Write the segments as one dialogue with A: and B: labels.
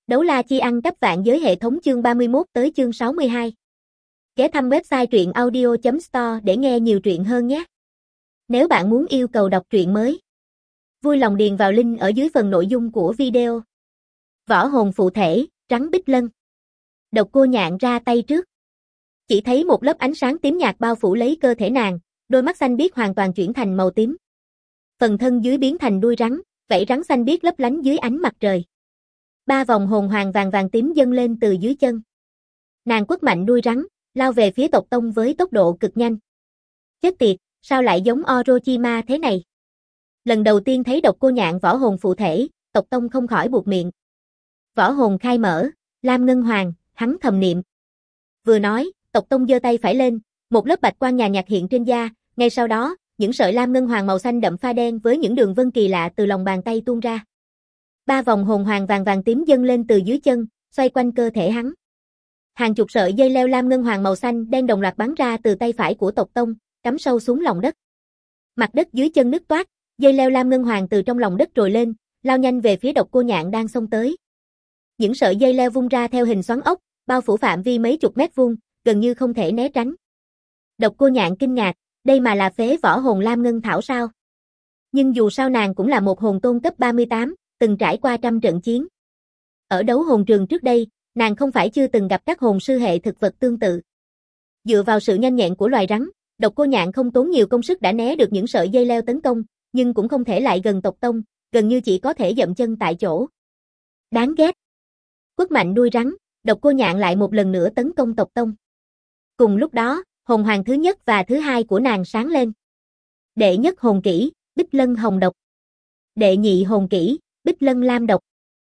A: Đấu la chi ăn cắp vạn giới hệ thống chương 31 tới chương 62. Ghé thăm website truyện audio.store để nghe nhiều truyện hơn nhé. Nếu bạn muốn yêu cầu đọc truyện mới, vui lòng điền vào link ở dưới phần nội dung của video. Võ hồn phụ thể, Trắng Bích Lân. Độc Cô Nhạn ra tay trước. Chỉ thấy một lớp ánh sáng tím nhạt bao phủ lấy cơ thể nàng, đôi mắt xanh biếc hoàn toàn chuyển thành màu tím. Phần thân dưới biến thành đuôi rắn, vảy rắn xanh biếc lấp lánh dưới ánh mặt trời. 3 vòng hồn hoàng vàng vàng tím dâng lên từ dưới chân. Nàng quất mạnh đuôi rắn, lao về phía tộc tông với tốc độ cực nhanh. Chết tiệt, sao lại giống Orochima thế này? Lần đầu tiên thấy Độc Cô Nhạn võ hồn phụ thể, tộc tông không khỏi buột miệng. Võ hồn khai mở, Lam Ngân Hoàng, hắn thầm niệm. Vừa nói, tộc tông giơ tay phải lên, một lớp bạch quang nhàn nhạt hiện trên da, ngay sau đó, những sợi lam ngân hoàng màu xanh đậm pha đen với những đường vân kỳ lạ từ lòng bàn tay tuôn ra. 3 vòng hồn hoàng vàng vàng tím dâng lên từ dưới chân, xoay quanh cơ thể hắn. Hàng chục sợi dây leo lam ngân hoàng màu xanh đen đồng loạt bắn ra từ tay phải của tộc tông, cắm sâu xuống lòng đất. Mặt đất dưới chân nứt toác, dây leo lam ngân hoàng từ trong lòng đất trồi lên, lao nhanh về phía Độc Cô Nhạn đang xông tới. Những sợi dây leo vung ra theo hình xoắn ốc, bao phủ phạm vi mấy chục mét vuông, gần như không thể né tránh. Độc Cô Nhạn kinh ngạc, đây mà là phế võ hồn lam ngân thảo sao? Nhưng dù sao nàng cũng là một hồn tôn cấp 38, từng trải qua trăm trận chiến. Ở đấu hồn trường trước đây, nàng không phải chưa từng gặp các hồn sư hệ thực vật tương tự. Dựa vào sự nhanh nhẹn của loài rắn, Độc Cô Nhạn không tốn nhiều công sức đã né được những sợi dây leo tấn công, nhưng cũng không thể lại gần tộc tông, gần như chỉ có thể dậm chân tại chỗ. Đáng ghét. Quất mạnh đuôi rắn, Độc Cô Nhạn lại một lần nữa tấn công tộc tông. Cùng lúc đó, hồn hoàng thứ nhất và thứ hai của nàng sáng lên. Đệ nhất hồn kỹ, Bích Lân hồng độc. Đệ nhị hồn kỹ, Bích Lân lam độc.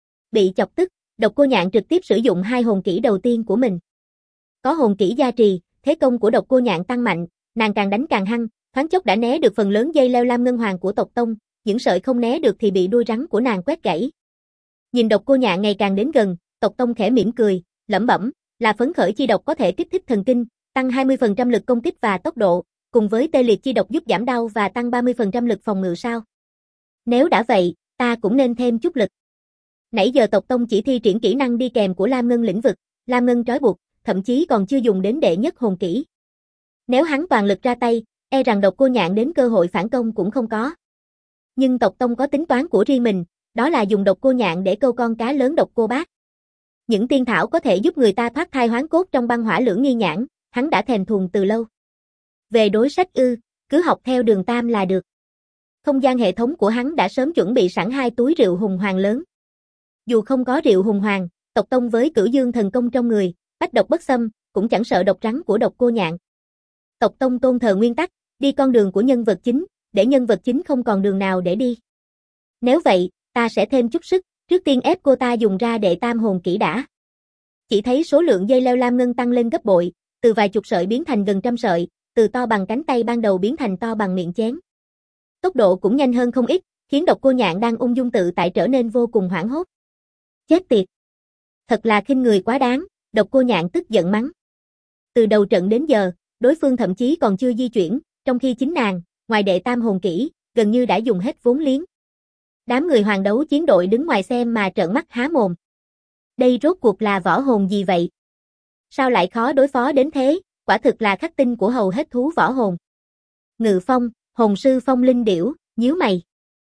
A: Bị chọc tức, Độc Cô Nhạn trực tiếp sử dụng hai hồn kỹ đầu tiên của mình. Có hồn kỹ gia trì, thế công của Độc Cô Nhạn tăng mạnh, nàng càng đánh càng hăng, thoáng chốc đã né được phần lớn dây leo lam ngân hoàng của tộc tông, những sợi không né được thì bị đuôi rắn của nàng quét gãy. Nhìn Độc Cô Nhạn ngày càng đến gần, tộc tông khẽ mỉm cười, lẩm bẩm, là phấn khởi chi độc có thể kích thích thần kinh, tăng 20% lực công kích và tốc độ, cùng với tê liệt chi độc giúp giảm đau và tăng 30% lực phòng ngự sao? Nếu đã vậy, ta cũng nên thêm chút lực. Nãy giờ tộc tông chỉ thi triển kỹ năng đi kèm của Lam Ngân lĩnh vực, Lam Ngân trói buộc, thậm chí còn chưa dùng đến đệ nhất hồn kỹ. Nếu hắn toàn lực ra tay, e rằng Độc Cô Nhạn đến cơ hội phản công cũng không có. Nhưng tộc tông có tính toán của riêng mình, đó là dùng Độc Cô Nhạn để câu con cá lớn Độc Cô Bác. Những tiên thảo có thể giúp người ta thoát thai hoán cốt trong băng hỏa lưỡng nghi nhãn, hắn đã thèm thuồng từ lâu. Về đối sách cứ học theo Đường Tam là được. Không gian hệ thống của hắn đã sớm chuẩn bị sẵn 2 túi rượu hùng hoàng lớn. Dù không có rượu hùng hoàng, tộc tông với Cửu Dương thần công trong người, bách độc bất xâm, cũng chẳng sợ độc rắn của Độc Cô Nhạn. Tộc tông tôn thờ nguyên tắc, đi con đường của nhân vật chính, để nhân vật chính không còn đường nào để đi. Nếu vậy, ta sẽ thêm chút sức, trước tiên ép cô ta dùng ra đệ tam hồn kỹ đã. Chỉ thấy số lượng dây leo lam ngân tăng lên gấp bội, từ vài chục sợi biến thành gần trăm sợi, từ to bằng cánh tay ban đầu biến thành to bằng miệng chén. Tốc độ cũng nhanh hơn không ít, khiến Độc Cô Nhạn đang ung dung tự tại trở nên vô cùng hoảng hốt. Chết tiệt! Thật là khinh người quá đáng, Độc Cô Nhạn tức giận mắng. Từ đầu trận đến giờ, đối phương thậm chí còn chưa di chuyển, trong khi chính nàng, ngoài đệ tam hồn kỹ, gần như đã dùng hết vốn liếng. Đám người hoàng đấu chiến đội đứng ngoài xem mà trợn mắt há mồm. Đây rốt cuộc là võ hồn gì vậy? Sao lại khó đối phó đến thế, quả thực là khắc tinh của hầu hết thú võ hồn. Ngự Phong, hồn sư Phong Linh Điểu, nhíu mày.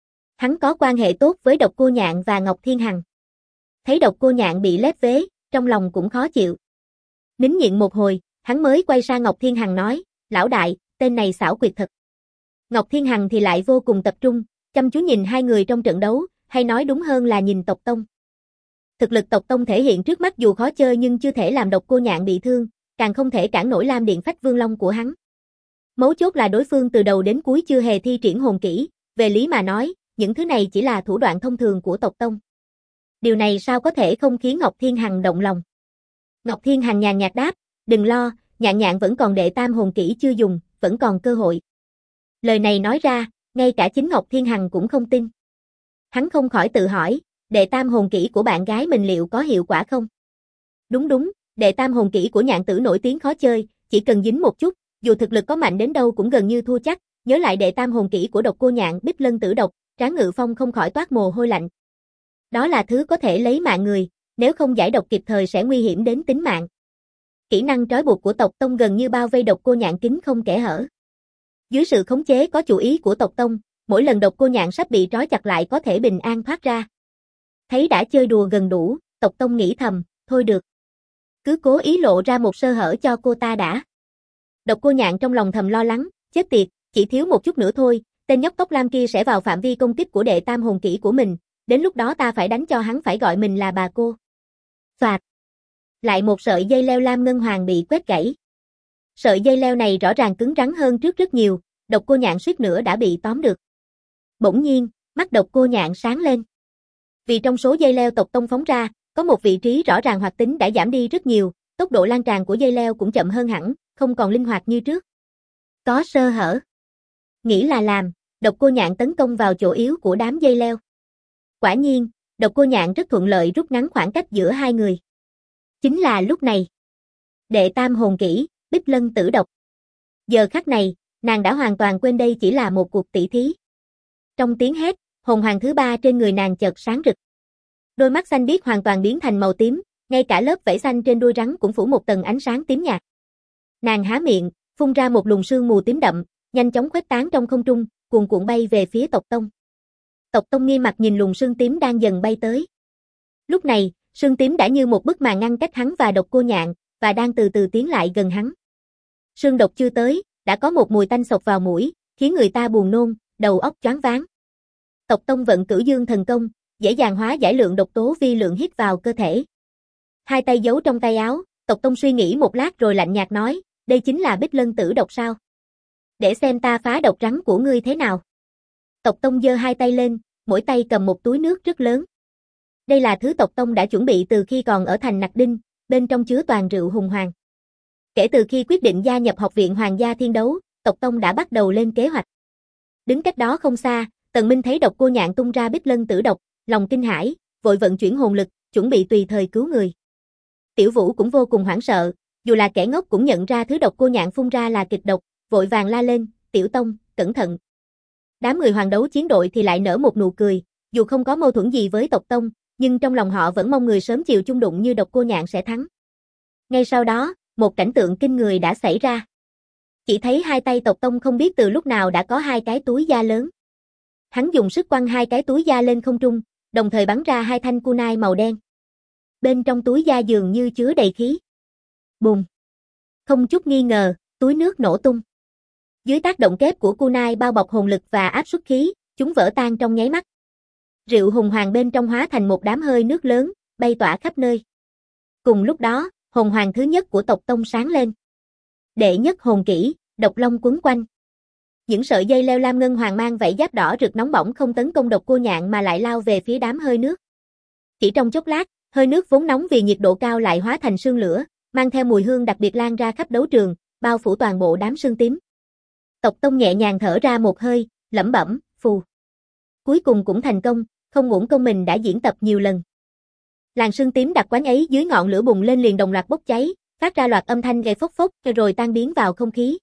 A: Hắn có quan hệ tốt với Độc Cô Nhạn và Ngọc Thiên Hằng. Thấy Độc Cô Nhạn bị lép vế, trong lòng cũng khó chịu. Nín nhịn một hồi, hắn mới quay sang Ngọc Thiên Hằng nói, lão đại, tên này xảo quyệt thật. Ngọc Thiên Hằng thì lại vô cùng tập trung, chăm chú nhìn hai người trong trận đấu, hay nói đúng hơn là nhìn tộc tông. Thực lực tộc tông thể hiện trước mắt dù khó chơi nhưng chưa thể làm Độc Cô Nhạn bị thương, càng không thể cản nổi Lam Điện Phách Vương Long của hắn. Mấu chốt là đối phương từ đầu đến cuối chưa hề thi triển hồn kỹ, về lý mà nói, những thứ này chỉ là thủ đoạn thông thường của tộc tông. Điều này sao có thể không khiến Ngọc Thiên Hằng động lòng. Ngọc Thiên Hằng nhàn nhạt đáp, đừng lo, Nhạn Nhạn vẫn còn đệ tam hồn kỹ chưa dùng, vẫn còn cơ hội. Lời này nói ra, ngay cả chính Ngọc Thiên Hằng cũng không tin. Hắn không khỏi tự hỏi, đệ tam hồn kỹ của bạn gái mình liệu có hiệu quả không? Đúng, đệ tam hồn kỹ của Nhạn tử nổi tiếng khó chơi, chỉ cần dính một chút, dù thực lực có mạnh đến đâu cũng gần như thua chắc, nhớ lại đệ tam hồn kỹ của Độc Cô Nhạn Bích Lân tử độc, Tráng Ngự Phong không khỏi toát mồ hôi lạnh. Đó là thứ có thể lấy mạng người, nếu không giải độc kịp thời sẽ nguy hiểm đến tính mạng. Kỹ năng trói buộc của tộc Tông gần như bao vây độc cô nhạn kín không kẽ hở. Dưới sự khống chế có chủ ý của tộc Tông, mỗi lần độc cô nhạn sắp bị trói chặt lại có thể bình an thoát ra. Thấy đã chơi đùa gần đủ, tộc Tông nghĩ thầm, thôi được. Cứ cố ý lộ ra một sơ hở cho cô ta đã. Độc cô nhạn trong lòng thầm lo lắng, chết tiệt, chỉ thiếu một chút nữa thôi, tên nhóc tóc lam kia sẽ vào phạm vi công kích của đệ tam hồn kỹ của mình, đến lúc đó ta phải đánh cho hắn phải gọi mình là bà cô. Soạt. Lại một sợi dây leo lam ngân hoàng bị quét gãy. Sợi dây leo này rõ ràng cứng rắn hơn trước rất nhiều, độc cô nhạn suýt nữa đã bị tóm được. Bỗng nhiên, mắt độc cô nhạn sáng lên. Vì trong số dây leo tộc Tông phóng ra, có một vị trí rõ ràng hoạt tính đã giảm đi rất nhiều, tốc độ lan tràn của dây leo cũng chậm hơn hẳn, không còn linh hoạt như trước. Có sơ hở. Nghĩ là làm, độc cô nhạn tấn công vào chỗ yếu của đám dây leo. Quả nhiên, độc cô nhạn rất thuận lợi rút ngắn khoảng cách giữa hai người. Chính là lúc này. Đệ tam hồn kỹ, Bích Lân Tử Độc. Giờ khắc này, nàng đã hoàn toàn quên đây chỉ là một cuộc tỷ thí. Trong tiếng hét, hồn hoàng thứ ba trên người nàng chợt sáng rực. Đôi mắt xanh biếc hoàn toàn biến thành màu tím, ngay cả lớp vảy xanh trên đuôi rắn cũng phủ một tầng ánh sáng tím nhạt. Nàng há miệng, phun ra một luồng sương mù tím đậm, nhanh chóng khuếch tán trong không trung, cuồn cuộn bay về phía tộc Tông. Tộc Tông nghiêm mặt nhìn luồng sương tím đang dần bay tới. Lúc này, sương tím đã như một bức màn ngăn cách hắn và độc cô nhạn, và đang từ từ tiến lại gần hắn. Sương độc chưa tới, đã có một mùi tanh xộc vào mũi, khiến người ta buồn nôn, đầu óc choáng váng. Tộc Tông vận Cửu Dương thần công, dễ dàng hóa giải lượng độc tố vi lượng hít vào cơ thể. Hai tay giấu trong tay áo, tộc Tông suy nghĩ một lát rồi lạnh nhạt nói, đây chính là Bích Lân Tử Độc sao? Để xem ta phá độc rắn của ngươi thế nào. Tộc Tông giơ hai tay lên, mỗi tay cầm một túi nước rất lớn. Đây là thứ tộc Tông đã chuẩn bị từ khi còn ở thành Nặc Đinh, bên trong chứa toàn rượu hùng hoàng. Kể từ khi quyết định gia nhập Học viện Hoàng gia Thiên Đấu, tộc Tông đã bắt đầu lên kế hoạch. Đứng cách đó không xa, Tần Minh thấy độc cô nhạn tung ra Bích Lân Tử Độc, lòng kinh hãi, vội vận chuyển hồn lực, chuẩn bị tùy thời cứu người. Tiểu Vũ cũng vô cùng hoảng sợ, dù là kẻ ngốc cũng nhận ra thứ độc cô nhạn phun ra là kịch độc, vội vàng la lên, Tiểu Tông, cẩn thận. Đám người Hoàng đấu chiến đội thì lại nở một nụ cười, dù không có mâu thuẫn gì với tộc Tông, nhưng trong lòng họ vẫn mong người sớm chịu chung đụng như độc cô nhạn sẽ thắng. Ngay sau đó, một cảnh tượng kinh người đã xảy ra. Chỉ thấy hai tay tộc Tông không biết từ lúc nào đã có hai cái túi da lớn. Hắn dùng sức quăng hai cái túi da lên không trung, đồng thời bắn ra hai thanh kunai màu đen. Bên trong túi da dường như chứa đầy khí. Bùng! Không chút nghi ngờ, túi nước nổ tung. Dưới tác động kép của kunai bao bọc hồn lực và áp suất khí, chúng vỡ tan trong nháy mắt. Rượu hùng hoàng bên trong hóa thành một đám hơi nước lớn, bay tỏa khắp nơi. Cùng lúc đó, hồn hoàng thứ nhất của tộc Tông sáng lên. Đệ nhất hồn kỹ, độc long quấn quanh. Những sợi dây leo lam ngân hoàng mang vảy giáp đỏ rực nóng bỏng không tấn công độc cô nhạn mà lại lao về phía đám hơi nước. Chỉ trong chốc lát, hơi nước vốn nóng vì nhiệt độ cao lại hóa thành sương lửa, mang theo mùi hương đặc biệt lan ra khắp đấu trường, bao phủ toàn bộ đám sương tím. Tộc Tông nhẹ nhàng thở ra một hơi, lẩm bẩm, phù. Cuối cùng cũng thành công, không uổng công mình đã diễn tập nhiều lần. Làn sương tím đặc quánh ấy dưới ngọn lửa bùng lên liền đồng loạt bốc cháy, phát ra loạt âm thanh gây phốc phốc rồi tan biến vào không khí.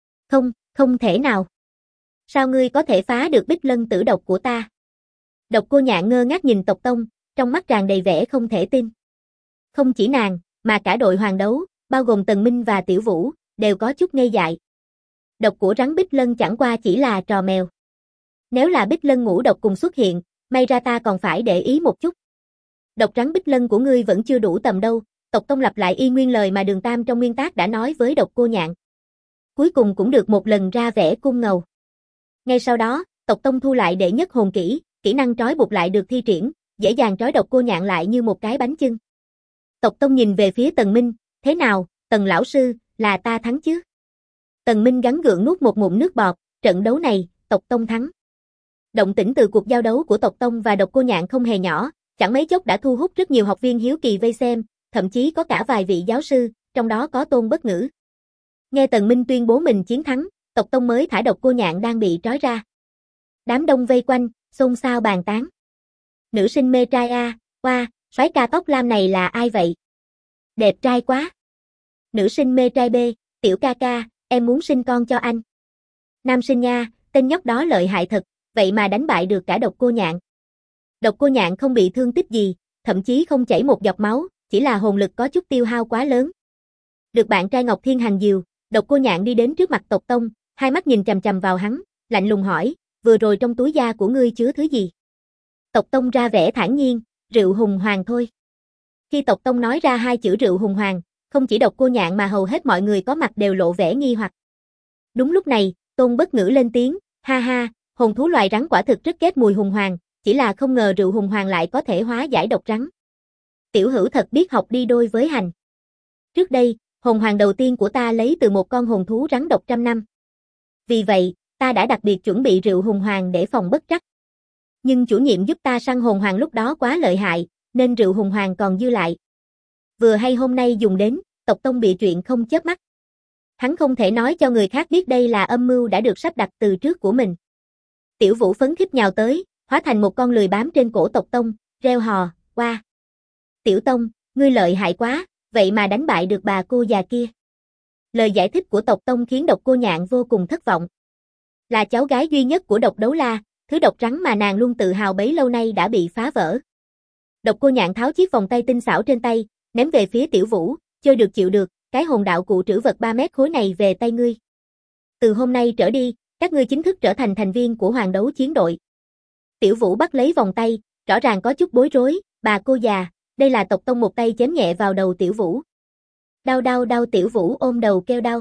A: Không thể nào. Sao ngươi có thể phá được Bích Lân Tử Độc của ta? Độc cô nhạn ngơ ngác nhìn tộc Tông, trong mắt tràn đầy vẻ không thể tin. Không chỉ nàng, mà cả đội Hoàng đấu, bao gồm Tần Minh và Tiểu Vũ, đều có chút ngây dại. Độc của rắn Bích Lân chẳng qua chỉ là trò mèo. Nếu là Bích Lân ngũ độc cùng xuất hiện, may ra ta còn phải để ý một chút. Độc rắn Bích Lân của ngươi vẫn chưa đủ tầm đâu, tộc Tông lặp lại y nguyên lời mà Đường Tam trong nguyên tác đã nói với độc cô nhạn. Cuối cùng cũng được một lần ra vẻ cung ngầu. Ngay sau đó, tộc Tông thu lại đệ nhất hồn kỹ, kỹ năng trói buộc lại được thi triển, dễ dàng trói độc cô nhạn lại như một cái bánh chưng. Tộc Tông nhìn về phía Tần Minh, thế nào, Tần lão sư, là ta thắng chứ? Tần Minh gắng gượng nuốt một ngụm nước bọt, trận đấu này, tộc Tông thắng. Động tĩnh từ cuộc giao đấu của tộc Tông và độc cô nhạn không hề nhỏ, chẳng mấy chốc đã thu hút rất nhiều học viên hiếu kỳ vây xem, thậm chí có cả vài vị giáo sư, trong đó có Tôn Bất Ngữ. Nghe Tần Minh tuyên bố mình chiến thắng, tộc Tông mới thả độc cô nhạn đang bị trói ra. Đám đông vây quanh, xôn xao bàn tán. Nữ sinh mê trai a, oa, soái ca tóc lam này là ai vậy? Đẹp trai quá. Nữ sinh mê trai b, tiểu ca ca, em muốn sinh con cho anh. Nam sinh nha, tên nhóc đó lợi hại thật, vậy mà đánh bại được cả độc cô nhạn. Độc cô nhạn không bị thương tích gì, thậm chí không chảy một giọt máu, chỉ là hồn lực có chút tiêu hao quá lớn. Được bạn trai Ngọc Thiên Hằng dìu, Độc Cô Nhạn đi đến trước mặt Tộc Tông, hai mắt nhìn chằm chằm vào hắn, lạnh lùng hỏi, vừa rồi trong túi da của ngươi chứa thứ gì? Tộc Tông ra vẻ thản nhiên, rượu hùng hoàng thôi. Khi Tộc Tông nói ra hai chữ rượu hùng hoàng, không chỉ Độc Cô Nhạn mà hầu hết mọi người có mặt đều lộ vẻ nghi hoặc. Đúng lúc này, Tôn Bất Ngữ lên tiếng, ha ha, hồn thú loài rắn quả thực rất ghét mùi hùng hoàng, chỉ là không ngờ rượu hùng hoàng lại có thể hóa giải độc rắn. Tiểu hữu thật biết học đi đôi với hành. Trước đây, hồn hoàng đầu tiên của ta lấy từ một con hồn thú rắn độc 100 năm. Vì vậy, ta đã đặc biệt chuẩn bị rượu hùng hoàng để phòng bất trắc. Nhưng chủ nhiệm giúp ta săn hồn hoàng lúc đó quá lợi hại, nên rượu hùng hoàng còn dư lại. Vừa hay hôm nay dùng đến, Tộc Tông bị chuyện không chớp mắt. Hắn không thể nói cho người khác biết đây là âm mưu đã được sắp đặt từ trước của mình. Tiểu Vũ phấn khích nhào tới, hóa thành một con lười bám trên cổ Tộc Tông, reo hò, qua. Tiểu Tông, ngươi lợi hại quá, vậy mà đánh bại được bà cô già kia. Lời giải thích của Tộc Tông khiến Độc Cô Nhạn vô cùng thất vọng. Là cháu gái duy nhất của Độc Đấu La, thứ độc rắn mà nàng luôn tự hào bấy lâu nay đã bị phá vỡ. Độc Cô Nhạn tháo chiếc vòng tay tinh xảo trên tay, ném về phía Tiểu Vũ, chơi được chịu được, cái hồn đạo cụ trữ vật 3 mét khối này về tay ngươi. Từ hôm nay trở đi, các ngươi chính thức trở thành thành viên của Hoàng Đấu Chiến đội. Tiểu Vũ bắt lấy vòng tay, rõ ràng có chút bối rối, bà cô già, đây là Tộc Tông một tay chém nhẹ vào đầu Tiểu Vũ. Đau đau đau, Tiểu Vũ ôm đầu kêu đau.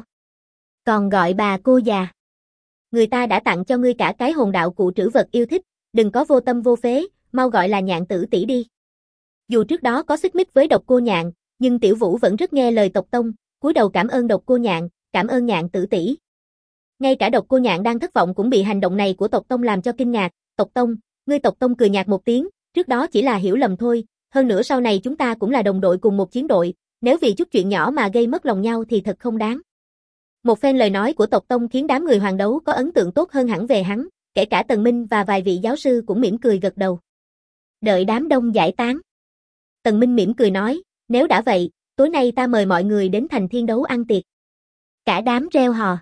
A: Còn gọi bà cô già. Người ta đã tặng cho ngươi cả cái hồn đạo cụ trữ vật yêu thích, đừng có vô tâm vô phế, mau gọi là Nhạn tử tỷ đi. Dù trước đó có xích mích với Độc Cô Nhạn, nhưng Tiểu Vũ vẫn rất nghe lời Tộc Tông, cúi đầu cảm ơn Độc Cô Nhạn, cảm ơn Nhạn tử tỷ. Ngay cả Độc Cô Nhạn đang thất vọng cũng bị hành động này của Tộc Tông làm cho kinh ngạc. Tộc Tông, ngươi. Tộc Tông cười nhạt một tiếng, trước đó chỉ là hiểu lầm thôi, hơn nữa sau này chúng ta cũng là đồng đội cùng một chiến đội, nếu vì chút chuyện nhỏ mà gây mất lòng nhau thì thật không đáng. Một phen lời nói của Tộc Tông khiến đám người Hoàng Đấu có ấn tượng tốt hơn hẳn về hắn, kể cả Tần Minh và vài vị giáo sư cũng mỉm cười gật đầu. Đợi đám đông giải tán, Tần Minh mỉm cười nói, nếu đã vậy, tối nay ta mời mọi người đến thành Thiên Đấu ăn tiệc. Cả đám reo hò.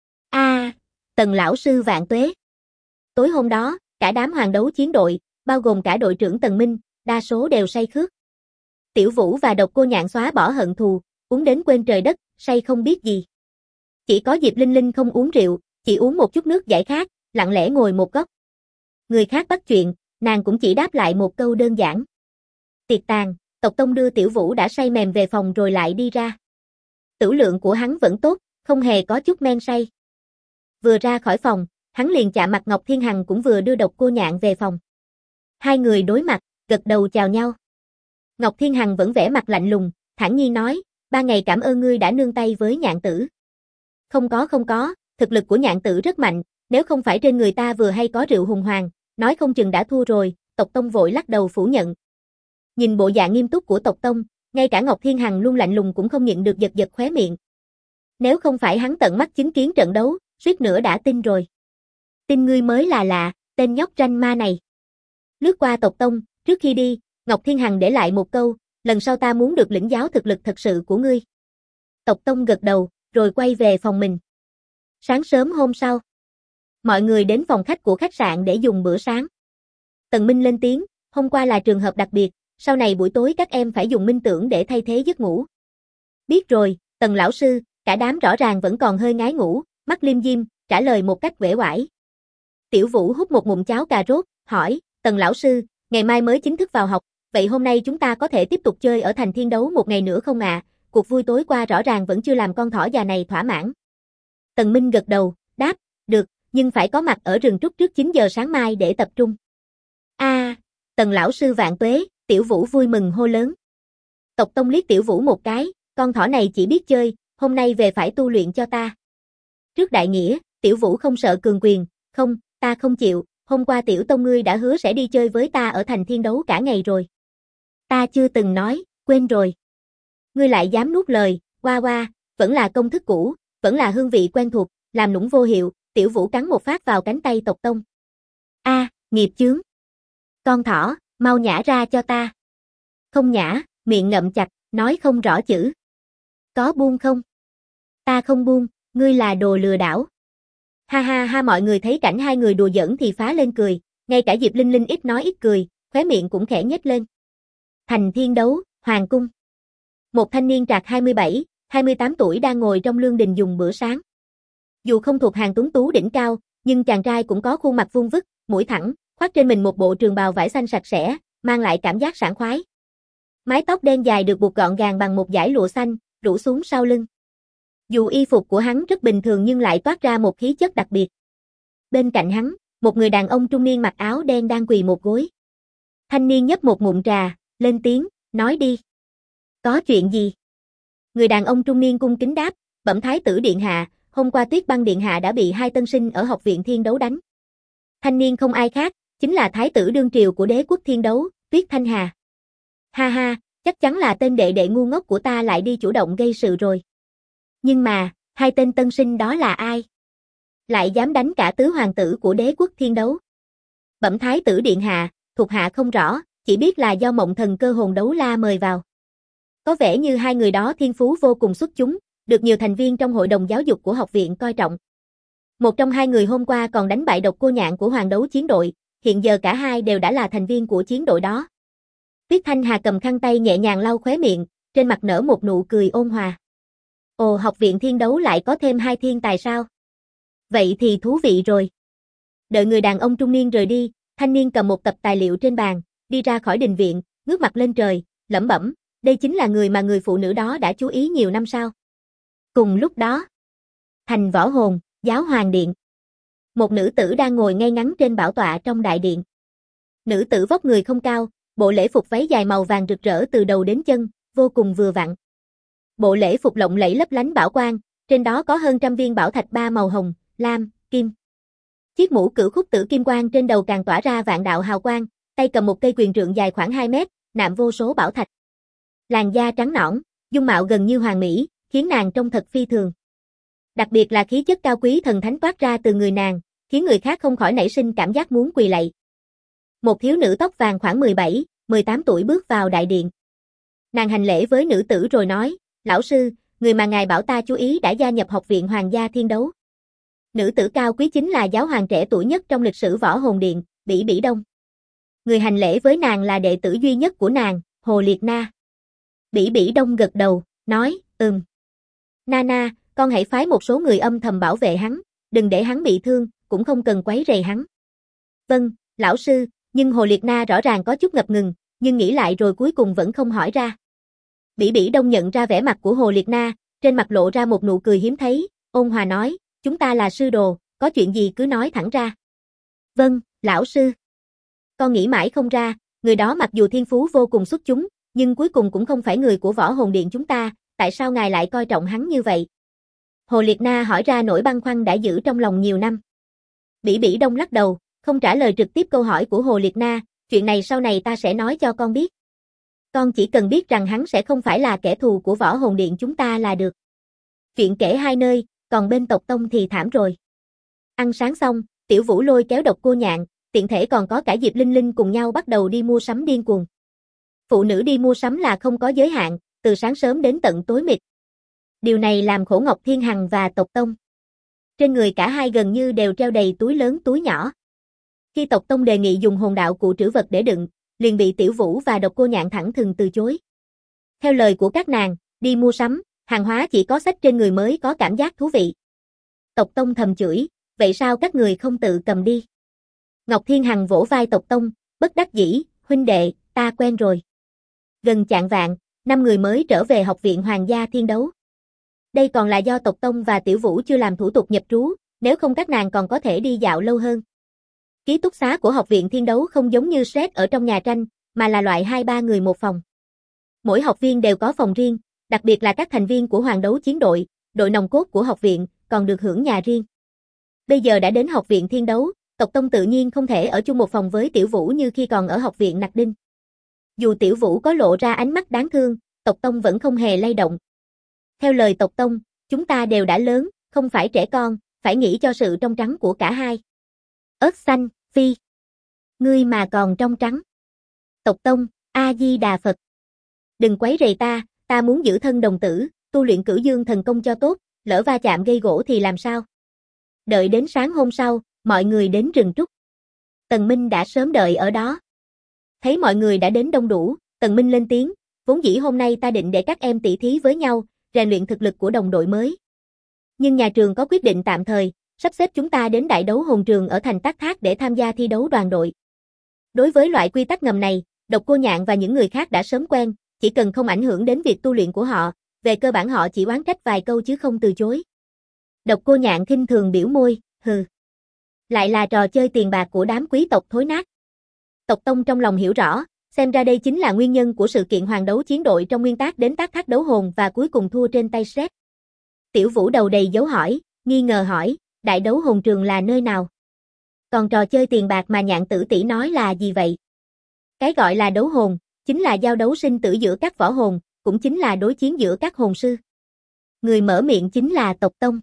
A: Tần lão sư vạn tuế. Tối hôm đó, cả đám Hoàng Đấu Chiến đội, bao gồm cả đội trưởng Tần Minh, đa số đều say khướt. Tiểu Vũ và Độc Cô Nhạn xóa bỏ hận thù, uống đến quên trời đất, say không biết gì. Chỉ có Diệp Linh Linh không uống rượu, chỉ uống một chút nước giải khát, lặng lẽ ngồi một góc. Người khác bắt chuyện, nàng cũng chỉ đáp lại một câu đơn giản. Tiệc tàn, Tộc Tông đưa Tiểu Vũ đã say mềm về phòng rồi lại đi ra. Tửu lượng của hắn vẫn tốt, không hề có chút men say. Vừa ra khỏi phòng, hắn liền chạm mặt Ngọc Thiên Hằng cũng vừa đưa Độc Cô Nhạn về phòng. Hai người đối mặt, gật đầu chào nhau. Ngọc Thiên Hằng vẫn vẻ mặt lạnh lùng, thản nhiên nói, 3 ngày cảm ơn ngươi đã nương tay với Nhạn tử. Không có, thực lực của Nhạn tử rất mạnh, nếu không phải trên người ta vừa hay có rượu hùng hoàng, nói không chừng đã thua rồi. Tộc Tông vội lắc đầu phủ nhận. Nhìn bộ dạng nghiêm túc của Tộc Tông, ngay cả Ngọc Thiên Hằng luôn lạnh lùng cũng không nhịn được giật giật khóe miệng. Nếu không phải hắn tận mắt chứng kiến trận đấu, suýt nữa đã tin rồi. Tin ngươi mới là lạ, tên nhóc ranh ma này. Lướt qua Tộc Tông, trước khi đi, Ngọc Thiên Hằng để lại một câu, lần sau ta muốn được lĩnh giáo thực lực thật sự của ngươi. Tộc Tông gật đầu, rồi quay về phòng mình. Sáng sớm hôm sau, mọi người đến phòng khách của khách sạn để dùng bữa sáng. Tần Minh lên tiếng, hôm qua là trường hợp đặc biệt, sau này buổi tối các em phải dùng minh tưởng để thay thế giấc ngủ. Biết rồi, Tần lão sư. Cả đám rõ ràng vẫn còn hơi ngái ngủ, mắt liêm diêm, trả lời một cách uể oải. Tiểu Vũ hút một ngụm cháo cà rốt, hỏi, Tần lão sư, ngày mai mới chính thức vào học, vậy hôm nay chúng ta có thể tiếp tục chơi ở thành Thiên Đấu một ngày nữa không ạ? Cuộc vui tối qua rõ ràng vẫn chưa làm con thỏ già này thỏa mãn. Tần Minh gật đầu, đáp, được, nhưng phải có mặt ở rừng trúc trước 9 giờ sáng mai để tập trung. Tần lão sư vạn tuế, Tiểu Vũ vui mừng hô lớn. Tộc Tông liếc Tiểu Vũ một cái, con thỏ này chỉ biết chơi, hôm nay về phải tu luyện cho ta. Trước đại nghĩa, Tiểu Vũ không sợ cường quyền, không, ta không chịu, hôm qua Tiểu Tông ngươi đã hứa sẽ đi chơi với ta ở thành Thiên Đấu cả ngày rồi. Ta chưa từng nói, quên rồi. Ngươi lại dám nuốt lời, hoa, vẫn là công thức cũ, vẫn là hương vị quen thuộc, làm nũng vô hiệu. Tiểu Vũ cắn một phát vào cánh tay Tộc Tông. Nghiệp chướng. Con thỏ, mau nhả ra cho ta. Không nhả, miệng ngậm chặt, nói không rõ chữ. Có buông không? Ta không buông, ngươi là đồ lừa đảo. Ha ha ha, mọi người thấy cảnh hai người đùa giỡn thì phá lên cười, ngay cả Diệp Linh Linh ít nói ít cười, khóe miệng cũng khẽ nhếch lên. Thành Thiên Đấu, Hoàng Cung. Một thanh niên trạc 27, 28 tuổi đang ngồi trong lương đình dùng bữa sáng. Dù không thuộc hàng tuấn tú đỉnh cao, nhưng chàng trai cũng có khuôn mặt vuông vức, mũi thẳng, khoác trên mình một bộ trường bào vải xanh sạch sẽ, mang lại cảm giác sảng khoái. Mái tóc đen dài được buộc gọn gàng bằng một dải lụa xanh, rủ xuống sau lưng. Dù y phục của hắn rất bình thường nhưng lại toát ra một khí chất đặc biệt. Bên cạnh hắn, một người đàn ông trung niên mặc áo đen đang quỳ một gối. Thanh niên nhấp một ngụm trà, lên tiếng, nói đi. Có chuyện gì? Người đàn ông trung niên cung kính đáp, bẩm thái tử điện hạ, hôm qua Tuyết Băng điện hạ đã bị hai tân sinh ở học viện Thiên Đấu đánh. Thanh niên không ai khác, chính là thái tử đương triều của đế quốc Thiên Đấu, Tuyết Thanh Hà. Ha ha, chắc chắn là tên đệ đệ ngu ngốc của ta lại đi chủ động gây sự rồi. Nhưng mà, hai tên tân sinh đó là ai? Lại dám đánh cả tứ hoàng tử của đế quốc Thiên Đấu. Bẩm thái tử điện hạ, thuộc hạ không rõ, chỉ biết là do Mộng Thần Cơ Hồn Đấu La mời vào. Có vẻ như hai người đó thiên phú vô cùng xuất chúng, được nhiều thành viên trong hội đồng giáo dục của học viện coi trọng. Một trong hai người hôm qua còn đánh bại Độc Cô Nhạn của Hoàng Đấu chiến đội, hiện giờ cả hai đều đã là thành viên của chiến đội đó. Tuyết Thanh Hà cầm khăn tay nhẹ nhàng lau khóe miệng, trên mặt nở một nụ cười ôn hòa. Ồ, học viện Thiên Đấu lại có thêm hai thiên tài sao? Vậy thì thú vị rồi. Đợi người đàn ông trung niên rời đi, thanh niên cầm một tập tài liệu trên bàn, đi ra khỏi đình viện, ngước mặt lên trời, lẩm bẩm, đây chính là người mà người phụ nữ đó đã chú ý nhiều năm sao. Cùng lúc đó, thành Võ Hồn, Giáo Hoàng Điện. Một nữ tử đang ngồi ngay ngắn trên bảo tọa trong đại điện. Nữ tử vóc người không cao, bộ lễ phục váy dài màu vàng rực rỡ từ đầu đến chân, vô cùng vừa vặn. Bộ lễ phục lộng lẫy lấp lánh bảo quang, trên đó có hơn trăm viên bảo thạch ba màu hồng, lam, kim. Chiếc mũ cửu khúc tử kim quang trên đầu càng tỏa ra vạn đạo hào quang, tay cầm một cây quyền trượng dài khoảng 2 mét, nạm vô số bảo thạch. Làn da trắng nõn, dung mạo gần như hoàn mỹ, khiến nàng trông thật phi thường. Đặc biệt là khí chất cao quý thần thánh toát ra từ người nàng, khiến người khác không khỏi nảy sinh cảm giác muốn quỳ lạy. Một thiếu nữ tóc vàng khoảng 17, 18 tuổi bước vào đại điện. Nàng hành lễ với nữ tử rồi nói, lão sư, người mà ngài bảo ta chú ý đã gia nhập học viện Hoàng gia Thiên Đấu. Nữ tử cao quý chính là giáo hoàng trẻ tuổi nhất trong lịch sử Võ Hồn Điện, Bỉ Bỉ Đông. Người hành lễ với nàng là đệ tử duy nhất của nàng, Hồ Liệt Na. Bỉ Bỉ Đông gật đầu, nói, Nana, con hãy phái một số người âm thầm bảo vệ hắn, đừng để hắn bị thương, cũng không cần quấy rầy hắn. Vâng, lão sư, nhưng Hồ Liệt Na rõ ràng có chút ngập ngừng, nhưng nghĩ lại rồi cuối cùng vẫn không hỏi ra. Bỉ Bỉ Đông nhận ra vẻ mặt của Hồ Liệt Na, trên mặt lộ ra một nụ cười hiếm thấy, ôn hòa nói, chúng ta là sư đồ, có chuyện gì cứ nói thẳng ra. Vâng, lão sư. Con nghĩ mãi không ra, người đó mặc dù thiên phú vô cùng xuất chúng, nhưng cuối cùng cũng không phải người của Võ Hồn Điện chúng ta, tại sao ngài lại coi trọng hắn như vậy? Hồ Liệt Na hỏi ra nỗi băn khoăn đã giữ trong lòng nhiều năm. Bỉ Bỉ Đông lắc đầu, không trả lời trực tiếp câu hỏi của Hồ Liệt Na, chuyện này sau này ta sẽ nói cho con biết. Con chỉ cần biết rằng hắn sẽ không phải là kẻ thù của Võ Hồn Điện chúng ta là được. Chuyện kể hai nơi, còn bên tộc tông thì thảm rồi. Ăn sáng xong, Tiểu Vũ lôi kéo Độc Cô Nhạn, tiện thể còn có cả Diệp Linh Linh cùng nhau bắt đầu đi mua sắm điên cuồng. Phụ nữ đi mua sắm là không có giới hạn, từ sáng sớm đến tận tối mịt. Điều này làm khổ Ngọc Thiên Hằng và tộc tông. Trên người cả hai gần như đều treo đầy túi lớn túi nhỏ. Khi tộc tông đề nghị dùng hồn đạo cụ trữ vật để đựng, liền bị Tiểu Vũ và Độc Cô Nhạn thẳng thừng từ chối. Theo lời của các nàng, đi mua sắm, hàng hóa chỉ có xách trên người mới có cảm giác thú vị. Tộc tông thầm chửi, vậy sao các người không tự cầm đi? Ngọc Thiên Hằng vỗ vai tộc tông, bất đắc dĩ, huynh đệ, ta quen rồi. Gần chạng vạng, 5 người mới trở về học viện Hoàng gia Thiên Đấu. Đây còn là do tộc tông và Tiểu Vũ chưa làm thủ tục nhập trú, nếu không các nàng còn có thể đi dạo lâu hơn. Ký túc xá của học viện Thiên Đấu không giống như set ở trong nhà tranh, mà là loại 2-3 người một phòng. Mỗi học viên đều có phòng riêng, đặc biệt là các thành viên của Hoàng Đấu chiến đội, đội nòng cốt của học viện, còn được hưởng nhà riêng. Bây giờ đã đến học viện Thiên Đấu, tộc tông tự nhiên không thể ở chung một phòng với Tiểu Vũ như khi còn ở học viện Nặc Đinh. Dù Tiểu Vũ có lộ ra ánh mắt đáng thương, tộc tông vẫn không hề lay động. Theo lời tộc tông, chúng ta đều đã lớn, không phải trẻ con, phải nghĩ cho sự trong trắng của cả hai. Ớt xanh, Phi. Ngươi mà còn trong trắng. Tộc tông, A-di-đà Phật. Đừng quấy rầy ta muốn giữ thân đồng tử, tu luyện Cửu Dương thần công cho tốt, lỡ va chạm gây gỗ thì làm sao? Đợi đến sáng hôm sau, mọi người đến rừng trúc. Tần Minh đã sớm đợi ở đó. Thấy mọi người đã đến đông đủ, Tần Minh lên tiếng, vốn dĩ hôm nay ta định để các em tỉ thí với nhau, rèn luyện thực lực của đồng đội mới. Nhưng nhà trường có quyết định tạm thời, sắp xếp chúng ta đến đại đấu hồn trường ở thành Tác Thác để tham gia thi đấu đoàn đội. Đối với loại quy tắc ngầm này, Độc Cô Nhạn và những người khác đã sớm quen, chỉ cần không ảnh hưởng đến việc tu luyện của họ, về cơ bản họ chỉ oán trách vài câu chứ không từ chối. Độc Cô Nhạn khinh thường biểu môi, hừ. Lại là trò chơi tiền bạc của đám quý tộc thối nát. Tộc Tông trong lòng hiểu rõ, xem ra đây chính là nguyên nhân của sự kiện hoàng đấu chiến đội trong nguyên tắc đến Tác Thác đấu hồn và cuối cùng thua trên tay Shrek. Tiểu Vũ đầu đầy dấu hỏi, nghi ngờ hỏi, đại đấu hồn trường là nơi nào? Còn trò chơi tiền bạc mà Nhạn tử tỷ nói là gì vậy? Cái gọi là đấu hồn, chính là giao đấu sinh tử giữa các võ hồn, cũng chính là đối chiến giữa các hồn sư. Người mở miệng chính là Tộc Tông.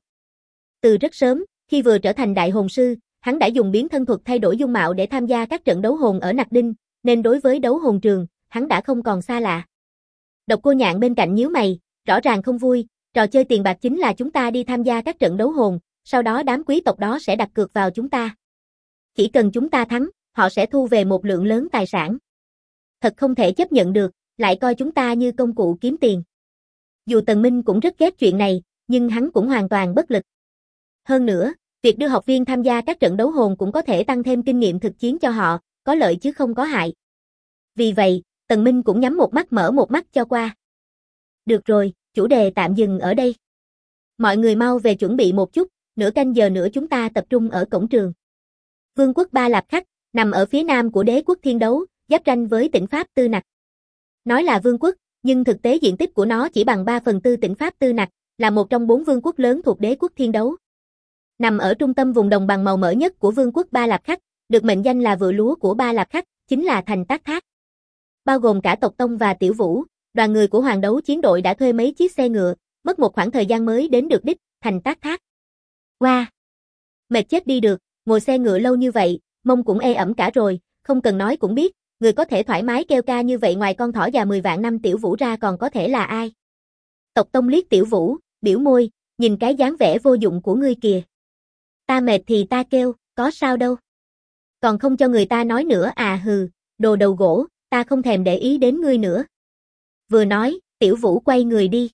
A: Từ rất sớm, khi vừa trở thành đại hồn sư, hắn đã dùng biến thân thuật thay đổi dung mạo để tham gia các trận đấu hồn ở Nặc Đinh, nên đối với đấu hồn trường, hắn đã không còn xa lạ. Độc Cô Nhạn bên cạnh nhíu mày, rõ ràng không vui, trò chơi tiền bạc chính là chúng ta đi tham gia các trận đấu hồn, sau đó đám quý tộc đó sẽ đặt cược vào chúng ta. Chỉ cần chúng ta thắng, họ sẽ thu về một lượng lớn tài sản. Thật không thể chấp nhận được, lại coi chúng ta như công cụ kiếm tiền. Dù Tần Minh cũng rất ghét chuyện này, nhưng hắn cũng hoàn toàn bất lực. Hơn nữa, việc đưa học viên tham gia các trận đấu hồn cũng có thể tăng thêm kinh nghiệm thực chiến cho họ, có lợi chứ không có hại. Vì vậy, Tần Minh cũng nhắm một mắt mở một mắt cho qua. Được rồi, chủ đề tạm dừng ở đây. Mọi người mau về chuẩn bị một chút, nửa canh giờ nữa chúng ta tập trung ở cổng trường. Vương quốc Ba Lạp Khắc, nằm ở phía nam của đế quốc Thiên Đấu, giáp ranh với tỉnh Pháp Tư Nặc. Nói là vương quốc, nhưng thực tế diện tích của nó chỉ bằng 3/4 tỉnh Pháp Tư Nặc, là một trong 4 vương quốc lớn thuộc đế quốc Thiên Đấu. Nằm ở trung tâm vùng đồng bằng màu mỡ nhất của vương quốc Ba Lạp Khắc, được mệnh danh là vựa lúa của Ba Lạp Khắc, chính là thành Tác Thác. Bao gồm cả Tộc Tông và Tiểu Vũ, đoàn người của hoàng đấu chiến đội đã thuê mấy chiếc xe ngựa, mất một khoảng thời gian mới đến được đích, thành Tác Thác. Wow! Mệt chết đi được, ngồi xe ngựa lâu như vậy, mông cũng ê ẩm cả rồi, không cần nói cũng biết, người có thể thoải mái kêu ca như vậy ngoài con thỏ già 10 vạn năm Tiểu Vũ ra còn có thể là ai? Tộc Tông liếc Tiểu Vũ, biểu môi, nhìn cái dáng vẻ vô dụng của ngươi kìa. Ta mệt thì ta kêu, có sao đâu. Còn không cho người ta nói nữa à hừ, đồ đầu gỗ, ta không thèm để ý đến ngươi nữa. Vừa nói, Tiểu Vũ quay người đi.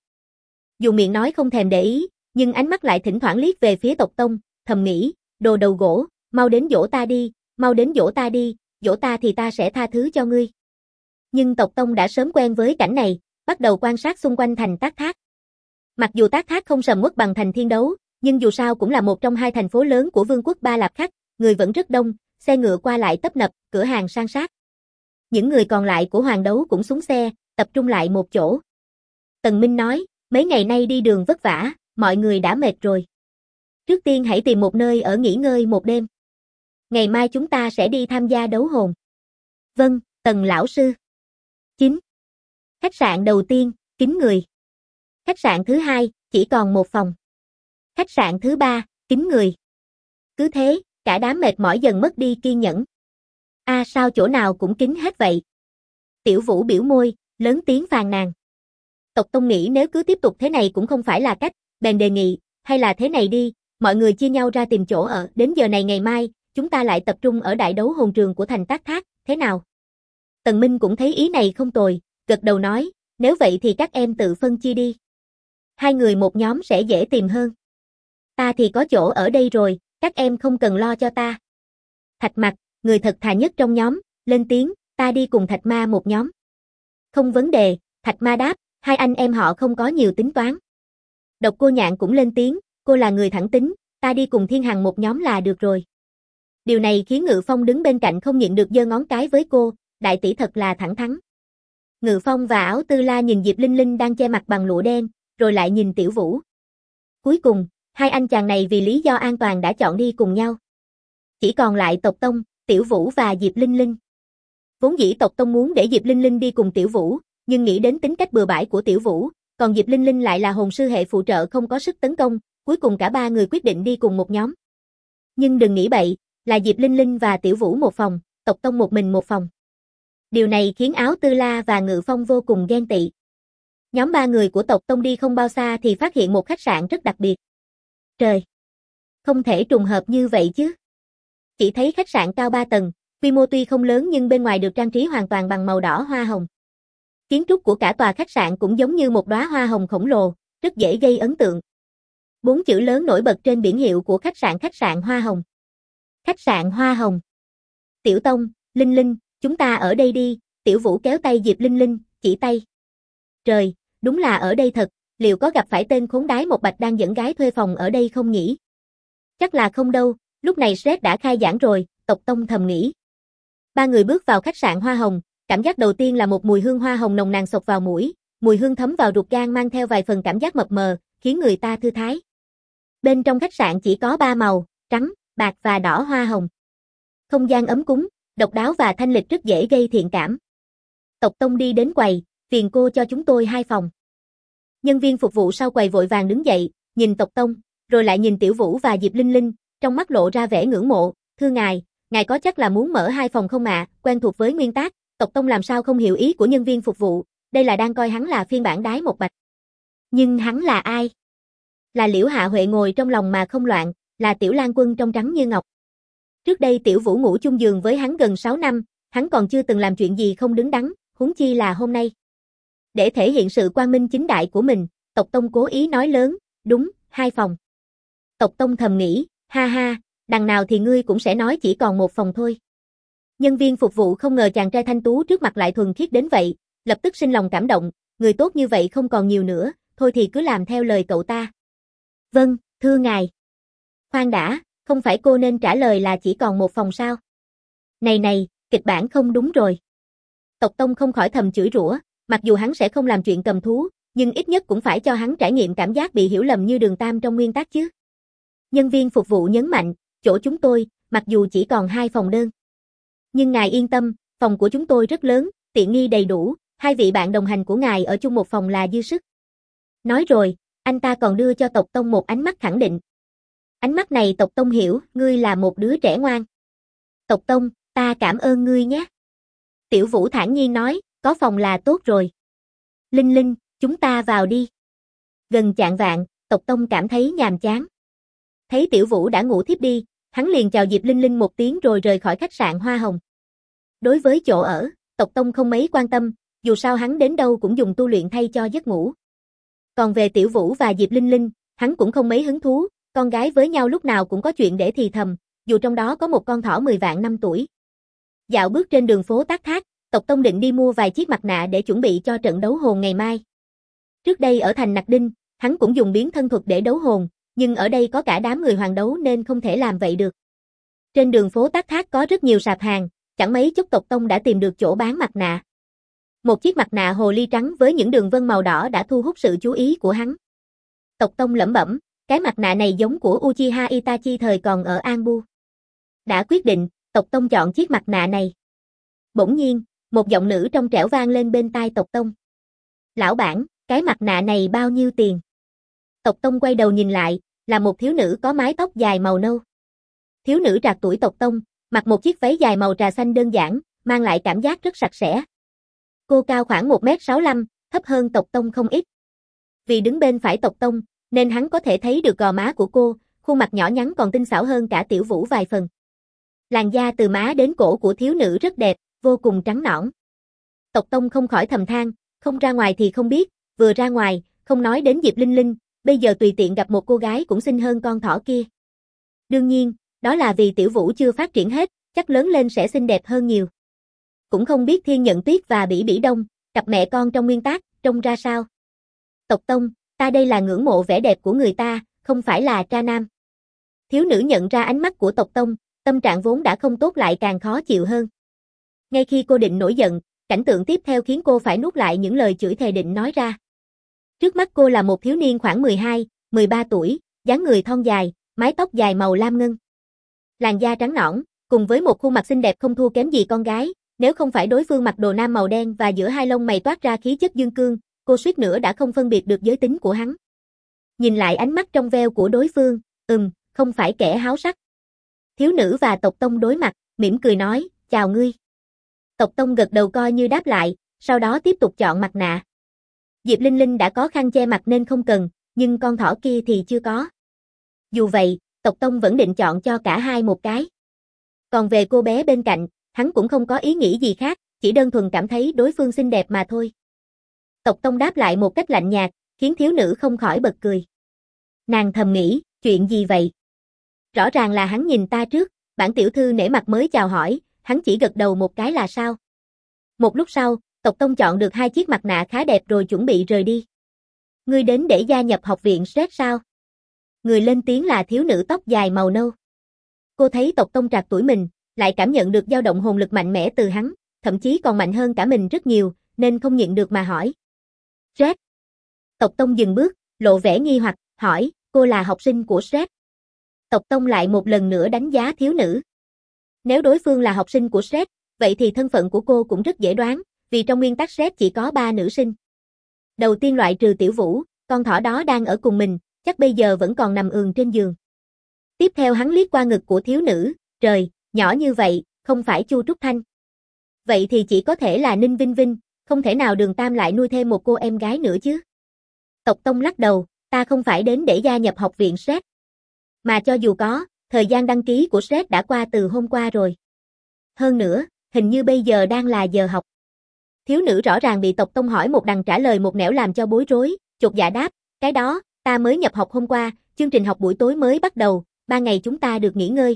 A: Dù miệng nói không thèm để ý, nhưng ánh mắt lại thỉnh thoảng liếc về phía Tộc Tông, thầm nghĩ, đồ đầu gỗ, mau đến dỗ ta đi, mau đến dỗ ta đi, dỗ ta thì ta sẽ tha thứ cho ngươi. Nhưng Tộc Tông đã sớm quen với cảnh này, bắt đầu quan sát xung quanh thành Tác Thác. Mặc dù Tác Thác không sầm uất bằng thành Thiên Đấu, nhưng dù sao cũng là một trong hai thành phố lớn của vương quốc Ba Lạp Khắc, người vẫn rất đông, xe ngựa qua lại tấp nập, cửa hàng san sát. Những người còn lại của hoàng đấu cũng xuống xe, tập trung lại một chỗ. Tần Minh nói, mấy ngày nay đi đường vất vả, mọi người đã mệt rồi. Trước tiên hãy tìm một nơi ở nghỉ ngơi một đêm. Ngày mai chúng ta sẽ đi tham gia đấu hồn. Vâng, Tần lão sư. 9. Khách sạn đầu tiên, kín người. Khách sạn thứ hai, chỉ còn một phòng. Khách sạn thứ ba, kín người. Cứ thế, cả đám mệt mỏi dần mất đi kiên nhẫn. Sao chỗ nào cũng kín hết vậy? Tiểu Vũ biểu môi, lớn tiếng phàn nàn. Tộc Tông nghĩ nếu cứ tiếp tục thế này cũng không phải là cách, bèn đề nghị, hay là thế này đi, mọi người chia nhau ra tìm chỗ ở, đến giờ này ngày mai, chúng ta lại tập trung ở đại đấu hồn trường của thành Tác Thác, thế nào? Tần Minh cũng thấy ý này không tồi, gật đầu nói, nếu vậy thì các em tự phân chia đi. Hai người một nhóm sẽ dễ tìm hơn. Ta thì có chỗ ở đây rồi, các em không cần lo cho ta. Thạch Mặc, người thật thà nhất trong nhóm, lên tiếng, ta đi cùng Thạch Ma một nhóm. Không vấn đề, Thạch Ma đáp, hai anh em họ không có nhiều tính toán. Độc Cô Nhạn cũng lên tiếng, cô là người thẳng tính, ta đi cùng Thiên Hằng một nhóm là được rồi. Điều này khiến Ngự Phong đứng bên cạnh không nhịn được giơ ngón cái với cô, đại tỷ thật là thẳng thắn. Ngự Phong và Áo Tư La nhìn Diệp Linh Linh đang che mặt bằng lụa đen, rồi lại nhìn Tiểu Vũ. Cuối cùng, hai anh chàng này vì lý do an toàn đã chọn đi cùng nhau. Chỉ còn lại Tộc Tông, Tiểu Vũ và Diệp Linh Linh. Vốn dĩ Tộc Tông muốn để Diệp Linh Linh đi cùng Tiểu Vũ, nhưng nghĩ đến tính cách bừa bãi của Tiểu Vũ, còn Diệp Linh Linh lại là hồn sư hệ phụ trợ không có sức tấn công, cuối cùng cả ba người quyết định đi cùng một nhóm. Nhưng đừng nghĩ bậy, là Diệp Linh Linh và Tiểu Vũ một phòng, Tộc Tông một mình một phòng. Điều này khiến Áo Tư La và Ngự Phong vô cùng ghen tị. Nhóm ba người của Tộc Tông đi không bao xa thì phát hiện một khách sạn rất đặc biệt. Trời! Không thể trùng hợp như vậy chứ. Chỉ thấy khách sạn cao 3 tầng, quy mô tuy không lớn nhưng bên ngoài được trang trí hoàn toàn bằng màu đỏ hoa hồng. Kiến trúc của cả tòa khách sạn cũng giống như một đóa hoa hồng khổng lồ, rất dễ gây ấn tượng. 4 chữ lớn nổi bật trên biển hiệu của khách sạn Hoa Hồng. Khách sạn Hoa Hồng. Tiểu Tông, Linh Linh, chúng ta ở đây đi, Tiểu Vũ kéo tay Diệp Linh Linh, chỉ tay. Trời, đúng là ở đây thật, liệu có gặp phải tên khốn đái một bạch đang dẫn gái thuê phòng ở đây không nhỉ? Chắc là không đâu, lúc này Shrek đã khai giảng rồi, Tộc Tông thầm nghĩ. Ba người bước vào khách sạn Hoa Hồng, cảm giác đầu tiên là một mùi hương hoa hồng nồng nàn xộc vào mũi, mùi hương thấm vào ruột gan mang theo vài phần cảm giác mập mờ, khiến người ta thư thái. Bên trong khách sạn chỉ có 3 màu, trắng, bạc và đỏ hoa hồng. Không gian ấm cúng, độc đáo và thanh lịch rất dễ gây thiện cảm. Tộc Tông đi đến quầy, phiền cô cho chúng tôi 2 phòng. Nhân viên phục vụ sau quầy vội vàng đứng dậy, nhìn Tộc Tông, rồi lại nhìn Tiểu Vũ và Diệp Linh Linh, trong mắt lộ ra vẻ ngưỡng mộ, thưa ngài có chắc là muốn mở 2 phòng không ạ? Quen thuộc với nguyên tắc, Tộc Tông làm sao không hiểu ý của nhân viên phục vụ, đây là đang coi hắn là phiên bản đái một bạch. Nhưng hắn là ai? Là Liễu Hạ Huệ ngồi trong lòng mà không loạn, là Tiểu Lan Quân trong trắng như ngọc. Trước đây Tiểu Vũ ngủ chung giường với hắn gần 6 năm, hắn còn chưa từng làm chuyện gì không đứng đắn, huống chi là hôm nay. Để thể hiện sự quang minh chính đại của mình, Tộc Tông cố ý nói lớn, đúng, 2 phòng. Tộc Tông thầm nghĩ, ha ha, đằng nào thì ngươi cũng sẽ nói chỉ còn 1 phòng thôi. Nhân viên phục vụ không ngờ chàng trai thanh tú trước mặt lại thuần khiết đến vậy, lập tức sinh lòng cảm động, người tốt như vậy không còn nhiều nữa, thôi thì cứ làm theo lời cậu ta. Vâng, thưa ngài. Khoan đã, không phải cô nên trả lời là chỉ còn 1 phòng sao? Này, kịch bản không đúng rồi. Tộc Tông không khỏi thầm chửi rủa, mặc dù hắn sẽ không làm chuyện cầm thú, nhưng ít nhất cũng phải cho hắn trải nghiệm cảm giác bị hiểu lầm như Đường Tam trong nguyên tắc chứ. Nhân viên phục vụ nhấn mạnh, chỗ chúng tôi, mặc dù chỉ còn 2 phòng đơn. Nhưng ngài yên tâm, phòng của chúng tôi rất lớn, tiện nghi đầy đủ, 2 vị bạn đồng hành của ngài ở chung 1 phòng là dư sức. Nói rồi, anh ta còn đưa cho Tộc Tông một ánh mắt khẳng định. Ánh mắt này Tộc Tông hiểu, ngươi là một đứa trẻ ngoan. Tộc Tông, ta cảm ơn ngươi nhé. Tiểu Vũ thản nhiên nói, có phòng là tốt rồi. Linh Linh, chúng ta vào đi. Gần chạng vạng, Tộc Tông cảm thấy nhàm chán. Thấy Tiểu Vũ đã ngủ thiếp đi, hắn liền chào Diệp Linh Linh một tiếng rồi rời khỏi khách sạn Hoa Hồng. Đối với chỗ ở, Tộc Tông không mấy quan tâm, dù sao hắn đến đâu cũng dùng tu luyện thay cho giấc ngủ. Còn về Tiểu Vũ và Diệp Linh Linh, hắn cũng không mấy hứng thú, con gái với nhau lúc nào cũng có chuyện để thì thầm, dù trong đó có một con thỏ 10 vạn năm tuổi. Dạo bước trên đường phố Tác Thác, Tộc Tông định đi mua vài chiếc mặt nạ để chuẩn bị cho trận đấu hồn ngày mai. Trước đây ở thành Nặc Đinh, hắn cũng dùng biến thân thuật để đấu hồn, nhưng ở đây có cả đám người hoàng đấu nên không thể làm vậy được. Trên đường phố Tác Thác có rất nhiều sạp hàng, chẳng mấy chốc Tộc Tông đã tìm được chỗ bán mặt nạ. Một chiếc mặt nạ hồ ly trắng với những đường vân màu đỏ đã thu hút sự chú ý của hắn. Tộc Tông lẩm bẩm, cái mặt nạ này giống của Uchiha Itachi thời còn ở Anbu. Đã quyết định, Tộc Tông chọn chiếc mặt nạ này. Bỗng nhiên, một giọng nữ trong trẻo vang lên bên tai Tộc Tông. Lão bản, cái mặt nạ này bao nhiêu tiền? Tộc Tông quay đầu nhìn lại, là một thiếu nữ có mái tóc dài màu nâu. Thiếu nữ trạc tuổi Tộc Tông, mặc một chiếc váy dài màu trà xanh đơn giản, mang lại cảm giác rất sạch sẽ. Cô cao khoảng 1m65, thấp hơn Tộc Tông không ít. Vì đứng bên phải Tộc Tông, nên hắn có thể thấy được gò má của cô, khuôn mặt nhỏ nhắn còn tinh xảo hơn cả Tiểu Vũ vài phần. Làn da từ má đến cổ của thiếu nữ rất đẹp, vô cùng trắng nõn. Tộc Tông không khỏi thầm than, không ra ngoài thì không biết, vừa ra ngoài, không nói đến Diệp Linh Linh, bây giờ tùy tiện gặp một cô gái cũng xinh hơn con thỏ kia. Đương nhiên, đó là vì Tiểu Vũ chưa phát triển hết, chắc lớn lên sẽ xinh đẹp hơn nhiều. Cũng không biết Thiên Nhận Tuyết và Bỉ Bỉ Đông, cặp mẹ con trong nguyên tác, trông ra sao. Tộc Tông, ta đây là ngưỡng mộ vẻ đẹp của người ta, không phải là tra nam. Thiếu nữ nhận ra ánh mắt của Tộc Tông, tâm trạng vốn đã không tốt lại càng khó chịu hơn. Ngay khi cô định nổi giận, cảnh tượng tiếp theo khiến cô phải nuốt lại những lời chửi thề định nói ra. Trước mắt cô là một thiếu niên khoảng 12, 13 tuổi, dáng người thon dài, mái tóc dài màu lam ngân. Làn da trắng nõn, cùng với một khuôn mặt xinh đẹp không thua kém gì con gái, nếu không phải đối phương mặc đồ nam màu đen và giữa hai lông mày toát ra khí chất dương cương, cô suýt nữa đã không phân biệt được giới tính của hắn. Nhìn lại ánh mắt trong veo của đối phương, không phải kẻ háo sắc. Thiếu nữ và Tộc Tông đối mặt, mỉm cười nói, chào ngươi. Tộc Tông gật đầu coi như đáp lại, sau đó tiếp tục chọn mặt nạ. Diệp Linh Linh đã có khăn che mặt nên không cần, nhưng con thỏ kia thì chưa có. Dù vậy, Tộc Tông vẫn định chọn cho cả hai một cái. Còn về cô bé bên cạnh, hắn cũng không có ý nghĩ gì khác, chỉ đơn thuần cảm thấy đối phương xinh đẹp mà thôi. Tộc Tông đáp lại một cách lạnh nhạt, khiến thiếu nữ không khỏi bật cười. Nàng thầm nghĩ, chuyện gì vậy? Rõ ràng là hắn nhìn ta trước, bản tiểu thư nể mặt mới chào hỏi, hắn chỉ gật đầu một cái là sao? Một lúc sau, Tộc Tông chọn được 2 chiếc mặt nạ khá đẹp rồi chuẩn bị rời đi. Ngươi đến để gia nhập học viện Sret sao? Người lên tiếng là thiếu nữ tóc dài màu nâu. Cô thấy Tộc Tông trạc tuổi mình, lại cảm nhận được dao động hồn lực mạnh mẽ từ hắn, thậm chí còn mạnh hơn cả mình rất nhiều, nên không nhịn được mà hỏi. Sret. Tộc Tông dừng bước, lộ vẻ nghi hoặc, hỏi, cô là học sinh của Sret. Tộc Tông lại một lần nữa đánh giá thiếu nữ. Nếu đối phương là học sinh của Sret, vậy thì thân phận của cô cũng rất dễ đoán, vì trong nguyên tắc Sret chỉ có 3 nữ sinh. Đầu tiên loại trừ Tiểu Vũ, con thỏ đó đang ở cùng mình, chắc bây giờ vẫn còn nằm ườn trên giường. Tiếp theo hắn liếc qua ngực của thiếu nữ, trời, nhỏ như vậy, không phải Chu Trúc Thanh. Vậy thì chỉ có thể là Ninh Vinh Vinh, không thể nào Đường Tam lại nuôi thêm một cô em gái nữa chứ. Tộc Tông lắc đầu, ta không phải đến để gia nhập học viện Sret. Mà cho dù có, thời gian đăng ký của Sret đã qua từ hôm qua rồi. Hơn nữa, hình như bây giờ đang là giờ học. Thiếu nữ rõ ràng bị Tộc Tông hỏi một đằng trả lời một nẻo làm cho bối rối, chột dạ đáp, cái đó, ta mới nhập học hôm qua, chương trình học buổi tối mới bắt đầu, 3 ngày chúng ta được nghỉ ngơi.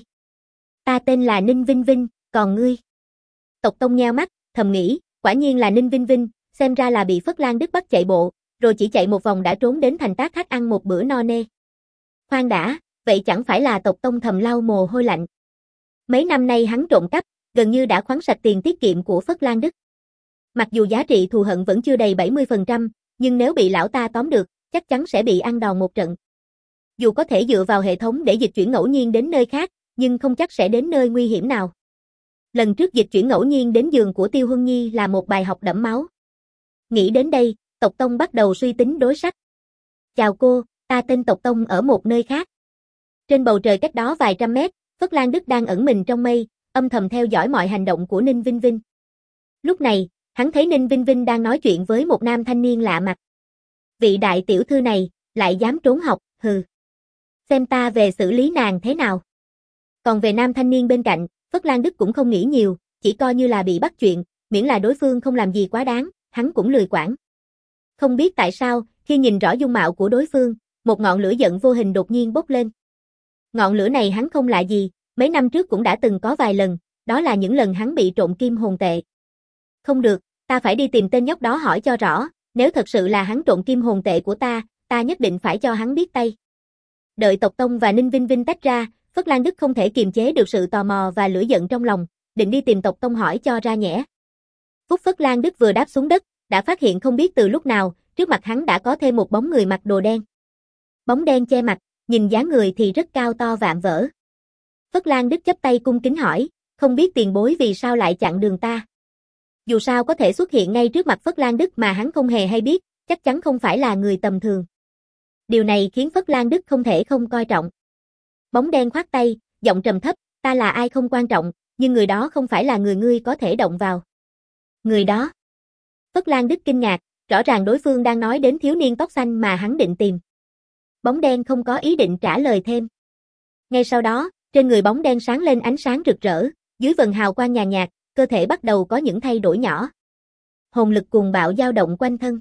A: Ta tên là Ninh Vinh Vinh, còn ngươi? Tộc Tông nheo mắt, thầm nghĩ, quả nhiên là Ninh Vinh Vinh, xem ra là bị Phất Lan Đức bắt chạy bộ, rồi chỉ chạy một vòng đã trốn đến thành Tác Khách ăn một bữa no nê. Khoan đã, vậy chẳng phải là Tộc Tông thầm lau mồ hôi lạnh. Mấy năm nay hắn trộm cắp, gần như đã khoáng sạch tiền tiết kiệm của Phất Lan Đức. Mặc dù giá trị thù hận vẫn chưa đầy 70%, nhưng nếu bị lão ta tóm được, chắc chắn sẽ bị ăn đòn một trận. Dù có thể dựa vào hệ thống để dịch chuyển ngẫu nhiên đến nơi khác, nhưng không chắc sẽ đến nơi nguy hiểm nào. Lần trước dịch chuyển ngẫu nhiên đến giường của Tiêu Huân Nhi là một bài học đẫm máu. Nghĩ đến đây, Tộc Tông bắt đầu suy tính đối sách. Chào cô, ta tên Tộc Tông ở một nơi khác. Trên bầu trời cách đó vài trăm mét, Phất Lan Đức đang ẩn mình trong mây, âm thầm theo dõi mọi hành động của Ninh Vinh Vinh. Lúc này, hắn thấy Ninh Vinh Vinh đang nói chuyện với một nam thanh niên lạ mặt. Vị đại tiểu thư này, lại dám trốn học, hừ. Xem ta về xử lý nàng thế nào. Còn về nam thanh niên bên cạnh, Phất Lan Đức cũng không nghĩ nhiều, chỉ coi như là bị bắt chuyện, miễn là đối phương không làm gì quá đáng, hắn cũng lười quản. Không biết tại sao, khi nhìn rõ dung mạo của đối phương, một ngọn lửa giận vô hình đột nhiên bốc lên. Ngọn lửa này hắn không lạ gì, mấy năm trước cũng đã từng có vài lần, đó là những lần hắn bị trộm kim hồn tệ. Không được, ta phải đi tìm tên nhóc đó hỏi cho rõ, nếu thật sự là hắn trộm kim hồn tệ của ta nhất định phải cho hắn biết tay. Đợi Tộc Tông và Ninh Vinh Vinh tách ra, Phất Lan Đức không thể kiềm chế được sự tò mò và lửa giận trong lòng, định đi tìm Tộc Tông hỏi cho ra nhẽ. Phúc Phất Lan Đức vừa đáp xuống đất, đã phát hiện không biết từ lúc nào, trước mặt hắn đã có thêm một bóng người mặc đồ đen. Bóng đen che mặt, nhìn dáng người thì rất cao to vạm vỡ. Phất Lan Đức chắp tay cung kính hỏi, không biết tiền bối vì sao lại chặn đường ta. Dù sao có thể xuất hiện ngay trước mặt Phất Lan Đức mà hắn không hề hay biết, chắc chắn không phải là người tầm thường. Điều này khiến Phất Lan Đức không thể không coi trọng. Bóng đen khoát tay, giọng trầm thấp, ta là ai không quan trọng, nhưng người đó không phải là người ngươi có thể động vào. Người đó? Phất Lan Đức kinh ngạc, rõ ràng đối phương đang nói đến thiếu niên tóc xanh mà hắn định tìm. Bóng đen không có ý định trả lời thêm. Ngay sau đó, trên người bóng đen sáng lên ánh sáng rực rỡ, dưới vầng hào quang nhàn nhạt, cơ thể bắt đầu có những thay đổi nhỏ. Hồn lực cuồng bạo dao động quanh thân.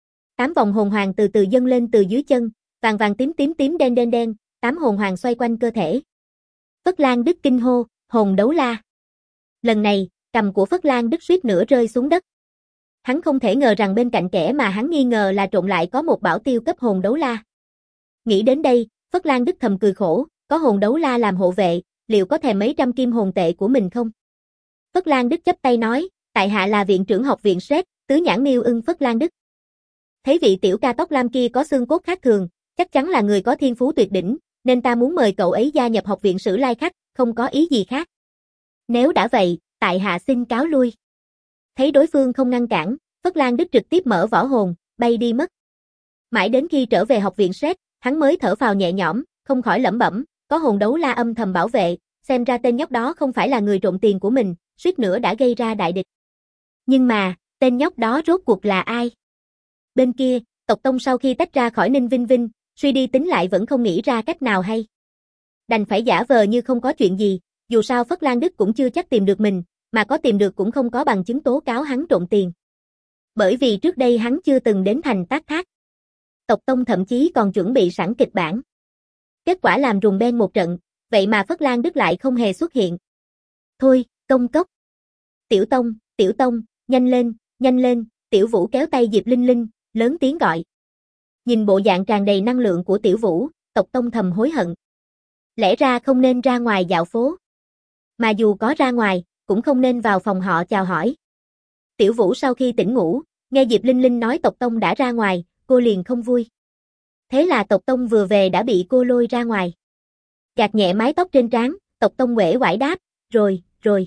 A: 8 vòng hồn hoàng từ từ dâng lên từ dưới chân, vàng vàng tím tím tím đen đen đen, 8 hồn hoàng xoay quanh cơ thể. Phất Lan Đức kinh hô, hồn đấu la. Lần này, cầm của Phất Lan Đức suýt nữa rơi xuống đất. Hắn không thể ngờ rằng bên cạnh kẻ mà hắn nghi ngờ là trộm lại có một bảo tiêu cấp hồn đấu la. Nghĩ đến đây, Phất Lan Đức thầm cười khổ, có hồn đấu la làm hộ vệ, liệu có thèm mấy trăm kim hồn tệ của mình không? Phất Lan Đức chắp tay nói, tại hạ là viện trưởng học viện Sret, Tứ Nhãn Miêu Ưng Phất Lan Đức. Thấy vị tiểu ca tóc lam kia có xương cốt khác thường, chắc chắn là người có thiên phú tuyệt đỉnh, nên ta muốn mời cậu ấy gia nhập học viện Sử Lai Khắc, không có ý gì khác. Nếu đã vậy, tại hạ xin cáo lui. Thấy đối phương không ngăn cản, Phất Lan Đức trực tiếp mở võ hồn, bay đi mất. Mãi đến khi trở về học viện Sret, hắn mới thở phào nhẹ nhõm, không khỏi lẩm bẩm, có hồn đấu la âm thầm bảo vệ, xem ra tên nhóc đó không phải là người trộm tiền của mình, suýt nữa đã gây ra đại địch. Nhưng mà, tên nhóc đó rốt cuộc là ai? Bên kia, Tộc Tông sau khi tách ra khỏi Ninh Vinh Vinh, suy đi tính lại vẫn không nghĩ ra cách nào hay. Đành phải giả vờ như không có chuyện gì, dù sao Phất Lan Đức cũng chưa chắc tìm được mình, mà có tìm được cũng không có bằng chứng tố cáo hắn trộm tiền. Bởi vì trước đây hắn chưa từng đến thành Tác Thác. Tộc Tông thậm chí còn chuẩn bị sẵn kịch bản. Kết quả làm rùng beng một trận, vậy mà Phất Lan Đức lại không hề xuất hiện. Thôi, công cốc. Tiểu Tông, nhanh lên, Tiểu Vũ kéo tay Diệp Linh Linh, lớn tiếng gọi. Nhìn bộ dạng tràn đầy năng lượng của Tiểu Vũ, Tộc Tông thầm hối hận. Lẽ ra không nên ra ngoài dạo phố. Mà dù có ra ngoài, cũng không nên vào phòng họ chào hỏi. Tiểu Vũ sau khi tỉnh ngủ, nghe Diệp Linh Linh nói Tộc Tông đã ra ngoài, cô liền không vui. Thế là Tộc Tông vừa về đã bị cô lôi ra ngoài. Gạt nhẹ mái tóc trên trán, Tộc Tông uể oải đáp, rồi.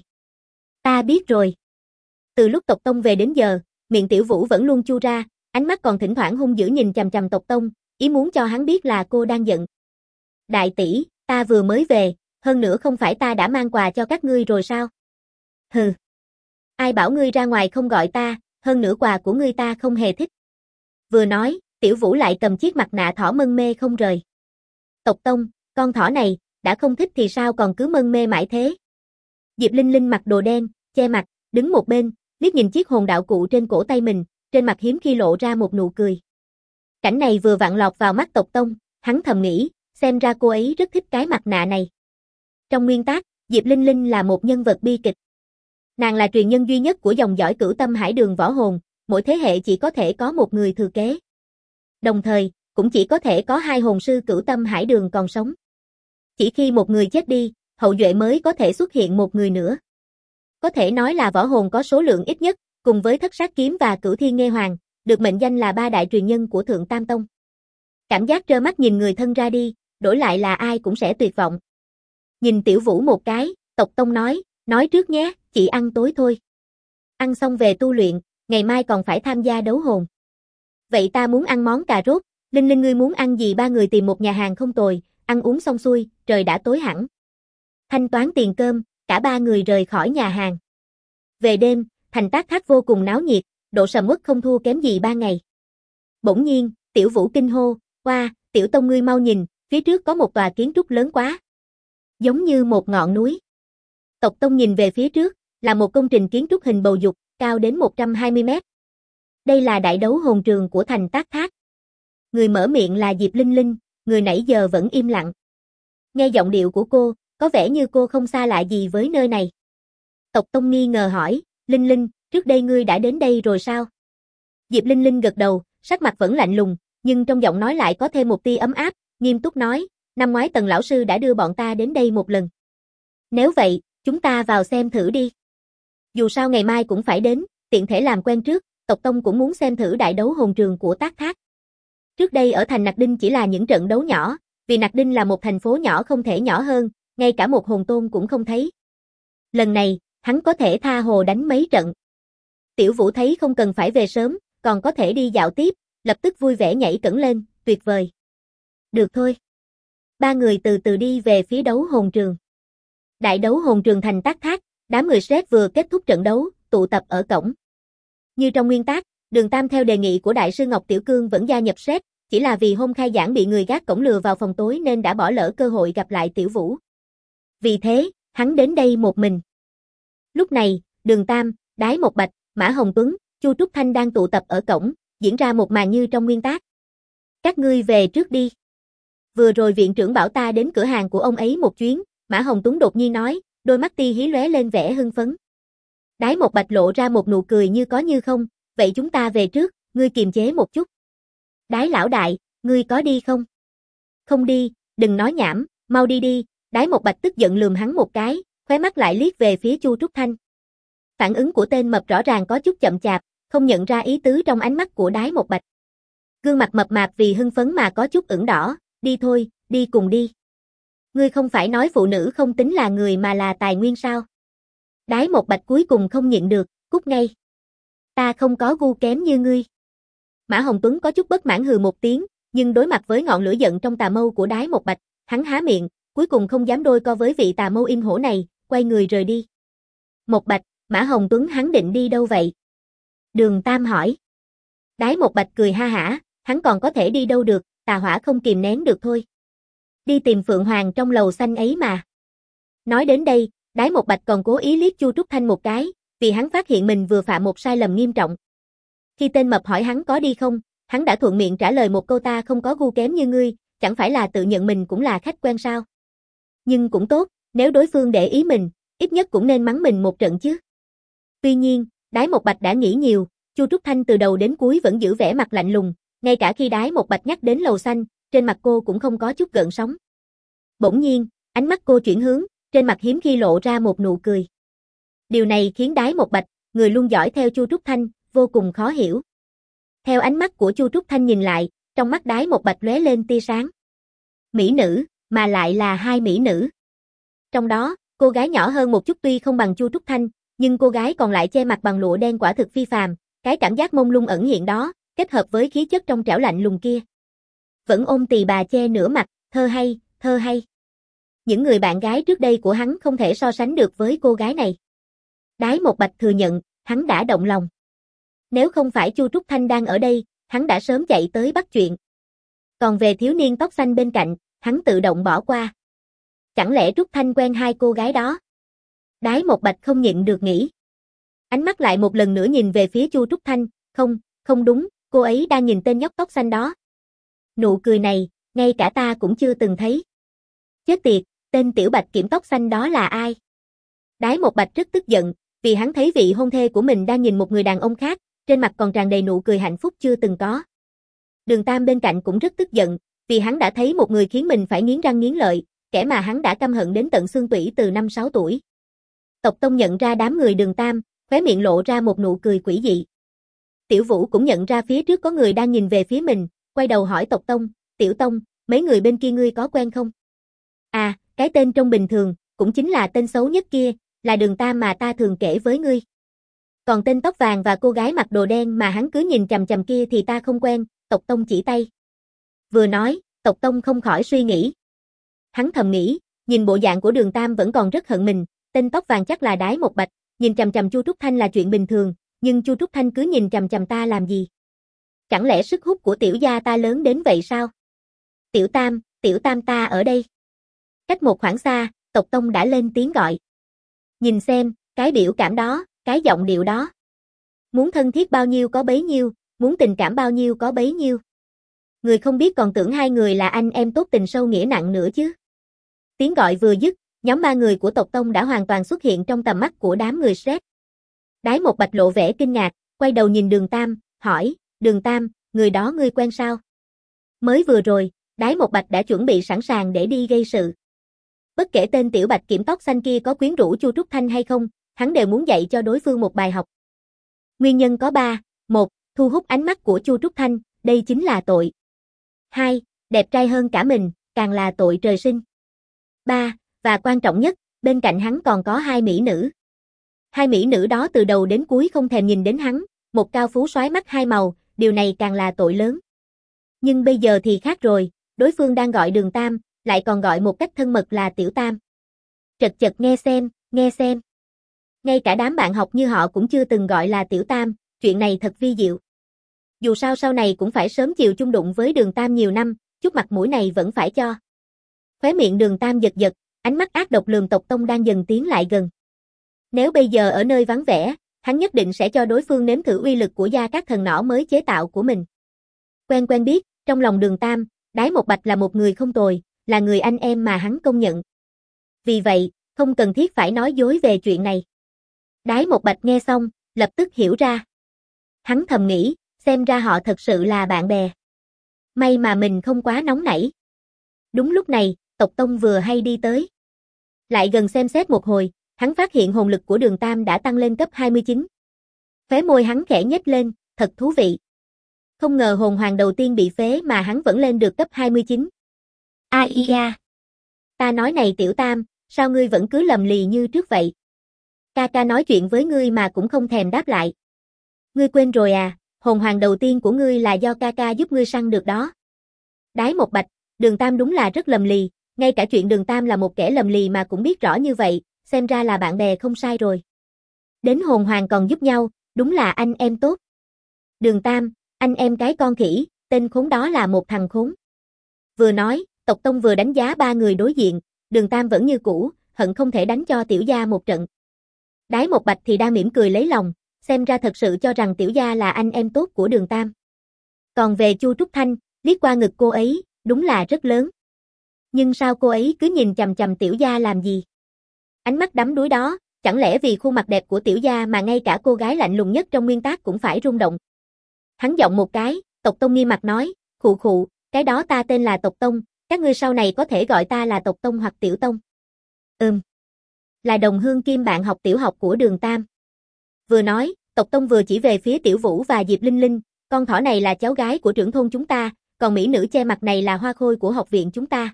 A: Ta biết rồi. Từ lúc Tộc Tông về đến giờ, miệng Tiểu Vũ vẫn luôn chu ra, ánh mắt còn thỉnh thoảng hung dữ nhìn chằm chằm Tộc Tông, ý muốn cho hắn biết là cô đang giận. Đại tỷ, ta vừa mới về, hơn nữa không phải ta đã mang quà cho các ngươi rồi sao? Hừ. Ai bảo ngươi ra ngoài không gọi ta, hơn nữa quà của ngươi ta không hề thích. Vừa nói, Tiểu Vũ lại cầm chiếc mặt nạ thỏ mân mê không rời. Tộc Tông, con thỏ này, đã không thích thì sao còn cứ mân mê mãi thế? Diệp Linh Linh mặc đồ đen, che mặt, đứng một bên, liếc nhìn chiếc hồn đạo cụ trên cổ tay mình, trên mặt hiếm khi lộ ra một nụ cười. Cảnh này vừa vặn lọt vào mắt Tộc Tông, hắn thầm nghĩ, xem ra cô ấy rất thích cái mặt nạ này. Trong nguyên tác, Diệp Linh Linh là một nhân vật bi kịch. Nàng là truyền nhân duy nhất của dòng dõi Cửu Tâm Hải Đường võ hồn, mỗi thế hệ chỉ có thể có một người thừa kế. Đồng thời, cũng chỉ có thể có 2 hồn sư Cửu Tâm Hải Đường còn sống. Chỉ khi một người chết đi, hậu duệ mới có thể xuất hiện một người nữa. Có thể nói là võ hồn có số lượng ít nhất, cùng với Thất Sát Kiếm và Cửu Thiên Nghê Hoàng, được mệnh danh là 3 đại truyền nhân của Thượng Tam Tông. Cảm giác trơ mắt nhìn người thân ra đi, đổi lại là ai cũng sẽ tuyệt vọng. Nhìn Tiểu Vũ một cái, Tộc Tông nói trước nhé, chỉ ăn tối thôi. Ăn xong về tu luyện, ngày mai còn phải tham gia đấu hồn. Vậy ta muốn ăn món cà rốt, Linh Linh ngươi muốn ăn gì? 3 người tìm một nhà hàng không tồi, ăn uống xong xuôi, trời đã tối hẳn. Thanh toán tiền cơm, cả 3 người rời khỏi nhà hàng. Về đêm, thành Tác Thác vô cùng náo nhiệt, độ sầm uất không thua kém gì 3 ngày. Bỗng nhiên, Tiểu Vũ kinh hô, "Oa, Tiểu Tông ngươi mau nhìn, phía trước có một tòa kiến trúc lớn quá. Giống như một ngọn núi." Tộc Tông nhìn về phía trước, là một công trình kiến trúc hình bầu dục, cao đến 120 mét. Đây là đại đấu hồn trường của thành Tác Thác. Người mở miệng là Diệp Linh Linh, người nãy giờ vẫn im lặng. Nghe giọng điệu của cô, có vẻ như cô không xa lạ gì với nơi này. Tộc Tông nghi ngờ hỏi, Linh Linh, trước đây ngươi đã đến đây rồi sao? Diệp Linh Linh gật đầu, sắc mặt vẫn lạnh lùng, nhưng trong giọng nói lại có thêm một tia ấm áp, nghiêm túc nói, năm ngoái Tần lão sư đã đưa bọn ta đến đây một lần. Nếu vậy, chúng ta vào xem thử đi. Dù sao ngày mai cũng phải đến, tiện thể làm quen trước, Tộc Tông cũng muốn xem thử đại đấu hồn trường của Tác Thác. Trước đây ở thành Nặc Đinh chỉ là những trận đấu nhỏ, vì Nặc Đinh là một thành phố nhỏ không thể nhỏ hơn, ngay cả một hồn tôn cũng không thấy. Lần này, hắn có thể tha hồ đánh mấy trận. Tiểu Vũ thấy không cần phải về sớm, còn có thể đi dạo tiếp, lập tức vui vẻ nhảy cẫng lên, tuyệt vời. Được thôi. 3 người từ từ đi về phía đấu hồn trường. Đại đấu hồn trường thành Tác Thác, đám người Shrek vừa kết thúc trận đấu, tụ tập ở cổng. Như trong nguyên tác, Đường Tam theo đề nghị của Đại sư Ngọc Tiểu Cương vẫn gia nhập Shrek, chỉ là vì hôm khai giảng bị người gác cổng lừa vào phòng tối nên đã bỏ lỡ cơ hội gặp lại Tiểu Vũ. Vì thế, hắn đến đây một mình. Lúc này, Đường Tam, Đái Một Bạch, Mã Hồng Tuấn, Chu Trúc Thanh đang tụ tập ở cổng, diễn ra một màn như trong nguyên tác. Các ngươi về trước đi. Vừa rồi viện trưởng bảo ta đến cửa hàng của ông ấy một chuyến, Mã Hồng Tuấn đột nhiên nói, đôi mắt ti hí lóe lên vẻ hưng phấn. Đái Một Bạch lộ ra một nụ cười như có như không, vậy chúng ta về trước, ngươi kiềm chế một chút. Đái lão đại, ngươi có đi không? Không đi, đừng nói nhảm, mau đi đi, Đái Một Bạch tức giận lườm hắn một cái, khóe mắt lại liếc về phía Chu Trúc Thanh. Phản ứng của tên mập rõ ràng có chút chậm chạp, không nhận ra ý tứ trong ánh mắt của Đái Một Bạch. Gương mặt mập mạp vì hưng phấn mà có chút ửng đỏ, đi thôi, đi cùng đi. Ngươi không phải nói phụ nữ không tính là người mà là tài nguyên sao? Đái Một Bạch cuối cùng không nhịn được, cút ngay. Ta không có gu kém như ngươi. Mã Hồng Tuấn có chút bất mãn hừ một tiếng, nhưng đối mặt với ngọn lửa giận trong tà mâu của Đái Một Bạch, hắn há miệng, cuối cùng không dám đôi co với vị tà mâu im hổ này, quay người rời đi. Một Bạch, Mã Hồng Tuấn hắn định đi đâu vậy? Đường Tam hỏi. Đái Một Bạch cười ha hả, hắn còn có thể đi đâu được, tà hỏa không kìm nén được thôi. Đi tìm Phượng Hoàng trong lầu xanh ấy mà. Nói đến đây, Đái Một Bạch còn cố ý liếc Chu Trúc Thanh một cái, vì hắn phát hiện mình vừa phạm một sai lầm nghiêm trọng. Khi tên mập hỏi hắn có đi không, hắn đã thuận miệng trả lời một câu ta không có gu kém như ngươi, chẳng phải là tự nhận mình cũng là khách quen sao. Nhưng cũng tốt, nếu đối phương để ý mình, ít nhất cũng nên mắng mình một trận chứ. Tuy nhiên, Đái Một Bạch đã nghĩ nhiều, Chu Trúc Thanh từ đầu đến cuối vẫn giữ vẻ mặt lạnh lùng, ngay cả khi Đái Một Bạch nhắc đến lầu xanh, trên mặt cô cũng không có chút gợn sóng. Bỗng nhiên, ánh mắt cô chuyển hướng, trên mặt hiếm khi lộ ra một nụ cười. Điều này khiến Đái Một Bạch, người luôn dõi theo Chu Trúc Thanh, vô cùng khó hiểu. Theo ánh mắt của Chu Trúc Thanh nhìn lại, trong mắt Đái Một Bạch lóe lên tia sáng. Mỹ nữ, mà lại là hai mỹ nữ. Trong đó, cô gái nhỏ hơn một chút tuy không bằng Chu Trúc Thanh, nhưng cô gái còn lại che mặt bằng lụa đen quả thực phi phàm, cái cảm giác mông lung ẩn hiện đó, kết hợp với khí chất trong trẻo lạnh lùng kia. Vẫn ôm tì bà che nửa mặt, thơ hay, thơ hay. Những người bạn gái trước đây của hắn không thể so sánh được với cô gái này. Đái Một Bạch thừa nhận, hắn đã động lòng. Nếu không phải Chu Trúc Thanh đang ở đây, hắn đã sớm chạy tới bắt chuyện. Còn về thiếu niên tóc xanh bên cạnh, hắn tự động bỏ qua. Chẳng lẽ Trúc Thanh quen hai cô gái đó? Đái Một Bạch không nhịn được nghĩ. Ánh mắt lại một lần nữa nhìn về phía Chu Trúc Thanh, không đúng, cô ấy đang nhìn tên nhóc tóc xanh đó. Nụ cười này, ngay cả ta cũng chưa từng thấy. Chết tiệt, tên tiểu bạch kiểm tóc xanh đó là ai? Đái Một Bạch rất tức giận, vì hắn thấy vị hôn thê của mình đang nhìn một người đàn ông khác, trên mặt còn tràn đầy nụ cười hạnh phúc chưa từng có. Đường Tam bên cạnh cũng rất tức giận, vì hắn đã thấy một người khiến mình phải nghiến răng nghiến lợi, kẻ mà hắn đã căm hận đến tận xương tủy từ năm 6 tuổi. Tộc Tông nhận ra đám người Đường Tam, khóe miệng lộ ra một nụ cười quỷ dị. Tiểu Vũ cũng nhận ra phía trước có người đang nhìn về phía mình, quay đầu hỏi Tộc Tông, Tiểu Tông, mấy người bên kia ngươi có quen không? À, cái tên trông bình thường, cũng chính là tên xấu nhất kia, là Đường Tam mà ta thường kể với ngươi. Còn tên tóc vàng và cô gái mặc đồ đen mà hắn cứ nhìn chằm chằm kia thì ta không quen, Tộc Tông chỉ tay. Vừa nói, Tộc Tông không khỏi suy nghĩ. Hắn thầm nghĩ, nhìn bộ dạng của Đường Tam vẫn còn rất hận mình, tên tóc vàng chắc là Đái Một Bạch, nhìn chằm chằm Chu Trúc Thanh là chuyện bình thường, nhưng Chu Trúc Thanh cứ nhìn chằm chằm ta làm gì? Chẳng lẽ sức hút của tiểu gia ta lớn đến vậy sao? Tiểu Tam ta ở đây. Cách một khoảng xa, Tộc Tông đã lên tiếng gọi. Nhìn xem, cái biểu cảm đó, cái giọng điệu đó. Muốn thân thiết bao nhiêu có bấy nhiêu, muốn tình cảm bao nhiêu có bấy nhiêu. Người không biết còn tưởng hai người là anh em tốt tình sâu nghĩa nặng nữa chứ. Tiếng gọi vừa dứt, nhóm 3 người của Tộc Tông đã hoàn toàn xuất hiện trong tầm mắt của đám người Shrek. Đái Một Bạch lộ vẻ kinh ngạc, quay đầu nhìn Đường Tam, hỏi, Đường Tam, người đó ngươi quen sao? Mới vừa rồi, Đái Một Bạch đã chuẩn bị sẵn sàng để đi gây sự. Bất kể tên tiểu bạch kiểm tóc xanh kia có quyến rũ Chu Trúc Thanh hay không, hắn đều muốn dạy cho đối phương một bài học. Nguyên nhân có 3, 1, thu hút ánh mắt của Chu Trúc Thanh, đây chính là tội. 2, đẹp trai hơn cả mình, càng là tội trời sinh. 3, và quan trọng nhất, bên cạnh hắn còn có hai mỹ nữ. Hai mỹ nữ đó từ đầu đến cuối không thèm nhìn đến hắn, một cao phú soái mắt hai màu, điều này càng là tội lớn. Nhưng bây giờ thì khác rồi, đối phương đang gọi Đường Tam, lại còn gọi một cách thân mật là Tiểu Tam. Trật chật nghe xem. Ngay cả đám bạn học như họ cũng chưa từng gọi là Tiểu Tam, chuyện này thật vi diệu. Dù sao sau này cũng phải sớm chiều chung đụng với Đường Tam nhiều năm, chút mặt mũi này vẫn phải cho. Khóe miệng Đường Tam giật giật, ánh mắt ác độc lườm Tộc Tông đang dần tiến lại gần. Nếu bây giờ ở nơi vắng vẻ, hắn nhất định sẽ cho đối phương nếm thử uy lực của gia các thần nỏ mới chế tạo của mình. Quen biết, trong lòng Đường Tam, Đái Một Bạch là một người không tồi, là người anh em mà hắn công nhận. Vì vậy, không cần thiết phải nói dối về chuyện này. Đái Một Bạch nghe xong, lập tức hiểu ra. Hắn thầm nghĩ, xem ra họ thật sự là bạn bè. May mà mình không quá nóng nảy. Đúng lúc này, Tộc Tông vừa hay đi tới. Lại gần xem xét một hồi, hắn phát hiện hồn lực của Đường Tam đã tăng lên cấp 29. Khóe môi hắn khẽ nhếch lên, thật thú vị. Không ngờ hồn hoàng đầu tiên bị phế mà hắn vẫn lên được cấp 29. Aia. Ta nói này Tiểu Tam, sao ngươi vẫn cứ lầm lì như trước vậy? Ca nói chuyện với ngươi mà cũng không thèm đáp lại. Ngươi quên rồi à, hồn hoàng đầu tiên của ngươi là do ca giúp ngươi săn được đó. Đái Một Bạch, Đường Tam đúng là rất lầm lì, ngay cả chuyện Đường Tam là một kẻ lầm lì mà cũng biết rõ như vậy, xem ra là bạn bè không sai rồi. Đến hồn hoàng còn giúp nhau, đúng là anh em tốt. Đường Tam, anh em cái con khỉ, tên khốn đó là một thằng khốn. Vừa nói, Tộc Tông vừa đánh giá 3 người đối diện, Đường Tam vẫn như cũ, hận không thể đánh cho tiểu gia một trận. Đái Một Bạch thì đang mỉm cười lấy lòng, xem ra thật sự cho rằng Tiểu gia là anh em tốt của Đường Tam. Còn về Chu Trúc Thanh, liếc qua ngực cô ấy, đúng là rất lớn. Nhưng sao cô ấy cứ nhìn chằm chằm Tiểu gia làm gì? Ánh mắt đắm đuối đó, chẳng lẽ vì khuôn mặt đẹp của Tiểu gia mà ngay cả cô gái lạnh lùng nhất trong nguyên tác cũng phải rung động? Hắn giọng một cái, Tộc Tông nghiêm mặt nói, khụ khụ, cái đó ta tên là Tộc Tông, các ngươi sau này có thể gọi ta là Tộc Tông hoặc Tiểu Tông. Là đồng hương kim bạn học tiểu học của Đường Tam. Vừa nói, Tộc Tông vừa chỉ về phía Tiểu Vũ và Diệp Linh Linh, con thỏ này là cháu gái của trưởng thôn chúng ta, còn mỹ nữ che mặt này là hoa khôi của học viện chúng ta.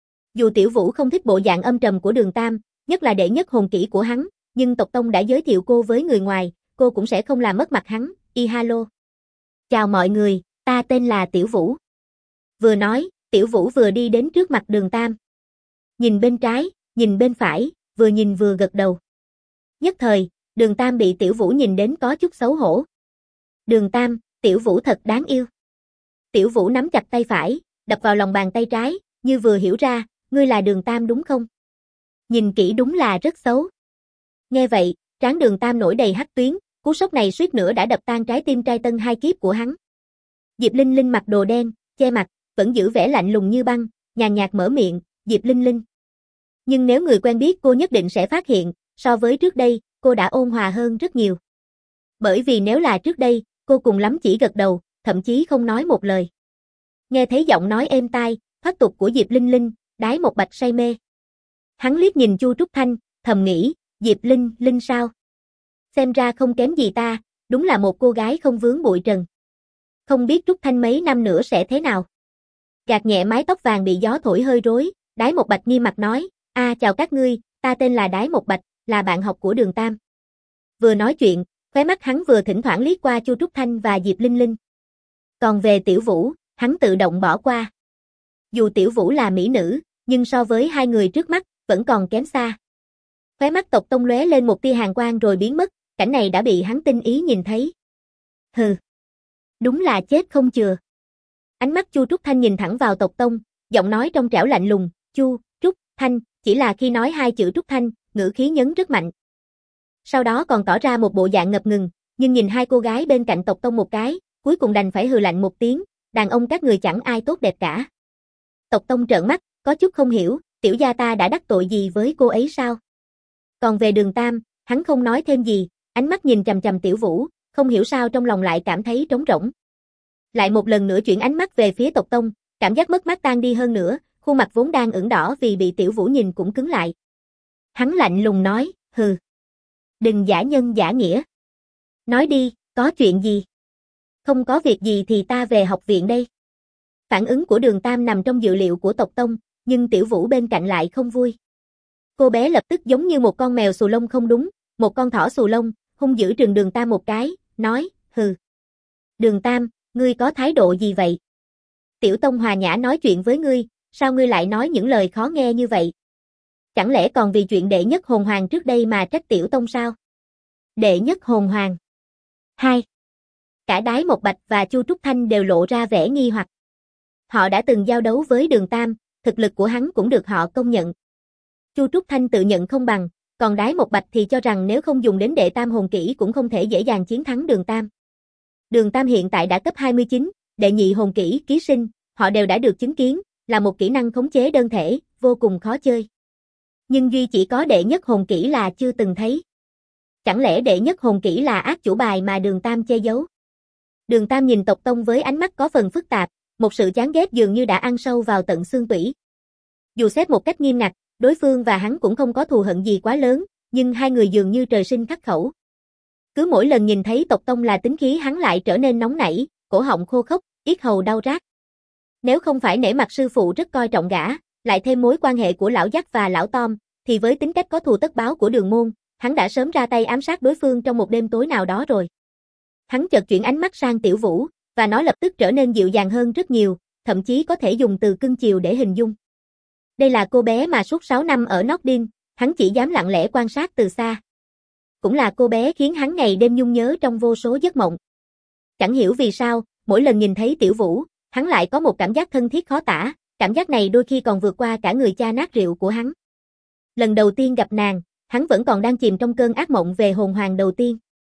A: Dù Tiểu Vũ không thích bộ dạng âm trầm của Đường Tam, nhất là đệ nhất hồn kỹ của hắn, nhưng Tộc Tông đã giới thiệu cô với người ngoài, cô cũng sẽ không làm mất mặt hắn. Hello. Chào mọi người, ta tên là Tiểu Vũ. Vừa nói, Tiểu Vũ vừa đi đến trước mặt Đường Tam. Nhìn bên trái, nhìn bên phải, vừa nhìn vừa gật đầu. Nhất thời, Đường Tam bị Tiểu Vũ nhìn đến có chút xấu hổ. Đường Tam, Tiểu Vũ thật đáng yêu. Tiểu Vũ nắm chặt tay phải, đập vào lòng bàn tay trái, như vừa hiểu ra, ngươi là Đường Tam đúng không? Nhìn kỹ đúng là rất xấu. Nghe vậy, trán Đường Tam nổi đầy hắc tuyến, cú sốc này suýt nữa đã đập tan trái tim trai tân hai kiếp của hắn. Diệp Linh Linh mặc đồ đen, che mặt, vẫn giữ vẻ lạnh lùng như băng, nhàn nhạt mở miệng, Diệp Linh Linh. Nhưng nếu người quen biết cô nhất định sẽ phát hiện, so với trước đây, cô đã ôn hòa hơn rất nhiều. Bởi vì nếu là trước đây, cô cùng lắm chỉ gật đầu, thậm chí không nói một lời. Nghe thấy giọng nói êm tai, thoát tục của Diệp Linh Linh, Đái Một Bạch say mê. Hắn liếc nhìn Chu Trúc Thanh, thầm nghĩ, Diệp Linh Linh sao? Xem ra không kém gì ta, đúng là một cô gái không vướng bụi trần. Không biết Trúc Thanh mấy năm nữa sẽ thế nào. Gạt nhẹ mái tóc vàng bị gió thổi hơi rối, Đái Một Bạch nghiêm mặt nói, chào các ngươi, ta tên là Đái Một Bạch, là bạn học của Đường Tam. Vừa nói chuyện, khóe mắt hắn vừa thỉnh thoảng liếc qua Chu Trúc Thanh và Diệp Linh Linh. Còn về Tiểu Vũ, hắn tự động bỏ qua. Dù Tiểu Vũ là mỹ nữ, nhưng so với hai người trước mắt, vẫn còn kém xa. Khóe mắt Tộc Tông lóe lên một tia hàn quang rồi biến mất, cảnh này đã bị hắn tinh ý nhìn thấy. Hừ, đúng là chết không chừa. Ánh mắt Chu Trúc Thanh nhìn thẳng vào Tộc Tông, giọng nói trong trẻo lạnh lùng, Chu, Trúc, Thanh, chỉ là khi nói hai chữ Trúc Thanh, ngữ khí nhấn rất mạnh. Sau đó còn tỏ ra một bộ dạng ngập ngừng, nhưng nhìn hai cô gái bên cạnh Tộc Tông một cái, cuối cùng đành phải hừ lạnh một tiếng, đàn ông các người chẳng ai tốt đẹp cả. Tộc Tông trợn mắt, có chút không hiểu, tiểu gia ta đã đắc tội gì với cô ấy sao? Còn về Đường Tam, hắn không nói thêm gì, ánh mắt nhìn chằm chằm Tiểu Vũ, không hiểu sao trong lòng lại cảm thấy trống rỗng. Lại một lần nữa chuyển ánh mắt về phía Tộc Tông, cảm giác mất mát tan đi hơn nữa, khuôn mặt vốn đang ửng đỏ vì bị Tiểu Vũ nhìn cũng cứng lại. Hắn lạnh lùng nói, hừ. Đừng giả nhân giả nghĩa. Nói đi, có chuyện gì? Không có việc gì thì ta về học viện đây. Phản ứng của Đường Tam nằm trong dự liệu của Tộc Tông, nhưng Tiểu Vũ bên cạnh lại không vui. Cô bé lập tức giống như một con mèo xù lông không đúng, một con thỏ xù lông, hung dữ trừng Đường Tam một cái, nói, hừ. Đường Tam, ngươi có thái độ gì vậy? Tiểu Tông hòa nhã nói chuyện với ngươi, sao ngươi lại nói những lời khó nghe như vậy? Chẳng lẽ còn vì chuyện đệ nhất hồn hoàng trước đây mà trách Tiểu Tông sao? Đệ nhất hồn hoàng. 2. Cả Đái Một Bạch và Chu Trúc Thanh đều lộ ra vẻ nghi hoặc. Họ đã từng giao đấu với Đường Tam, thực lực của hắn cũng được họ công nhận. Chu Trúc Thanh tự nhận không bằng, còn Đái Một Bạch thì cho rằng nếu không dùng đến đệ tam hồn kỹ cũng không thể dễ dàng chiến thắng Đường Tam. Đường Tam hiện tại đã cấp 29, đệ nhị hồn kỹ ký sinh, họ đều đã được chứng kiến, là một kỹ năng khống chế đơn thể, vô cùng khó chơi. Nhưng duy chỉ có đệ nhất hồn kỹ là chưa từng thấy. Chẳng lẽ đệ nhất hồn kỹ là ác chủ bài mà Đường Tam che giấu? Đường Tam nhìn Tộc Tông với ánh mắt có phần phức tạp, một sự chán ghét dường như đã ăn sâu vào tận xương tủy. Dù xét một cách nghiêm ngặt, đối phương và hắn cũng không có thù hận gì quá lớn, nhưng hai người dường như trời sinh khắc khẩu. Cứ mỗi lần nhìn thấy Tộc Tông là tính khí hắn lại trở nên nóng nảy, cổ họng khô khốc, yết hầu đau rát. Nếu không phải nể mặt sư phụ rất coi trọng gã, lại thêm mối quan hệ của lão Dắt và lão Tom, thì với tính cách có thù tất báo của Đường môn, hắn đã sớm ra tay ám sát đối phương trong một đêm tối nào đó rồi. Hắn chợt chuyển ánh mắt sang Tiểu Vũ, và nó lập tức trở nên dịu dàng hơn rất nhiều, thậm chí có thể dùng từ cưng chiều để hình dung. Đây là cô bé mà suốt 6 năm ở Nordin, hắn chỉ dám lặng lẽ quan sát từ xa. Cũng là cô bé khiến hắn ngày đêm nhung nhớ trong vô số giấc mộng. Chẳng hiểu vì sao, mỗi lần nhìn thấy Tiểu Vũ, hắn lại có một cảm giác thân thiết khó tả, cảm giác này đôi khi còn vượt qua cả người cha nát rượu của hắn. Lần đầu tiên gặp nàng, hắn vẫn còn đang chìm trong cơn ác mộng về hồn hoàng đầu tiên.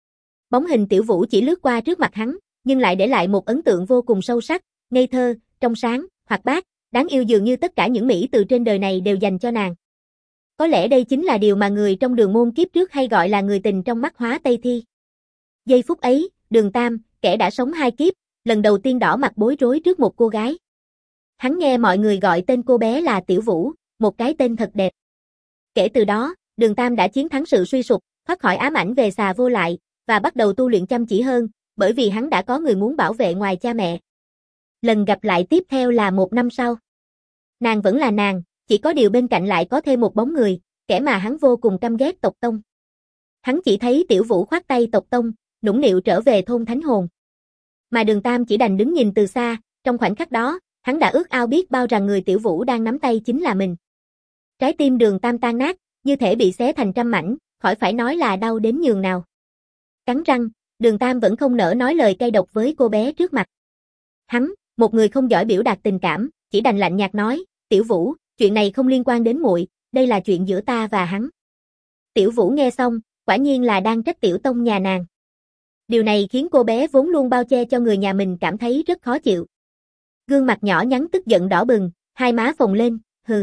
A: Bóng hình Tiểu Vũ chỉ lướt qua trước mặt hắn, nhưng lại để lại một ấn tượng vô cùng sâu sắc, ngây thơ, trong sáng, hoạt bát, đáng yêu dường như tất cả những mỹ từ trên đời này đều dành cho nàng. Có lẽ đây chính là điều mà người trong Đường môn kiếp trước hay gọi là người tình trong mắt Hóa Tây Thi. Giây phút ấy, Đường Tam, kẻ đã sống 2 kiếp, lần đầu tiên đỏ mặt bối rối trước một cô gái. Hắn nghe mọi người gọi tên cô bé là Tiểu Vũ, một cái tên thật đẹp. Kể từ đó, Đường Tam đã chiến thắng sự suy sụp, thoát khỏi ám ảnh về Xà Vô Lại, và bắt đầu tu luyện chăm chỉ hơn, bởi vì hắn đã có người muốn bảo vệ ngoài cha mẹ. Lần gặp lại tiếp theo là 1 năm sau. Nàng vẫn là nàng, chỉ có điều bên cạnh lại có thêm một bóng người, kẻ mà hắn vô cùng căm ghét, Tộc Tông. Hắn chỉ thấy Tiểu Vũ khoác tay Tộc Tông, nũng nịu trở về thôn Thánh Hồn. Mà Đường Tam chỉ đành đứng nhìn từ xa, trong khoảnh khắc đó, hắn đã ước ao biết bao rằng người Tiểu Vũ đang nắm tay chính là mình. Trái tim Đường Tam tan nát, như thể bị xé thành trăm mảnh, khỏi phải nói là đau đến nhường nào. Cắn răng, Đường Tam vẫn không nỡ nói lời cay độc với cô bé trước mặt. Hắn, một người không giỏi biểu đạt tình cảm, chỉ đành lạnh nhạt nói, Tiểu Vũ, chuyện này không liên quan đến muội, đây là chuyện giữa ta và hắn. Tiểu Vũ nghe xong, quả nhiên là đang trách Tiểu Tông nhà nàng. Điều này khiến cô bé vốn luôn bao che cho người nhà mình cảm thấy rất khó chịu. Gương mặt nhỏ nhắn tức giận đỏ bừng, hai má phồng lên, hừ.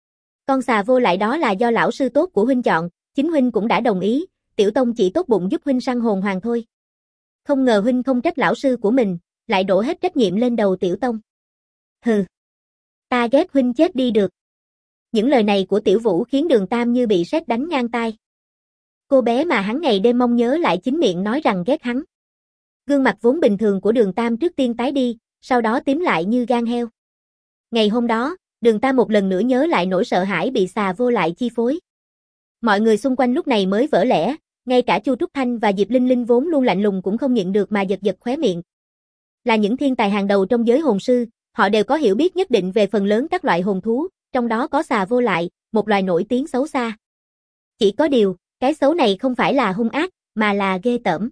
A: Con Xà Vô Lại đó là do lão sư tốt của huynh chọn, chính huynh cũng đã đồng ý, Tiểu Tông chỉ tốt bụng giúp huynh săn hồn hoàng thôi. Không ngờ huynh không trách lão sư của mình, lại đổ hết trách nhiệm lên đầu Tiểu Tông. Hừ. Ta ghét huynh chết đi được. Những lời này của Tiểu Vũ khiến Đường Tam như bị sét đánh ngang tai. Cô bé mà hắn ngày đêm mong nhớ lại chính miệng nói rằng ghét hắn. Gương mặt vốn bình thường của Đường Tam trước tiên tái đi, sau đó tím lại như gan heo. Ngày hôm đó, Đường Tam một lần nữa nhớ lại nỗi sợ hãi bị Xà Vô Lại chi phối. Mọi người xung quanh lúc này mới vỡ lẽ, ngay cả Chu Trúc Thanh và Diệp Linh Linh vốn luôn lạnh lùng cũng không nhịn được mà giật giật khóe miệng. Là những thiên tài hàng đầu trong giới hồn sư, họ đều có hiểu biết nhất định về phần lớn các loại hồn thú, trong đó có Xà Vô Lại, một loài nổi tiếng xấu xa. Chỉ có điều, cái xấu này không phải là hung ác, mà là ghê tởm.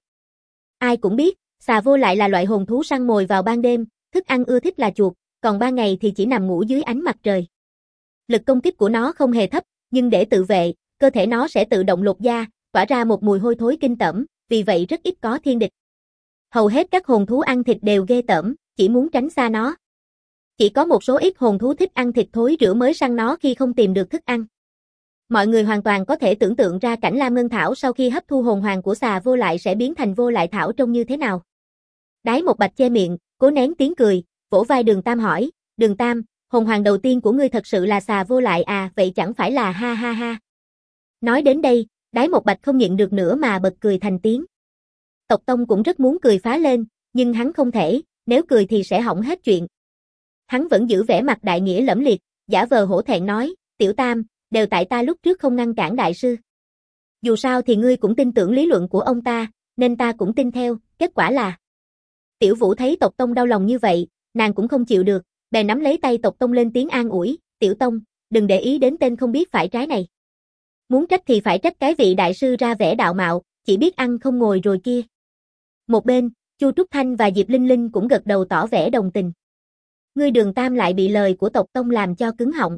A: Ai cũng biết, Xà Vô Lại là loại hồn thú săn mồi vào ban đêm, thức ăn ưa thích là chuột, còn ban ngày thì chỉ nằm ngủ dưới ánh mặt trời. Lực công kích của nó không hề thấp, nhưng để tự vệ, cơ thể nó sẽ tự động lột da, tỏa ra một mùi hôi thối kinh tởm, vì vậy rất ít có thiên địch. Hầu hết các hồn thú ăn thịt đều ghê tởm, chỉ muốn tránh xa nó. Chỉ có một số ít hồn thú thích ăn thịt thối rữa mới săn nó khi không tìm được thức ăn. Mọi người hoàn toàn có thể tưởng tượng ra cảnh Lam Ngân Thảo sau khi hấp thu hồn hoàng của Xà Vô Lại sẽ biến thành Vô Lại Thảo trông như thế nào. Đái Một Bạch che miệng, cố nén tiếng cười, vỗ vai Đường Tam hỏi, Đường Tam, hồn hoàng đầu tiên của ngươi thật sự là Xà Vô Lại à, vậy chẳng phải là ha ha ha. Nói đến đây, Đái Một Bạch không nhịn được nữa mà bật cười thành tiếng. Tộc Tông cũng rất muốn cười phá lên, nhưng hắn không thể, nếu cười thì sẽ hỏng hết chuyện. Hắn vẫn giữ vẻ mặt đại nghĩa lẫm liệt, giả vờ hổ thẹn nói, Tiểu Tam, đều tại ta lúc trước không ngăn cản đại sư. Dù sao thì ngươi cũng tin tưởng lý luận của ông ta, nên ta cũng tin theo, kết quả là. Tiểu Vũ thấy Tộc Tông đau lòng như vậy, nàng cũng không chịu được, bèn nắm lấy tay Tộc Tông lên tiếng an ủi, Tiểu Tông, đừng để ý đến tên không biết phải trái này. Muốn trách thì phải trách cái vị đại sư ra vẻ đạo mạo, chỉ biết ăn không ngồi rồi kia. Một bên, Chu Trúc Thanh và Diệp Linh Linh cũng gật đầu tỏ vẻ đồng tình. Ngươi Đường Tam lại bị lời của Tộc Tông làm cho cứng họng.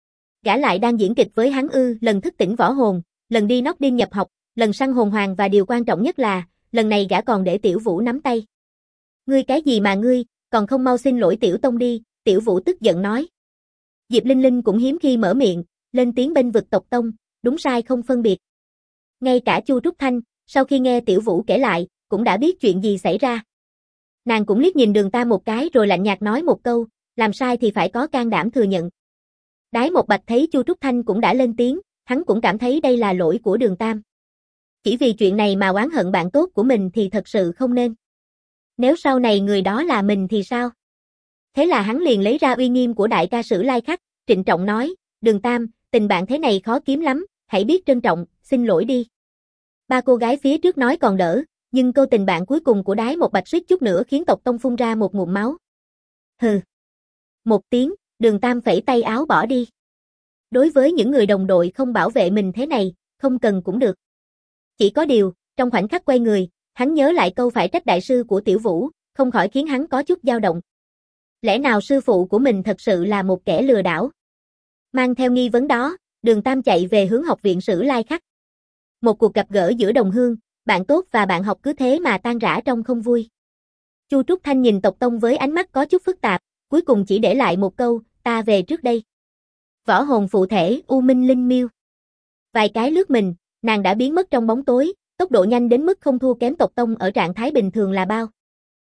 A: Gã lại đang diễn kịch với hắn ư, lần thức tỉnh võ hồn, lần đi nóc đêm nhập học, lần săn hồn hoàng và điều quan trọng nhất là, lần này gã còn để Tiểu Vũ nắm tay. Ngươi cái gì mà ngươi, còn không mau xin lỗi Tiểu Tông đi, Tiểu Vũ tức giận nói. Diệp Linh Linh cũng hiếm khi mở miệng, lên tiếng bênh vực Tộc Tông, đúng sai không phân biệt. Ngay cả Chu Trúc Thanh, sau khi nghe Tiểu Vũ kể lại, cũng đã biết chuyện gì xảy ra. Nàng cũng liếc nhìn Đường Tam một cái rồi lạnh nhạt nói một câu, làm sai thì phải có can đảm thừa nhận. Đái Một Bạch thấy Chu Trúc Thanh cũng đã lên tiếng, hắn cũng cảm thấy đây là lỗi của Đường Tam. Chỉ vì chuyện này mà oán hận bạn tốt của mình thì thật sự không nên. Nếu sau này người đó là mình thì sao? Thế là hắn liền lấy ra uy nghiêm của đại ca Sử Lai Khắc, trịnh trọng nói, Đường Tam, tình bạn thế này khó kiếm lắm, hãy biết trân trọng, xin lỗi đi. Ba cô gái phía trước nói còn đỡ, nhưng câu tình bạn cuối cùng của Đái Một Bạch suýt chút nữa khiến Tộc Tông phun ra một ngụm máu. Hừ. Một tiếng, Đường Tam phẩy tay áo bỏ đi. Đối với những người đồng đội không bảo vệ mình thế này, không cần cũng được. Chỉ có điều, trong khoảnh khắc quay người, hắn nhớ lại câu phải trách đại sư của Tiểu Vũ, không khỏi khiến hắn có chút dao động. Lẽ nào sư phụ của mình thật sự là một kẻ lừa đảo? Mang theo nghi vấn đó, Đường Tam chạy về hướng học viện Sử Lai Khắc. Một cuộc gặp gỡ giữa đồng hương, bạn tốt và bạn học cứ thế mà tan rã trong không vui. Chu Trúc Thanh nhìn Tộc Tông với ánh mắt có chút phức tạp, cuối cùng chỉ để lại một câu, ta về trước đây. Võ hồn phụ thể U Minh Linh Miêu. Vài cái lướt mình, nàng đã biến mất trong bóng tối, tốc độ nhanh đến mức không thua kém Tộc Tông ở trạng thái bình thường là bao.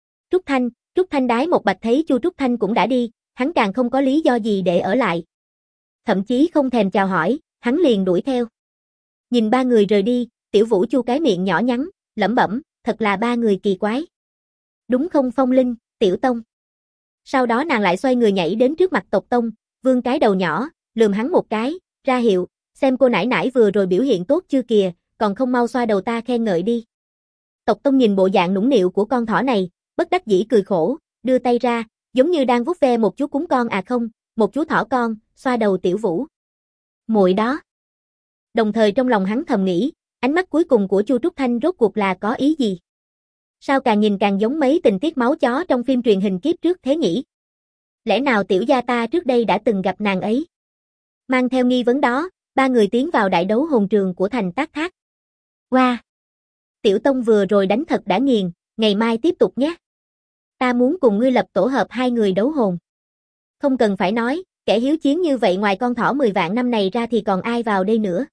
A: Trúc Thanh đái một bạch thấy Chu Trúc Thanh cũng đã đi, hắn càng không có lý do gì để ở lại. Thậm chí không thèm chào hỏi, hắn liền đuổi theo. Nhìn ba người rời đi, Tiểu Vũ chu cái miệng nhỏ nhắn, lẩm bẩm, thật là ba người kỳ quái. Đúng không Phong Linh, Tiểu Tông? Sau đó nàng lại xoay người nhảy đến trước mặt Tộc Tông, vươn cái đầu nhỏ, lườm hắn một cái, ra hiệu, xem cô nãi nãi vừa rồi biểu hiện tốt chưa kìa, còn không mau xoa đầu ta khen ngợi đi. Tộc Tông nhìn bộ dạng nũng nịu của con thỏ này, bất đắc dĩ cười khổ, đưa tay ra, giống như đang vuốt ve một chú cún con à không, một chú thỏ con, xoa đầu Tiểu Vũ. Muội đó. Đồng thời trong lòng hắn thầm nghĩ, ánh mắt cuối cùng của Chu Trúc Thanh rốt cuộc là có ý gì? Sao càng nhìn càng giống mấy tình tiết máu chó trong phim truyền hình kiếp trước thế nhỉ? Lẽ nào tiểu gia ta trước đây đã từng gặp nàng ấy? Mang theo nghi vấn đó, ba người tiến vào đại đấu hồn trường của thành Tác Thác. Wow! Tiểu Tông vừa rồi đánh thật đã nghiền, ngày mai tiếp tục nhé. Ta muốn cùng ngươi lập tổ hợp hai người đấu hồn. Không cần phải nói, kẻ hiếu chiến như vậy ngoài con thỏ 10 vạn năm này ra thì còn ai vào đây nữa.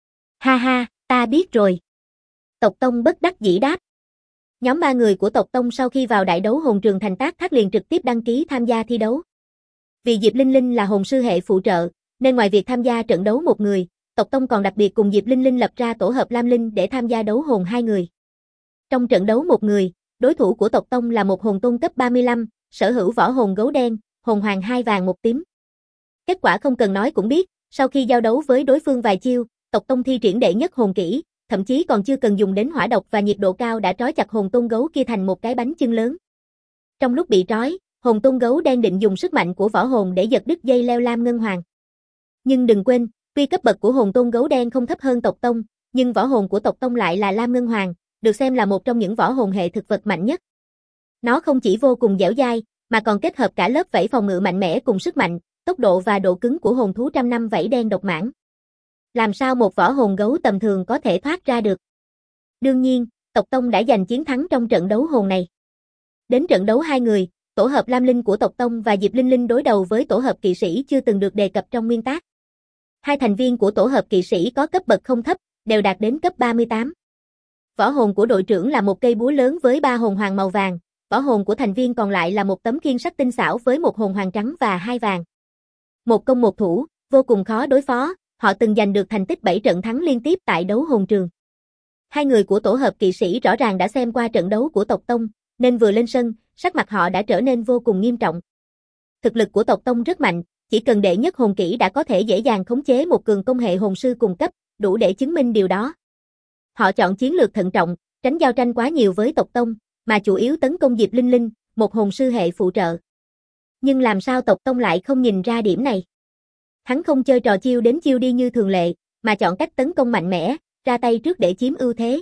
A: Ha ha, ta biết rồi. Tộc Tông bất đắc dĩ đáp. Nhóm ba người của Tộc Tông sau khi vào đại đấu hồn trường thành Tác Thác liền trực tiếp đăng ký tham gia thi đấu. Vì Diệp Linh Linh là hồn sư hệ phụ trợ, nên ngoài việc tham gia trận đấu một người, Tộc Tông còn đặc biệt cùng Diệp Linh Linh lập ra tổ hợp Lam Linh để tham gia đấu hồn hai người. Trong trận đấu một người, đối thủ của Tộc Tông là một hồn tôn cấp 35, sở hữu võ hồn gấu đen, hồn hoàng 2 vàng 1 tím. Kết quả không cần nói cũng biết, sau khi giao đấu với đối phương vài chiêu, Tộc Tông thi triển đệ nhất hồn kỹ, thậm chí còn chưa cần dùng đến hỏa độc và nhiệt độ cao đã trói chặt hồn tôn gấu kia thành một cái bánh chưng lớn. Trong lúc bị trói, hồn tôn gấu đen định dùng sức mạnh của võ hồn để giật đứt dây leo lam ngân hoàng. Nhưng đừng quên, tuy cấp bậc của hồn tôn gấu đen không thấp hơn Tộc Tông, nhưng võ hồn của Tộc Tông lại là lam ngân hoàng, được xem là một trong những võ hồn hệ thực vật mạnh nhất. Nó không chỉ vô cùng dẻo dai, mà còn kết hợp cả lớp vảy phòng ngự mạnh mẽ cùng sức mạnh, tốc độ và độ cứng của hồn thú trăm năm vảy đen độc mãng. Làm sao một võ hồn gấu tầm thường có thể thoát ra được? Đương nhiên, Tộc Tông đã giành chiến thắng trong trận đấu hồn này. Đến trận đấu hai người, tổ hợp Lam Linh của Tộc Tông và Diệp Linh Linh đối đầu với tổ hợp kỵ sĩ chưa từng được đề cập trong nguyên tác. Hai thành viên của tổ hợp kỵ sĩ có cấp bậc không thấp, đều đạt đến cấp 38. Võ hồn của đội trưởng là một cây búa lớn với 3 hồn hoàng màu vàng, võ hồn của thành viên còn lại là một tấm khiên sắt tinh xảo với một hồn hoàng trắng và 2 vàng. Một công một thủ, vô cùng khó đối phó, họ từng giành được thành tích 7 trận thắng liên tiếp tại đấu hồn trường. Hai người của tổ hợp kỵ sĩ rõ ràng đã xem qua trận đấu của Tộc Tông, nên vừa lên sân, sắc mặt họ đã trở nên vô cùng nghiêm trọng. Thực lực của Tộc Tông rất mạnh, chỉ cần đệ nhất hồn kỹ đã có thể dễ dàng khống chế một cường công hệ hồn sư cùng cấp, đủ để chứng minh điều đó. Họ chọn chiến lược thận trọng, tránh giao tranh quá nhiều với Tộc Tông, mà chủ yếu tấn công Diệp Linh Linh, một hồn sư hệ phụ trợ. Nhưng làm sao Tộc Tông lại không nhìn ra điểm này? Hắn không chơi trò chiêu đến chiêu đi như thường lệ, mà chọn cách tấn công mạnh mẽ, ra tay trước để chiếm ưu thế.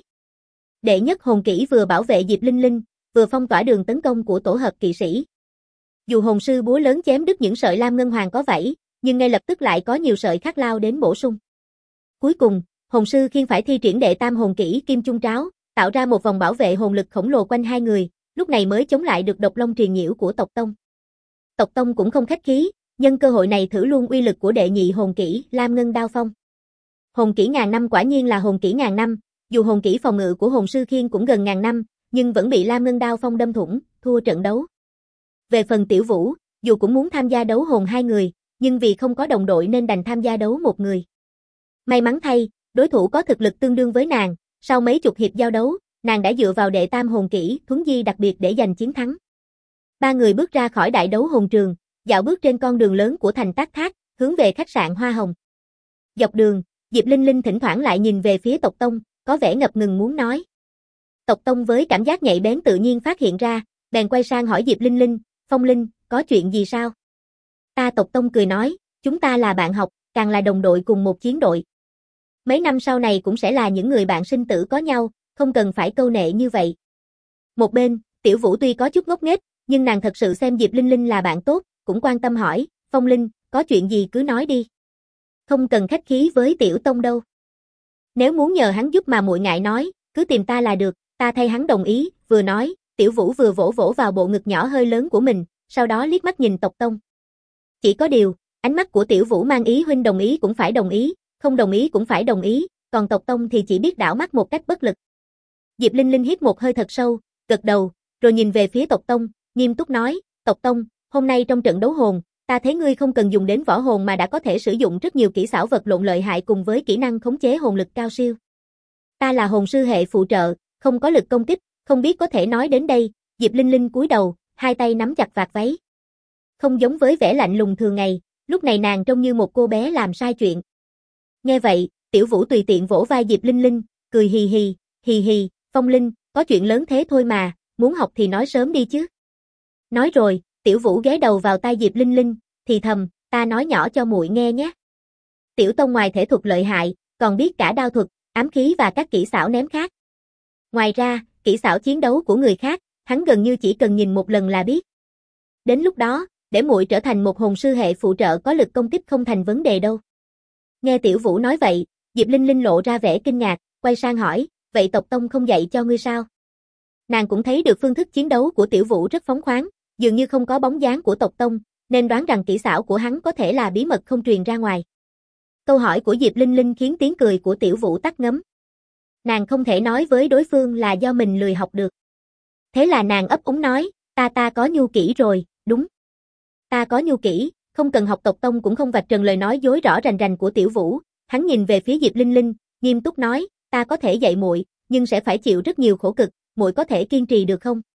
A: Đệ nhất hồn kỹ vừa bảo vệ Diệp Linh Linh, vừa phong tỏa đường tấn công của tổ hợp kỵ sĩ. Dù hồn sư búa lớn chém đứt những sợi lam ngân hoàng có vảy, nhưng ngay lập tức lại có nhiều sợi khác lao đến bổ sung. Cuối cùng, hồn sư khiên phải thi triển đệ tam hồn kỹ Kim Chung Tráo, tạo ra một vòng bảo vệ hồn lực khổng lồ quanh hai người, lúc này mới chống lại được độc long triền nhiễu của Tộc Tông. Tộc Tông cũng không khách khí, nhân cơ hội này thử luôn uy lực của đệ nhị hồn kỹ Lam Ngân Đao Phong. Hồn kỹ ngàn năm quả nhiên là hồn kỹ ngàn năm, dù hồn kỹ phòng ngự của hồn sư khiên cũng gần ngàn năm, nhưng vẫn bị Lam Ngân Đao Phong đâm thủng, thua trận đấu. Về phần Tiểu Vũ, dù cũng muốn tham gia đấu hồn hai người, nhưng vì không có đồng đội nên đành tham gia đấu một người. May mắn thay, đối thủ có thực lực tương đương với nàng, sau mấy chục hiệp giao đấu, nàng đã dựa vào đệ tam hồn kỹ thuấn di đặc biệt để giành chiến thắng. Ba người bước ra khỏi đại đấu hồn trường, dạo bước trên con đường lớn của thành Tác Thác, hướng về khách sạn Hoa Hồng. Dọc đường, Diệp Linh Linh thỉnh thoảng lại nhìn về phía Tộc Tông, có vẻ ngập ngừng muốn nói. Tộc Tông với cảm giác nhạy bén tự nhiên phát hiện ra, bèn quay sang hỏi Diệp Linh Linh, Phong Linh, có chuyện gì sao? Ta Tộc Tông cười nói, chúng ta là bạn học, càng là đồng đội cùng một chiến đội. Mấy năm sau này cũng sẽ là những người bạn sinh tử có nhau, không cần phải câu nệ như vậy. Một bên, Tiểu Vũ tuy có chút ngốc nghếch, nhưng nàng thật sự xem Diệp Linh Linh là bạn tốt, cũng quan tâm hỏi, Phong Linh, có chuyện gì cứ nói đi. Không cần khách khí với Tiểu Tông đâu. Nếu muốn nhờ hắn giúp mà muội ngại nói, cứ tìm ta là được, ta thay hắn đồng ý, vừa nói, Tiểu Vũ vừa vỗ vỗ vào bộ ngực nhỏ hơi lớn của mình, sau đó liếc mắt nhìn Tộc Tông. Chỉ có điều, ánh mắt của Tiểu Vũ mang ý huynh đồng ý cũng phải đồng ý, không đồng ý cũng phải đồng ý, còn Tộc Tông thì chỉ biết đảo mắt một cách bất lực. Diệp Linh Linh hít một hơi thật sâu, gật đầu, rồi nhìn về phía Tộc Tông, nghiêm túc nói, Tộc Tông, hôm nay trong trận đấu hồn, ta thấy ngươi không cần dùng đến võ hồn mà đã có thể sử dụng rất nhiều kỹ xảo vật lộn lợi hại cùng với kỹ năng khống chế hồn lực cao siêu. Ta là hồn sư hệ phụ trợ, không có lực công kích, không biết có thể nói đến đây, Diệp Linh Linh cúi đầu, hai tay nắm chặt vạt váy. Không giống với vẻ lạnh lùng thường ngày, lúc này nàng trông như một cô bé làm sai chuyện. Nghe vậy, Tiểu Vũ tùy tiện vỗ vai Diệp Linh Linh, cười hì hì, Phong Linh, có chuyện lớn thế thôi mà, muốn học thì nói sớm đi chứ. Nói rồi, Tiểu Vũ ghé đầu vào tai Diệp Linh Linh, thì thầm, ta nói nhỏ cho muội nghe nhé. Tiểu Tông ngoài thể thuật lợi hại, còn biết cả đao thuật, ám khí và các kỹ xảo ném khác. Ngoài ra, kỹ xảo chiến đấu của người khác, hắn gần như chỉ cần nhìn một lần là biết. Đến lúc đó, để muội trở thành một hồn sư hệ phụ trợ có lực công kích không thành vấn đề đâu. Nghe Tiểu Vũ nói vậy, Diệp Linh Linh lộ ra vẻ kinh ngạc, quay sang hỏi, vậy Tộc Tông không dạy cho ngươi sao? Nàng cũng thấy được phương thức chiến đấu của Tiểu Vũ rất phóng khoáng, dường như không có bóng dáng của Tộc Tông, nên đoán rằng kỹ xảo của hắn có thể là bí mật không truyền ra ngoài. Câu hỏi của Diệp Linh Linh khiến tiếng cười của Tiểu Vũ tắt ngấm. Nàng không thể nói với đối phương là do mình lười học được. Thế là nàng ấp úng nói, ta có nhu kỹ rồi, đúng. Ta có nhu kỹ, không cần học Tộc Tông cũng không vạch trần lời nói dối rõ rành rành của Tiểu Vũ. Hắn nhìn về phía Diệp Linh Linh, nghiêm túc nói, ta có thể dạy muội, nhưng sẽ phải chịu rất nhiều khổ cực, muội có thể kiên trì được không?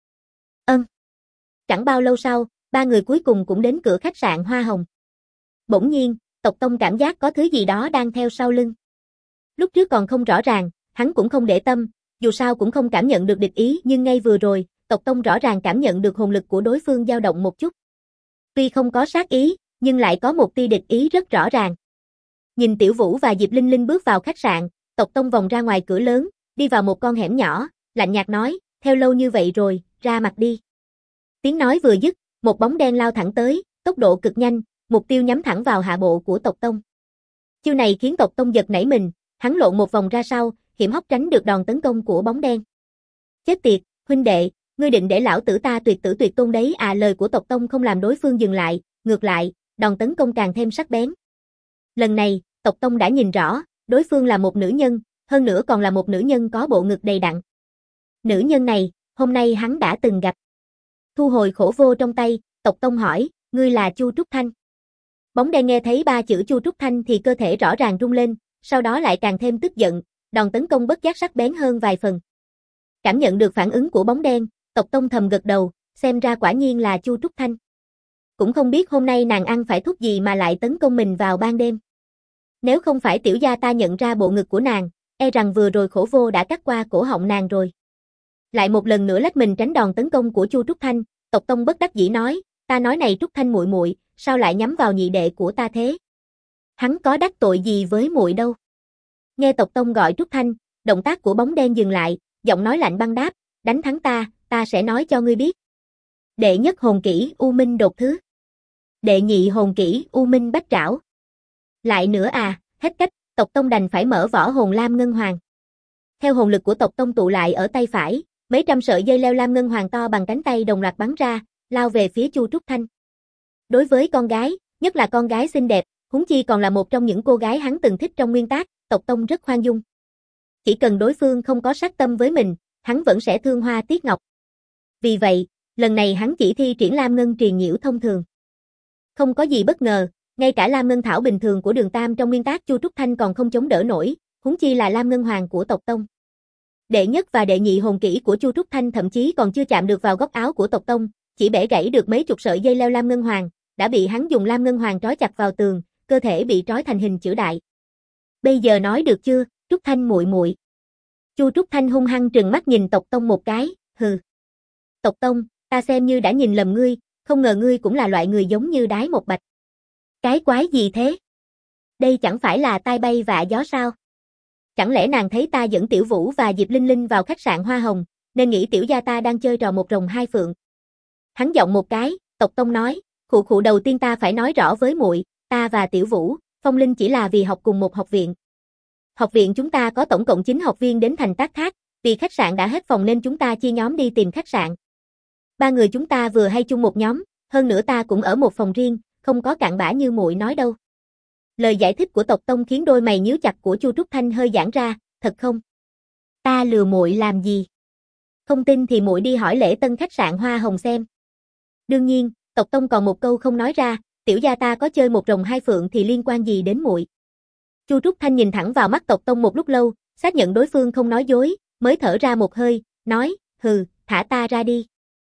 A: Chẳng bao lâu sau, ba người cuối cùng cũng đến cửa khách sạn Hoa Hồng. Bỗng nhiên, Tộc Tông cảm giác có thứ gì đó đang theo sau lưng. Lúc trước còn không rõ ràng, hắn cũng không để tâm, dù sao cũng không cảm nhận được địch ý, nhưng ngay vừa rồi, Tộc Tông rõ ràng cảm nhận được hồn lực của đối phương dao động một chút. Tuy không có sát ý, nhưng lại có một tia địch ý rất rõ ràng. Nhìn Tiểu Vũ và Diệp Linh Linh bước vào khách sạn, Tộc Tông vòng ra ngoài cửa lớn, đi vào một con hẻm nhỏ, lạnh nhạt nói, theo lâu như vậy rồi, ra mặt đi. Tiếng nói vừa dứt, một bóng đen lao thẳng tới, tốc độ cực nhanh, mục tiêu nhắm thẳng vào hạ bộ của Tộc Tông. Chiêu này khiến Tộc Tông giật nảy mình, hắn lộn một vòng ra sau, hiểm hóc tránh được đòn tấn công của bóng đen. Chết tiệt, huynh đệ, ngươi định để lão tử ta tuyệt tử tuyệt tôn đấy à? Lời của Tộc Tông không làm đối phương dừng lại, ngược lại, đòn tấn công càng thêm sắc bén. Lần này, Tộc Tông đã nhìn rõ, đối phương là một nữ nhân, hơn nữa còn là một nữ nhân có bộ ngực đầy đặn. Nữ nhân này, hôm nay hắn đã từng gặp. Thu hồi khổ vô trong tay, Tộc Tông hỏi, ngươi là Chu Trúc Thanh. Bóng đen nghe thấy ba chữ Chu Trúc Thanh thì cơ thể rõ ràng rung lên, sau đó lại càng thêm tức giận, đòn tấn công bất giác sắc bén hơn vài phần. Cảm nhận được phản ứng của bóng đen, Tộc Tông thầm gật đầu, xem ra quả nhiên là Chu Trúc Thanh. Cũng không biết hôm nay nàng ăn phải thuốc gì mà lại tấn công mình vào ban đêm. Nếu không phải tiểu gia ta nhận ra bộ ngực của nàng, e rằng vừa rồi khổ vô đã cắt qua cổ họng nàng rồi. Lại một lần nữa lách mình tránh đòn tấn công của Chu Trúc Thanh, Tộc Tông bất đắc dĩ nói, ta nói này Trúc Thanh muội muội, sao lại nhắm vào nhị đệ của ta thế? Hắn có đắc tội gì với muội đâu? Nghe Tộc Tông gọi Trúc Thanh, động tác của bóng đen dừng lại, giọng nói lạnh băng đáp, đánh thắng ta sẽ nói cho ngươi biết. Đệ nhất hồn kỹ U Minh đột thứ. Đệ nhị hồn kỹ U Minh bách trảo. Lại nữa à, hết cách, Tộc Tông đành phải mở võ hồn lam ngân hoàng. Theo hồn lực của Tộc Tông tụ lại ở tay phải, mấy trăm sợi dây leo lam ngân hoàng to bằng cánh tay đồng loạt bắn ra, lao về phía Chu Trúc Thanh. Đối với con gái, nhất là con gái xinh đẹp, huống chi còn là một trong những cô gái hắn từng thích trong nguyên tác, Tộc Tông rất khoan dung. Chỉ cần đối phương không có sát tâm với mình, hắn vẫn sẽ thương hoa tiếc ngọc. Vì vậy, lần này hắn chỉ thi triển lam ngân truyền nhiễu thông thường. Không có gì bất ngờ, ngay cả lam ngân thảo bình thường của Đường Tam trong nguyên tác Chu Trúc Thanh còn không chống đỡ nổi, huống chi là lam ngân hoàng của Tộc Tông. Đệ nhất và đệ nhị hồn kỹ của Chu Trúc Thanh thậm chí còn chưa chạm được vào góc áo của Tộc Tông, chỉ bẻ gãy được mấy chục sợi dây leo lam ngân hoàng, đã bị hắn dùng lam ngân hoàng trói chặt vào tường, cơ thể bị trói thành hình chữ đại. Bây giờ nói được chưa, Trúc Thanh muội muội? Chu Trúc Thanh hung hăng trừng mắt nhìn Tộc Tông một cái, hừ. Tộc Tông, ta xem như đã nhìn lầm ngươi, không ngờ ngươi cũng là loại người giống như Đái Một Bạch. Cái quái gì thế? Đây chẳng phải là tai bay vạ gió sao? Chẳng lẽ nàng thấy ta dẫn Tiểu Vũ và Diệp Linh Linh vào khách sạn Hoa Hồng, nên nghĩ tiểu gia ta đang chơi trò một rồng hai phượng? Hắn giọng một cái, Tộc Tông nói, khụ đầu tiên ta phải nói rõ với muội, ta và Tiểu Vũ, Phong Linh chỉ là vì học cùng một học viện. Học viện chúng ta có tổng cộng 9 học viên đến thành tác khác, Vì khách sạn đã hết phòng nên chúng ta chia nhóm đi tìm khách sạn. Ba người chúng ta vừa hay chung một nhóm, hơn nữa ta cũng ở một phòng riêng, không có cặn bã như muội nói đâu. Lời giải thích của Tộc Tông khiến đôi mày nhíu chặt của Chu Trúc Thanh hơi giãn ra, thật không? Ta lừa muội làm gì? Không tin thì muội đi hỏi lễ tân khách sạn Hoa Hồng xem. Đương nhiên, Tộc Tông còn một câu không nói ra, tiểu gia ta có chơi một rồng hai phượng thì liên quan gì đến muội? Chu Trúc Thanh nhìn thẳng vào mắt Tộc Tông một lúc lâu, xác nhận đối phương không nói dối, mới thở ra một hơi, nói, hừ, thả ta ra đi.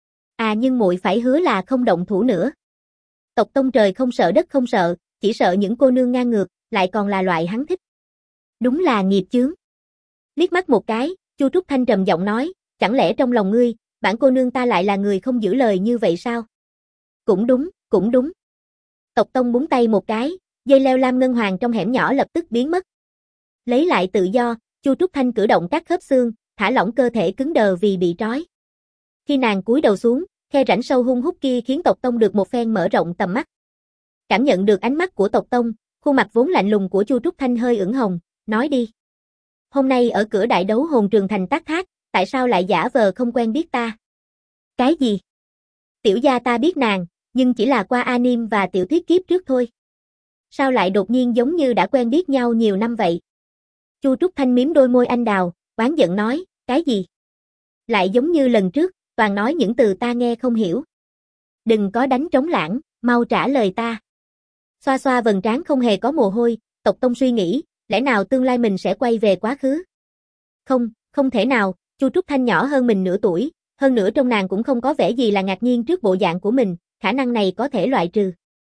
A: À nhưng muội phải hứa là không động thủ nữa. Tộc Tông trời không sợ đất không sợ, chỉ sợ những cô nương ngang ngược, lại còn là loại hắn thích. Đúng là nghiệp chướng. Liếc mắt một cái, Chu Trúc Thanh trầm giọng nói, chẳng lẽ trong lòng ngươi, bản cô nương ta lại là người không giữ lời như vậy sao? Cũng đúng, cũng đúng. Tộc Tông búng tay một cái, dây leo lam ngân hoàng trong hẻm nhỏ lập tức biến mất. Lấy lại tự do, Chu Trúc Thanh cử động các khớp xương, thả lỏng cơ thể cứng đờ vì bị trói. Khi nàng cúi đầu xuống, khe rãnh sâu hun hút kia khiến Tộc Tông được một phen mở rộng tầm mắt. Cảm nhận được ánh mắt của Tộc Tông, khuôn mặt vốn lạnh lùng của Chu Trúc Thanh hơi ửng hồng, nói đi. Hôm nay ở cửa đại đấu hồn trường thành Tác Thác, tại sao lại giả vờ không quen biết ta? Cái gì? Tiểu gia ta biết nàng, nhưng chỉ là qua anime và tiểu thuyết kiếp trước thôi. Sao lại đột nhiên giống như đã quen biết nhau nhiều năm vậy? Chu Trúc Thanh mím đôi môi anh đào, oán giận nói, cái gì? Lại giống như lần trước, toàn nói những từ ta nghe không hiểu. Đừng có đánh trống lãng, mau trả lời ta. Xoa xoa vầng trán không hề có mồ hôi, Tộc Tông suy nghĩ, lẽ nào tương lai mình sẽ quay về quá khứ? Không, không thể nào, Chu Trúc Thanh nhỏ hơn mình nửa tuổi, hơn nữa trong nàng cũng không có vẻ gì là ngạc nhiên trước bộ dạng của mình, khả năng này có thể loại trừ.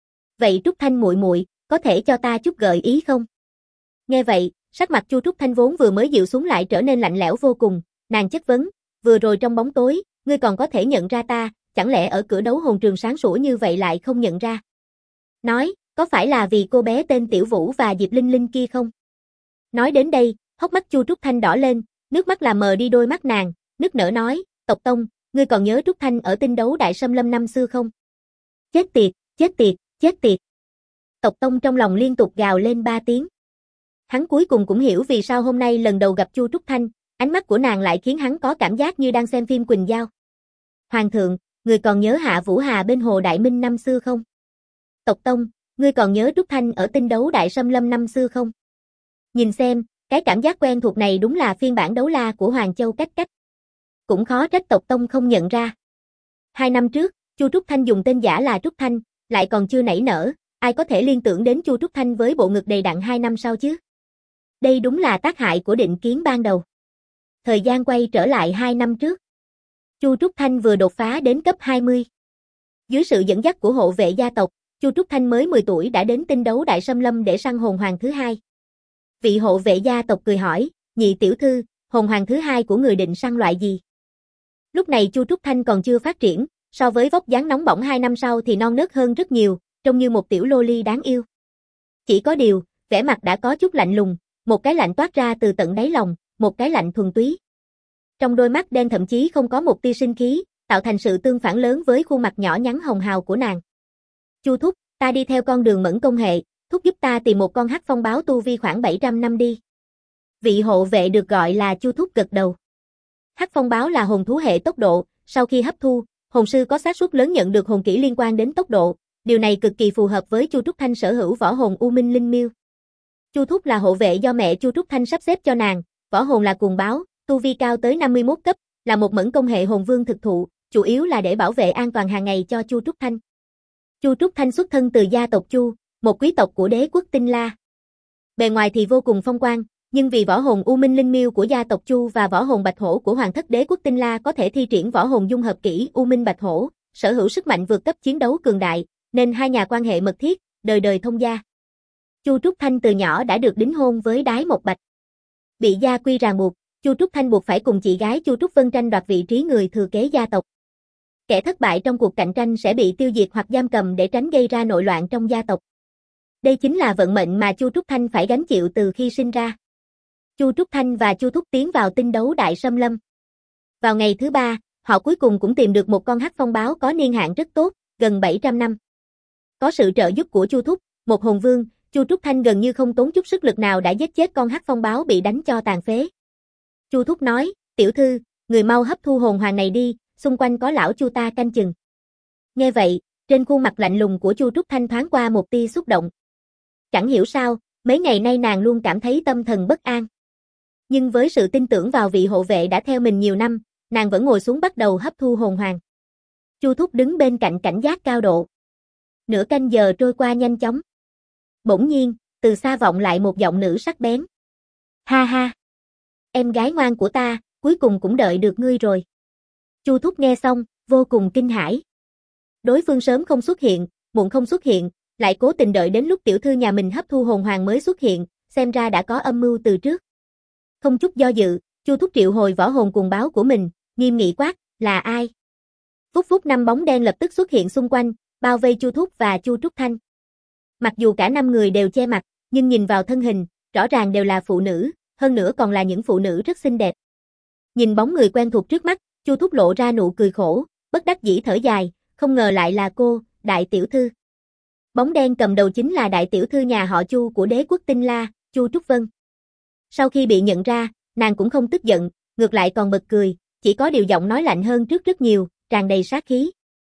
A: Vậy Trúc Thanh muội muội, có thể cho ta chút gợi ý không? Nghe vậy, sắc mặt Chu Trúc Thanh vốn vừa mới dịu xuống lại trở nên lạnh lẽo vô cùng, nàng chất vấn, vừa rồi trong bóng tối, ngươi còn có thể nhận ra ta, chẳng lẽ ở cửa đấu hồn trường sáng sủa như vậy lại không nhận ra? Nói, có phải là vì cô bé tên Tiểu Vũ và Diệp Linh Linh kia không? Nói đến đây, hốc mắt Chu Trúc Thanh đỏ lên, nước mắt làm mờ đi đôi mắt nàng, nức nở nói, Tộc Tông, ngươi còn nhớ Trúc Thanh ở tinh đấu đại xâm lâm năm xưa không? Chết tiệt, chết tiệt, chết tiệt. Tộc Tông trong lòng liên tục gào lên 3 tiếng. Hắn cuối cùng cũng hiểu vì sao hôm nay lần đầu gặp Chu Trúc Thanh, ánh mắt của nàng lại khiến hắn có cảm giác như đang xem phim Quỳnh Giao. Hoàng thượng, người còn nhớ Hạ Vũ Hà bên Hồ Đại Minh năm xưa không? Tộc Tông, ngươi còn nhớ Trúc Thanh ở tinh đấu đại xâm lâm năm xưa không? Nhìn xem, cái cảm giác quen thuộc này đúng là phiên bản đấu la của Hoàng Châu Cách Cách. Cũng khó trách Tộc Tông không nhận ra. 2 năm trước, Chu Trúc Thanh dùng tên giả là Trúc Thanh, lại còn chưa nảy nở, ai có thể liên tưởng đến Chu Trúc Thanh với bộ ngực đầy đặn 2 năm sau chứ? Đây đúng là tác hại của định kiến ban đầu. Thời gian quay trở lại 2 năm trước. Chu Trúc Thanh vừa đột phá đến cấp 20. Dưới sự dẫn dắt của hộ vệ gia tộc, Chu Trúc Thanh mới 10 tuổi đã đến tinh đấu đại xâm lâm để săn hồn hoàng thứ 2. Vị hộ vệ gia tộc cười hỏi, nhị tiểu thư, hồn hoàng thứ 2 của người định săn loại gì? Lúc này Chu Trúc Thanh còn chưa phát triển, so với vóc dáng nóng bỏng 2 năm sau thì non nớt hơn rất nhiều, trông như một tiểu loli đáng yêu. Chỉ có điều, vẻ mặt đã có chút lạnh lùng, một cái lạnh toát ra từ tận đáy lòng, một cái lạnh thuần túy. Trong đôi mắt đen thậm chí không có một tia sinh khí, tạo thành sự tương phản lớn với khuôn mặt nhỏ nhắn hồng hào của nàng. Chu thúc, ta đi theo con đường mẫn công hệ, thúc giúp ta tìm một con hắc phong báo tu vi khoảng 700 năm đi. Vị hộ vệ được gọi là Chu thúc gật đầu. Hắc phong báo là hồn thú hệ tốc độ, sau khi hấp thu, hồn sư có xác suất lớn nhận được hồn kỹ liên quan đến tốc độ, điều này cực kỳ phù hợp với Chu Trúc Thanh sở hữu võ hồn U Minh Linh Miêu. Chu thúc là hộ vệ do mẹ Chu Trúc Thanh sắp xếp cho nàng, võ hồn là cuồng báo, tu vi cao tới 51 cấp, là một mẫn công hệ hồn vương thực thụ, chủ yếu là để bảo vệ an toàn hàng ngày cho Chu Trúc Thanh. Chu Trúc Thanh xuất thân từ gia tộc Chu, một quý tộc của đế quốc Tinh La. Bề ngoài thì vô cùng phong quang, nhưng vì võ hồn U Minh Linh Miêu của gia tộc Chu và võ hồn Bạch Hổ của hoàng thất đế quốc Tinh La có thể thi triển võ hồn dung hợp kỹ U Minh Bạch Hổ, sở hữu sức mạnh vượt cấp chiến đấu cường đại, nên hai nhà quan hệ mật thiết, đời đời thông gia. Chu Trúc Thanh từ nhỏ đã được đính hôn với Đái Mộc Bạch. Bị gia quy ràng buộc, Chu Trúc Thanh buộc phải cùng chị gái Chu Trúc Vân tranh đoạt vị trí người thừa kế gia tộc. Kẻ thất bại trong cuộc cạnh tranh sẽ bị tiêu diệt hoặc giam cầm để tránh gây ra nội loạn trong gia tộc. Đây chính là vận mệnh mà Chu Trúc Thanh phải gánh chịu từ khi sinh ra. Chu Trúc Thanh và Chu Thúc tiến vào tinh đấu đại xâm lâm. Vào ngày thứ 3, họ cuối cùng cũng tìm được một con hắc phong báo có niên hạn rất tốt, gần 700 năm. Có sự trợ giúp của Chu Thúc, một hồn vương, Chu Trúc Thanh gần như không tốn chút sức lực nào đã giết chết con hắc phong báo bị đánh cho tàn phế. Chu Thúc nói, Tiểu thư, người mau hấp thu hồn hoàng này đi, xung quanh có lão Chu ta canh chừng. Nghe vậy, trên khuôn mặt lạnh lùng của Chu Trúc Thanh thoáng qua một tia xúc động. Chẳng hiểu sao, mấy ngày nay nàng luôn cảm thấy tâm thần bất an. Nhưng với sự tin tưởng vào vị hộ vệ đã theo mình nhiều năm, nàng vẫn ngồi xuống bắt đầu hấp thu hồn hoàng. Chu Thúc đứng bên cạnh cảnh giác cao độ. Nửa canh giờ trôi qua nhanh chóng. Bỗng nhiên, từ xa vọng lại một giọng nữ sắc bén. Ha ha! Em gái ngoan của ta, cuối cùng cũng đợi được ngươi rồi. Chu Thúc nghe xong, vô cùng kinh hãi. Đối phương sớm không xuất hiện, muộn không xuất hiện, lại cố tình đợi đến lúc tiểu thư nhà mình hấp thu hồn hoàng mới xuất hiện, xem ra đã có âm mưu từ trước. Không chút do dự, Chu Thúc triệu hồi võ hồn cuồng báo của mình, nghiêm nghị quát, là ai? Phút phút năm bóng đen lập tức xuất hiện xung quanh, bao vây Chu Thúc và Chu Trúc Thanh. Mặc dù cả 5 người đều che mặt, nhưng nhìn vào thân hình, rõ ràng đều là phụ nữ, hơn nữa còn là những phụ nữ rất xinh đẹp. Nhìn bóng người quen thuộc trước mắt, Chu Thúc lộ ra nụ cười khổ, bất đắc dĩ thở dài, không ngờ lại là cô, đại tiểu thư. Bóng đen cầm đầu chính là đại tiểu thư nhà họ Chu của đế quốc Tinh La, Chu Trúc Vân. Sau khi bị nhận ra, nàng cũng không tức giận, ngược lại còn bật cười, chỉ có điều giọng nói lạnh hơn trước rất nhiều, tràn đầy sát khí.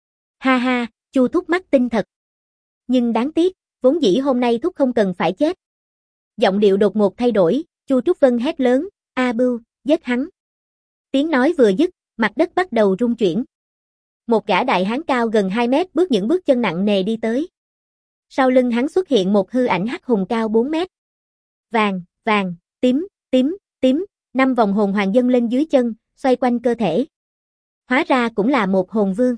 A: Ha ha, Chu Thúc mắt tinh thật. Nhưng đáng tiếc, vốn dĩ hôm nay Thúc không cần phải chết. Giọng điệu đột ngột thay đổi, Chu Trúc Vân hét lớn, A Bưu, giết hắn. Tiếng nói vừa dứt, mặt đất bắt đầu rung chuyển. Một gã đại hán cao gần 2 mét bước những bước chân nặng nề đi tới. Sau lưng hắn xuất hiện một hư ảnh hắc hùng cao 4 mét. Vàng, vàng, tím, tím, tím, 5 vòng hồn hoàng dâng lên dưới chân, xoay quanh cơ thể. Hóa ra cũng là một hồn vương.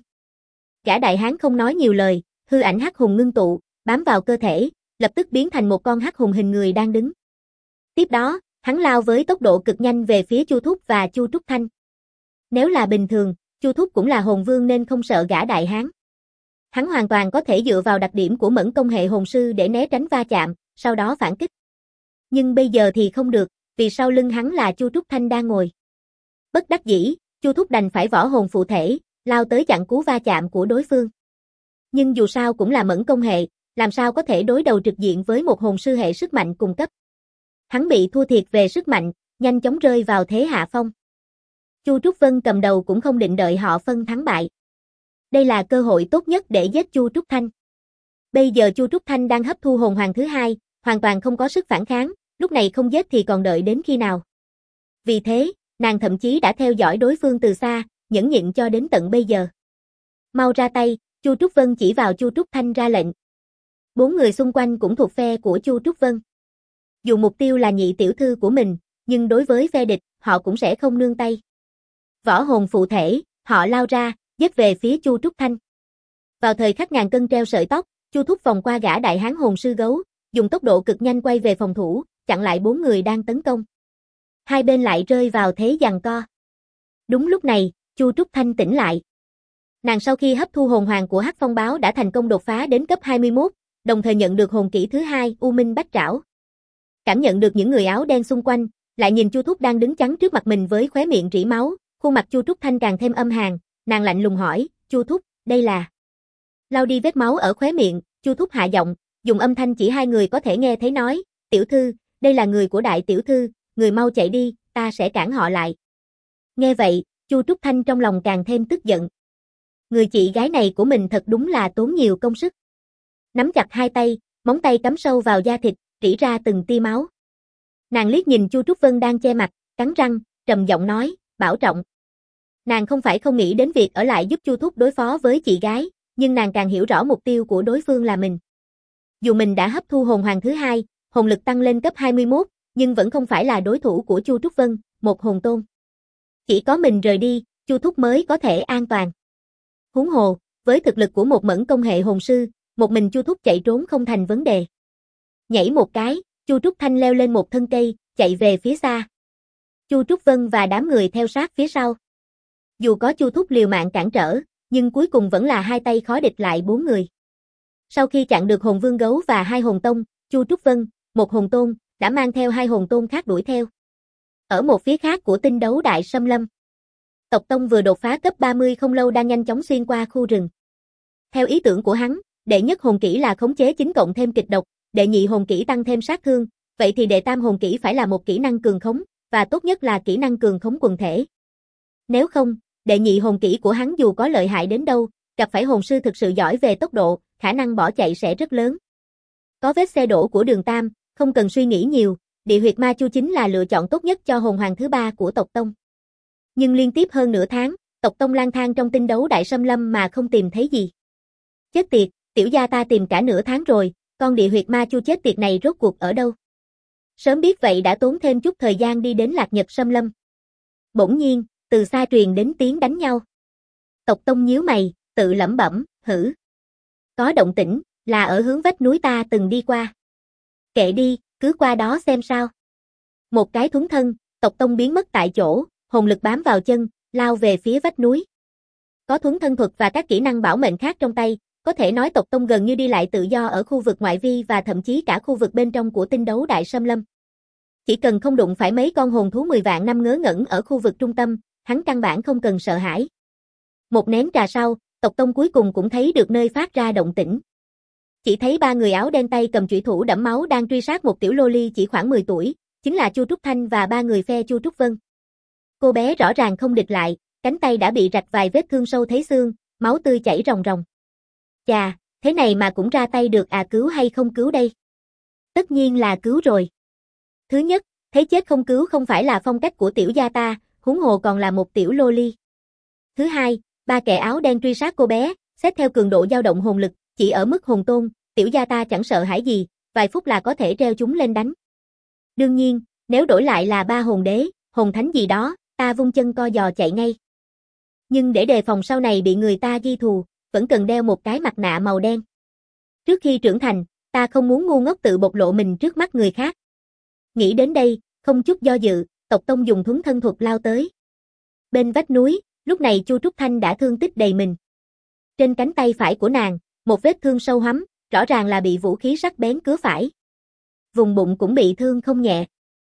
A: Gã đại hán không nói nhiều lời, hư ảnh hắc hùng ngưng tụ, bám vào cơ thể, lập tức biến thành một con hắc hùng hình người đang đứng. Tiếp đó, hắn lao với tốc độ cực nhanh về phía Chu Thúc và Chu Trúc Thanh. Nếu là bình thường, Chu Thúc cũng là hồn vương nên không sợ gã đại hán. Hắn hoàn toàn có thể dựa vào đặc điểm của mẫn công hệ hồn sư để né tránh va chạm, sau đó phản kích. Nhưng bây giờ thì không được, vì sau lưng hắn là Chu Trúc Thanh đang ngồi. Bất đắc dĩ, Chu Thúc đành phải võ hồn phụ thể, lao tới chặn cú va chạm của đối phương. Nhưng dù sao cũng là mẫn công hệ, làm sao có thể đối đầu trực diện với một hồn sư hệ sức mạnh cùng cấp. Hắn bị thua thiệt về sức mạnh, nhanh chóng rơi vào thế hạ phong. Chu Trúc Vân cầm đầu cũng không định đợi họ phân thắng bại. Đây là cơ hội tốt nhất để giết Chu Trúc Thanh. Bây giờ Chu Trúc Thanh đang hấp thu hồn hoàng thứ 2, hoàn toàn không có sức phản kháng, lúc này không giết thì còn đợi đến khi nào. Vì thế, nàng thậm chí đã theo dõi đối phương từ xa, nhẫn nhịn cho đến tận bây giờ. Mau ra tay, Chu Trúc Vân chỉ vào Chu Trúc Thanh ra lệnh. 4 người xung quanh cũng thuộc phe của Chu Trúc Vân. Dù mục tiêu là nhị tiểu thư của mình, nhưng đối với phe địch, họ cũng sẽ không nương tay. Võ hồn phụ thể, họ lao ra, giết về phía Chu Trúc Thanh. Vào thời khắc ngàn cân treo sợi tóc, Chu Thúc vòng qua gã đại hán hồn sư gấu, dùng tốc độ cực nhanh quay về phòng thủ, chặn lại 4 người đang tấn công. Hai bên lại rơi vào thế giằng co. Đúng lúc này, Chu Trúc Thanh tỉnh lại. Nàng sau khi hấp thu hồn hoàng của Hắc Phong Báo đã thành công đột phá đến cấp 21, đồng thời nhận được hồn kỹ thứ 2, U Minh Bách Trảo. Cảm nhận được những người áo đen xung quanh, lại nhìn Chu Thúc đang đứng chắn trước mặt mình với khóe miệng rỉ máu, khuôn mặt Chu Trúc Thanh càng thêm âm hàn, nàng lạnh lùng hỏi, Chu Thúc, đây là... Lau đi vết máu ở khóe miệng, Chu Thúc hạ giọng, dùng âm thanh chỉ hai người có thể nghe thấy nói, tiểu thư, đây là người của đại tiểu thư, người mau chạy đi, ta sẽ cản họ lại. Nghe vậy, Chu Trúc Thanh trong lòng càng thêm tức giận. Người chị gái này của mình thật đúng là tốn nhiều công sức. Nắm chặt hai tay, móng tay cắm sâu vào da thịt, rỉ ra từng tia máu. Nàng liếc nhìn Chu Trúc Vân đang che mặt, cắn răng, trầm giọng nói, bảo trọng. Nàng không phải không nghĩ đến việc ở lại giúp Chu Thúc đối phó với chị gái, nhưng nàng càng hiểu rõ mục tiêu của đối phương là mình. Dù mình đã hấp thu hồn hoàng thứ 2, hồn lực tăng lên cấp 21, nhưng vẫn không phải là đối thủ của Chu Trúc Vân, một hồn tôn. Chỉ có mình rời đi, Chu Thúc mới có thể an toàn. Huống hồ, với thực lực của một mẫn công hệ hồn sư, một mình Chu Thúc chạy trốn không thành vấn đề. Nhảy một cái, Chu Trúc Thanh leo lên một thân cây, chạy về phía xa. Chu Trúc Vân và đám người theo sát phía sau. Dù có Chu Thúc liều mạng cản trở, nhưng cuối cùng vẫn là hai tay khó địch lại 4 người. Sau khi chặn được hồn vương gấu và 2 hồn tông, Chu Trúc Vân, một hồn tôn, đã mang theo 2 hồn tôn khác đuổi theo. Ở một phía khác của tinh đấu đại xâm lâm, tộc tông vừa đột phá cấp 30 không lâu đang nhanh chóng xuyên qua khu rừng. Theo ý tưởng của hắn, đệ nhất hồn kỹ là khống chế 9 cộng thêm kịch độc, đệ nhị hồn kỹ tăng thêm sát thương, vậy thì đệ tam hồn kỹ phải là một kỹ năng cường khống, và tốt nhất là kỹ năng cường khống quần thể. Nếu không, đệ nhị hồn kỹ của hắn dù có lợi hại đến đâu, gặp phải hồn sư thực sự giỏi về tốc độ, khả năng bỏ chạy sẽ rất lớn. Có vết xe đổ của Đường Tam, không cần suy nghĩ nhiều, địa huyệt ma chu chính là lựa chọn tốt nhất cho hồn hoàng thứ ba của tộc tông. Nhưng liên tiếp hơn nửa tháng, tộc tông lang thang trong tinh đấu đại xâm lâm mà không tìm thấy gì. Chết tiệt, tiểu gia ta tìm cả nửa tháng rồi, con địa huyệt ma chu chết tiệt này rốt cuộc ở đâu? Sớm biết vậy đã tốn thêm chút thời gian đi đến Lạc Nhật xâm lâm. Bỗng nhiên, từ xa truyền đến tiếng đánh nhau. Tộc tông nhíu mày, tự lẩm bẩm, hử. Có động tĩnh, là ở hướng vách núi ta từng đi qua. Kệ đi, cứ qua đó xem sao. Một cái thuấn thân, tộc tông biến mất tại chỗ, hồn lực bám vào chân, lao về phía vách núi. Có thuấn thân thuật và các kỹ năng bảo mệnh khác trong tay, có thể nói tộc tông gần như đi lại tự do ở khu vực ngoại vi và thậm chí cả khu vực bên trong của tinh đấu đại xâm lâm. Chỉ cần không đụng phải mấy con hồn thú 10 vạn năm ngớ ngẩn ở khu vực trung tâm, hắn căn bản không cần sợ hãi. Một nén trà sau, tộc tông cuối cùng cũng thấy được nơi phát ra động tĩnh. Chỉ thấy ba người áo đen tay cầm chủy thủ đẫm máu đang truy sát một tiểu lô ly chỉ khoảng 10 tuổi, chính là Chu Trúc Thanh và ba người phe Chu Trúc Vân. Cô bé rõ ràng không địch lại, cánh tay đã bị rạch vài vết thương sâu thấy xương, máu tươi chảy ròng ròng. Chà, thế này mà cũng ra tay được à, cứu hay không cứu đây? Tất nhiên là cứu rồi. Thứ nhất, thấy chết không cứu không phải là phong cách của tiểu gia ta, huống hồ còn là một tiểu lô ly. Thứ hai, ba kẻ áo đen truy sát cô bé, xét theo cường độ dao động hồn lực, chỉ ở mức hồn tôn, tiểu gia ta chẳng sợ hãi gì, vài phút là có thể treo chúng lên đánh. Đương nhiên, nếu đổi lại là ba hồn đế, hồn thánh gì đó, ta vung chân co giò chạy ngay. Nhưng để đề phòng sau này bị người ta ghi thù, vẫn cần đeo một cái mặt nạ màu đen. Trước khi trưởng thành, ta không muốn ngu ngốc tự bộc lộ mình trước mắt người khác. Nghĩ đến đây, không chút do dự, tộc tông dùng thuấn thân thuật lao tới. Bên vách núi, lúc này Chu Trúc Thanh đã thương tích đầy mình. Trên cánh tay phải của nàng, một vết thương sâu hắm, rõ ràng là bị vũ khí sắc bén cứa phải. Vùng bụng cũng bị thương không nhẹ.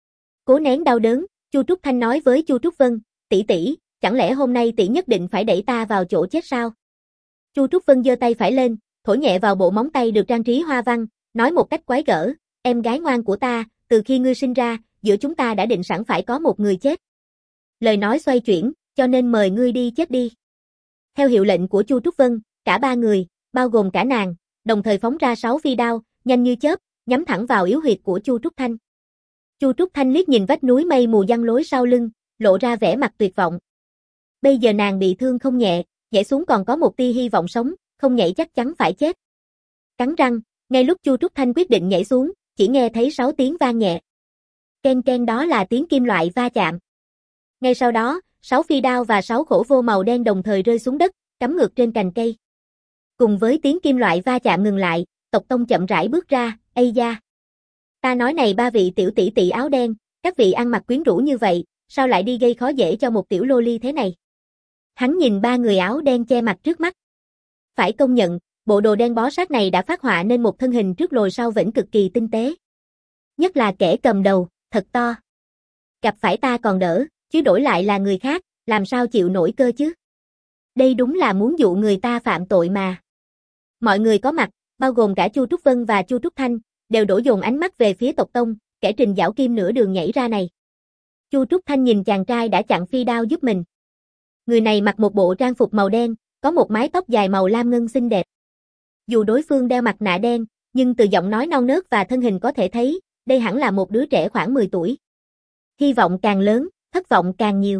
A: Cố nén đau đớn, Chu Trúc Thanh nói với Chu Trúc Vân, tỷ tỷ, chẳng lẽ hôm nay tỷ nhất định phải đẩy ta vào chỗ chết sao? Chu Trúc Vân giơ tay phải lên, thổi nhẹ vào bộ móng tay được trang trí hoa văn, nói một cách quái gở, em gái ngoan của ta, từ khi ngươi sinh ra, giữa chúng ta đã định sẵn phải có một người chết. Lời nói xoay chuyển, cho nên mời ngươi đi chết đi. Theo hiệu lệnh của Chu Trúc Vân, cả ba người, bao gồm cả nàng, đồng thời phóng ra 6 phi đao, nhanh như chớp, nhắm thẳng vào yếu huyệt của Chu Trúc Thanh. Chu Trúc Thanh liếc nhìn vách núi mây mù giăng lối sau lưng, lộ ra vẻ mặt tuyệt vọng. Bây giờ nàng bị thương không nhẹ, nhảy xuống còn có một tia hy vọng sống, không nhảy chắc chắn phải chết. Cắn răng, ngay lúc Chu Trúc Thanh quyết định nhảy xuống, chỉ nghe thấy 6 tiếng vang nhẹ. Ken ken, đó là tiếng kim loại va chạm. Ngay sau đó, 6 phi đao và 6 khổ vô màu đen đồng thời rơi xuống đất, cắm ngược trên cành cây. Cùng với tiếng kim loại va chạm ngừng lại, tộc tông chậm rãi bước ra, ây da. Ta nói này ba vị tiểu tỷ tỷ áo đen, các vị ăn mặc quyến rũ như vậy, sao lại đi gây khó dễ cho một tiểu lô ly thế này? Hắn nhìn ba người áo đen che mặt trước mắt. Phải công nhận, bộ đồ đen bó sát này đã phát họa nên một thân hình trước lồi sau vểnh cực kỳ tinh tế. Nhất là kẻ cầm đầu, thật to. Gặp phải ta còn đỡ, chứ đổi lại là người khác, làm sao chịu nổi cơ chứ? Đây đúng là muốn dụ người ta phạm tội mà. Mọi người có mặt, bao gồm cả Chu Trúc Vân và Chu Trúc Thanh, đều đổ dồn ánh mắt về phía tộc tông, kẻ trình giảo kim nửa đường nhảy ra này. Chu Trúc Thanh nhìn chàng trai đã chặn phi đao giúp mình. Người này mặc một bộ trang phục màu đen, có một mái tóc dài màu lam ngân xinh đẹp. Dù đối phương đeo mặt nạ đen, nhưng từ giọng nói non nớt và thân hình có thể thấy, đây hẳn là một đứa trẻ khoảng 10 tuổi. Hy vọng càng lớn, thất vọng càng nhiều.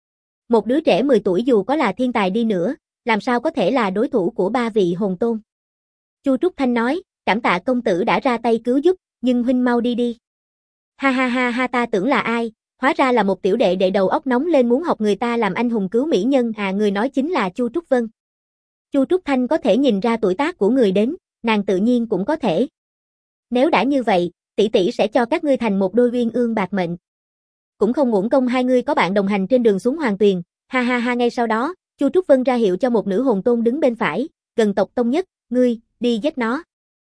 A: Một đứa trẻ 10 tuổi dù có là thiên tài đi nữa, làm sao có thể là đối thủ của ba vị hồn tôn. Chu Trúc Thanh nói, cảm tạ công tử đã ra tay cứu giúp, nhưng huynh mau đi đi. Ha ha ha ha, ta tưởng là ai, hóa ra là một tiểu đệ đệ đầu óc nóng lên muốn học người ta làm anh hùng cứu mỹ nhân à, người nói chính là Chu Trúc Vân. Chu Trúc Thanh có thể nhìn ra tuổi tác của người đến, nàng tự nhiên cũng có thể. Nếu đã như vậy, tỷ tỷ sẽ cho các ngươi thành một đôi uyên ương bạc mệnh. Cũng không uổng công hai ngươi có bạn đồng hành trên đường xuống Hoàng Tuyền, ha ha ha. Ngay sau đó, Chu Trúc Vân ra hiệu cho một nữ hồn tôn đứng bên phải, gần tộc tông nhất, ngươi, đi giết nó.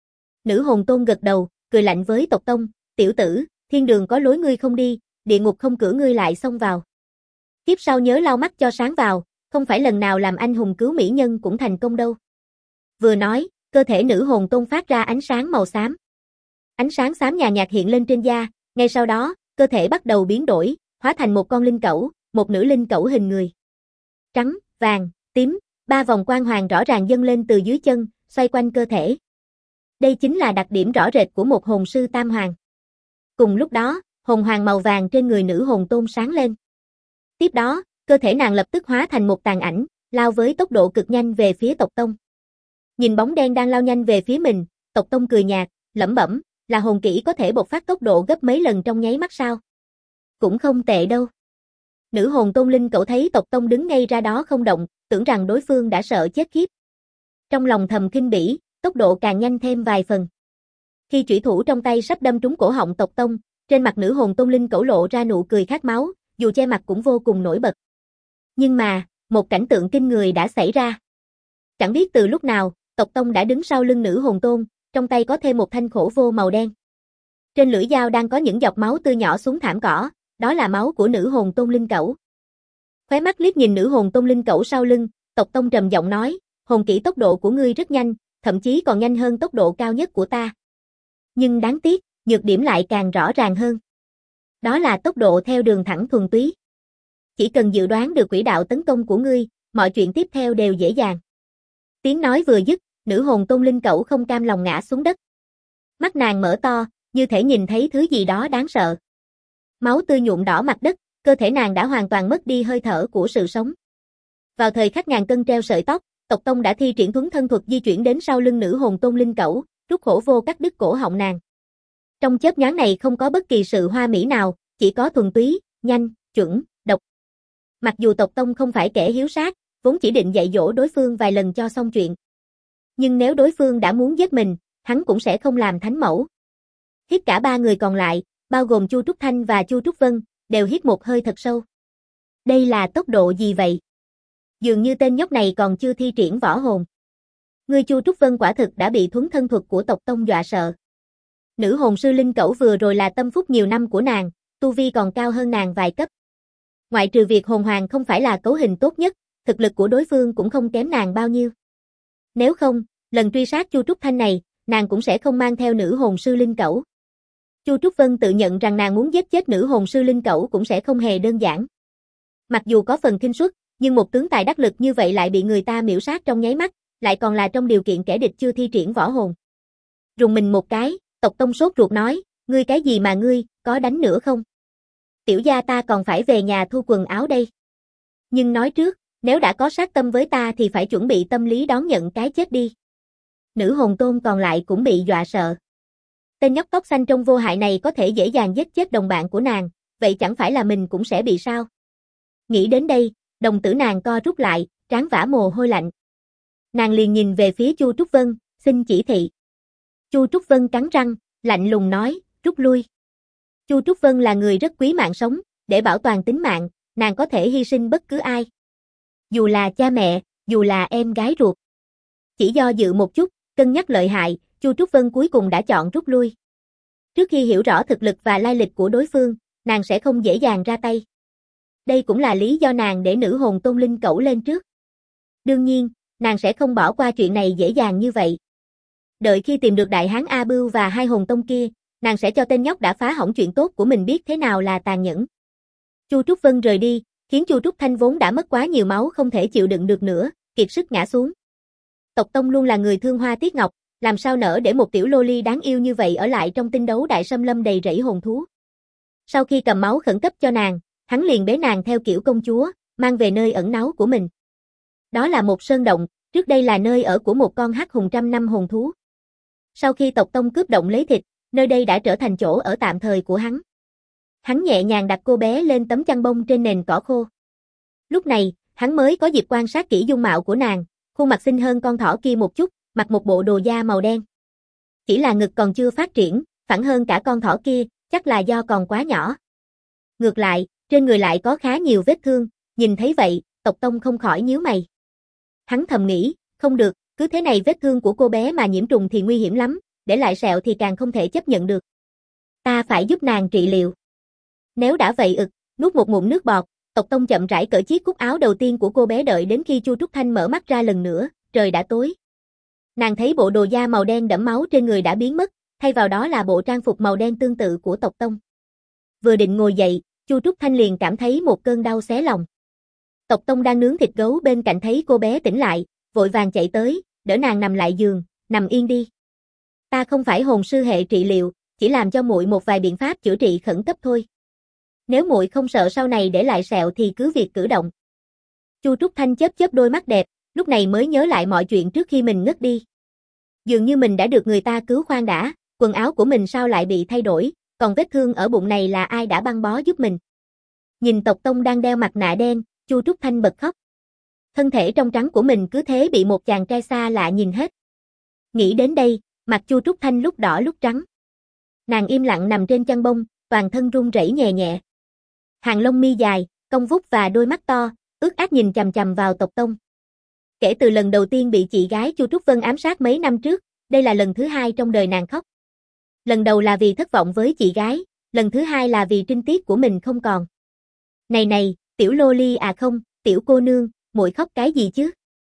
A: Nữ hồn tôn gật đầu, cười lạnh với tộc tông, tiểu tử, thiên đường có lối ngươi không đi, địa ngục không cửa ngươi lại xông vào. Kiếp sau nhớ lau mắt cho sáng vào, không phải lần nào làm anh hùng cứu mỹ nhân cũng thành công đâu. Vừa nói, cơ thể nữ hồn tôn phát ra ánh sáng màu xám. Ánh sáng xám nhàn nhạt hiện lên trên da, ngay sau đó, cơ thể bắt đầu biến đổi, hóa thành một con linh cẩu, một nữ linh cẩu hình người. trắng, vàng, tím, 3 vòng quang hoàng rõ ràng dâng lên từ dưới chân, xoay quanh cơ thể. Đây chính là đặc điểm rõ rệt của một hồn sư tam hoàng. Cùng lúc đó, hồn hoàng màu vàng trên người nữ hồn tôn sáng lên. Tiếp đó, cơ thể nàng lập tức hóa thành một tàn ảnh, lao với tốc độ cực nhanh về phía tộc tông. Nhìn bóng đen đang lao nhanh về phía mình, tộc tông cười nhạt, lẩm bẩm, là hồn kỹ có thể bộc phát tốc độ gấp mấy lần trong nháy mắt sao? Cũng không tệ đâu. Nữ hồn tôn linh cẩu thấy tộc tông đứng ngay ra đó không động, tưởng rằng đối phương đã sợ chết khiếp. Trong lòng thầm khinh bỉ, tốc độ càng nhanh thêm vài phần. Khi chủy thủ trong tay sắp đâm trúng cổ họng tộc tông, trên mặt nữ hồn tôn linh cẩu lộ ra nụ cười khát máu, dù che mặt cũng vô cùng nổi bật. Nhưng mà, một cảnh tượng kinh người đã xảy ra. Chẳng biết từ lúc nào, tộc tông đã đứng sau lưng nữ hồn tôn, trong tay có thêm một thanh khổ vô màu đen. Trên lưỡi dao đang có những giọt máu tươi nhỏ xuống thảm cỏ, đó là máu của nữ hồn tôn linh cẩu. Khóe mắt liếc nhìn nữ hồn tôn linh cẩu sau lưng, tộc tông trầm giọng nói, hồn kỹ tốc độ của ngươi rất nhanh, thậm chí còn nhanh hơn tốc độ cao nhất của ta. Nhưng đáng tiếc, nhược điểm lại càng rõ ràng hơn. Đó là tốc độ theo đường thẳng thuần túy. Chỉ cần dự đoán được quỹ đạo tấn công của ngươi, mọi chuyện tiếp theo đều dễ dàng. Tiếng nói vừa dứt, nữ hồn tôn linh cẩu không cam lòng ngã xuống đất. Mắt nàng mở to, như thể nhìn thấy thứ gì đó đáng sợ. Máu tươi nhuộm đỏ mặt đất, cơ thể nàng đã hoàn toàn mất đi hơi thở của sự sống. Vào thời khắc ngàn cân treo sợi tóc, tộc tông đã thi triển thuấn thân thuật di chuyển đến sau lưng nữ hồn tôn linh cẩu, rút hổ vô cắt đứt cổ họng nàng. Trong chớp nhoáng này không có bất kỳ sự hoa mỹ nào, chỉ có thuần túy, nhanh, chuẩn, độc. Mặc dù tộc tông không phải kẻ hiếu sát, vốn chỉ định dạy dỗ đối phương vài lần cho xong chuyện. Nhưng nếu đối phương đã muốn giết mình, hắn cũng sẽ không làm thánh mẫu. Hít cả 3 người còn lại, bao gồm Chu Trúc Thanh và Chu Trúc Vân, đều hít một hơi thật sâu. Đây là tốc độ gì vậy? Dường như tên nhóc này còn chưa thi triển võ hồn. Người Chu Trúc Vân quả thực đã bị thuấn thân thuật của tộc tông dọa sợ. Nữ hồn sư linh cẩu vừa rồi là tâm phúc nhiều năm của nàng, tu vi còn cao hơn nàng vài cấp. Ngoại trừ việc hồn hoàng không phải là cấu hình tốt nhất, thực lực của đối phương cũng không kém nàng bao nhiêu. Nếu không, lần truy sát Chu Trúc Thanh này, nàng cũng sẽ không mang theo nữ hồn sư linh cẩu. Chu Trúc Vân tự nhận rằng nàng muốn giết chết nữ hồn sư linh cẩu cũng sẽ không hề đơn giản. Mặc dù có phần khinh suất, nhưng một tướng tài đắc lực như vậy lại bị người ta miểu sát trong nháy mắt, lại còn là trong điều kiện kẻ địch chưa thi triển võ hồn. Rùng mình một cái, tộc tông sốt ruột nói, ngươi cái gì mà ngươi, có đánh nữa không? Tiểu gia ta còn phải về nhà thu quần áo đây. Nhưng nói trước, nếu đã có sát tâm với ta thì phải chuẩn bị tâm lý đón nhận cái chết đi. Nữ hồn tôn còn lại cũng bị dọa sợ. Tên nhóc tóc xanh trông vô hại này có thể dễ dàng giết chết đồng bạn của nàng, vậy chẳng phải là mình cũng sẽ bị sao? Nghĩ đến đây, đồng tử nàng co rút lại, trán vã mồ hôi lạnh. Nàng liền nhìn về phía Chu Trúc Vân, xin chỉ thị. Chu Trúc Vân cắn răng, lạnh lùng nói, rút lui. Chu Trúc Vân là người rất quý mạng sống, để bảo toàn tính mạng, nàng có thể hy sinh bất cứ ai. Dù là cha mẹ, dù là em gái ruột. Chỉ do dự một chút, cân nhắc lợi hại, Chu Trúc Vân cuối cùng đã chọn rút lui. Trước khi hiểu rõ thực lực và lai lịch của đối phương, nàng sẽ không dễ dàng ra tay. Đây cũng là lý do nàng để nữ hồn tôn linh cẩu lên trước. Đương nhiên, nàng sẽ không bỏ qua chuyện này dễ dàng như vậy. Đợi khi tìm được đại hán A Bưu và 2 hồn tông kia, nàng sẽ cho tên nhóc đã phá hỏng chuyện tốt của mình biết thế nào là tàn nhẫn. Chu Trúc Vân rời đi, khiến Chu Trúc Thanh vốn đã mất quá nhiều máu không thể chịu đựng được nữa, kiệt sức ngã xuống. Tộc tông luôn là người thương hoa tiếc ngọc, làm sao nỡ để một tiểu loli đáng yêu như vậy ở lại trong tinh đấu đại xâm lâm đầy rẫy hồn thú. Sau khi cầm máu khẩn cấp cho nàng, hắn liền bế nàng theo kiểu công chúa, mang về nơi ẩn náu của mình. Đó là một sơn động, trước đây là nơi ở của một con hắc hùng trăm năm hồn thú. Sau khi tộc tông cướp động lấy thịt, nơi đây đã trở thành chỗ ở tạm thời của hắn. Hắn nhẹ nhàng đặt cô bé lên tấm chăn bông trên nền cỏ khô. Lúc này, hắn mới có dịp quan sát kỹ dung mạo của nàng, khuôn mặt xinh hơn con thỏ kia một chút, mặc một bộ đồ da màu đen. Chỉ là ngực còn chưa phát triển, phẳng hơn cả con thỏ kia, chắc là do còn quá nhỏ. Ngược lại, trên người lại có khá nhiều vết thương, nhìn thấy vậy, tộc tông không khỏi nhíu mày. Hắn thầm nghĩ, không được, cứ thế này vết thương của cô bé mà nhiễm trùng thì nguy hiểm lắm, để lại sẹo thì càng không thể chấp nhận được. Ta phải giúp nàng trị liệu. Nếu đã vậy nuốt một ngụm nước bọt, tộc tông chậm rãi cởi chiếc cúc áo đầu tiên của cô bé đợi đến khi Chu Trúc Thanh mở mắt ra lần nữa, trời đã tối. Nàng thấy bộ đồ da màu đen đẫm máu trên người đã biến mất, thay vào đó là bộ trang phục màu đen tương tự của tộc tông. Vừa định ngồi dậy, Chu Trúc Thanh liền cảm thấy một cơn đau xé lòng. Tộc Tông đang nướng thịt gấu bên cạnh thấy cô bé tỉnh lại, vội vàng chạy tới, đỡ nàng nằm lại giường, nằm yên đi. Ta không phải hồn sư hệ trị liệu, chỉ làm cho muội một vài biện pháp chữa trị khẩn cấp thôi. Nếu muội không sợ sau này để lại sẹo thì cứ việc cử động. Chu Trúc Thanh chớp chớp đôi mắt đẹp, lúc này mới nhớ lại mọi chuyện trước khi mình ngất đi. Dường như mình đã được người ta cứu khoan đã, quần áo của mình sao lại bị thay đổi, còn vết thương ở bụng này là ai đã băng bó giúp mình. Nhìn Tộc Tông đang đeo mặt nạ đen, Chu Trúc Thanh bật khóc. Thân thể trong trắng của mình cứ thế bị một chàng trai xa lạ nhìn hết. Nghĩ đến đây, mặt Chu Trúc Thanh lúc đỏ lúc trắng. Nàng im lặng nằm trên chăn bông, toàn thân run rẩy nhẹ nhẹ. Hàng lông mi dài, cong vút và đôi mắt to, ướt át nhìn chằm chằm vào Tộc Tông. Kể từ lần đầu tiên bị chị gái Chu Trúc Vân ám sát mấy năm trước, đây là lần thứ hai trong đời nàng khóc. Lần đầu là vì thất vọng với chị gái, lần thứ hai là vì trinh tiết của mình không còn. Này này, tiểu loli à không, tiểu cô nương, muội khóc cái gì chứ?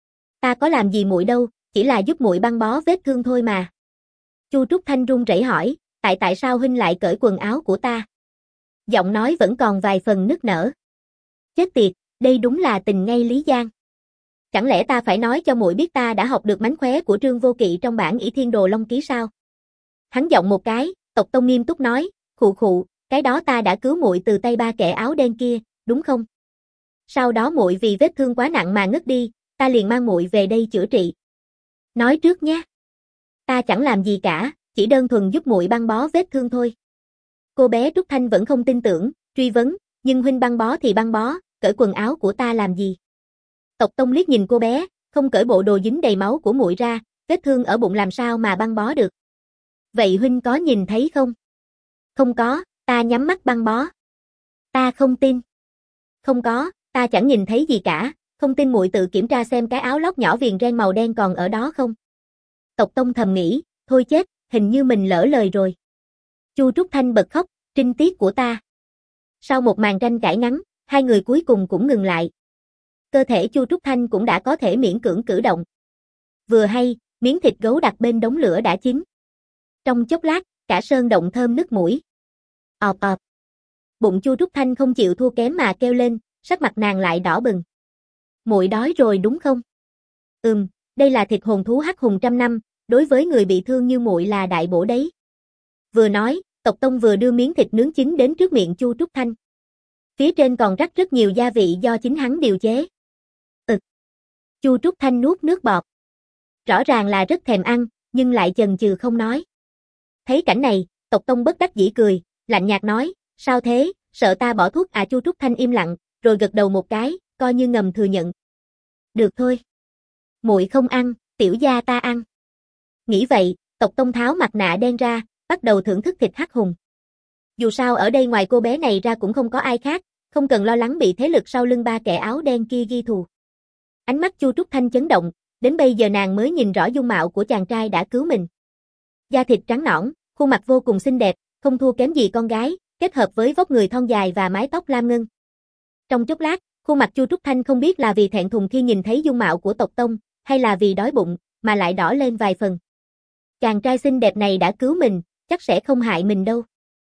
A: Ta có làm gì muội đâu, chỉ là giúp muội băng bó vết thương thôi mà. Chu Trúc Thanh run rẩy hỏi, tại sao huynh lại cởi quần áo của ta? Giọng nói vẫn còn vài phần nức nở. Chết tiệt, đây đúng là tình ngay lý giang. Chẳng lẽ ta phải nói cho muội biết ta đã học được mánh khóe của Trương Vô Kỵ trong bản ỷ thiên đồ long ký sao? Hắn giọng một cái, Tộc Tông nghiêm túc nói, khụ khụ, cái đó ta đã cứu muội từ tay ba kẻ áo đen kia, đúng không? Sau đó muội vì vết thương quá nặng mà ngất đi, ta liền mang muội về đây chữa trị. Nói trước nhé. Ta chẳng làm gì cả, chỉ đơn thuần giúp muội băng bó vết thương thôi. Cô bé Trúc Thanh vẫn không tin tưởng, truy vấn, nhưng huynh băng bó thì băng bó, cởi quần áo của ta làm gì? Tộc Tông liếc nhìn cô bé, không cởi bộ đồ dính đầy máu của muội ra, vết thương ở bụng làm sao mà băng bó được. Vậy huynh có nhìn thấy không? Không có, ta nhắm mắt băng bó. Ta không tin. Không có, ta chẳng nhìn thấy gì cả, không tin muội tự kiểm tra xem cái áo lót nhỏ viền ren màu đen còn ở đó không. Tộc Tông thầm nghĩ, thôi chết, hình như mình lỡ lời rồi. Chu Trúc Thanh bật khóc, trinh tiết của ta. Sau một màn tranh cãi ngắn, hai người cuối cùng cũng ngừng lại. Cơ thể Chu Trúc Thanh cũng đã có thể miễn cưỡng cử động. Vừa hay, miếng thịt gấu đặt bên đống lửa đã chín. Trong chốc lát, cả sơn động thơm nức mũi. Ọp ọp. Bụng Chu Trúc Thanh không chịu thua kém mà kêu lên, sắc mặt nàng lại đỏ bừng. Muội đói rồi đúng không? Đây là thịt hồn thú hắc hùng trăm năm, đối với người bị thương như muội là đại bổ đấy. Vừa nói, Tộc Tông vừa đưa miếng thịt nướng chín đến trước miệng Chu Trúc Thanh. Phía trên còn rắc rất nhiều gia vị do chính hắn điều chế. Chu Trúc Thanh nuốt nước bọt. Rõ ràng là rất thèm ăn, nhưng lại chần chừ không nói. Thấy cảnh này, Tộc Tông bất đắc dĩ cười, lạnh nhạt nói, sao thế, sợ ta bỏ thuốc à? Chu Trúc Thanh im lặng, rồi gật đầu một cái, coi như ngầm thừa nhận. Được thôi. Muội không ăn, tiểu gia ta ăn. Nghĩ vậy, Tộc Tông tháo mặt nạ đen ra, bắt đầu thưởng thức thịt hắc hùng. Dù sao ở đây ngoài cô bé này ra cũng không có ai khác, không cần lo lắng bị thế lực sau lưng ba kẻ áo đen kia ghi thù. Ánh mắt Chu Trúc Thanh chấn động, đến bây giờ nàng mới nhìn rõ dung mạo của chàng trai đã cứu mình. Da thịt trắng nõn, khuôn mặt vô cùng xinh đẹp, không thua kém gì con gái, kết hợp với vóc người thon dài và mái tóc lam ngân. Trong chốc lát, khuôn mặt Chu Trúc Thanh không biết là vì thẹn thùng khi nhìn thấy dung mạo của Tộc Tông, hay là vì đói bụng, mà lại đỏ lên vài phần. Chàng trai xinh đẹp này đã cứu mình, chắc sẽ không hại mình đâu.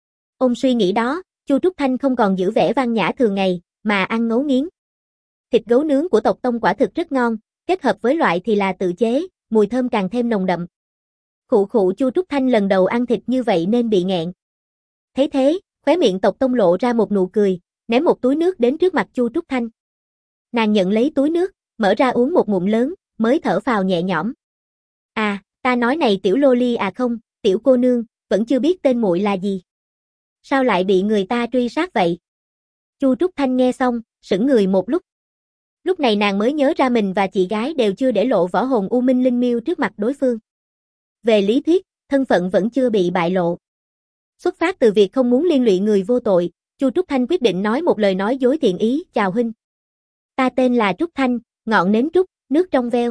A: Ôm suy nghĩ đó, Chu Trúc Thanh không còn giữ vẻ văn nhã thường ngày, mà ăn ngấu nghiến. Thịt gấu nướng của Tộc Tông quả thực rất ngon, kết hợp với loại thì là tự chế, mùi thơm càng thêm nồng đậm. Khụ khụ, Chu Trúc Thanh lần đầu ăn thịt như vậy nên bị nghẹn. Thấy thế, khóe miệng Tộc Tông lộ ra một nụ cười, ném một túi nước đến trước mặt Chu Trúc Thanh. Nàng nhận lấy túi nước, mở ra uống một ngụm lớn, mới thở phào nhẹ nhõm. À, ta nói này tiểu loli à không, tiểu cô nương, vẫn chưa biết tên muội là gì. Sao lại bị người ta truy sát vậy? Chu Trúc Thanh nghe xong, sững người một lúc. Lúc này nàng mới nhớ ra mình và chị gái đều chưa để lộ võ hồn U Minh Linh Miêu trước mặt đối phương. Về lý thuyết, thân phận vẫn chưa bị bại lộ. Xuất phát từ việc không muốn liên lụy người vô tội, Chu Trúc Thanh quyết định nói một lời nói dối thiện ý, chào huynh. Ta tên là Trúc Thanh, ngọn nến trúc, nước trong veo.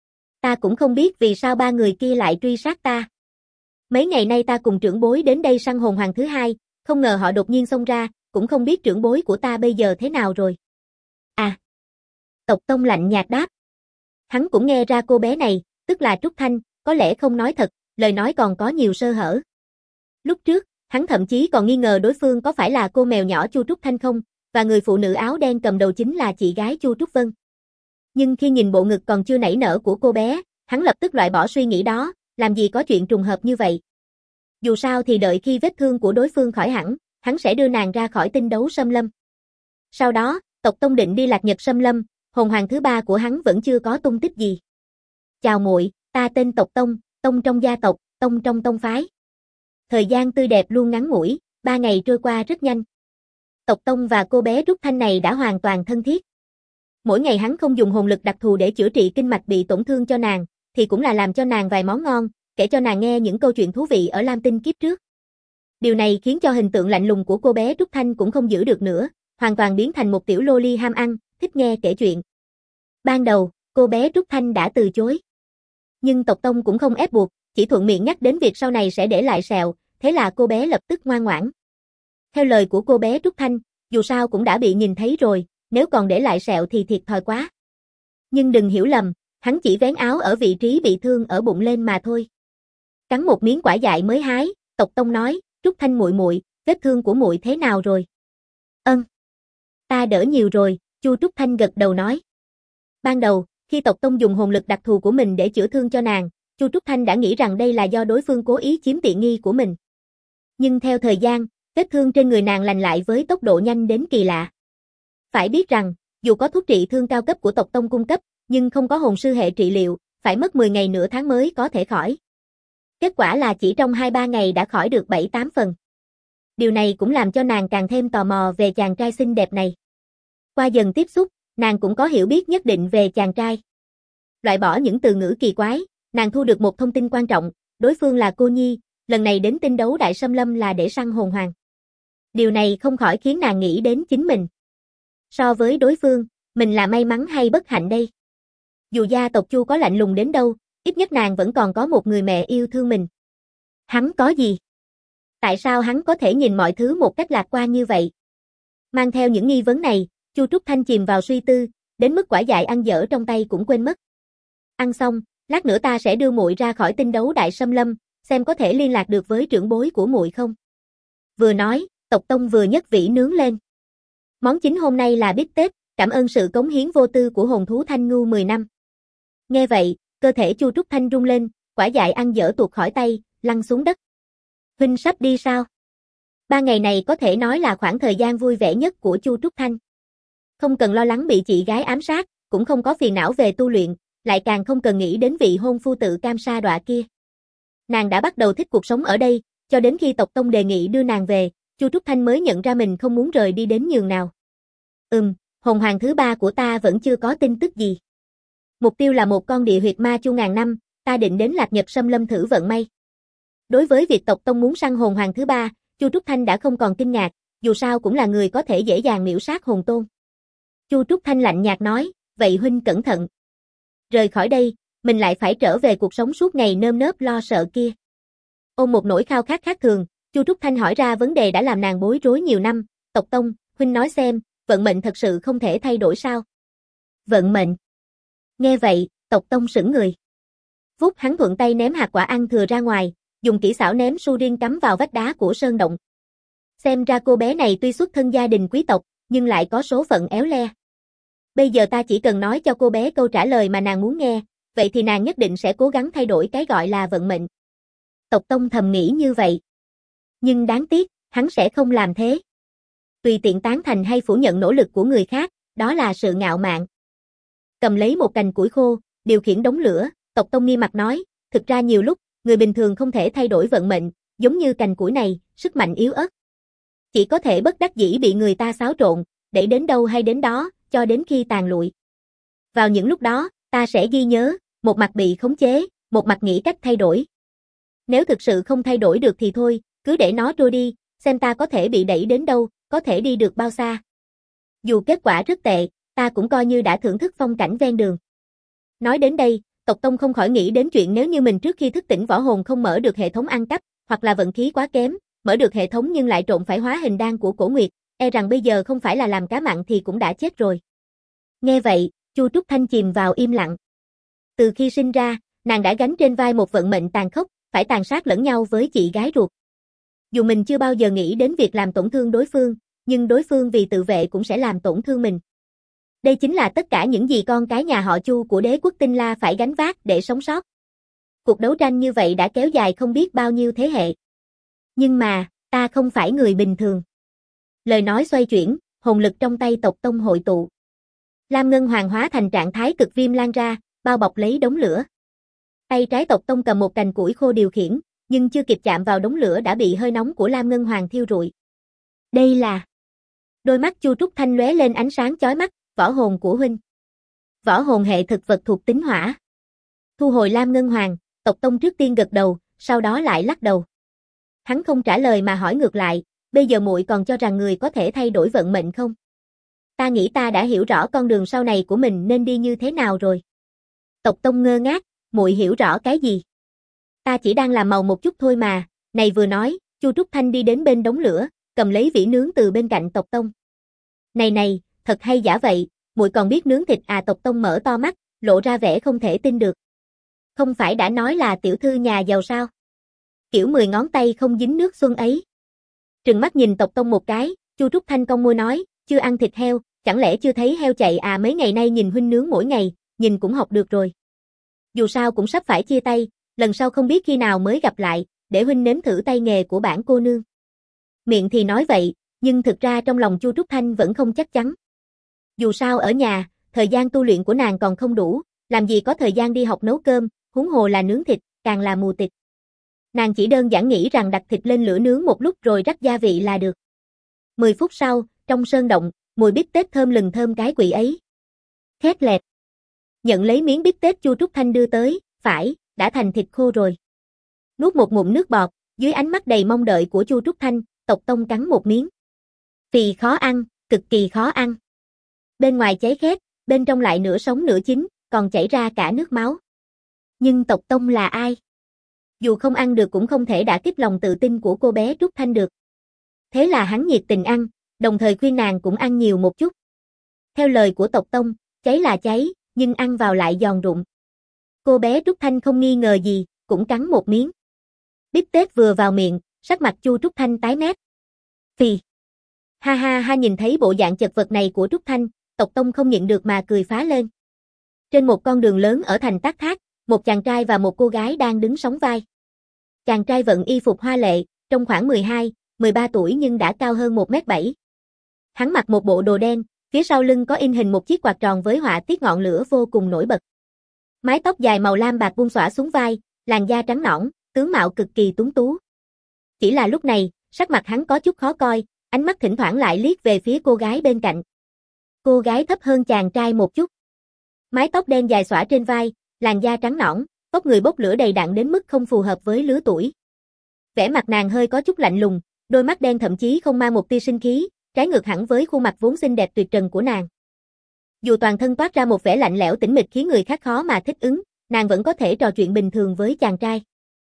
A: Ta cũng không biết vì sao ba người kia lại truy sát ta. Mấy ngày nay ta cùng trưởng bối đến đây săn hồn hoàng thứ hai, không ngờ họ đột nhiên xông ra, cũng không biết trưởng bối của ta bây giờ thế nào rồi. À. Tộc Tông lạnh nhạt đáp. Hắn cũng nghe ra cô bé này, tức là Trúc Thanh, có lẽ không nói thật, lời nói còn có nhiều sơ hở. Lúc trước, hắn thậm chí còn nghi ngờ đối phương có phải là cô mèo nhỏ Chu Trúc Thanh không, và người phụ nữ áo đen cầm đầu chính là chị gái Chu Trúc Vân. Nhưng khi nhìn bộ ngực còn chưa nảy nở của cô bé, hắn lập tức loại bỏ suy nghĩ đó, làm gì có chuyện trùng hợp như vậy. Dù sao thì đợi khi vết thương của đối phương khỏi hẳn, hắn sẽ đưa nàng ra khỏi tinh đấu Sâm Lâm. Sau đó, tộc Tông định đi Lạc Nhật Sâm Lâm, hồn hoàng thứ ba của hắn vẫn chưa có tung tích gì. Chào muội, ta tên tộc Tông, Tông trong gia tộc, Tông trong tông phái. Thời gian tươi đẹp luôn ngắn ngủi, 3 ngày trôi qua rất nhanh. Tộc Tông và cô bé Trúc Thanh này đã hoàn toàn thân thiết. Mỗi ngày hắn không dùng hồn lực đặc thù để chữa trị kinh mạch bị tổn thương cho nàng, thì cũng là làm cho nàng vài món ngon, kể cho nàng nghe những câu chuyện thú vị ở Lam Tinh kiếp trước. Điều này khiến cho hình tượng lạnh lùng của cô bé Trúc Thanh cũng không giữ được nữa, hoàn toàn biến thành một tiểu lô ly ham ăn, thích nghe kể chuyện. Ban đầu, cô bé Trúc Thanh đã từ chối. Nhưng tộc Tông cũng không ép buộc, chỉ thuận miệng nhắc đến việc sau này sẽ để lại sẹo, thế là cô bé lập tức ngoan ngoãn. Theo lời của cô bé Trúc Thanh, dù sao cũng đã bị nhìn thấy rồi, nếu còn để lại sẹo thì thiệt thòi quá. Nhưng đừng hiểu lầm, hắn chỉ vén áo ở vị trí bị thương ở bụng lên mà thôi. Cắn một miếng quả dại mới hái, tộc Tông nói, Trúc Thanh muội muội, vết thương của muội thế nào rồi? Ta đỡ nhiều rồi, Chu Trúc Thanh gật đầu nói. Ban đầu, khi tộc Tông dùng hồn lực đặc thù của mình để chữa thương cho nàng, Chu Trúc Thanh đã nghĩ rằng đây là do đối phương cố ý chiếm tiện nghi của mình. Nhưng theo thời gian, vết thương trên người nàng lành lại với tốc độ nhanh đến kỳ lạ. Phải biết rằng, dù có thuốc trị thương cao cấp của tộc Tông cung cấp, nhưng không có hồn sư hệ trị liệu, phải mất 10 ngày nửa tháng mới có thể khỏi. Kết quả là chỉ trong 2-3 ngày đã khỏi được 7-8 phần. Điều này cũng làm cho nàng càng thêm tò mò về chàng trai xinh đẹp này. Qua dần tiếp xúc, nàng cũng có hiểu biết nhất định về chàng trai. Loại bỏ những từ ngữ kỳ quái, nàng thu được một thông tin quan trọng, đối phương là cô nhi, lần này đến tinh đấu Đại Sâm Lâm là để săn hồn hoàng. Điều này không khỏi khiến nàng nghĩ đến chính mình. So với đối phương, mình là may mắn hay bất hạnh đây? Dù gia tộc Chu có lạnh lùng đến đâu, ít nhất nàng vẫn còn có một người mẹ yêu thương mình. Hắn có gì? Tại sao hắn có thể nhìn mọi thứ một cách lạc quan như vậy? Mang theo những nghi vấn này, Chu Trúc Thanh chìm vào suy tư, đến mức quả dại ăn dở trong tay cũng quên mất. Ăn xong, lát nữa ta sẽ đưa muội ra khỏi tinh đấu Đại Sâm Lâm, xem có thể liên lạc được với trưởng bối của muội không. Vừa nói, tộc Tông vừa nhấc vỉ nướng lên. Món chính hôm nay là bít tết, cảm ơn sự cống hiến vô tư của hồn thú Thanh Ngưu 10 năm. Nghe vậy, cơ thể Chu Trúc Thanh rung lên, quả dại ăn dở tuột khỏi tay, lăn xuống đất. Huynh sắp đi sao? 3 ngày này có thể nói là khoảng thời gian vui vẻ nhất của Chu Trúc Thanh. Không cần lo lắng bị chị gái ám sát, cũng không có phiền não về tu luyện, lại càng không cần nghĩ đến vị hôn phu tự cam sa đọa kia. Nàng đã bắt đầu thích cuộc sống ở đây, cho đến khi tộc Tông đề nghị đưa nàng về, Chu Trúc Thanh mới nhận ra mình không muốn rời đi đến nhường nào. Hồn hoàng thứ ba của ta vẫn chưa có tin tức gì. Mục tiêu là một con địa huyệt ma chu ngàn năm, ta định đến Lạc Nhật Sâm Lâm thử vận may. Đối với việc tộc Tông muốn săn hồn hoàng thứ ba, Chu Trúc Thanh đã không còn kinh ngạc, dù sao cũng là người có thể dễ dàng miểu sát hồn tôn. Chu Trúc Thanh lạnh nhạt nói, vậy huynh cẩn thận. Rời khỏi đây, mình lại phải trở về cuộc sống suốt ngày nơm nớp lo sợ kia. Ôm một nỗi khao khát khác thường, Chu Trúc Thanh hỏi ra vấn đề đã làm nàng bối rối nhiều năm, tộc Tông, huynh nói xem, vận mệnh thật sự không thể thay đổi sao? Vận mệnh. Nghe vậy, tộc Tông sững người. Vút hắn thuận tay ném hạt quả ăn thừa ra ngoài, dùng kỹ xảo ném su riêng cắm vào vách đá của sơn động. Xem ra cô bé này tuy xuất thân gia đình quý tộc, nhưng lại có số phận éo le. Bây giờ ta chỉ cần nói cho cô bé câu trả lời mà nàng muốn nghe, vậy thì nàng nhất định sẽ cố gắng thay đổi cái gọi là vận mệnh. Tộc Tông thầm nghĩ như vậy. Nhưng đáng tiếc, hắn sẽ không làm thế. Tùy tiện tán thành hay phủ nhận nỗ lực của người khác, đó là sự ngạo mạn. Cầm lấy một cành củi khô, điều khiển đống lửa, tộc Tông nghiêm mặt nói, thực ra nhiều lúc, người bình thường không thể thay đổi vận mệnh, giống như cành củi này, sức mạnh yếu ớt. Chỉ có thể bất đắc dĩ bị người ta xáo trộn, đẩy đến đâu hay đến đó, cho đến khi tàn lụi. Vào những lúc đó, ta sẽ ghi nhớ, một mặt bị khống chế, một mặt nghĩ cách thay đổi. Nếu thực sự không thay đổi được thì thôi, cứ để nó trôi đi, xem ta có thể bị đẩy đến đâu, có thể đi được bao xa. Dù kết quả rất tệ, ta cũng coi như đã thưởng thức phong cảnh ven đường. Nói đến đây, tộc Tông không khỏi nghĩ đến chuyện nếu như mình trước khi thức tỉnh võ hồn không mở được hệ thống ăn cắp, hoặc là vận khí quá kém, mở được hệ thống nhưng lại trộn phải hóa hình đan của Cổ Nguyệt, e rằng bây giờ không phải là làm cá mặn thì cũng đã chết rồi. Nghe vậy, Chu Trúc Thanh chìm vào im lặng. Từ khi sinh ra, nàng đã gánh trên vai một vận mệnh tàn khốc, phải tàn sát lẫn nhau với chị gái ruột. Dù mình chưa bao giờ nghĩ đến việc làm tổn thương đối phương, nhưng đối phương vì tự vệ cũng sẽ làm tổn thương mình. Đây chính là tất cả những gì con cái nhà họ Chu của đế quốc Tinh La phải gánh vác để sống sót. Cuộc đấu tranh như vậy đã kéo dài không biết bao nhiêu thế hệ. Nhưng mà, ta không phải người bình thường. Lời nói xoay chuyển, hồn lực trong tay tộc tông hội tụ. Lam Ngân Hoàng hóa thành trạng thái cực viêm lan ra, bao bọc lấy đống lửa. Tay trái tộc tông cầm một cành củi khô điều khiển, nhưng chưa kịp chạm vào đống lửa đã bị hơi nóng của Lam Ngân Hoàng thiêu rụi. Đây là... Đôi mắt Chu Trúc Thanh lóe lên ánh sáng chói mắt, võ hồn của huynh. Võ hồn hệ thực vật thuộc tính hỏa. Thu hồi Lam Ngân Hoàng, tộc tông trước tiên gật đầu, sau đó lại lắc đầu. Hắn không trả lời mà hỏi ngược lại, bây giờ muội còn cho rằng người có thể thay đổi vận mệnh không? Ta nghĩ ta đã hiểu rõ con đường sau này của mình nên đi như thế nào rồi. Tộc tông ngơ ngác, muội hiểu rõ cái gì? Ta chỉ đang làm màu một chút thôi mà, này vừa nói, Chu Trúc Thanh đi đến bên đống lửa, cầm lấy vỉ nướng từ bên cạnh tộc tông. Này, thật hay giả vậy, muội còn biết nướng thịt à? Tộc tông mở to mắt, lộ ra vẻ không thể tin được. Không phải đã nói là tiểu thư nhà giàu sao? Kiểu 10 ngón tay không dính nước xuân ấy. Trừng mắt nhìn tộc tông một cái, Chu Trúc Thanh cong môi nói, chưa ăn thịt heo, chẳng lẽ chưa thấy heo chạy à? Mấy ngày nay nhìn huynh nướng mỗi ngày, nhìn cũng học được rồi. Dù sao cũng sắp phải chia tay, lần sau không biết khi nào mới gặp lại, để huynh nếm thử tay nghề của bản cô nương. Miệng thì nói vậy, nhưng thực ra trong lòng Chu Trúc Thanh vẫn không chắc chắn. Dù sao ở nhà, thời gian tu luyện của nàng còn không đủ, làm gì có thời gian đi học nấu cơm, huống hồ là nướng thịt, càng là mù tịt. Nàng chỉ đơn giản nghĩ rằng đặt thịt lên lửa nướng một lúc rồi rắc gia vị là được. 10 phút sau, trong sơn động, mùi bít tết thơm lừng thơm cái quỷ ấy. Khét lẹt. Nhận lấy miếng bít tết Chu Trúc Thanh đưa tới, phải, đã thành thịt khô rồi. Nuốt một ngụm nước bọt, dưới ánh mắt đầy mong đợi của Chu Trúc Thanh, tộc tông cắn một miếng. Vì khó ăn, cực kỳ khó ăn. Bên ngoài cháy khét, bên trong lại nửa sống nửa chín, còn chảy ra cả nước máu. Nhưng tộc tông là ai? Dù không ăn được cũng không thể đả kích lòng tự tin của cô bé Trúc Thanh được. Thế là hắn nhiệt tình ăn, đồng thời khuyên nàng cũng ăn nhiều một chút. Theo lời của tộc tông, cháy là cháy, nhưng ăn vào lại giòn rụm. Cô bé Trúc Thanh không nghi ngờ gì, cũng cắn một miếng. Bít tết vừa vào miệng, sắc mặt Chu Trúc Thanh tái mét. Phì. Ha ha ha, nhìn thấy bộ dạng chật vật này của Trúc Thanh, tộc tông không nhịn được mà cười phá lên. Trên một con đường lớn ở thành Tác Thác, một chàng trai và một cô gái đang đứng sóng vai. Chàng trai vận y phục hoa lệ, trong khoảng 12, 13 tuổi nhưng đã cao hơn 1m7. Hắn mặc một bộ đồ đen, phía sau lưng có in hình một chiếc quạt tròn với họa tiết ngọn lửa vô cùng nổi bật. Mái tóc dài màu lam bạc buông xõa xuống vai, làn da trắng nõn, tướng mạo cực kỳ tuấn tú. Chỉ là lúc này, sắc mặt hắn có chút khó coi, ánh mắt thỉnh thoảng lại liếc về phía cô gái bên cạnh. Cô gái thấp hơn chàng trai một chút. Mái tóc đen dài xõa trên vai, làn da trắng nõn, tóc người bốc lửa đầy đặn đến mức không phù hợp với lứa tuổi. Vẻ mặt nàng hơi có chút lạnh lùng, đôi mắt đen thậm chí không mang một tia sinh khí, trái ngược hẳn với khuôn mặt vốn xinh đẹp tuyệt trần của nàng. Dù toàn thân toát ra một vẻ lạnh lẽo tĩnh mịch khiến người khác khó mà thích ứng, nàng vẫn có thể trò chuyện bình thường với chàng trai.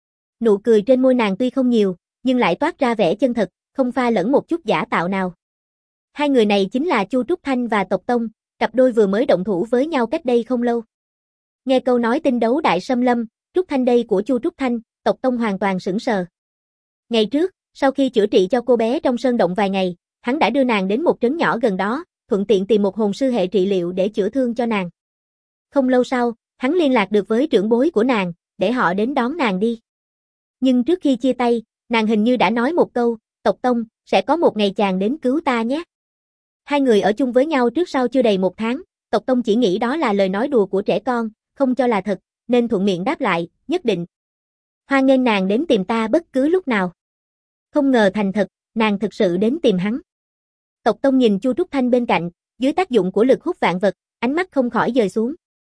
A: Nụ cười trên môi nàng tuy không nhiều, nhưng lại toát ra vẻ chân thật, không pha lẫn một chút giả tạo nào. Hai người này chính là Chu Trúc Thanh và Tộc Tông, cặp đôi vừa mới động thủ với nhau cách đây không lâu. Nghe câu nói tinh đấu đại xâm lâm, Trúc Thanh đây của Chu Trúc Thanh, Tộc Tông hoàn toàn sững sờ. Ngày trước, sau khi chữa trị cho cô bé trong sơn động vài ngày, hắn đã đưa nàng đến một trấn nhỏ gần đó, thuận tiện tìm một hồn sư hệ trị liệu để chữa thương cho nàng. Không lâu sau, hắn liên lạc được với trưởng bối của nàng, để họ đến đón nàng đi. Nhưng trước khi chia tay, nàng hình như đã nói một câu, Tộc Tông, sẽ có một ngày chàng đến cứu ta nhé. Hai người ở chung với nhau trước sau chưa đầy 1 tháng, Tộc Tông chỉ nghĩ đó là lời nói đùa của trẻ con, không cho là thật, nên thuận miệng đáp lại, nhất định. Hoan nghênh nàng đến tìm ta bất cứ lúc nào. Không ngờ thành thật, nàng thực sự đến tìm hắn. Tộc Tông nhìn Chu Trúc Thanh bên cạnh, dưới tác dụng của lực hút vạn vật, ánh mắt không khỏi dời xuống.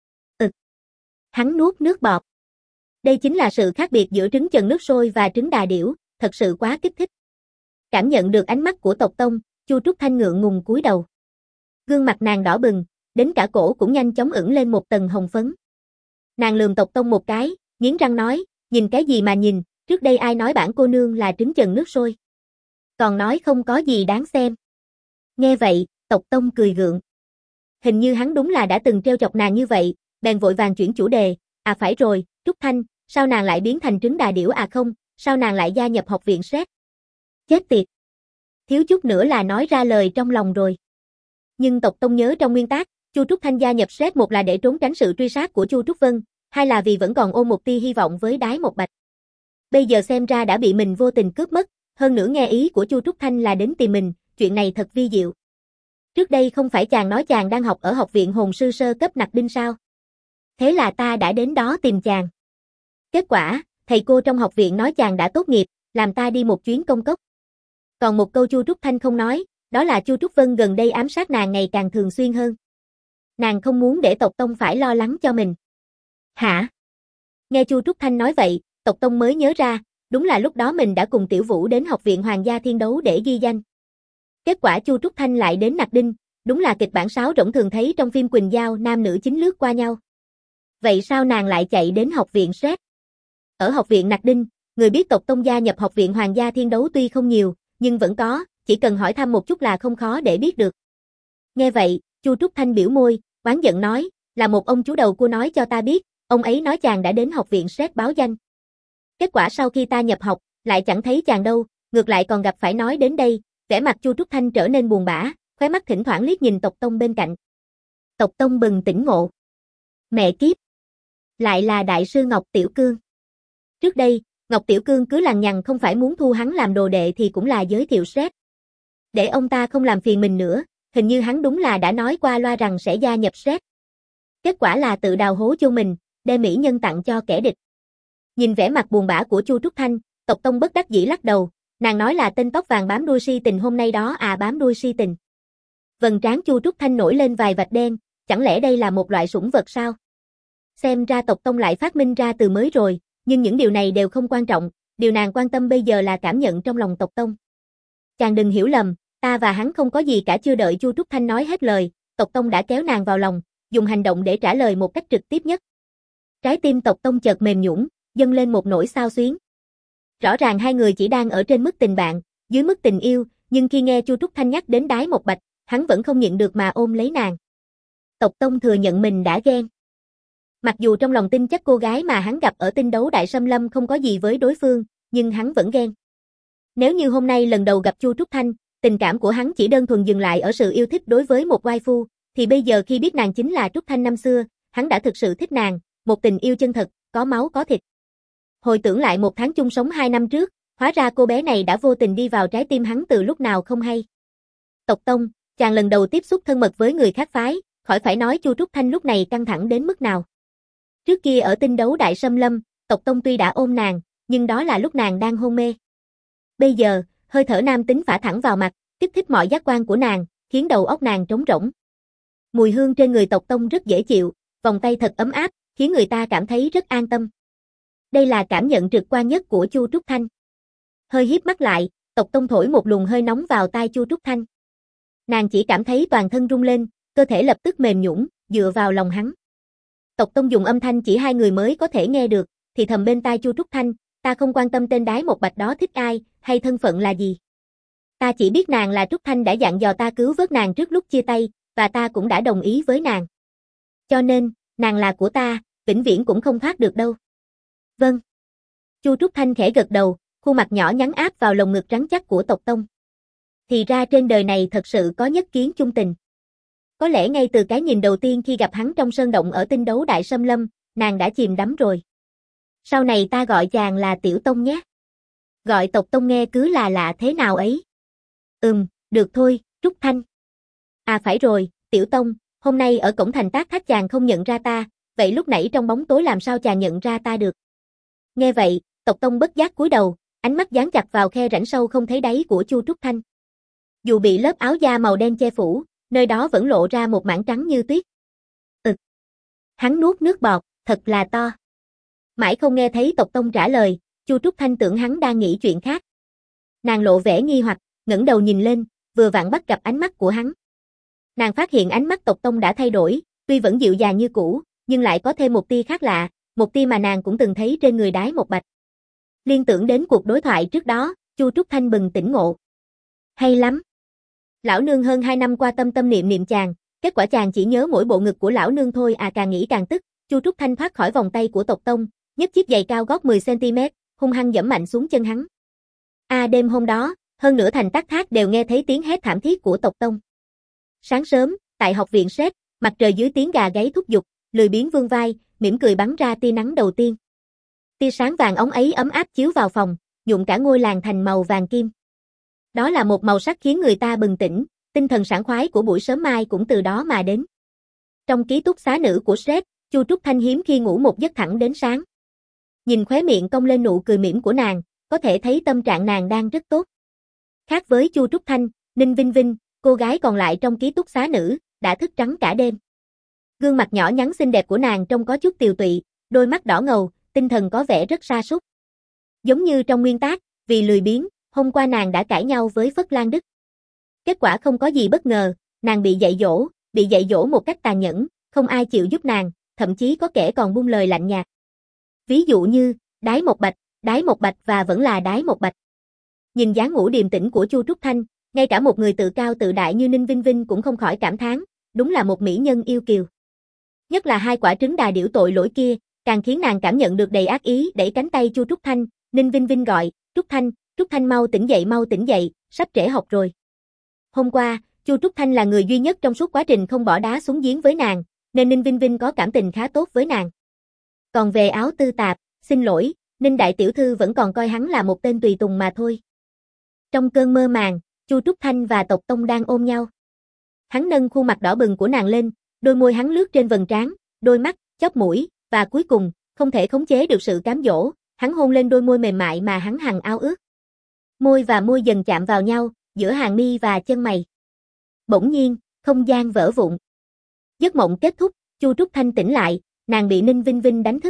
A: Hắn nuốt nước bọt. Đây chính là sự khác biệt giữa trứng chần nước sôi và trứng đà điểu, thật sự quá kích thích. Cảm nhận được ánh mắt của Tộc Tông, Chu Trúc Thanh ngượng ngùng cúi đầu. Gương mặt nàng đỏ bừng, đến cả cổ cũng nhanh chóng ửng lên một tầng hồng phấn. Nàng lườm Tộc Tông một cái, nghiến răng nói, nhìn cái gì mà nhìn, trước đây ai nói bản cô nương là trứng chần nước sôi. Còn nói không có gì đáng xem. Nghe vậy, Tộc Tông cười gượng. Hình như hắn đúng là đã từng trêu chọc nàng như vậy, bèn vội vàng chuyển chủ đề, à phải rồi, Trúc Thanh, sao nàng lại biến thành trứng đà điểu à không, sao nàng lại gia nhập học viện Sét? Chết tiệt. thiếu chút nữa là nói ra lời trong lòng rồi. Nhưng Tộc Tông nhớ trong nguyên tắc, Chu Trúc Thanh gia nhập SET một là để trốn tránh sự truy sát của Chu Trúc Vân, hai là vì vẫn còn ôm một tia hy vọng với Đái Một Bạch. Bây giờ xem ra đã bị mình vô tình cướp mất, hơn nữa nghe ý của Chu Trúc Thanh là đến tìm mình, chuyện này thật vi diệu. Trước đây không phải chàng nói chàng đang học ở học viện hồn sư sơ cấp Nặc Đinh sao? Thế là ta đã đến đó tìm chàng. Kết quả, thầy cô trong học viện nói chàng đã tốt nghiệp, làm ta đi một chuyến công cốc. Còn một câu Chu Trúc Thanh không nói, đó là Chu Trúc Vân gần đây ám sát nàng ngày càng thường xuyên hơn. Nàng không muốn để Tộc Tông phải lo lắng cho mình. Hả? Nghe Chu Trúc Thanh nói vậy, Tộc Tông mới nhớ ra, đúng là lúc đó mình đã cùng Tiểu Vũ đến học viện Hoàng gia Thiên Đấu để ghi danh. Kết quả Chu Trúc Thanh lại đến Nặc Đinh, đúng là kịch bản sáo rỗng thường thấy trong phim Quỳnh Giao nam nữ chính lướt qua nhau. Vậy sao nàng lại chạy đến học viện SET? Ở học viện Nặc Đinh, người biết Tộc Tông gia nhập học viện Hoàng gia Thiên Đấu tuy không nhiều, nhưng vẫn có, chỉ cần hỏi thăm một chút là không khó để biết được. Nghe vậy, Chu Trúc Thanh biểu môi, oán giận nói, là một ông chú đầu cua nói cho ta biết, ông ấy nói chàng đã đến học viện SET báo danh. Kết quả sau khi ta nhập học, lại chẳng thấy chàng đâu, ngược lại còn gặp phải nói đến đây, vẻ mặt Chu Trúc Thanh trở nên buồn bã, khóe mắt thỉnh thoảng liếc nhìn Tộc Tông bên cạnh. Tộc Tông bừng tỉnh ngộ. Mẹ kiếp! Lại là đại sư Ngọc Tiểu Cương. Trước đây, Ngọc Tiểu Cương cứ lằng nhằng không phải muốn thu hắn làm đồ đệ thì cũng là giới thiệu SET. Để ông ta không làm phiền mình nữa, hình như hắn đúng là đã nói qua loa rằng sẽ gia nhập SET. Kết quả là tự đào hố chôn mình, đem mỹ nhân tặng cho kẻ địch. Nhìn vẻ mặt buồn bã của Chu Trúc Thanh, Tộc Tông bất đắc dĩ lắc đầu, nàng nói là tên tóc vàng bám đuôi si tình hôm nay đó à, bám đuôi si tình. Vầng trán Chu Trúc Thanh nổi lên vài vạch đen, chẳng lẽ đây là một loại sủng vật sao? Xem ra Tộc Tông lại phát minh ra từ mới rồi, nhưng những điều này đều không quan trọng, điều nàng quan tâm bây giờ là cảm nhận trong lòng Tộc Tông. Chàng đừng hiểu lầm, ta và hắn không có gì cả. Chưa đợi Chu Trúc Thanh nói hết lời, Tộc Tông đã kéo nàng vào lòng, dùng hành động để trả lời một cách trực tiếp nhất. Trái tim Tộc Tông chợt mềm nhũn, dâng lên một nỗi xao xuyến. Rõ ràng hai người chỉ đang ở trên mức tình bạn, dưới mức tình yêu, nhưng khi nghe Chu Trúc Thanh nhắc đến Đái Một Bạch, hắn vẫn không nhịn được mà ôm lấy nàng. Tộc Tông thừa nhận mình đã ghen. Mặc dù trong lòng tin chắc cô gái mà hắn gặp ở tinh đấu Đại Sâm Lâm không có gì với đối phương, nhưng hắn vẫn ghen. Nếu như hôm nay lần đầu gặp Chu Trúc Thanh, tình cảm của hắn chỉ đơn thuần dừng lại ở sự yêu thích đối với một waifu, thì bây giờ khi biết nàng chính là Trúc Thanh năm xưa, hắn đã thực sự thích nàng, một tình yêu chân thật, có máu có thịt. Hồi tưởng lại một tháng chung sống 2 năm trước, hóa ra cô bé này đã vô tình đi vào trái tim hắn từ lúc nào không hay. Tộc Tông, chàng lần đầu tiếp xúc thân mật với người khác phái, khỏi phải nói Chu Trúc Thanh lúc này căng thẳng đến mức nào. Trước kia ở tinh đấu Đại Sâm Lâm, Tộc Tông tuy đã ôm nàng, nhưng đó là lúc nàng đang hôn mê. Bây giờ, hơi thở nam tính phả thẳng vào mặt, kích thích mọi giác quan của nàng, khiến đầu óc nàng trống rỗng. Mùi hương trên người Tộc Tông rất dễ chịu, vòng tay thật ấm áp, khiến người ta cảm thấy rất an tâm. Đây là cảm nhận trực quan nhất của Chu Trúc Thanh. Hơi híp mắt lại, Tộc Tông thổi một luồng hơi nóng vào tai Chu Trúc Thanh. Nàng chỉ cảm thấy toàn thân rung lên, cơ thể lập tức mềm nhũn, dựa vào lòng hắn. Tộc Tông dùng âm thanh chỉ hai người mới có thể nghe được, thì thầm bên tai Chu Trúc Thanh, ta không quan tâm tên Đái Một Bạch đó thích ai, hay thân phận là gì. Ta chỉ biết nàng là Trúc Thanh đã dặn dò ta cứu vớt nàng trước lúc chia tay, và ta cũng đã đồng ý với nàng. Cho nên, nàng là của ta, vĩnh viễn cũng không thoát được đâu. Vâng. Chu Trúc Thanh khẽ gật đầu, khuôn mặt nhỏ nhắn áp vào lồng ngực rắn chắc của Tộc Tông. Thì ra trên đời này thật sự có nhất kiến chung tình. Có lẽ ngay từ cái nhìn đầu tiên khi gặp hắn trong sơn động ở tinh đấu Đại Sâm Lâm, nàng đã chìm đắm rồi. Sau này ta gọi chàng là Tiểu Tông nhé. Gọi Tộc Tông nghe cứ là lạ thế nào ấy. Được thôi, Trúc Thanh. À phải rồi, Tiểu Tông, hôm nay ở cổng thành Tác Thác chàng không nhận ra ta, vậy lúc nãy trong bóng tối làm sao chàng nhận ra ta được? Nghe vậy, Tộc Tông bất giác cúi đầu, ánh mắt dán chặt vào khe rãnh sâu không thấy đáy của Chu Trúc Thanh. Dù bị lớp áo da màu đen che phủ, nơi đó vẫn lộ ra một mảng trắng như tuyết. Hắn nuốt nước bọt, thật là to. Mãi không nghe thấy Tộc Tông trả lời, Chu Trúc Thanh tưởng hắn đang nghĩ chuyện khác. Nàng lộ vẻ nghi hoặc, ngẩng đầu nhìn lên, vừa vặn bắt gặp ánh mắt của hắn. Nàng phát hiện ánh mắt Tộc Tông đã thay đổi, tuy vẫn dịu dàng như cũ, nhưng lại có thêm một tia khác lạ, một tia mà nàng cũng từng thấy trên người Đái Một Bạch. Liên tưởng đến cuộc đối thoại trước đó, Chu Trúc Thanh bừng tỉnh ngộ. Hay lắm. Lão nương hơn 2 năm qua tâm tâm niệm niệm chàng, kết quả chàng chỉ nhớ mỗi bộ ngực của lão nương thôi à. Càng nghĩ càng tức, Chu Trúc Thanh thoát khỏi vòng tay của Tộc Tông, nhấc chiếc giày cao gót 10 cm, hung hăng giẫm mạnh xuống chân hắn. Đêm hôm đó, Hơn nữa thành Tắc Thác đều nghe thấy tiếng hét thảm thiết của tộc tông. Sáng sớm, tại học viện Sét, mặt trời dưới tiếng gà gáy thúc giục, lười biếng vươn vai, mỉm cười bắn ra tia nắng đầu tiên. Tia sáng vàng óng ấy ấm áp chiếu vào phòng, nhuộm cả ngôi làng thành màu vàng kim. Đó là một màu sắc khiến người ta bừng tỉnh, tinh thần sảng khoái của buổi sớm mai cũng từ đó mà đến. Trong ký túc xá nữ của Sét, Chu Trúc Thanh hiếm khi ngủ một giấc thẳng đến sáng. Nhìn khóe miệng cong lên nụ cười mỉm của nàng, có thể thấy tâm trạng nàng đang rất tốt. Khác với Chu Trúc Thanh, Ninh Vinh Vinh, cô gái còn lại trong ký túc xá nữ, đã thức trắng cả đêm. Gương mặt nhỏ nhắn xinh đẹp của nàng trông có chút tiều tụy, đôi mắt đỏ ngầu, tinh thần có vẻ rất sa sút. Giống như trong nguyên tác, vì lười biếng, hôm qua nàng đã cãi nhau với Phất Lan Đức. Kết quả không có gì bất ngờ, nàng bị dạy dỗ một cách tàn nhẫn, không ai chịu giúp nàng, thậm chí có kẻ còn buông lời lạnh nhạt. Ví dụ như, đái một bạch và vẫn là đái một bạch. Nhìn dáng ngủ điềm tĩnh của Chu Trúc Thanh, ngay cả một người tự cao tự đại như Ninh Vinh Vinh cũng không khỏi cảm thán, đúng là một mỹ nhân yêu kiều. Nhất là hai quả trứng đà điểu tội lỗi kia, càng khiến nàng cảm nhận được đầy ác ý, đẩy cánh tay Chu Trúc Thanh, Ninh Vinh Vinh gọi, Trúc Thanh mau tỉnh dậy, sắp trễ học rồi. Hôm qua, Chu Trúc Thanh là người duy nhất trong suốt quá trình không bỏ đá xuống giếng với nàng, nên Ninh Vinh Vinh có cảm tình khá tốt với nàng. Còn về Áo Tư Tạp, xin lỗi, Ninh đại tiểu thư vẫn còn coi hắn là một tên tùy tùng mà thôi. Trong cơn mơ màng, Chu Trúc Thanh và Tộc Tông đang ôm nhau. Hắn nâng khuôn mặt đỏ bừng của nàng lên, đôi môi hắn lướt trên vầng trán, đôi mắt, chóp mũi, và cuối cùng, không thể khống chế được sự cám dỗ, hắn hôn lên đôi môi mềm mại mà hắn hằng ao ước. Môi và môi dần chạm vào nhau, giữa hàng mi và chân mày. Bỗng nhiên, không gian vỡ vụn. Giấc mộng kết thúc, Chu Trúc Thanh tỉnh lại, nàng bị Ninh Vinh Vinh đánh thức.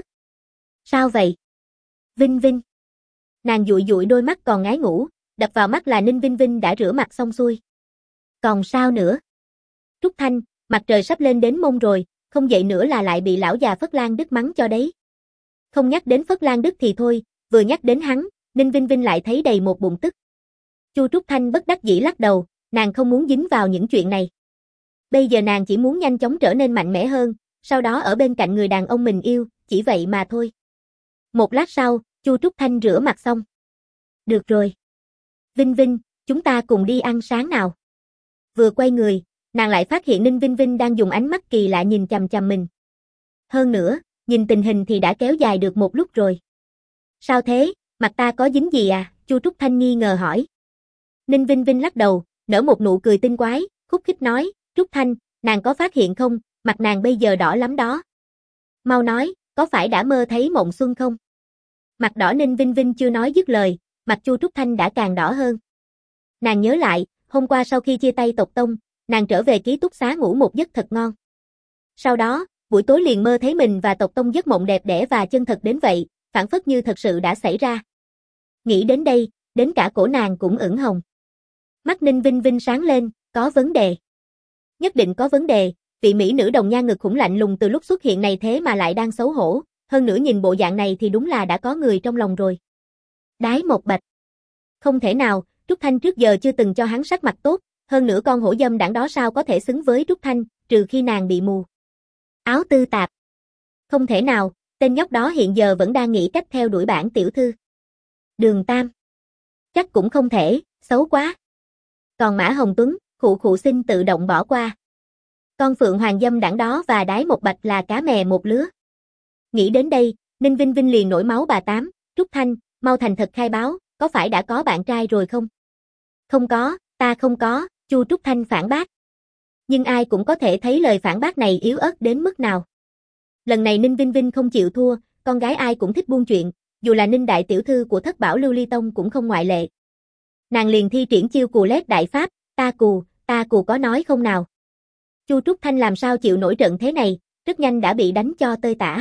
A: Sao vậy? Vinh Vinh. Nàng dụi dụi đôi mắt còn ngái ngủ, đập vào mắt là Ninh Vinh Vinh đã rửa mặt xong xuôi. Còn sao nữa? Trúc Thanh, mặt trời sắp lên đến mông rồi, không dậy nữa là lại bị lão già Phất Lan Đức mắng cho đấy. Không nhắc đến Phất Lan Đức thì thôi, vừa nhắc đến hắn, Ninh Vinh Vinh lại thấy đầy một bụng tức. Chu Trúc Thanh bất đắc dĩ lắc đầu, nàng không muốn dính vào những chuyện này. Bây giờ nàng chỉ muốn nhanh chóng trở nên mạnh mẽ hơn, sau đó ở bên cạnh người đàn ông mình yêu, chỉ vậy mà thôi. Một lát sau, Chu Trúc Thanh rửa mặt xong. Được rồi. Vinh Vinh, chúng ta cùng đi ăn sáng nào. Vừa quay người, nàng lại phát hiện Ninh Vinh Vinh đang dùng ánh mắt kỳ lạ nhìn chằm chằm mình. Hơn nữa, nhìn tình hình thì đã kéo dài được một lúc rồi. Sao thế, mặt ta có dính gì à? Chu Trúc Thanh nghi ngờ hỏi. Ninh Vinh Vinh lắc đầu, nở một nụ cười tinh quái, khúc khích nói, Trúc Thanh, nàng có phát hiện không, mặt nàng bây giờ đỏ lắm đó. Mau nói, có phải đã mơ thấy mộng xuân không? Mặt đỏ Ninh Vinh Vinh chưa nói dứt lời, mặt Chu Trúc Thanh đã càng đỏ hơn. Nàng nhớ lại, hôm qua sau khi chia tay Tộc Tông, nàng trở về ký túc xá ngủ một giấc thật ngon. Sau đó, buổi tối liền mơ thấy mình và Tộc Tông giấc mộng đẹp đẽ và chân thật đến vậy, phảng phất như thật sự đã xảy ra. Nghĩ đến đây, đến cả cổ nàng cũng ửng hồng. Mắt Ninh Vinh Vinh sáng lên, có vấn đề. Nhất định có vấn đề, vị mỹ nữ đồng nhan ngực khủng lạnh lùng từ lúc xuất hiện này thế mà lại đang xấu hổ, hơn nữa nhìn bộ dạng này thì đúng là đã có người trong lòng rồi. Đái một bạch. Không thể nào, Trúc Thanh trước giờ chưa từng cho hắn sắc mặt tốt, hơn nữa con hổ dâm đảng đó sao có thể xứng với Trúc Thanh, trừ khi nàng bị mù. Áo Tư Tạp. Không thể nào, tên nhóc đó hiện giờ vẫn đang nghĩ cách theo đuổi bản tiểu thư. Đường Tam. Chắc cũng không thể, xấu quá. Còn Mã Hồng Tuấn, khụ xin tự động bỏ qua. Con Phượng Hoàng dâm đảng đó và Đái một bạch là cá mè một lứa. Nghĩ đến đây, Ninh Vinh Vinh liền nổi máu bà Tám, Trúc Thanh, mau thành thật khai báo, có phải đã có bạn trai rồi không? Không có, ta không có, Chu Trúc Thanh phản bác. Nhưng ai cũng có thể thấy lời phản bác này yếu ớt đến mức nào. Lần này Ninh Vinh Vinh không chịu thua, con gái ai cũng thích buôn chuyện, dù là Ninh đại tiểu thư của Thất Bảo Lưu Ly Tông cũng không ngoại lệ. Nàng liền thi triển chiêu cù lét đại pháp, ta cù có nói không nào. Chu Trúc Thanh làm sao chịu nổi trận thế này, rất nhanh đã bị đánh cho tơi tả.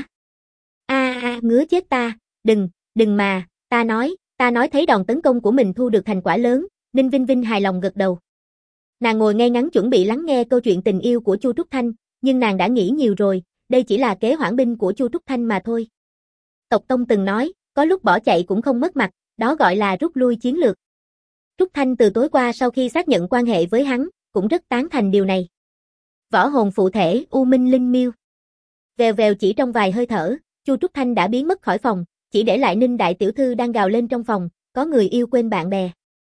A: Ngứa chết ta, đừng mà, ta nói thấy đòn tấn công của mình thu được thành quả lớn, Ninh Vinh Vinh hài lòng gật đầu. Nàng ngồi ngay ngắn chuẩn bị lắng nghe câu chuyện tình yêu của Chu Trúc Thanh, nhưng nàng đã nghĩ nhiều rồi, đây chỉ là kế hoãn binh của Chu Trúc Thanh mà thôi. Tộc Tông từng nói, có lúc bỏ chạy cũng không mất mặt, đó gọi là rút lui chiến lược. Trúc Thanh từ tối qua sau khi xác nhận quan hệ với hắn, cũng rất tán thành điều này. Võ hồn phụ thể, U Minh Linh Miêu. Vèo vèo chỉ trong vài hơi thở, Chu Trúc Thanh đã biến mất khỏi phòng, chỉ để lại Ninh đại tiểu thư đang gào lên trong phòng, có người yêu quên bạn bè.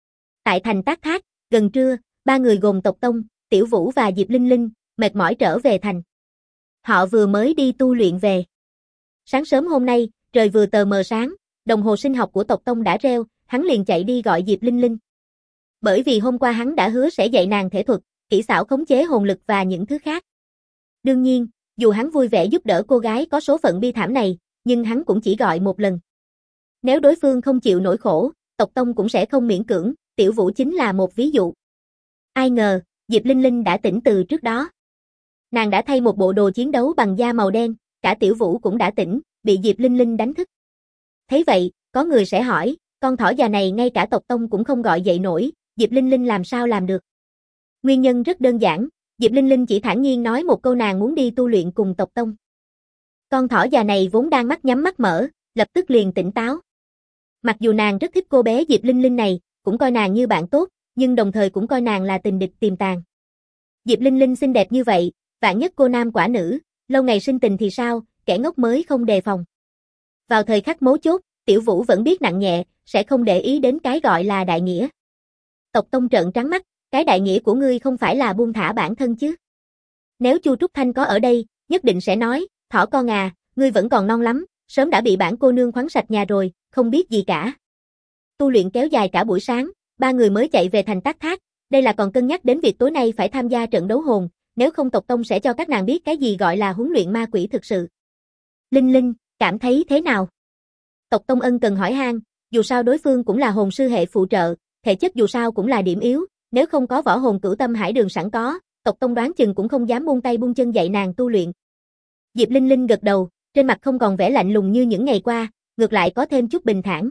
A: Tại thành Tác Thác, gần trưa, ba người gồm Tộc Tông, Tiểu Vũ và Diệp Linh Linh, mệt mỏi trở về thành. Họ vừa mới đi tu luyện về. Sáng sớm hôm nay, trời vừa tờ mờ sáng, đồng hồ sinh học của Tộc Tông đã reo, hắn liền chạy đi gọi Diệp Linh Linh. Bởi vì hôm qua hắn đã hứa sẽ dạy nàng thể thuật, kỹ xảo khống chế hồn lực và những thứ khác. Đương nhiên, dù hắn vui vẻ giúp đỡ cô gái có số phận bi thảm này, nhưng hắn cũng chỉ gọi một lần. Nếu đối phương không chịu nổi khổ, Tộc Tông cũng sẽ không miễn cưỡng, Tiểu Vũ chính là một ví dụ. Ai ngờ, Diệp Linh Linh đã tỉnh từ trước đó. Nàng đã thay một bộ đồ chiến đấu bằng da màu đen, cả Tiểu Vũ cũng đã tỉnh, bị Diệp Linh Linh đánh thức. Thấy vậy, có người sẽ hỏi, con thỏ già này ngay cả Tộc Tông cũng không gọi dậy nổi, Diệp Linh Linh làm sao làm được? Nguyên nhân rất đơn giản, Diệp Linh Linh chỉ thản nhiên nói một câu nàng muốn đi tu luyện cùng Tộc Tông. Con thỏ già này vốn đang mắt nhắm mắt mở, lập tức liền tỉnh táo. Mặc dù nàng rất thích cô bé Diệp Linh Linh này, cũng coi nàng như bạn tốt, nhưng đồng thời cũng coi nàng là tình địch tiềm tàng. Diệp Linh Linh xinh đẹp như vậy, vạn nhất cô nam quả nữ, lâu ngày sinh tình thì sao, kẻ ngốc mới không đề phòng. Vào thời khắc mấu chốt, Tiểu Vũ vẫn biết nặng nhẹ, sẽ không để ý đến cái gọi là đại nghĩa. Tộc Tông trợn trắng mắt, cái đại nghĩa của ngươi không phải là buông thả bản thân chứ? Nếu Chu Trúc Thanh có ở đây, nhất định sẽ nói, thỏ con à, ngươi vẫn còn non lắm, sớm đã bị bản cô nương khoắn sạch nhà rồi, không biết gì cả. Tu luyện kéo dài cả buổi sáng, ba người mới chạy về thành Tác Thác, đây là còn cân nhắc đến việc tối nay phải tham gia trận đấu hồn, nếu không Tộc Tông sẽ cho các nàng biết cái gì gọi là huấn luyện ma quỷ thực sự. Linh Linh, cảm thấy thế nào? Tộc Tông ân cần hỏi han, dù sao đối phương cũng là hồn sư hệ phụ trợ, thể chất dù sao cũng là điểm yếu, nếu không có võ hồn Cửu Tâm Hải Đường sẵn có, Tộc Tông đoán chừng cũng không dám buông tay buông chân dạy nàng tu luyện. Diệp Linh Linh gật đầu, trên mặt không còn vẻ lạnh lùng như những ngày qua, ngược lại có thêm chút bình thản,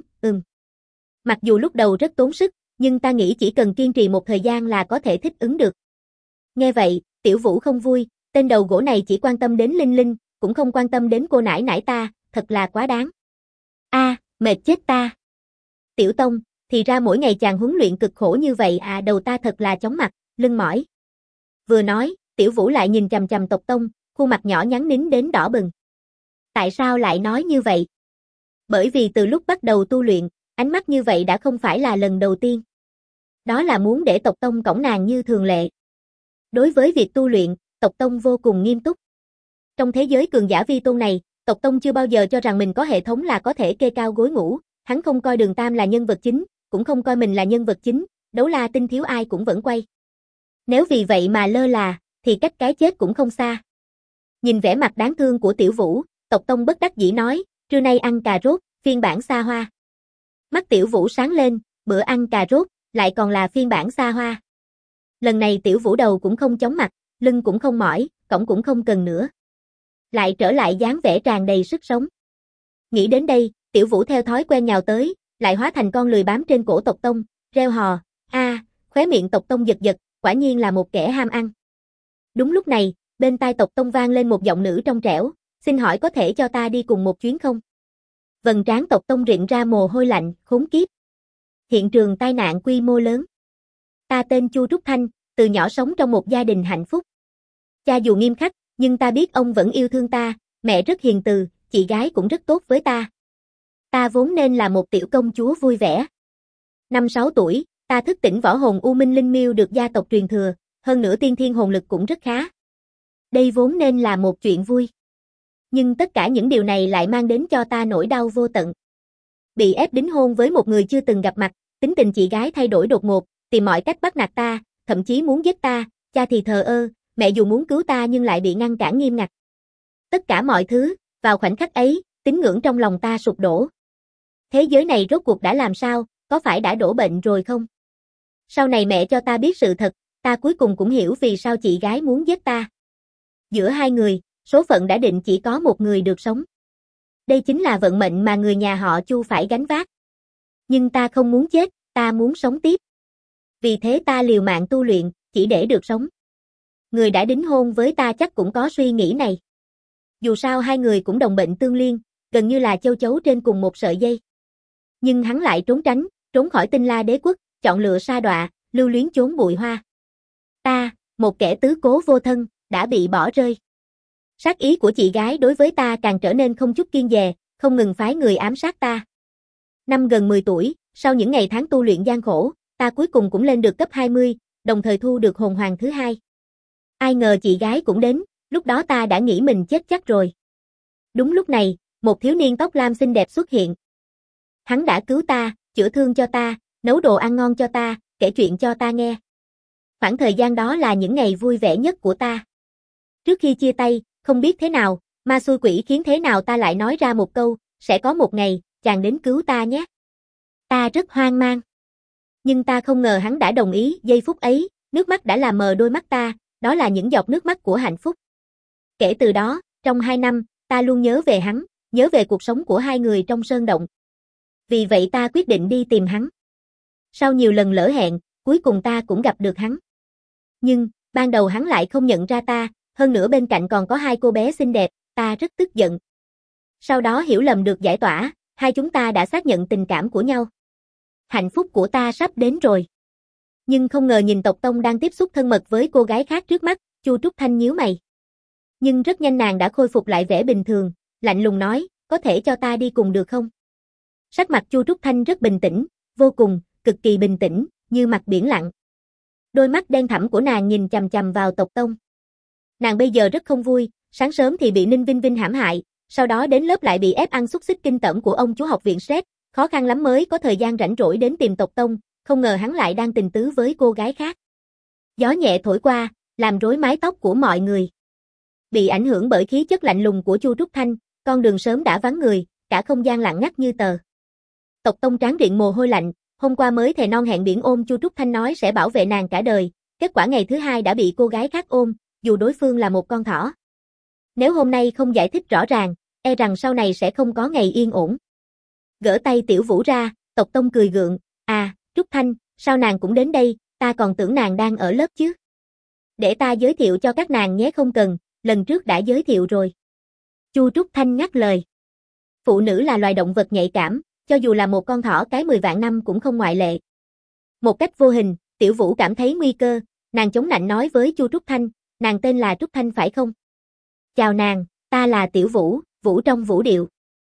A: Mặc dù lúc đầu rất tốn sức, nhưng ta nghĩ chỉ cần kiên trì một thời gian là có thể thích ứng được. Nghe vậy, Tiểu Vũ không vui, tên đầu gỗ này chỉ quan tâm đến Linh Linh, cũng không quan tâm đến cô nãi nãi ta, thật là quá đáng. Mệt chết ta. Tiểu Tông, thì ra mỗi ngày chàng huấn luyện cực khổ như vậy à, đầu ta thật là chóng mặt, lưng mỏi. Vừa nói, Tiểu Vũ lại nhìn chằm chằm Tộc Tông, khuôn mặt nhỏ nhắn nín đến đỏ bừng. Tại sao lại nói như vậy? Bởi vì từ lúc bắt đầu tu luyện, ánh mắt như vậy đã không phải là lần đầu tiên. Đó là muốn để Tộc Tông cõng nàng như thường lệ. Đối với việc tu luyện, Tộc Tông vô cùng nghiêm túc. Trong thế giới cường giả vi tôn này, Tộc Tông chưa bao giờ cho rằng mình có hệ thống là có thể kê cao gối ngủ, hắn không coi Đường Tam là nhân vật chính, cũng không coi mình là nhân vật chính, đấu la tinh thiếu ai cũng vẫn quay. Nếu vì vậy mà lơ là, thì cách cái chết cũng không xa. Nhìn vẻ mặt đáng thương của Tiểu Vũ, Tộc Tông bất đắc dĩ nói, trưa nay ăn cà rốt, phiên bản xa hoa. Mắt Tiểu Vũ sáng lên, bữa ăn cà rốt, lại còn là phiên bản xa hoa. Lần này Tiểu Vũ đầu cũng không chóng mặt, lưng cũng không mỏi, cõng cũng không cần nữa. Lại trở lại dáng vẻ tràn đầy sức sống. Nghĩ đến đây, Tiểu Vũ theo thói quen nhào tới, lại hóa thành con lười bám trên cổ Tộc Tông, reo hò, khóe miệng Tộc Tông giật giật, quả nhiên là một kẻ ham ăn. Đúng lúc này, bên tai Tộc Tông vang lên một giọng nữ trong trẻo, xin hỏi có thể cho ta đi cùng một chuyến không? Vầng trán Tộc Tông rịn ra mồ hôi lạnh, khốn kiếp. Hiện trường tai nạn quy mô lớn. Ta tên Chu Trúc Thanh, từ nhỏ sống trong một gia đình hạnh phúc. Cha dù nghiêm khắc, nhưng ta biết ông vẫn yêu thương ta, mẹ rất hiền từ, chị gái cũng rất tốt với ta. Ta vốn nên là một tiểu công chúa vui vẻ. 5-6 tuổi, ta thức tỉnh võ hồn U Minh Linh Miêu được gia tộc truyền thừa, hơn nữa tiên thiên hồn lực cũng rất khá. Đây vốn nên là một chuyện vui. Nhưng tất cả những điều này lại mang đến cho ta nỗi đau vô tận. Bị ép đính hôn với một người chưa từng gặp mặt, tính tình chị gái thay đổi đột ngột, tìm mọi cách bắt nạt ta, thậm chí muốn giết ta, cha thì thờ ơ, mẹ dù muốn cứu ta nhưng lại bị ngăn cản nghiêm ngặt. Tất cả mọi thứ, vào khoảnh khắc ấy, tín ngưỡng trong lòng ta sụp đổ. Thế giới này rốt cuộc đã làm sao, có phải đã đổ bệnh rồi không? Sau này mẹ cho ta biết sự thật, ta cuối cùng cũng hiểu vì sao chị gái muốn giết ta. Giữa hai người, số phận đã định chỉ có một người được sống. Đây chính là vận mệnh mà người nhà họ Chu phải gánh vác. Nhưng ta không muốn chết, ta muốn sống tiếp. Vì thế ta liều mạng tu luyện, chỉ để được sống. Người đã đính hôn với ta chắc cũng có suy nghĩ này. Dù sao hai người cũng đồng bệnh tương liên, gần như là châu chấu trên cùng một sợi dây. Nhưng hắn lại trốn tránh, trốn khỏi Tinh La Đế quốc, chọn lựa sa đọa, lưu luyến chốn bụi hoa. Ta, một kẻ tứ cố vô thân, đã bị bỏ rơi. Sát ý của chị gái đối với ta càng trở nên không chút kiêng dè, không ngừng phái người ám sát ta. Năm gần 10 tuổi, sau những ngày tháng tu luyện gian khổ, ta cuối cùng cũng lên được cấp 20, đồng thời thu được hồn hoàng thứ hai. Ai ngờ chị gái cũng đến, lúc đó ta đã nghĩ mình chết chắc rồi. Đúng lúc này, một thiếu niên tóc lam xinh đẹp xuất hiện. Hắn đã cứu ta, chữa thương cho ta, nấu đồ ăn ngon cho ta, kể chuyện cho ta nghe. Khoảng thời gian đó là những ngày vui vẻ nhất của ta. Trước khi chia tay, không biết thế nào, ma xui quỷ khiến thế nào ta lại nói ra một câu, sẽ có một ngày, chàng đến cứu ta nhé. Ta rất hoang mang. Nhưng ta không ngờ hắn đã đồng ý, giây phút ấy, nước mắt đã làm mờ đôi mắt ta, đó là những giọt nước mắt của hạnh phúc. Kể từ đó, trong 2 năm, ta luôn nhớ về hắn, nhớ về cuộc sống của hai người trong sơn động. Vì vậy ta quyết định đi tìm hắn. Sau nhiều lần lỡ hẹn, cuối cùng ta cũng gặp được hắn. Nhưng, ban đầu hắn lại không nhận ra ta, hơn nữa bên cạnh còn có 2 cô bé xinh đẹp, ta rất tức giận. Sau đó hiểu lầm được giải tỏa, hai chúng ta đã xác nhận tình cảm của nhau. Hạnh phúc của ta sắp đến rồi. Nhưng không ngờ nhìn Tộc Tông đang tiếp xúc thân mật với cô gái khác trước mắt, Chu Trúc Thanh nhíu mày. Nhưng rất nhanh nàng đã khôi phục lại vẻ bình thường, lạnh lùng nói, có thể cho ta đi cùng được không? Sắc mặt Chu Trúc Thanh rất bình tĩnh, vô cùng, cực kỳ bình tĩnh, như mặt biển lặng. Đôi mắt đen thẳm của nàng nhìn chằm chằm vào Tộc Tông. Nàng bây giờ rất không vui, sáng sớm thì bị Ninh Vinh Vinh hãm hại, sau đó đến lớp lại bị ép ăn xúc xích kinh tởm của ông chú học viện Sét, khó khăn lắm mới có thời gian rảnh rỗi đến tìm Tộc Tông, không ngờ hắn lại đang tình tứ với cô gái khác. Gió nhẹ thổi qua, làm rối mái tóc của mọi người. Bị ảnh hưởng bởi khí chất lạnh lùng của Chu Trúc Thanh, con đường sớm đã vắng người, cả không gian lặng ngắt như tờ. Tộc Tông trán riện mồ hôi lạnh, hôm qua mới thề non hẹn biển ôm Chu Trúc Thanh nói sẽ bảo vệ nàng cả đời, kết quả ngày thứ hai đã bị cô gái khác ôm, dù đối phương là một con thỏ. Nếu hôm nay không giải thích rõ ràng, e rằng sau này sẽ không có ngày yên ổn. Gỡ tay Tiểu Vũ ra, Tộc Tông cười gượng, à, Trúc Thanh, sao nàng cũng đến đây, ta còn tưởng nàng đang ở lớp chứ. Để ta giới thiệu cho các nàng nhé, không cần, lần trước đã giới thiệu rồi. Chu Trúc Thanh ngắt lời. Phụ nữ là loài động vật nhạy cảm, cho dù là một con thỏ cái 10 vạn năm cũng không ngoại lệ. Một cách vô hình, Tiểu Vũ cảm thấy nguy cơ, nàng chống nạnh nói với Chu Trúc Thanh, nàng tên là Trúc Thanh phải không? Chào nàng, ta là Tiểu Vũ, Vũ trong vũ điệu.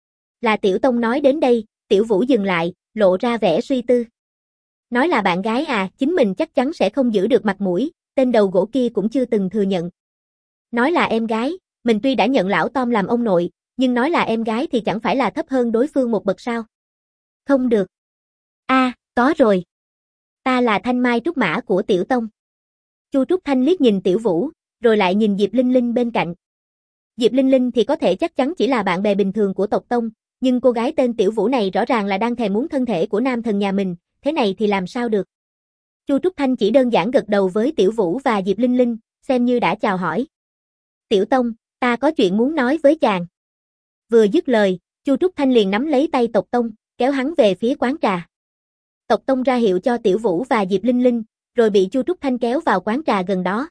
A: Là Tiểu Tông nói đến đây, Tiểu Vũ dừng lại, lộ ra vẻ suy tư. Nói là bạn gái à, chính mình chắc chắn sẽ không giữ được mặt mũi, tên đầu gỗ kia cũng chưa từng thừa nhận. Nói là em gái, mình tuy đã nhận lão Tom làm ông nội, nhưng nói là em gái thì chẳng phải là thấp hơn đối phương một bậc sao? Không được. Có rồi. Ta là Thanh Mai Trúc Mã của Tiểu Tông. Chu Trúc Thanh liếc nhìn Tiểu Vũ, rồi lại nhìn Diệp Linh Linh bên cạnh. Diệp Linh Linh thì có thể chắc chắn chỉ là bạn bè bình thường của Tộc Tông, nhưng cô gái tên Tiểu Vũ này rõ ràng là đang thèm muốn thân thể của nam thần nhà mình, thế này thì làm sao được. Chu Trúc Thanh chỉ đơn giản gật đầu với Tiểu Vũ và Diệp Linh Linh, xem như đã chào hỏi. Tiểu Tông, ta có chuyện muốn nói với chàng. Vừa dứt lời, Chu Trúc Thanh liền nắm lấy tay Tộc Tông, kéo hắn về phía quán trà. Tộc Tông ra hiệu cho Tiểu Vũ và Diệp Linh Linh, rồi bị Chu Trúc Thanh kéo vào quán trà gần đó.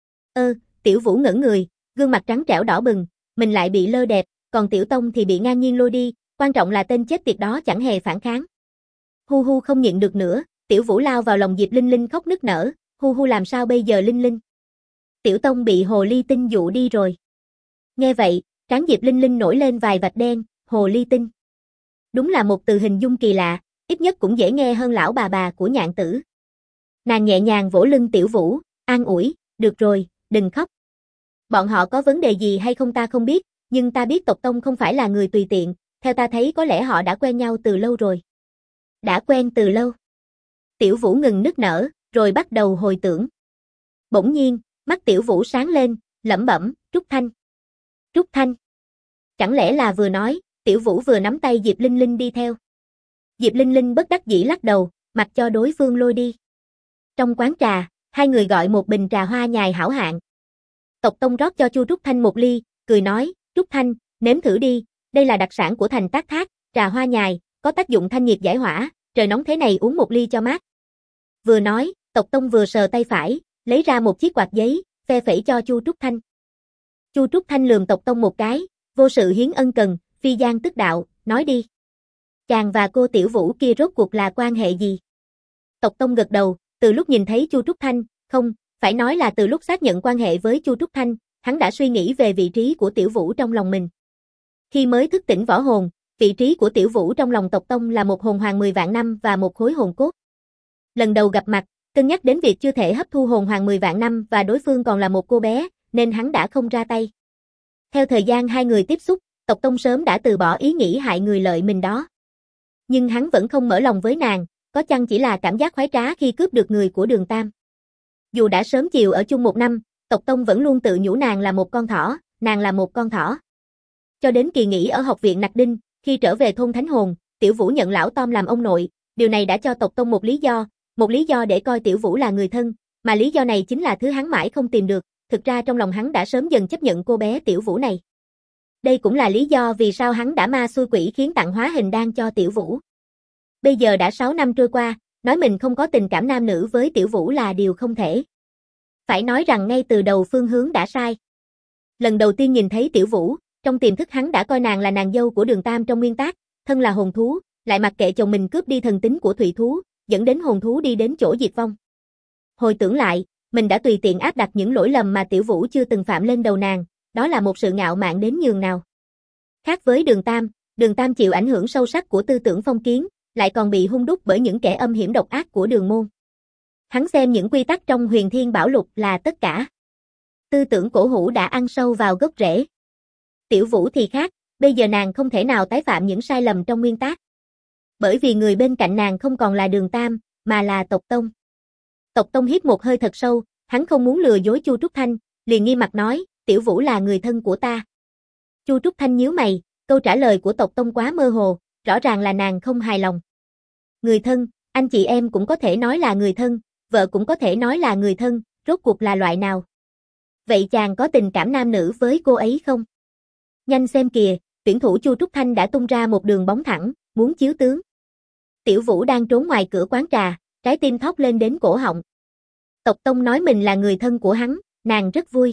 A: Tiểu Vũ ngẩn người, gương mặt trắng trẻo đỏ bừng, mình lại bị lơ đẹp, còn Tiểu Tông thì bị ngang nhiên lôi đi, quan trọng là tên chết tiệt đó chẳng hề phản kháng. Hu hu không nhịn được nữa, Tiểu Vũ lao vào lòng Diệp Linh Linh khóc nức nở, hu hu làm sao bây giờ Linh Linh? Tiểu Tông bị hồ ly tinh dụ đi rồi. Nghe vậy, trán Diệp Linh Linh nổi lên vài vạch đen, hồ ly tinh. Đúng là một từ hình dung kỳ lạ, ít nhất cũng dễ nghe hơn lão bà của Nhạn Tử. Nàng nhẹ nhàng vỗ lưng Tiểu Vũ, an ủi, được rồi, đừng khóc. Bọn họ có vấn đề gì hay không ta không biết, nhưng ta biết Tộc Tông không phải là người tùy tiện, theo ta thấy có lẽ họ đã quen nhau từ lâu rồi. Đã quen từ lâu. Tiểu Vũ ngừng nức nở, rồi bắt đầu hồi tưởng. Bỗng nhiên, mắt Tiểu Vũ sáng lên, lẩm bẩm, Trúc Thanh. Trúc Thanh. Chẳng lẽ là vừa nói, Tiểu Vũ vừa nắm tay Diệp Linh Linh đi theo. Diệp Linh Linh bất đắc dĩ lắc đầu, mặc cho đối phương lôi đi. Trong quán trà, hai người gọi một bình trà hoa nhài hảo hạng. Tộc Tông rót cho Chu Trúc Thanh một ly, cười nói, Trúc Thanh, nếm thử đi, đây là đặc sản của thành Tác Thác, trà hoa nhài, có tác dụng thanh nhiệt giải hỏa, trời nóng thế này uống một ly cho mát. Vừa nói, Tộc Tông vừa sờ tay phải, lấy ra một chiếc quạt giấy, phe phẩy cho Chu Trúc Thanh. Chu Trúc Thanh lườm Tộc Tông một cái, vô sự hiến ân cần, phi gian tức đạo, nói đi. Chàng và cô Tiểu Vũ kia rốt cuộc là quan hệ gì? Tộc Tông gật đầu, từ lúc nhìn thấy Chu Trúc Thanh, không, phải nói là từ lúc xác nhận quan hệ với Chu Trúc Thanh, hắn đã suy nghĩ về vị trí của Tiểu Vũ trong lòng mình. Khi mới thức tỉnh võ hồn, vị trí của Tiểu Vũ trong lòng Tộc Tông là một hồn hoàng 10 vạn năm và một khối hồn cốt. Lần đầu gặp mặt, cân nhắc đến việc chưa thể hấp thu hồn hoàng 10 vạn năm và đối phương còn là một cô bé, nên hắn đã không ra tay. Theo thời gian hai người tiếp xúc, Tộc Tông sớm đã từ bỏ ý nghĩ hại người lợi mình đó. Nhưng hắn vẫn không mở lòng với nàng, có chăng chỉ là cảm giác khoái trá khi cướp được người của Đường Tam. Dù đã sớm chiều ở chung một năm, Tộc Tông vẫn luôn tự nhủ nàng là một con thỏ, nàng là một con thỏ. Cho đến kỳ nghỉ ở học viện Nặc Đinh, khi trở về thôn Thánh Hồn, Tiểu Vũ nhận lão Tom làm ông nội, điều này đã cho Tộc Tông một lý do để coi Tiểu Vũ là người thân, mà lý do này chính là thứ hắn mãi không tìm được, thực ra trong lòng hắn đã sớm dần chấp nhận cô bé Tiểu Vũ này. Đây cũng là lý do vì sao hắn đã ma xui quỷ khiến tặng hóa hình đan cho Tiểu Vũ. Bây giờ đã 6 năm trôi qua, nói mình không có tình cảm nam nữ với Tiểu Vũ là điều không thể. Phải nói rằng ngay từ đầu phương hướng đã sai. Lần đầu tiên nhìn thấy Tiểu Vũ, trong tiềm thức hắn đã coi nàng là nàng dâu của Đường Tam trong nguyên tác, thân là hồn thú, lại mặc kệ chồng mình cướp đi thần tính của thủy thú, dẫn đến hồn thú đi đến chỗ diệt vong. Hồi tưởng lại, mình đã tùy tiện áp đặt những lỗi lầm mà Tiểu Vũ chưa từng phạm lên đầu nàng, đó là một sự ngạo mạn đến nhường nào. Khác với Đường Tam chịu ảnh hưởng sâu sắc của tư tưởng phong kiến, lại còn bị hung đúc bởi những kẻ âm hiểm độc ác của Đường môn. Hắn xem những quy tắc trong Huyền Thiên Bảo Lục là tất cả. Tư tưởng cổ hủ đã ăn sâu vào gốc rễ. Tiểu Vũ thì khác, bây giờ nàng không thể nào tái phạm những sai lầm trong nguyên tác. Bởi vì người bên cạnh nàng không còn là Đường Tam, mà là Tộc Tông. Tộc Tông hít một hơi thật sâu, hắn không muốn lừa dối Chu Trúc Thanh, liền nghiêm mặt nói, Tiểu Vũ là người thân của ta. Chu Trúc Thanh nhíu mày, câu trả lời của Tộc Tông quá mơ hồ, rõ ràng là nàng không hài lòng. Người thân, anh chị em cũng có thể nói là người thân, vợ cũng có thể nói là người thân, rốt cuộc là loại nào? Vậy chàng có tình cảm nam nữ với cô ấy không? Nhanh xem kìa, tuyển thủ Chu Trúc Thanh đã tung ra một đường bóng thẳng, muốn chiếu tướng. Tiểu Vũ đang trốn ngoài cửa quán trà, trái tim thóc lên đến cổ họng. Tộc Tông nói mình là người thân của hắn, nàng rất vui.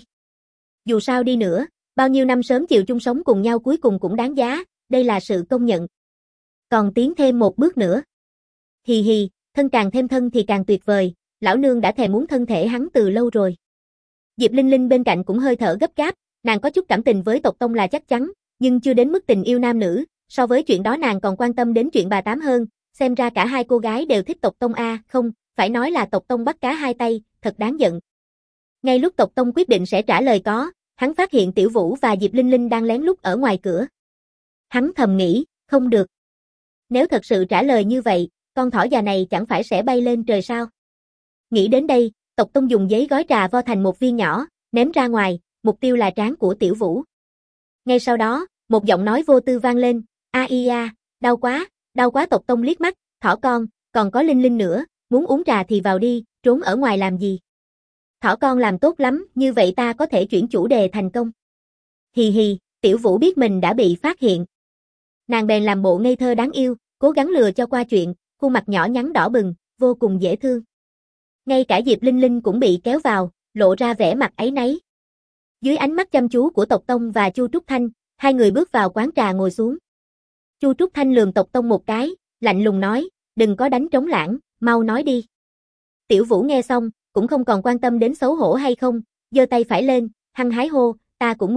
A: Dù sao đi nữa, bao nhiêu năm sớm chiều chung sống cùng nhau cuối cùng cũng đáng giá, đây là sự công nhận. Còn tiến thêm một bước nữa. Hì hì, thân càng thêm thân thì càng tuyệt vời, lão nương đã thèm muốn thân thể hắn từ lâu rồi. Diệp Linh Linh bên cạnh cũng hơi thở gấp gáp, nàng có chút cảm tình với Tộc Tông là chắc chắn, nhưng chưa đến mức tình yêu nam nữ, so với chuyện đó nàng còn quan tâm đến chuyện bà Tám hơn, xem ra cả hai cô gái đều thích Tộc Tông a, không, phải nói là Tộc Tông bắt cá hai tay, thật đáng giận. Ngay lúc Tộc Tông quyết định sẽ trả lời có, hắn phát hiện Tiểu Vũ và Diệp Linh Linh đang lén lút ở ngoài cửa. Hắn thầm nghĩ, không được. Nếu thật sự trả lời như vậy, con thỏ già này chẳng phải sẽ bay lên trời sao? Nghĩ đến đây, Tộc Tông dùng giấy gói trà vo thành một viên nhỏ, ném ra ngoài, mục tiêu là trán của Tiểu Vũ. Ngay sau đó, một giọng nói vô tư vang lên, a, đau quá Tộc Tông liếc mắt, thỏ con, còn có Linh Linh nữa, muốn uống trà thì vào đi, trốn ở ngoài làm gì? Thỏ con làm tốt lắm, như vậy ta có thể chuyển chủ đề thành công. Hì hì, Tiểu Vũ biết mình đã bị phát hiện. Nàng bèn làm bộ ngây thơ đáng yêu, cố gắng lừa cho qua chuyện, khuôn mặt nhỏ nhắn đỏ bừng, vô cùng dễ thương. Ngay cả Diệp Linh Linh cũng bị kéo vào, lộ ra vẻ mặt áy náy. Dưới ánh mắt chăm chú của Tộc Tông và Chu Trúc Thanh, hai người bước vào quán trà ngồi xuống. Chu Trúc Thanh lườm Tộc Tông một cái, lạnh lùng nói, đừng có đánh trống lãng, mau nói đi. Tiểu Vũ nghe xong, cũng không còn quan tâm đến xấu hổ hay không, giơ tay phải lên, hăng hái hô, ta cũng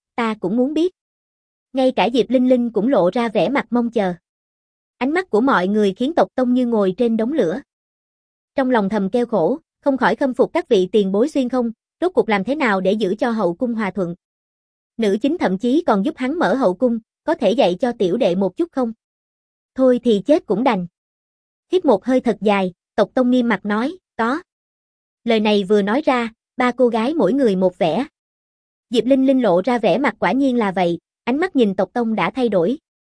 A: muốn biết. Ngay cả Diệp Linh Linh cũng lộ ra vẻ mặt mong chờ. Ánh mắt của mọi người khiến Tộc Tông như ngồi trên đống lửa. Trong lòng thầm kêu khổ, không khỏi khâm phục các vị tiền bối xuyên không, rốt cuộc làm thế nào để giữ cho hậu cung hòa thuận. Nữ chính thậm chí còn giúp hắn mở hậu cung, có thể dạy cho tiểu đệ một chút không? Thôi thì chết cũng đành. Hít một hơi thật dài, Tộc Tông nghiêm mặt nói, có. Lời này vừa nói ra, ba cô gái mỗi người một vẻ. Diệp Linh Linh lộ ra vẻ mặt quả nhiên là vậy, ánh mắt nhìn Tộc Tông đã thay đổi.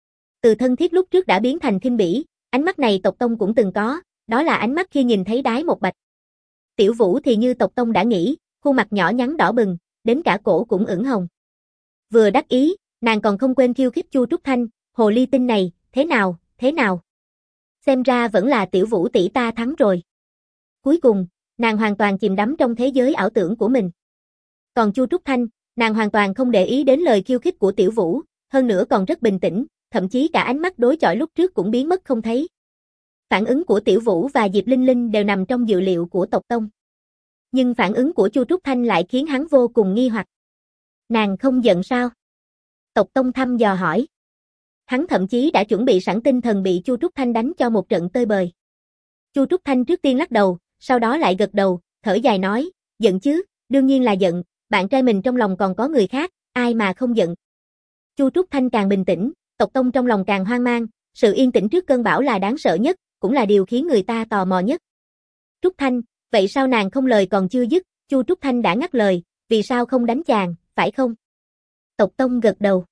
A: Từ thân thiết lúc trước đã biến thành khinh bỉ, ánh mắt này Tộc Tông cũng từng có, đó là ánh mắt khi nhìn thấy đái một bạch. Tiểu Vũ thì như Tộc Tông đã nghĩ, khuôn mặt nhỏ nhắn đỏ bừng, đến cả cổ cũng ửng hồng. Vừa đắc ý, nàng còn không quên khiêu khích Chu Trúc Thanh, hồ ly tinh này, thế nào? Xem ra vẫn là Tiểu Vũ tỷ ta thắng rồi. Cuối cùng, nàng hoàn toàn chìm đắm trong thế giới ảo tưởng của mình. Còn Chu Trúc Thanh, nàng hoàn toàn không để ý đến lời khiêu khích của Tiểu Vũ, hơn nữa còn rất bình tĩnh, thậm chí cả ánh mắt đối chọi lúc trước cũng biến mất không thấy. Phản ứng của Tiểu Vũ và Diệp Linh Linh đều nằm trong dự liệu của Tộc Tông. Nhưng phản ứng của Chu Trúc Thanh lại khiến hắn vô cùng nghi hoặc. Nàng không giận sao? Tộc Tông thăm dò hỏi. Hắn thậm chí đã chuẩn bị sẵn tinh thần bị Chu Trúc Thanh đánh cho một trận tơi bời. Chu Trúc Thanh trước tiên lắc đầu, sau đó lại gật đầu, thở dài nói, giận chứ, đương nhiên là giận, bạn trai mình trong lòng còn có người khác, ai mà không giận. Chu Trúc Thanh càng bình tĩnh, Tộc Tông trong lòng càng hoang mang, sự yên tĩnh trước cơn bão là đáng sợ nhất, cũng là điều khiến người ta tò mò nhất. Trúc Thanh, vậy sao nàng không lời còn chưa dứt, Chu Trúc Thanh đã ngắt lời, vì sao không đánh chàng, phải không? Tộc Tông gật đầu.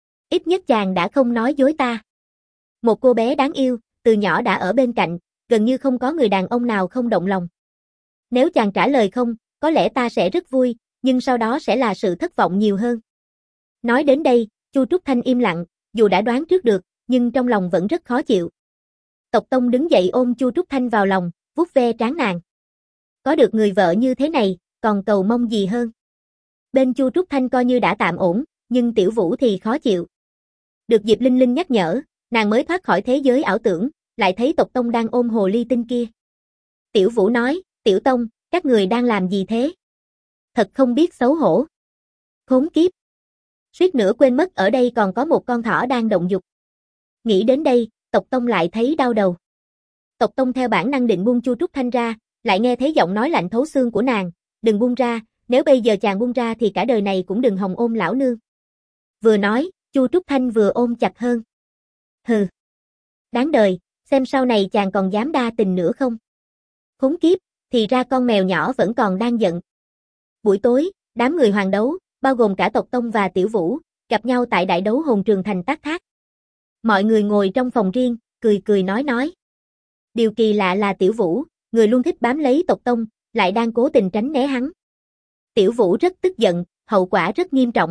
A: Ít nhất chàng đã không nói dối ta. Một cô bé đáng yêu, từ nhỏ đã ở bên cạnh, gần như không có người đàn ông nào không động lòng. Nếu chàng trả lời không, có lẽ ta sẽ rất vui, nhưng sau đó sẽ là sự thất vọng nhiều hơn. Nói đến đây, Chu Trúc Thanh im lặng, dù đã đoán trước được, nhưng trong lòng vẫn rất khó chịu. Tộc Tông đứng dậy ôm Chu Trúc Thanh vào lòng, vuốt ve trán nàng. Có được người vợ như thế này, còn cầu mong gì hơn. Bên Chu Trúc Thanh coi như đã tạm ổn, nhưng Tiểu Vũ thì khó chịu. Được Diệp Linh Linh nhắc nhở, nàng mới thoát khỏi thế giới ảo tưởng, lại thấy Tộc Tông đang ôm hồ ly tinh kia. Tiểu Vũ nói, Tiểu Tông, các người đang làm gì thế? Thật không biết xấu hổ. Khốn kiếp. Suýt nữa quên mất ở đây còn có một con thỏ đang động dục. Nghĩ đến đây, Tộc Tông lại thấy đau đầu. Tộc Tông theo bản năng định buông Chu Trúc Thanh ra, lại nghe thấy giọng nói lạnh thấu xương của nàng, đừng buông ra, nếu bây giờ chàng buông ra thì cả đời này cũng đừng hòng ôm lão nương. Vừa nói, Chu Trúc Thanh vừa ôm chặt hơn. Hừ. Đáng đời, xem sau này chàng còn dám đa tình nữa không? Khốn kiếp, thì ra con mèo nhỏ vẫn còn đang giận. Buổi tối, đám người hoàng đấu, bao gồm cả Tộc Tông và Tiểu Vũ, gặp nhau tại đại đấu hồn trường thành Tác Thác. Mọi người ngồi trong phòng riêng, cười cười nói. Điều kỳ lạ là Tiểu Vũ, người luôn thích bám lấy Tộc Tông, lại đang cố tình tránh né hắn. Tiểu Vũ rất tức giận, hậu quả rất nghiêm trọng.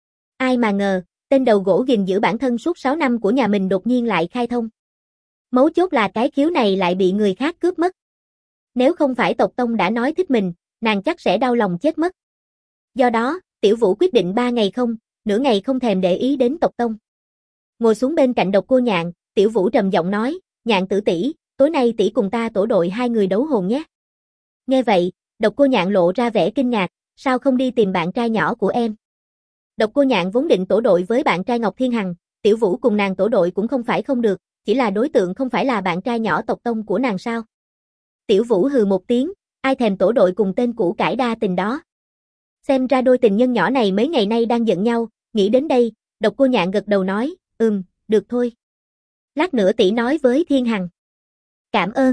A: Ai mà ngờ, tên đầu gỗ gìn giữ bản thân suốt 6 năm của nhà mình đột nhiên lại khai thông. Mấu chốt là cái khiếu này lại bị người khác cướp mất. Nếu không phải Tộc Tông đã nói thích mình, nàng chắc sẽ đau lòng chết mất. Do đó, Tiểu Vũ quyết định 3 ngày không, nửa ngày không thèm để ý đến Tộc Tông. Ngồi xuống bên cạnh Độc Cô Nhạn, Tiểu Vũ trầm giọng nói, Nhạn tử tỷ, tối nay tỷ cùng ta tổ đội 2 người đấu hồn nhé. Nghe vậy, Độc Cô Nhạn lộ ra vẻ kinh ngạc, sao không đi tìm bạn trai nhỏ của em? Độc Cô Nhạn vốn định tổ đội với bạn trai Ngọc Thiên Hằng, Tiểu Vũ cùng nàng tổ đội cũng không phải không được, chỉ là đối tượng không phải là bạn trai nhỏ Tộc Tông của nàng sao? Tiểu Vũ hừ một tiếng, ai thèm tổ đội cùng tên cũ cải đa tình đó. Xem ra đôi tình nhân nhỏ này mấy ngày nay đang giận nhau, nghĩ đến đây, Độc Cô Nhạn gật đầu nói, được thôi. Lát nữa tỷ nói với Thiên Hằng. Cảm ơn.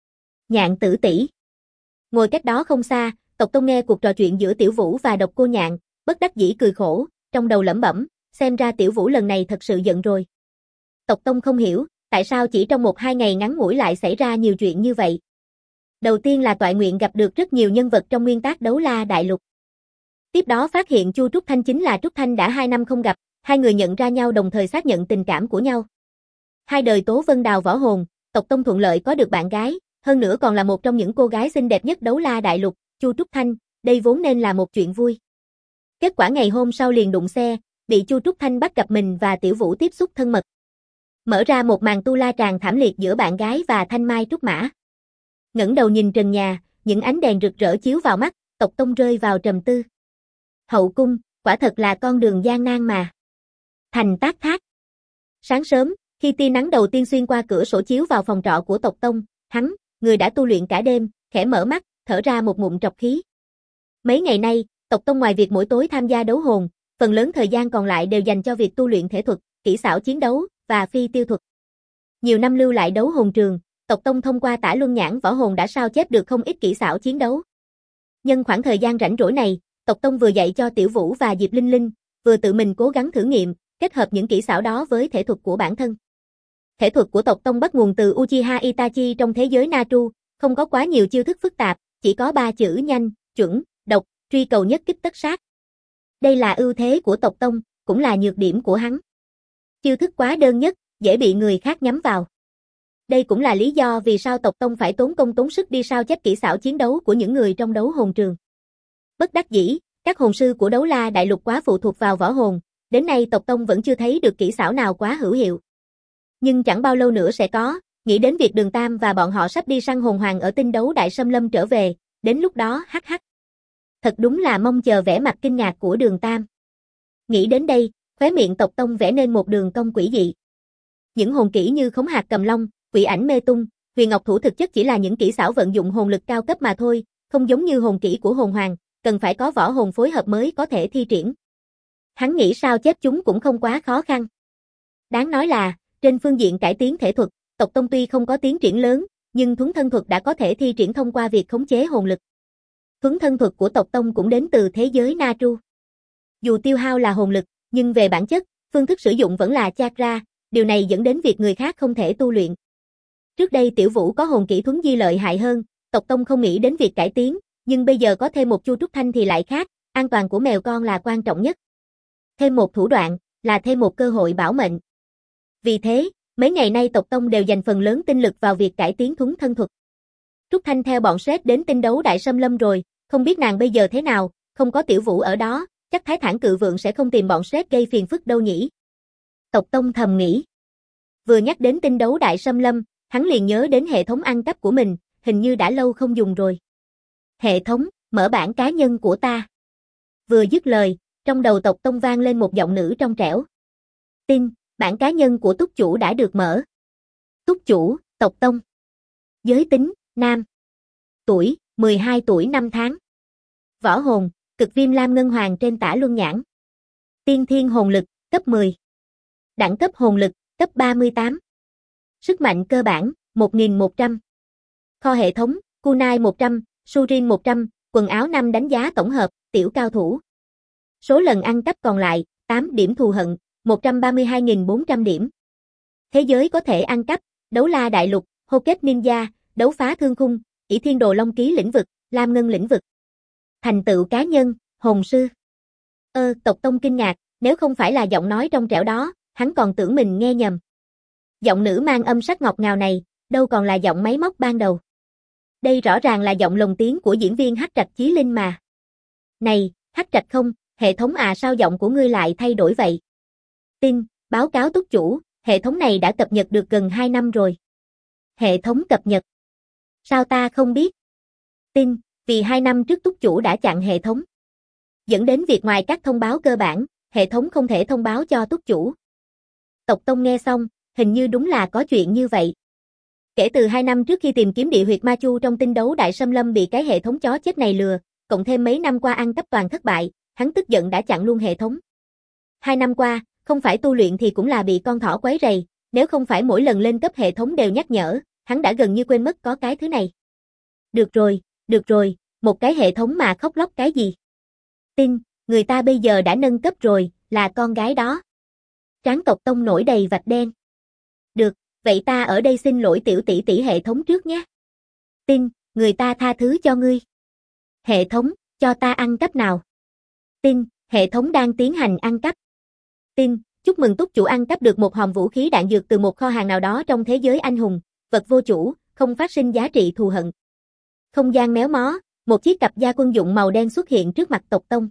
A: Nhạn tử tỷ. Ngồi cách đó không xa, Tộc Tông nghe cuộc trò chuyện giữa Tiểu Vũ và Độc Cô Nhạn, bất đắc dĩ cười khổ, trong đầu lẩm bẩm, xem ra Tiểu Vũ lần này thật sự giận rồi. Tộc Tông không hiểu, tại sao chỉ trong 1-2 ngày ngắn ngủi lại xảy ra nhiều chuyện như vậy. Đầu tiên là Toại Nguyện gặp được rất nhiều nhân vật trong nguyên tác Đấu La Đại Lục. Tiếp đó phát hiện Chu Trúc Thanh chính là Trúc Thanh đã 2 năm không gặp, hai người nhận ra nhau đồng thời xác nhận tình cảm của nhau. 2 đời Tố Vân Đào võ hồn, Tộc Tông thuận lợi có được bạn gái, hơn nữa còn là một trong những cô gái xinh đẹp nhất Đấu La Đại Lục, Chu Trúc Thanh, đây vốn nên là một chuyện vui. Kết quả ngày hôm sau liền đụng xe, bị Chu Trúc Thanh bắt gặp mình và Tiểu Vũ tiếp xúc thân mật. Mở ra một màn tu la tràng thảm liệt giữa bạn gái và Thanh Mai Trúc Mã. Ngẩng đầu nhìn trần nhà, những ánh đèn rực rỡ chiếu vào mắt, Tộc Tông rơi vào trầm tư. Hậu cung, quả thật là con đường gian nan mà. Thành Tác Thác. Sáng sớm, khi tia nắng đầu tiên xuyên qua cửa sổ chiếu vào phòng trọ của Tộc Tông, hắn, người đã tu luyện cả đêm, khẽ mở mắt, thở ra một ngụm trọc khí. Mấy ngày nay, Tộc Tông ngoài việc mỗi tối tham gia đấu hồn, phần lớn thời gian còn lại đều dành cho việc tu luyện thể thuật, kỹ xảo chiến đấu và phi tiêu thuật. Nhiều năm lưu lại đấu hồn trường, Tộc Tông thông qua Tả Luân Nhãn võ hồn đã sao chép được không ít kỹ xảo chiến đấu. Nhân khoảng thời gian rảnh rỗi này, Tộc Tông vừa dạy cho Tiểu Vũ và Diệp Linh Linh, vừa tự mình cố gắng thử nghiệm, kết hợp những kỹ xảo đó với thể thuật của bản thân. Thể thuật của Tộc Tông bắt nguồn từ Uchiha Itachi trong thế giới Naruto, không có quá nhiều chiêu thức phức tạp, chỉ có 3 chữ nhanh, chuẩn, độc, truy cầu nhất kích tất sát. Đây là ưu thế của Tộc Tông, cũng là nhược điểm của hắn. Chiêu thức quá đơn nhất, dễ bị người khác nhắm vào. Đây cũng là lý do vì sao Tộc Tông phải tốn công tốn sức đi sao chép kỹ xảo chiến đấu của những người trong đấu hồn trường. Bất đắc dĩ, các hồn sư của Đấu La Đại Lục quá phụ thuộc vào võ hồn, đến nay Tộc Tông vẫn chưa thấy được kỹ xảo nào quá hữu hiệu. Nhưng chẳng bao lâu nữa sẽ có, nghĩ đến việc Đường Tam và bọn họ sắp đi săn hồn hoàng ở Tinh Đấu Đại Xâm Lâm trở về, đến lúc đó hắc. Thật đúng là mong chờ vẻ mặt kinh ngạc của Đường Tam. Nghĩ đến đây, khóe miệng Tộc Tông vẽ nên một đường cong quỷ dị. Những hồn kỹ như Khống Hạc Cầm Long, Quỷ Ảnh Mê Tung, Huyền Ngọc Thủ thực chất chỉ là những kỹ xảo vận dụng hồn lực cao cấp mà thôi, không giống như hồn kỹ của hồn hoàng, cần phải có võ hồn phối hợp mới có thể thi triển. Hắn nghĩ sao chép chúng cũng không quá khó khăn. Đáng nói là, trên phương diện cải tiến thể thuật, tộc tông tuy không có tiến triển lớn, nhưng thuấn thân thuật đã có thể thi triển thông qua việc khống chế hồn lực. Thuấn thân thuật của tộc tông cũng đến từ thế giới Na Tru. Dù tiêu hao là hồn lực, nhưng về bản chất, phương thức sử dụng vẫn là chakra, điều này dẫn đến việc người khác không thể tu luyện. Trước đây Tiểu Vũ có hồn kỹ thuấn di lợi hại hơn, tộc tông không nghĩ đến việc cải tiến, nhưng bây giờ có thêm một chu trúc thanh thì lại khác, an toàn của mèo con là quan trọng nhất. Thêm một thủ đoạn, là thêm một cơ hội bảo mệnh. Vì thế, mấy ngày nay tộc tông đều dành phần lớn tinh lực vào việc cải tiến thuấn thân thuật. Trúc Thanh theo bọn Sét đến tinh đấu Đại Sâm Lâm rồi, không biết nàng bây giờ thế nào, không có Tiểu Vũ ở đó, chắc Thái Thản Cự Vượng sẽ không tìm bọn Sét gây phiền phức đâu nhỉ. Tộc tông thầm nghĩ. Vừa nhắc đến tinh đấu Đại Sâm Lâm, hắn liền nhớ đến hệ thống ăn cắp của mình, hình như đã lâu không dùng rồi. Hệ thống, mở bản cá nhân của ta. Vừa dứt lời, trong đầu tộc tông vang lên một giọng nữ trong trẻo. Tin, bản cá nhân của túc chủ đã được mở. Túc chủ, tộc tông. Giới tính, nam. Tuổi, 12 tuổi 5 tháng. Võ hồn, cực viêm lam ngân hoàng trên tả luân nhãn. Tiên thiên hồn lực, cấp 10. Đẳng cấp hồn lực, cấp 38. Sức mạnh cơ bản, 1100. Kho hệ thống, kunai 100, surin 100, quần áo 5 đánh giá tổng hợp, tiểu cao thủ. Số lần ăn cắp còn lại, 8 điểm thù hận, 132.400 điểm. Thế giới có thể ăn cắp, đấu la đại lục, hô kết ninja, đấu phá thương khung, ỷ thiên đồ long ký lĩnh vực, lam ngân lĩnh vực. Thành tựu cá nhân, hồn sư. Tộc tông kinh ngạc, nếu không phải là giọng nói trong trẻo đó, hắn còn tưởng mình nghe nhầm. Giọng nữ mang âm sắc ngọt ngào này, đâu còn là giọng máy móc ban đầu. Đây rõ ràng là giọng lồng tiếng của diễn viên Hắc Trạch Chí Linh mà. Này, Hắc Trạch không, hệ thống à sao giọng của ngươi lại thay đổi vậy? Tin, báo cáo túc chủ, hệ thống này đã cập nhật được gần 2 năm rồi. Hệ thống cập nhật. Sao ta không biết? Tin, vì 2 năm trước túc chủ đã chặn hệ thống. Dẫn đến việc ngoài các thông báo cơ bản, hệ thống không thể thông báo cho túc chủ. Tộc tông nghe xong, hình như đúng là có chuyện như vậy. Kể từ 2 năm trước khi tìm kiếm địa huyệt Ma Chu trong tinh đấu Đại Sâm Lâm bị cái hệ thống chó chết này lừa, cộng thêm mấy năm qua ăn cắp toàn thất bại, hắn tức giận đã chặn luôn hệ thống. 2 năm qua, không phải tu luyện thì cũng là bị con thỏ quấy rầy, nếu không phải mỗi lần lên cấp hệ thống đều nhắc nhở, hắn đã gần như quên mất có cái thứ này. Được rồi, một cái hệ thống mà khóc lóc cái gì? Tin, người ta bây giờ đã nâng cấp rồi, là con gái đó. Trán tộc tông nổi đầy vạch đen. Được, vậy ta ở đây xin lỗi tiểu tỷ tỷ hệ thống trước nhé. Tin, người ta tha thứ cho ngươi. Hệ thống, cho ta ăn cắp nào. Tin, hệ thống đang tiến hành ăn cắp. Tin, chúc mừng túc chủ ăn cắp được một hòm vũ khí đạn dược từ một kho hàng nào đó trong thế giới anh hùng, vật vô chủ, không phát sinh giá trị thù hận. Không gian méo mó, một chiếc cặp da quân dụng màu đen xuất hiện trước mặt tộc tông.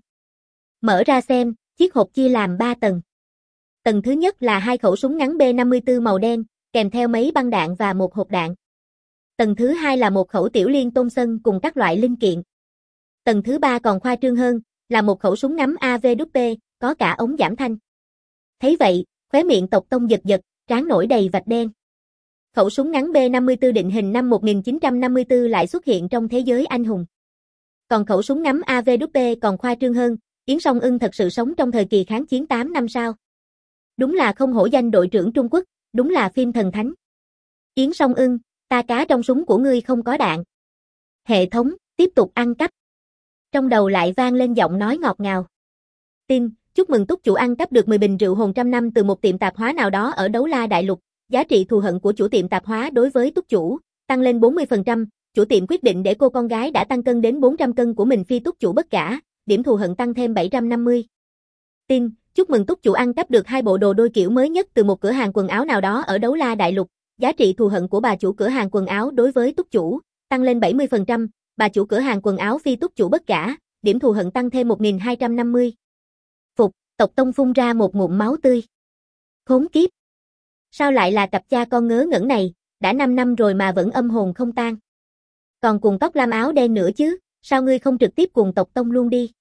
A: Mở ra xem, chiếc hộp chia làm 3 tầng. Tầng thứ nhất là 2 khẩu súng ngắn B54 màu đen, kèm theo mấy băng đạn và một hộp đạn. Tầng thứ hai là một khẩu tiểu liên tôn sân cùng các loại linh kiện. Tầng thứ ba còn khoa trương hơn, là một khẩu súng ngắm AVP, có cả ống giảm thanh. Thấy vậy, khóe miệng tộc tông giật giật, trán nổi đầy vạch đen. Khẩu súng ngắn B54 định hình năm 1954 lại xuất hiện trong thế giới anh hùng. Còn khẩu súng ngắm AVP còn khoa trương hơn, Yến Song Ưng thật sự sống trong thời kỳ kháng chiến 8 năm sao. Đúng là không hổ danh đội trưởng Trung Quốc, đúng là phim thần thánh. Yến Song Ưng, ta cá trong súng của ngươi không có đạn. Hệ thống, tiếp tục ăn cắp. Trong đầu lại vang lên giọng nói ngọt ngào. Tin, chúc mừng túc chủ ăn cắp được 10 bình rượu hồn trăm năm từ một tiệm tạp hóa nào đó ở Đấu La Đại Lục. Giá trị thù hận của chủ tiệm tạp hóa đối với túc chủ, tăng lên 40%, chủ tiệm quyết định để cô con gái đã tăng cân đến 400 cân của mình phi túc chủ bất cả, điểm thù hận tăng thêm 750. Tin, chúc mừng túc chủ ăn cắp được 2 bộ đồ đôi kiểu mới nhất từ một cửa hàng quần áo nào đó ở Đấu La Đại Lục. Giá trị thù hận của bà chủ cửa hàng quần áo đối với túc chủ, tăng lên 70%, bà chủ cửa hàng quần áo phi túc chủ bất cả, điểm thù hận tăng thêm 1250. Phục, tộc tông phun ra một ngụm máu tươi. Khốn kiếp! Sao lại là cặp cha con ngớ ngẩn này, đã 5 năm rồi mà vẫn âm hồn không tan. Còn cùng tóc lam áo đen nữa chứ, sao ngươi không trực tiếp cùng tộc tông luôn đi?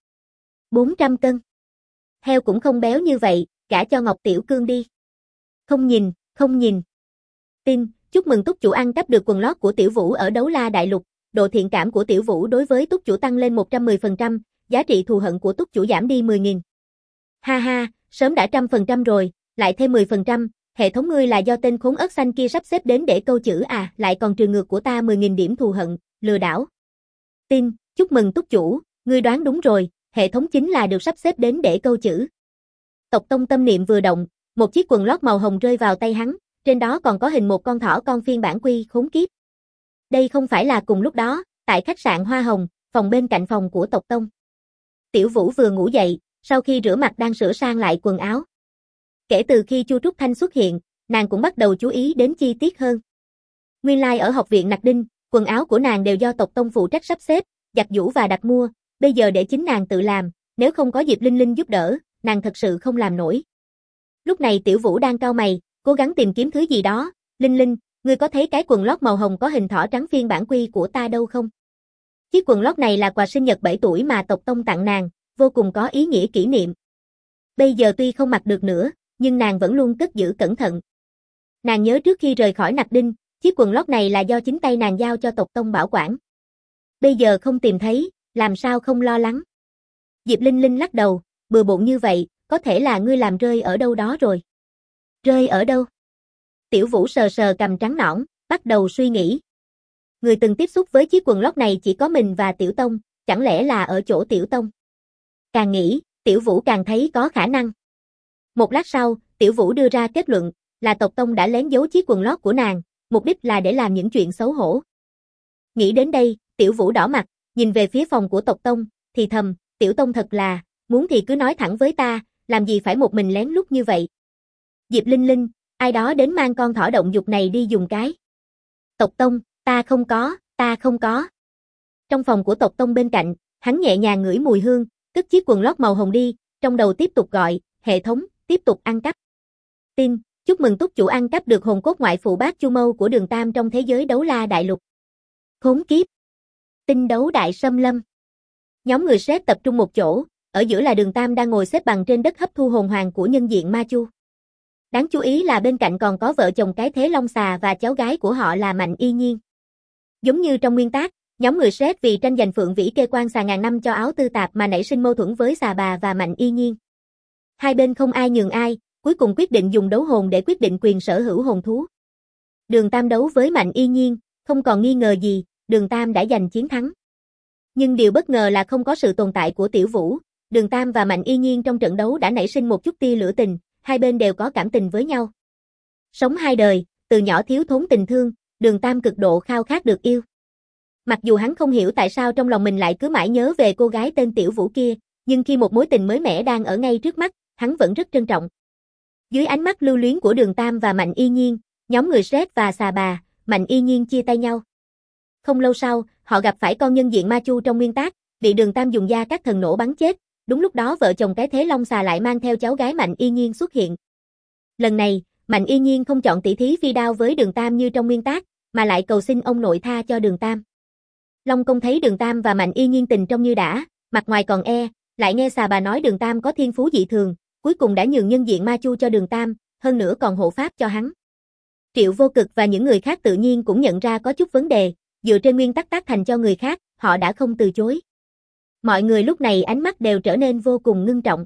A: 400 cân. Heo cũng không béo như vậy, gả cho Ngọc Tiểu Cương đi. Không nhìn. Tin, chúc mừng túc chủ ăn cắp được quần lót của Tiểu Vũ ở Đấu La Đại Lục, độ thiện cảm của Tiểu Vũ đối với túc chủ tăng lên 110%, giá trị thù hận của túc chủ giảm đi 10.000. Ha ha, sớm đã 100% rồi, lại thêm 10%, hệ thống ngươi là do tên khốn ớt xanh kia sắp xếp đến để câu chữ à, lại còn trừ ngược của ta 10.000 điểm thù hận, lừa đảo. Tin, chúc mừng túc chủ, ngươi đoán đúng rồi, hệ thống chính là được sắp xếp đến để câu chữ. Tộc Tông tâm niệm vừa động, một chiếc quần lót màu hồng rơi vào tay hắn, trên đó còn có hình một con thỏ con phiên bản quy khốn kiếp. Đây không phải là cùng lúc đó, tại khách sạn Hoa Hồng, phòng bên cạnh phòng của tộc Tông. Tiểu Vũ vừa ngủ dậy, sau khi rửa mặt đang sửa sang lại quần áo. Kể từ khi Chu Trúc Thanh xuất hiện, nàng cũng bắt đầu chú ý đến chi tiết hơn. Nguyên lai ở học viện Nặc Đinh, quần áo của nàng đều do tộc Tông phụ trách sắp xếp, giặt giũ và đặt mua, bây giờ để chính nàng tự làm, nếu không có Diệp Linh Linh giúp đỡ, nàng thật sự không làm nổi. Lúc này Tiểu Vũ đang cau mày, cố gắng tìm kiếm thứ gì đó. Linh Linh, ngươi có thấy cái quần lót màu hồng có hình thỏ trắng phiên bản quy của ta đâu không? Chiếc quần lót này là quà sinh nhật 7 tuổi mà tộc Tông tặng nàng, vô cùng có ý nghĩa kỷ niệm. Bây giờ tuy không mặc được nữa, nhưng nàng vẫn luôn cất giữ cẩn thận. Nàng nhớ trước khi rời khỏi Nặc Đinh, chiếc quần lót này là do chính tay nàng giao cho tộc Tông bảo quản. Bây giờ không tìm thấy, làm sao không lo lắng? Diệp Linh Linh lắc đầu, bừa bộn như vậy, có thể là ngươi làm rơi ở đâu đó rồi. Rơi ở đâu? Tiểu Vũ sờ sờ cằm trắng nõn, bắt đầu suy nghĩ. Người từng tiếp xúc với chiếc quần lót này chỉ có mình và Tiểu Tông, chẳng lẽ là ở chỗ Tiểu Tông? Càng nghĩ, Tiểu Vũ càng thấy có khả năng. Một lát sau, Tiểu Vũ đưa ra kết luận, là tộc Tông đã lén giấu chiếc quần lót của nàng, mục đích là để làm những chuyện xấu hổ. Nghĩ đến đây, Tiểu Vũ đỏ mặt, nhìn về phía phòng của tộc Tông, thì thầm, Tiểu Tông thật là, muốn thì cứ nói thẳng với ta, làm gì phải một mình lén lút như vậy. Diệp Linh Linh, ai đó đến mang con thỏ động dục này đi dùng cái. Tộc Tông, ta không có. Trong phòng của tộc Tông bên cạnh, hắn nhẹ nhàng ngửi mùi hương, cất chiếc quần lót màu hồng đi, trong đầu tiếp tục gọi, hệ thống, tiếp tục ăn cắp. Tin, chúc mừng túc chủ ăn cắp được hồn cốt ngoại phụ bát chu mâu của Đường Tam trong thế giới Đấu La Đại Lục. Khốn kiếp. Tinh đấu đại xâm lâm. Nhóm người sếp tập trung một chỗ, ở giữa là Đường Tam đang ngồi xếp bằng trên đất hấp thu hồn hoàng của nhân diện ma chu. Đáng chú ý là bên cạnh còn có vợ chồng cái thế Long Xà và cháu gái của họ là Mạnh Y Nhiên. Giống như trong nguyên tác, nhóm người sếp vì tranh giành Phượng Vĩ Kê Quan xà ngàn năm cho áo tư tạp mà nảy sinh mâu thuẫn với xà bà và Mạnh Y Nhiên. Hai bên không ai nhường ai, cuối cùng quyết định dùng đấu hồn để quyết định quyền sở hữu hồn thú. Đường Tam đấu với Mạnh Y Nhiên, không còn nghi ngờ gì, Đường Tam đã giành chiến thắng. Nhưng điều bất ngờ là không có sự tồn tại của Tiểu Vũ, Đường Tam và Mạnh Y Nhiên trong trận đấu đã nảy sinh một chút tia lửa tình, hai bên đều có cảm tình với nhau. Sống hai đời, từ nhỏ thiếu thốn tình thương, Đường Tam cực độ khao khát được yêu. Mặc dù hắn không hiểu tại sao trong lòng mình lại cứ mãi nhớ về cô gái tên Tiểu Vũ kia, nhưng khi một mối tình mới mẻ đang ở ngay trước mắt, hắn vẫn rất trân trọng. Dưới ánh mắt lưu luyến của Đường Tam và Mạnh Y Nhiên, nhóm người sếp và xà bà, Mạnh Y Nhiên chia tay nhau. Không lâu sau, họ gặp phải con nhân diện ma chu trong nguyên tác, bị Đường Tam dùng da các thần nổ bắn chết. Đúng lúc đó vợ chồng cái thế Long Xà lại mang theo cháu gái Mạnh Y Nhiên xuất hiện. Lần này, Mạnh Y Nhiên không chọn tỷ thí phi đao với Đường Tam như trong nguyên tác, mà lại cầu xin ông nội tha cho Đường Tam. Long Công thấy Đường Tam và Mạnh Y Nhiên tình trong như đã, mặt ngoài còn lại nghe xà bà nói Đường Tam có thiên phú dị thường, cuối cùng đã nhường nhân diện ma chu cho Đường Tam, hơn nữa còn hộ pháp cho hắn. Triệu Vô Cực và những người khác tự nhiên cũng nhận ra có chút vấn đề, dựa trên nguyên tắc tác thành cho người khác, họ đã không từ chối. Mọi người lúc này ánh mắt đều trở nên vô cùng ngưng trọng.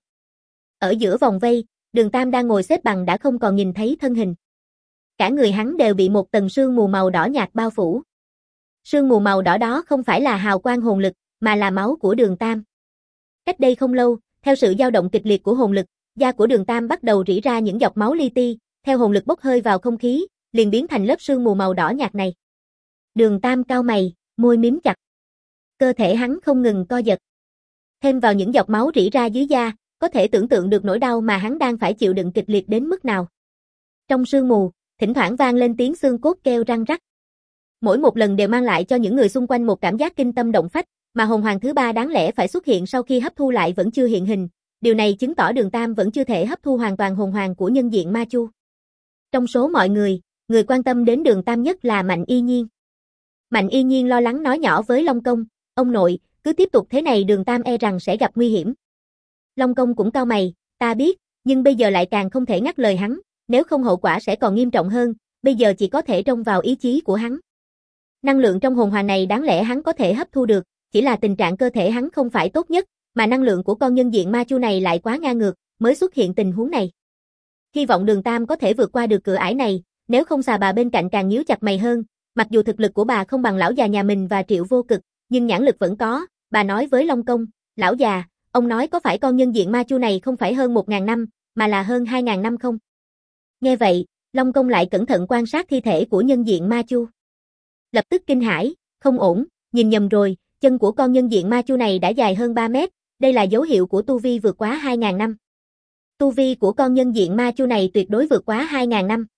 A: Ở giữa vòng vây, Đường Tam đang ngồi xếp bằng đã không còn nhìn thấy thân hình. Cả người hắn đều bị một tầng sương mù màu đỏ nhạt bao phủ. Sương mù màu đỏ đó không phải là hào quang hồn lực, mà là máu của Đường Tam. Cách đây không lâu, theo sự dao động kịch liệt của hồn lực, da của Đường Tam bắt đầu rỉ ra những giọt máu li ti, theo hồn lực bốc hơi vào không khí, liền biến thành lớp sương mù màu đỏ nhạt này. Đường Tam cau mày, môi mím chặt. Cơ thể hắn không ngừng co giật. Thêm vào những giọt máu rỉ ra dưới da, có thể tưởng tượng được nỗi đau mà hắn đang phải chịu đựng kịch liệt đến mức nào. Trong sương mù, thỉnh thoảng vang lên tiếng xương cốt kêu răng rắc. Mỗi một lần đều mang lại cho những người xung quanh một cảm giác kinh tâm động phách, mà hồn hoàng thứ ba đáng lẽ phải xuất hiện sau khi hấp thu lại vẫn chưa hiện hình. Điều này chứng tỏ Đường Tam vẫn chưa thể hấp thu hoàn toàn hồn hoàng của nhân diện ma chu. Trong số mọi người, người quan tâm đến Đường Tam nhất là Mạnh Y Nhiên. Mạnh Y Nhiên lo lắng nói nhỏ với Long Công, ông nội, cứ tiếp tục thế này Đường Tam e rằng sẽ gặp nguy hiểm. Long Công cũng cau mày, ta biết, nhưng bây giờ lại càng không thể ngắt lời hắn, nếu không hậu quả sẽ còn nghiêm trọng hơn, bây giờ chỉ có thể trông vào ý chí của hắn. Năng lượng trong hồn hoàng này đáng lẽ hắn có thể hấp thu được, chỉ là tình trạng cơ thể hắn không phải tốt nhất, mà năng lượng của con nhân diện ma chu này lại quá ngang ngược, mới xuất hiện tình huống này. Hy vọng Đường Tam có thể vượt qua được cửa ải này, nếu không xà bà bên cạnh càng nhíu chặt mày hơn, mặc dù thực lực của bà không bằng lão già nhà mình và Triệu Vô Cực, nhưng nhãn lực vẫn có, bà nói với Long Công, lão già, ông nói có phải con nhân diện ma chu này không phải hơn 1.000 năm, mà là hơn 2.000 năm không? Nghe vậy, Long Công lại cẩn thận quan sát thi thể của nhân diện ma chu. Lập tức kinh hãi, không ổn, nhìn nhầm rồi, chân của con nhân diện ma chu này đã dài hơn 3 mét, đây là dấu hiệu của tu vi vượt quá 2.000 năm. Tu vi của con nhân diện ma chu này tuyệt đối vượt quá 2.000 năm.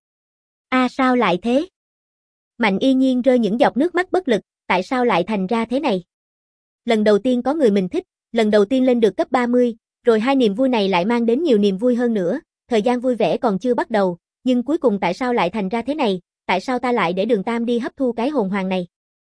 A: Sao lại thế? Mạnh Y Nhiên rơi những giọt nước mắt bất lực, tại sao lại thành ra thế này? Lần đầu tiên có người mình thích, lần đầu tiên lên được cấp 30, rồi hai niềm vui này lại mang đến nhiều niềm vui hơn nữa, thời gian vui vẻ còn chưa bắt đầu, nhưng cuối cùng tại sao lại thành ra thế này, tại sao ta lại để Đường Tam đi hấp thu cái hồn hoàng này?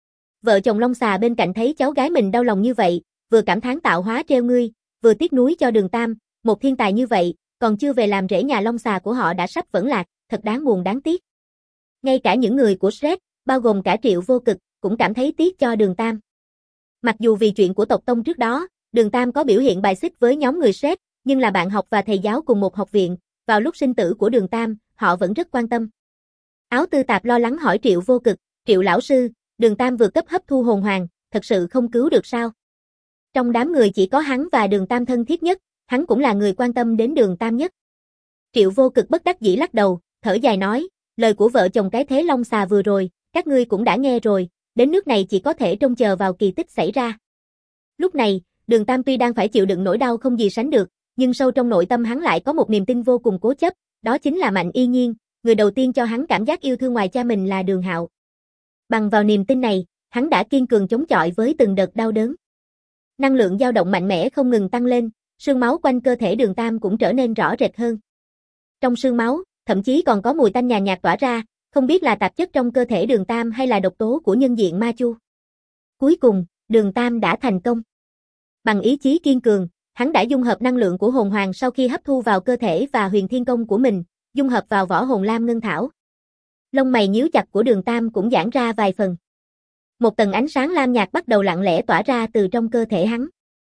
A: Vợ chồng Long Xà bên cạnh thấy cháu gái mình đau lòng như vậy, vừa cảm thán tạo hóa treo ngươi, vừa tiếc nuối cho Đường Tam, một thiên tài như vậy, còn chưa về làm rễ nhà Long Xà của họ đã sắp vỡ lạc, thật đáng buồn đáng tiếc. Ngay cả những người của Shrek, bao gồm cả Triệu Vô Cực, cũng cảm thấy tiếc cho Đường Tam. Mặc dù vì chuyện của tộc Tông trước đó, Đường Tam có biểu hiện bài xích với nhóm người Shrek, nhưng là bạn học và thầy giáo cùng một học viện, vào lúc sinh tử của Đường Tam, họ vẫn rất quan tâm. Áo Tư Tạp lo lắng hỏi Triệu Vô Cực, Triệu lão sư, Đường Tam vừa cấp hấp thu hồn hoàng, thật sự không cứu được sao? Trong đám người chỉ có hắn và Đường Tam thân thiết nhất, hắn cũng là người quan tâm đến Đường Tam nhất. Triệu Vô Cực bất đắc dĩ lắc đầu, thở dài nói, lời của vợ chồng cái thế Long Xà vừa rồi, các ngươi cũng đã nghe rồi, đến nước này chỉ có thể trông chờ vào kỳ tích xảy ra. Lúc này, Đường Tam tuy đang phải chịu đựng nỗi đau không gì sánh được, nhưng sâu trong nội tâm hắn lại có một niềm tin vô cùng cố chấp, đó chính là Mạnh Y Nhiên, người đầu tiên cho hắn cảm giác yêu thương ngoài cha mình là Đường Hạo. Bằng vào niềm tin này, hắn đã kiên cường chống chọi với từng đợt đau đớn. Năng lượng dao động mạnh mẽ không ngừng tăng lên, xương máu quanh cơ thể Đường Tam cũng trở nên rõ rệt hơn. Trong xương máu, thậm chí còn có mùi tanh nhàn nhạt tỏa ra, không biết là tạp chất trong cơ thể Đường Tam hay là độc tố của nhân diện ma chu. Cuối cùng, Đường Tam đã thành công. Bằng ý chí kiên cường, hắn đã dung hợp năng lượng của hồn hoàng sau khi hấp thu vào cơ thể và huyền thiên công của mình, dung hợp vào võ hồn lam ngân thảo. Lông mày nhíu chặt của Đường Tam cũng giãn ra vài phần. Một tầng ánh sáng lam nhạt bắt đầu lặng lẽ tỏa ra từ trong cơ thể hắn.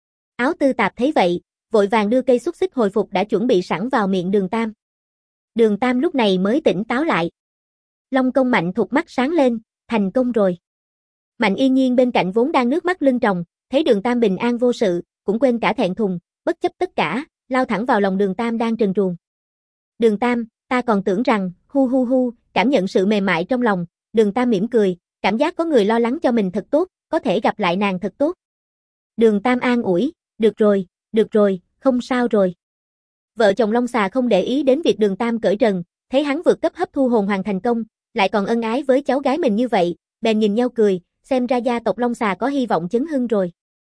A: Áo Tư Tạp thấy vậy, vội vàng đưa cây xúc xích hồi phục đã chuẩn bị sẵn vào miệng Đường Tam. Đường Tam lúc này mới tỉnh táo lại. Long Công Mạnh thụt mắt sáng lên, thành công rồi. Mạnh Y Nhiên bên cạnh vốn đang nước mắt lưng tròng, thấy Đường Tam bình an vô sự, cũng quên cả thẹn thùng, bất chấp tất cả, lao thẳng vào lòng Đường Tam đang trần truồng. Đường Tam, ta còn tưởng rằng, hu, cảm nhận sự mềm mại trong lòng, Đường Tam mỉm cười, cảm giác có người lo lắng cho mình thật tốt, có thể gặp lại nàng thật tốt. Đường Tam an ủi, được rồi, không sao rồi. Vợ chồng Long Xà không để ý đến việc Đường Tam cởi trần, thấy hắn vượt cấp hấp thu hồn hoàng thành công, lại còn ân ái với cháu gái mình như vậy, bèn nhìn nhau cười, xem ra gia tộc Long Xà có hy vọng chấn hưng rồi.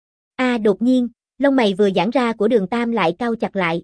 A: Đột nhiên, lông mày vừa giãn ra của Đường Tam lại cau chặt lại.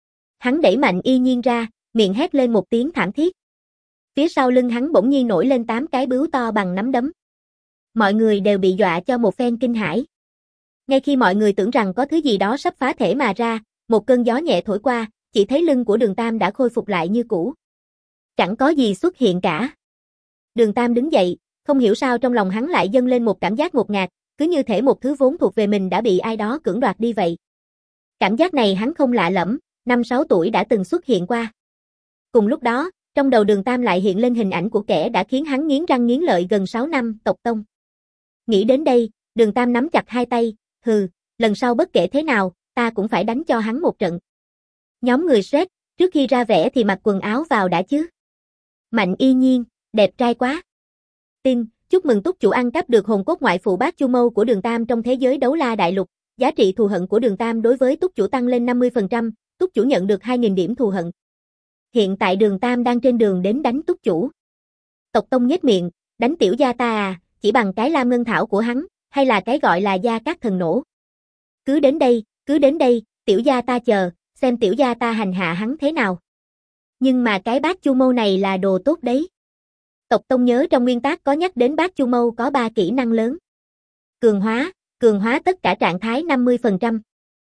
A: Hắn đẩy Mạnh Y Nhiên ra, miệng hét lên một tiếng thảm thiết. Phía sau lưng hắn bỗng nhiên nổi lên 8 cái bướu to bằng nắm đấm. Mọi người đều bị dọa cho một phen kinh hãi. Ngay khi mọi người tưởng rằng có thứ gì đó sắp phá thể mà ra, một cơn gió nhẹ thổi qua, chỉ thấy lưng của Đường Tam đã khôi phục lại như cũ. Chẳng có gì xuất hiện cả. Đường Tam đứng dậy, không hiểu sao trong lòng hắn lại dâng lên một cảm giác ngột ngạt, cứ như thể một thứ vốn thuộc về mình đã bị ai đó cưỡng đoạt đi vậy. Cảm giác này hắn không lạ lẫm, 5-6 tuổi đã từng xuất hiện qua. Cùng lúc đó, trong đầu Đường Tam lại hiện lên hình ảnh của kẻ đã khiến hắn nghiến răng nghiến lợi gần 6 năm, tộc Tông. Nghĩ đến đây, Đường Tam nắm chặt hai tay, lần sau bất kể thế nào, ta cũng phải đánh cho hắn một trận. Nhóm người Shrek, trước khi ra vẻ thì mặc quần áo vào đã chứ. Mạnh Y Nhiên, đẹp trai quá. Tin, chúc mừng túc chủ ăn cắp được hồn cốt ngoại phụ Bát Chu Mâu của Đường Tam trong thế giới đấu la đại lục. Giá trị thù hận của Đường Tam đối với túc chủ tăng lên 50%, túc chủ nhận được 2.000 điểm thù hận. Hiện tại Đường Tam đang trên đường đến đánh túc chủ. Tộc Tông nhếch miệng, đánh tiểu gia ta chỉ bằng cái lam ngân thảo của hắn, hay là cái gọi là gia cát thần nổ. Cứ đến đây, tiểu gia ta chờ, xem tiểu gia ta hành hạ hắn thế nào. Nhưng mà cái Bát Chu Mâu này là đồ tốt đấy. Tộc Tông nhớ trong nguyên tắc có nhắc đến Bát Chu Mâu có 3 kỹ năng lớn. Cường hóa tất cả trạng thái 50%.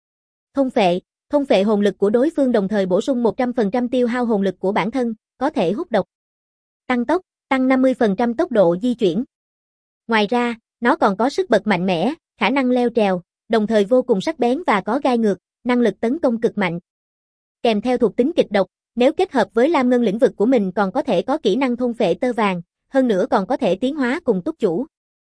A: Thôn phệ hồn lực của đối phương đồng thời bổ sung 100% tiêu hao hồn lực của bản thân, có thể hút độc. tăng 50% tốc độ di chuyển. Ngoài ra, nó còn có sức bật mạnh mẽ, khả năng leo trèo, đồng thời vô cùng sắc bén và có gai ngược, năng lực tấn công cực mạnh. Kèm theo thuộc tính kịch độc, nếu kết hợp với lam ngân lĩnh vực của mình còn có thể có kỹ năng thôn phệ tơ vàng, hơn nữa còn có thể tiến hóa cùng túc chủ.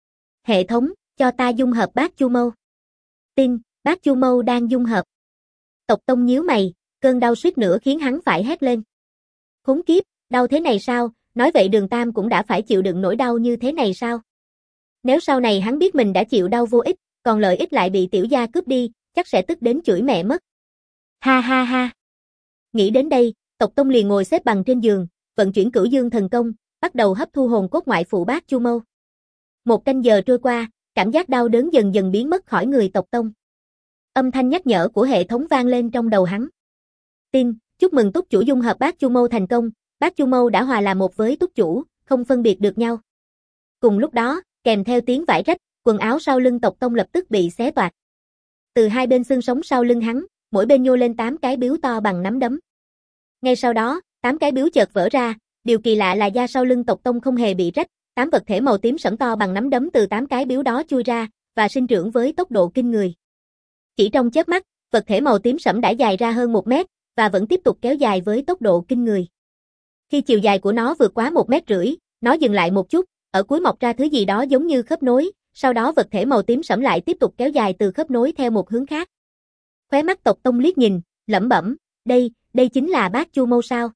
A: Hệ thống, cho ta dung hợp bát chu mâu. Tin, bát chu mâu đang dung hợp. Tộc Tông nhíu mày, cơn đau suýt nữa khiến hắn phải hét lên. Khốn kiếp, đau thế này sao, nói vậy Đường Tam cũng đã phải chịu đựng nỗi đau như thế này sao? Nếu sau này hắn biết mình đã chịu đau vô ích, còn lợi ích lại bị tiểu gia cướp đi, chắc sẽ tức đến chửi mẹ mất. Ha ha ha. Nghĩ đến đây, Tộc Tông liền ngồi xếp bằng trên giường, vận chuyển Cửu Dương thần công, bắt đầu hấp thu hồn cốt ngoại phụ bát chu mâu. 1 canh giờ trôi qua, cảm giác đau đớn dần dần biến mất khỏi người Tộc Tông. Âm thanh nhắc nhở của hệ thống vang lên trong đầu hắn. Tin, chúc mừng túc chủ dung hợp bát chu mâu thành công, bát chu mâu đã hòa là một với túc chủ, không phân biệt được nhau. Cùng lúc đó, kèm theo tiếng vải rách, quần áo sau lưng Tộc Tông lập tức bị xé toạc. Từ hai bên xương sống sau lưng hắn, mỗi bên nhô lên 8 cái biếu to bằng nắm đấm. Ngay sau đó, 8 cái biếu chợt vỡ ra, điều kỳ lạ là da sau lưng Tộc Tông không hề bị rách, 8 vật thể màu tím sẫm to bằng nắm đấm từ 8 cái biếu đó chui ra và sinh trưởng với tốc độ kinh người. Chỉ trong chớp mắt, vật thể màu tím sẫm đã dài ra hơn 1 mét và vẫn tiếp tục kéo dài với tốc độ kinh người. Khi chiều dài của nó vượt quá 1,5 mét, nó dừng lại một chút, ở cuối mọc ra thứ gì đó giống như khớp nối, sau đó vật thể màu tím sẫm lại tiếp tục kéo dài từ khớp nối theo một hướng khác. Khóe mắt Tộc Tông liếc nhìn, lẩm bẩm, đây chính là bát chu mâu sao?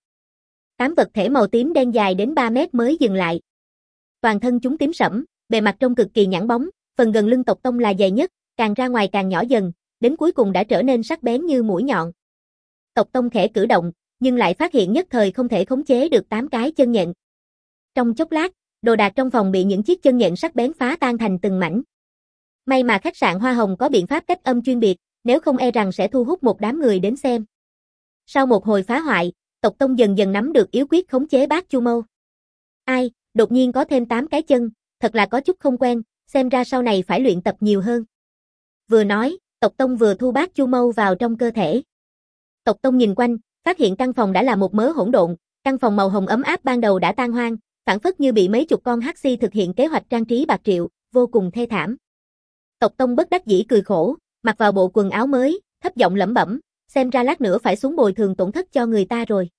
A: 8 vật thể màu tím đen dài đến 3 mét mới dừng lại. Toàn thân chúng tím sẫm, bề mặt trông cực kỳ nhẵn bóng, phần gần lưng Tộc Tông là dày nhất, càng ra ngoài càng nhỏ dần, đến cuối cùng đã trở nên sắc bén như mũi nhọn. Tộc Tông khẽ cử động, nhưng lại phát hiện nhất thời không thể khống chế được 8 cái chân nhện. Trong chốc lát, đồ đạc trong phòng bị những chiếc chân nhện sắc bén phá tan thành từng mảnh. May mà khách sạn Hoa Hồng có biện pháp cách âm chuyên biệt, nếu không e rằng sẽ thu hút một đám người đến xem. Sau một hồi phá hoại, Tộc Tông dần dần nắm được yếu quyết khống chế bát chu mâu. Ai, đột nhiên có thêm 8 cái chân, thật là có chút không quen, xem ra sau này phải luyện tập nhiều hơn. Vừa nói, Tộc Tông vừa thu bát chu mâu vào trong cơ thể. Tộc Tông nhìn quanh, phát hiện căn phòng đã là một mớ hỗn độn, căn phòng màu hồng ấm áp ban đầu đã tan hoang, phảng phất như bị mấy chục con hắc xi thực hiện kế hoạch trang trí bạc triệu, vô cùng thê thảm. Tộc Tông bất đắc dĩ cười khổ, mặc vào bộ quần áo mới, thấp giọng lẩm bẩm, xem ra lát nữa phải xuống bồi thường tổn thất cho người ta rồi.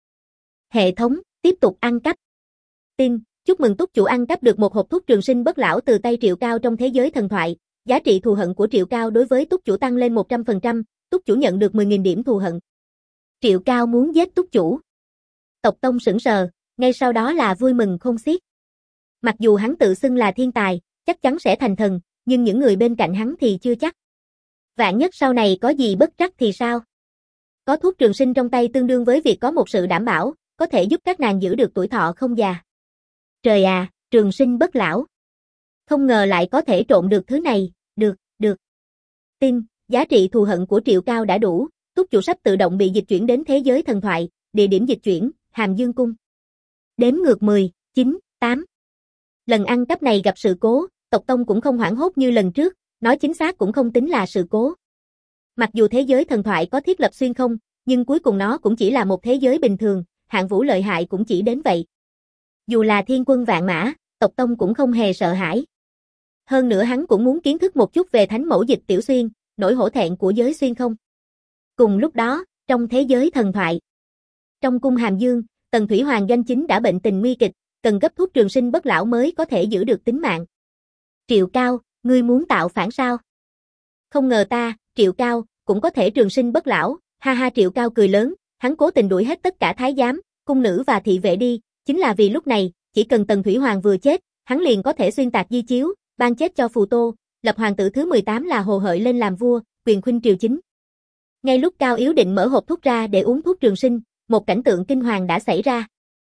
A: Hệ thống, tiếp tục ăn cắp. Tin, chúc mừng túc chủ ăn cắp được một hộp thuốc trường sinh bất lão từ tay Triệu Cao trong thế giới thần thoại, giá trị thù hận của Triệu Cao đối với túc chủ tăng lên 100%, túc chủ nhận được 10.000 điểm thù hận. Triệu Cao muốn giết túc chủ. Tộc Tông sững sờ, ngay sau đó là vui mừng không xiết. Mặc dù hắn tự xưng là thiên tài, chắc chắn sẽ thành thần, nhưng những người bên cạnh hắn thì chưa chắc. Vạn nhất sau này có gì bất trắc thì sao? Có thuốc trường sinh trong tay tương đương với việc có một sự đảm bảo, có thể giúp các nàng giữ được tuổi thọ không già. Trời à, trường sinh bất lão. Không ngờ lại có thể trộn được thứ này, được. Tin, giá trị thù hận của Triệu Cao đã đủ, túc chủ sắp tự động bị dịch chuyển đến thế giới thần thoại, địa điểm dịch chuyển, Hàm Dương Cung. Đếm ngược 10, 9, 8. Lần ăn cắp này gặp sự cố, Tộc Tông cũng không hoảng hốt như lần trước, nói chính xác cũng không tính là sự cố. Mặc dù thế giới thần thoại có thiết lập xuyên không, nhưng cuối cùng nó cũng chỉ là một thế giới bình thường, hạng vũ lợi hại cũng chỉ đến vậy. Dù là thiên quân vạn mã, Tộc Tông cũng không hề sợ hãi. Hơn nữa hắn cũng muốn kiến thức một chút về thánh mẫu dịch tiểu xuyên, nỗi hổ thẹn của giới xuyên không. Cùng lúc đó, trong thế giới thần thoại, trong cung Hàm Dương, Tần Thủy Hoàng doanh chính đã bệnh tình nguy kịch, cần gấp thuốc trường sinh bất lão mới có thể giữ được tính mạng. Triệu Cao, ngươi muốn tạo phản sao? Không ngờ ta, Triệu Cao, cũng có thể trường sinh bất lão, ha ha. Triệu Cao cười lớn, hắn cố tình đuổi hết tất cả thái giám, cung nữ và thị vệ đi, chính là vì lúc này, chỉ cần Tần Thủy Hoàng vừa chết, hắn liền có thể xuyên tạc di chiếu, ban chết cho Phù Tô, lập hoàng tử thứ 18 là Hồ Hợi lên làm vua, quyền khuynh triều chính. Ngay lúc Cao Yếu định mở hộp thuốc ra để uống thuốc trường sinh, một cảnh tượng kinh hoàng đã xảy ra.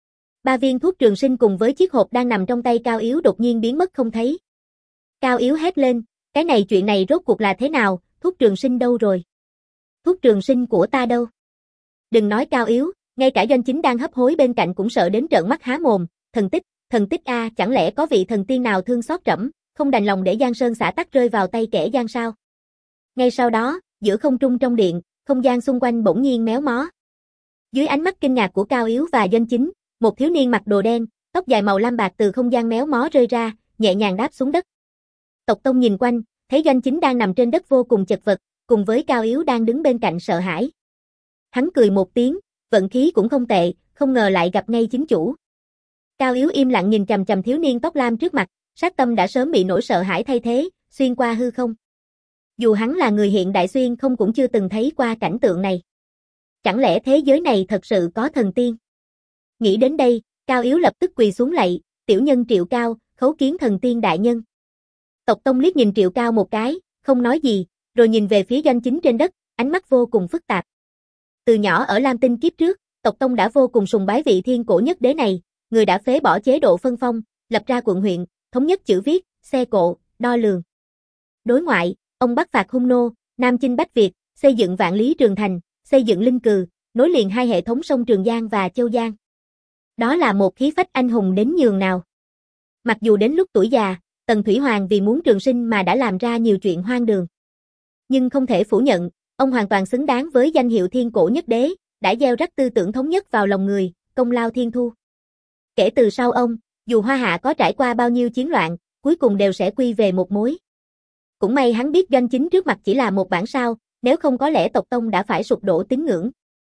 A: 3 viên thuốc trường sinh cùng với chiếc hộp đang nằm trong tay Cao Yếu đột nhiên biến mất không thấy. Cao Yếu hét lên, chuyện này rốt cuộc là thế nào, thuốc trường sinh đâu rồi? Thuốc trường sinh của ta đâu? Đừng nói Cao Yếu, ngay cả doanh chính đang hấp hối bên cạnh cũng sợ đến trợn mắt há mồm, thần tích a, chẳng lẽ có vị thần tiên nào thương xót trẫm, không đành lòng để Giang Sơn xã tắc rơi vào tay kẻ gian sao? Ngay sau đó, giữa không trung trong điện, không gian xung quanh bỗng nhiên méo mó. Dưới ánh mắt kinh ngạc của Cao Yếu và doanh chính, một thiếu niên mặc đồ đen, tóc dài màu lam bạc từ không gian méo mó rơi ra, nhẹ nhàng đáp xuống đất. Tộc Tông nhìn quanh, thấy Doanh Chính đang nằm trên đất vô cùng chật vật, cùng với Cao Yếu đang đứng bên cạnh sợ hãi. Hắn cười một tiếng, vận khí cũng không tệ, không ngờ lại gặp ngay chính chủ. Cao Yếu im lặng nhìn chằm chằm thiếu niên tóc lam trước mặt, sát tâm đã sớm bị nỗi sợ hãi thay thế, xuyên qua hư không. Dù hắn là người hiện đại xuyên không cũng chưa từng thấy qua cảnh tượng này. Chẳng lẽ thế giới này thật sự có thần tiên? Nghĩ đến đây, Cao Yếu lập tức quỳ xuống lạy, tiểu nhân Triệu Cao, khấu kiến thần tiên đại nhân. Tộc Tông liếc nhìn Triệu Cao một cái, không nói gì, rồi nhìn về phía Doanh Chính trên đất, ánh mắt vô cùng phức tạp. Từ nhỏ ở Lam Tinh kiếp trước, Tộc Tông đã vô cùng sùng bái vị thiên cổ nhất đế này, người đã phế bỏ chế độ phân phong, lập ra quận huyện, thống nhất chữ viết, xe cộ, đo lường. Đối ngoại, ông bắc phạt hung nô, nam chinh bách Việt, xây dựng vạn lý trường thành, xây dựng linh cừ, nối liền hai hệ thống sông Trường Giang và Châu Giang. Đó là một khí phách anh hùng đến nhường nào. Mặc dù đến lúc tuổi già, Tần Thủy Hoàng vì muốn trường sinh mà đã làm ra nhiều chuyện hoang đường. Nhưng không thể phủ nhận, ông hoàn toàn xứng đáng với danh hiệu thiên cổ nhất đế, đã gieo rắc tư tưởng thống nhất vào lòng người, công lao thiên thu. Kể từ sau ông, dù Hoa Hạ có trải qua bao nhiêu chiến loạn, cuối cùng đều sẽ quy về một mối. Cũng may hắn biết Doanh Chính trước mặt chỉ là một bản sao, nếu không có lẽ tộc Tông đã phải sụp đổ tín ngưỡng.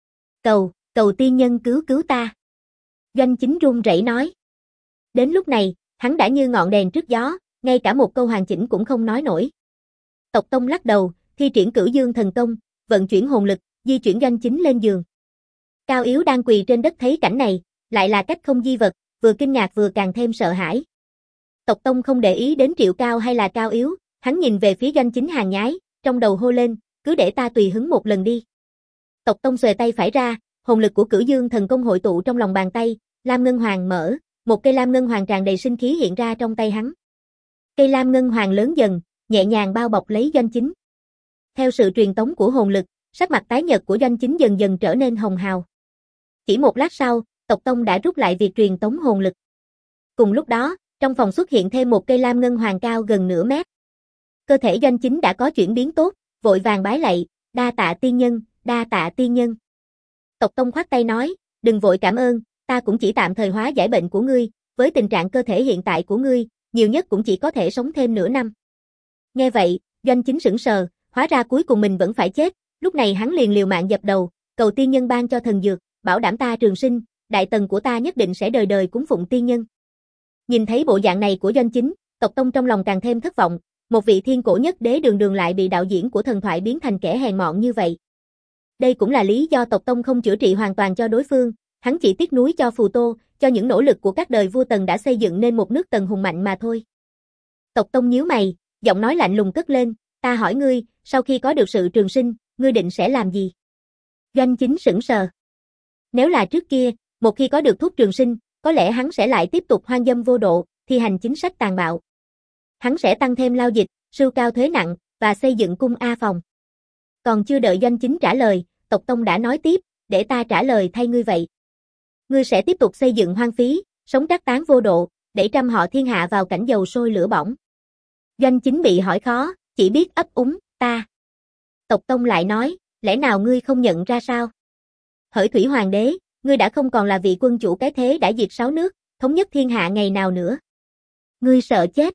A: Cầu tiên nhân cứu cứu ta. Doanh Chính run rẩy nói. Đến lúc này, hắn đã như ngọn đèn trước gió, ngay cả một câu hoàn chỉnh cũng không nói nổi. Tộc Tông lắc đầu, thi triển Cửu Dương thần công, vận chuyển hồn lực, di chuyển Doanh Chính lên giường. Cao Yếu đang quỳ trên đất thấy cảnh này, lại là cách không di vật, vừa kinh ngạc vừa càng thêm sợ hãi. Tộc Tông không để ý đến Triệu Cao hay là Cao Yếu, hắn nhìn về phía Doanh Chính hàng nhái, trong đầu hô lên, cứ để ta tùy hứng một lần đi. Tộc Tông xuề tay phải ra, hồn lực của Cửu Dương thần công hội tụ trong lòng bàn tay, Lam Ngân Hoàng mở, một cây Lam Ngân Hoàng tràn đầy sinh khí hiện ra trong tay hắn. Cây Lam Ngân Hoàng lớn dần, nhẹ nhàng bao bọc lấy Doanh Chính. Theo sự truyền tống của hồn lực, sắc mặt tái nhợt của Doanh Chính dần dần trở nên hồng hào. Chỉ một lát sau, Tộc Tông đã rút lại việc truyền tống hồn lực. Cùng lúc đó, trong phòng xuất hiện thêm một cây Lam Ngân Hoàng cao gần nửa mét. Cơ thể Doanh Chính đã có chuyển biến tốt, vội vàng bái lạy, đa tạ tiên nhân, đa tạ tiên nhân. Tộc Tông khoát tay nói, đừng vội cảm ơn, ta cũng chỉ tạm thời hóa giải bệnh của ngươi, với tình trạng cơ thể hiện tại của ngươi, nhiều nhất cũng chỉ có thể sống thêm nửa năm. Nghe vậy, Doanh Chính sững sờ, hóa ra cuối cùng mình vẫn phải chết, lúc này hắn liền liều mạng dập đầu, cầu tiên nhân ban cho thần dược, bảo đảm ta trường sinh, đại tần của ta nhất định sẽ đời đời cúng phụng tiên nhân. Nhìn thấy bộ dạng này của Doanh Chính, Tộc Tông trong lòng càng thêm thất vọng, một vị thiên cổ nhất đế đường đường lại bị đạo diễn của thần thoại biến thành kẻ hèn mọn như vậy. Đây cũng là lý do Tộc Tông không chữa trị hoàn toàn cho đối phương, hắn chỉ tiếc nuối cho Phù Tô, cho những nỗ lực của các đời vua Tần đã xây dựng nên một nước Tần hùng mạnh mà thôi. Tộc Tông nhíu mày, giọng nói lạnh lùng cất lên, ta hỏi ngươi, sau khi có được sự trường sinh, ngươi định sẽ làm gì? Doanh Chính sững sờ. Nếu là trước kia, một khi có được thuốc trường sinh, có lẽ hắn sẽ lại tiếp tục hoang dâm vô độ, thi hành chính sách tàn bạo. Hắn sẽ tăng thêm lao dịch, sưu cao thuế nặng, và xây dựng cung A phòng. Còn chưa đợi Doanh Chính trả lời, Tộc Tông đã nói tiếp, để ta trả lời thay ngươi vậy. Ngươi sẽ tiếp tục xây dựng hoang phí, sống trắc tán vô độ, để trăm họ thiên hạ vào cảnh dầu sôi lửa bỏng. Doanh Chính bị hỏi khó, chỉ biết ấp úng, ta. Tộc Tông lại nói, lẽ nào ngươi không nhận ra sao? Hởi Thủy Hoàng đế, ngươi đã không còn là vị quân chủ cái thế đã diệt 6 nước, thống nhất thiên hạ ngày nào nữa. Ngươi sợ chết.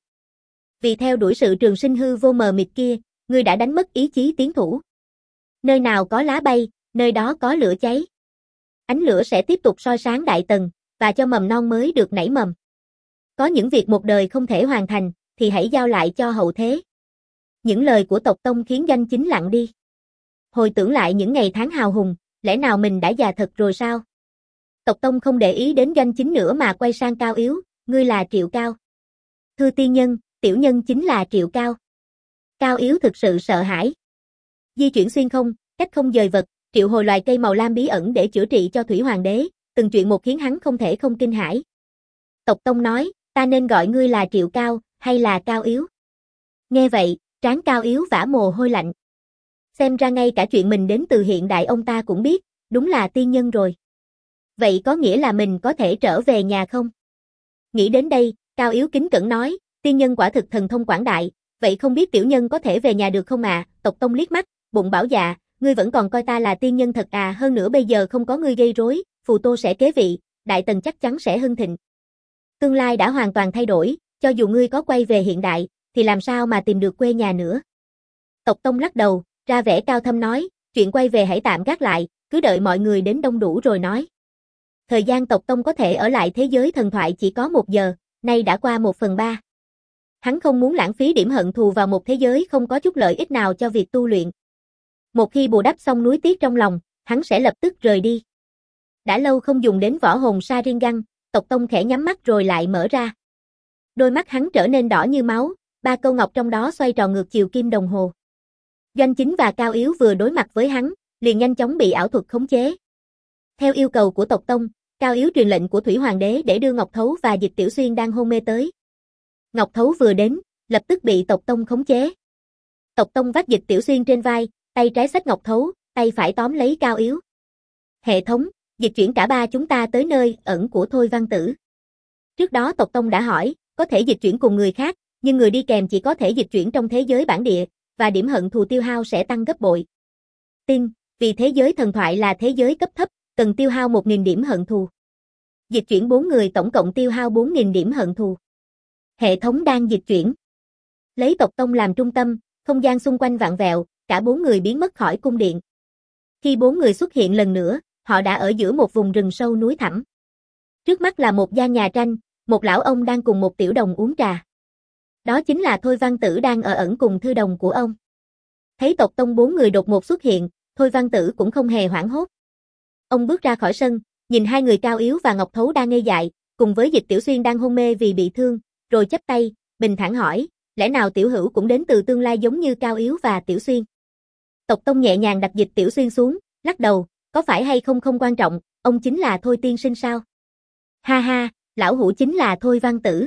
A: Vì theo đuổi sự trường sinh hư vô mờ mịt kia, ngươi đã đánh mất ý chí tiến thủ. Nơi nào có lá bay, nơi đó có lửa cháy. Ánh lửa sẽ tiếp tục soi sáng đại tần, và cho mầm non mới được nảy mầm. Có những việc một đời không thể hoàn thành, thì hãy giao lại cho hậu thế. Những lời của Tộc Tông khiến Doanh Chính lặng đi. Hồi tưởng lại những ngày tháng hào hùng, lẽ nào mình đã già thật rồi sao? Tộc Tông không để ý đến Doanh Chính nữa mà quay sang Cao Yếu, ngươi là Triệu Cao. Thưa tiên nhân, tiểu nhân chính là Triệu Cao. Cao Yếu thực sự sợ hãi. Di chuyển xuyên không, cách không dời vật, triệu hồi loài cây màu lam bí ẩn để chữa trị cho Thủy Hoàng đế, từng chuyện một khiến hắn không thể không kinh hãi. Tộc Tông nói, ta nên gọi ngươi là Triệu Cao, hay là Cao Yếu? Nghe vậy, trán Cao Yếu vã mồ hôi lạnh. Xem ra ngay cả chuyện mình đến từ hiện đại ông ta cũng biết, đúng là tiên nhân rồi. Vậy có nghĩa là mình có thể trở về nhà không? Nghĩ đến đây, Cao Yếu kính cẩn nói, tiên nhân quả thực thần thông quảng đại, vậy không biết tiểu nhân có thể về nhà được không ạ? Tộc Tông liếc mắt, bụng bảo dạ, ngươi vẫn còn coi ta là tiên nhân thật à, hơn nữa bây giờ không có ngươi gây rối, Phù Tô sẽ kế vị, đại tần chắc chắn sẽ hưng thịnh. Tương lai đã hoàn toàn thay đổi, cho dù ngươi có quay về hiện đại, thì làm sao mà tìm được quê nhà nữa. Tộc Tông lắc đầu, ra vẻ cao thâm nói, chuyện quay về hãy tạm gác lại, cứ đợi mọi người đến đông đủ rồi nói. Thời gian Tộc Tông có thể ở lại thế giới thần thoại chỉ có 1 giờ, nay đã qua 1/3. Hắn không muốn lãng phí điểm hận thù vào một thế giới không có chút lợi ích nào cho việc tu luyện. Một khi bù đắp xong núi tiếc trong lòng, hắn sẽ lập tức rời đi. Đã lâu không dùng đến võ hồn Sharingan, Tộc Tông khẽ nhắm mắt rồi lại mở ra. Đôi mắt hắn trở nên đỏ như máu, 3 câu ngọc trong đó xoay tròn ngược chiều kim đồng hồ. Doanh Chính và Cao Yếu vừa đối mặt với hắn, liền nhanh chóng bị ảo thuật khống chế. Theo yêu cầu của Tộc Tông, Cao Yếu truyền lệnh của Thủy Hoàng đế để đưa Ngọc Thấu và Dịch Tiểu Xuyên đang hôn mê tới. Ngọc Thấu vừa đến, lập tức bị Tộc Tông khống chế. Tộc Tông vác Dịch Tiểu Xuyên trên vai, tay trái xách Ngọc Thấu, tay phải tóm lấy Cao Yếu. Hệ thống, dịch chuyển cả 3 chúng ta tới nơi ẩn của Thôi Văn Tử. Trước đó Tộc Tông đã hỏi, có thể dịch chuyển cùng người khác, nhưng người đi kèm chỉ có thể dịch chuyển trong thế giới bản địa, và điểm hận thù tiêu hao sẽ tăng gấp bội. Tin, vì thế giới thần thoại là thế giới cấp thấp, cần tiêu hao 1.000 điểm hận thù. Dịch chuyển 4 người tổng cộng tiêu hao 4.000 điểm hận thù. Hệ thống đang dịch chuyển. Lấy Tộc Tông làm trung tâm, không gian xung quanh vặn vẹo, cả 4 người biến mất khỏi cung điện. Khi 4 người xuất hiện lần nữa, họ đã ở giữa một vùng rừng sâu núi thẳm. Trước mắt là một gian nhà tranh, một lão ông đang cùng một tiểu đồng uống trà. Đó chính là Thôi Văn Tử đang ở ẩn cùng thư đồng của ông. Thấy Tộc Tông 4 người đột ngột xuất hiện, Thôi Văn Tử cũng không hề hoảng hốt. Ông bước ra khỏi sân, nhìn 2 người Cao Yếu và Ngọc Thấu đang ngây dại, cùng với Dịch Tiểu Xuyên đang hôn mê vì bị thương, rồi chắp tay, bình thản hỏi, lẽ nào Tiểu Hữu cũng đến từ tương lai giống như Cao Yếu và Tiểu Xuyên? Tộc Tông nhẹ nhàng đặt Dịch Tiểu Xuyên xuống, lắc đầu, có phải hay không không quan trọng, ông chính là Thôi tiên sinh sao? Ha ha, lão hữu chính là Thôi Văn Tử.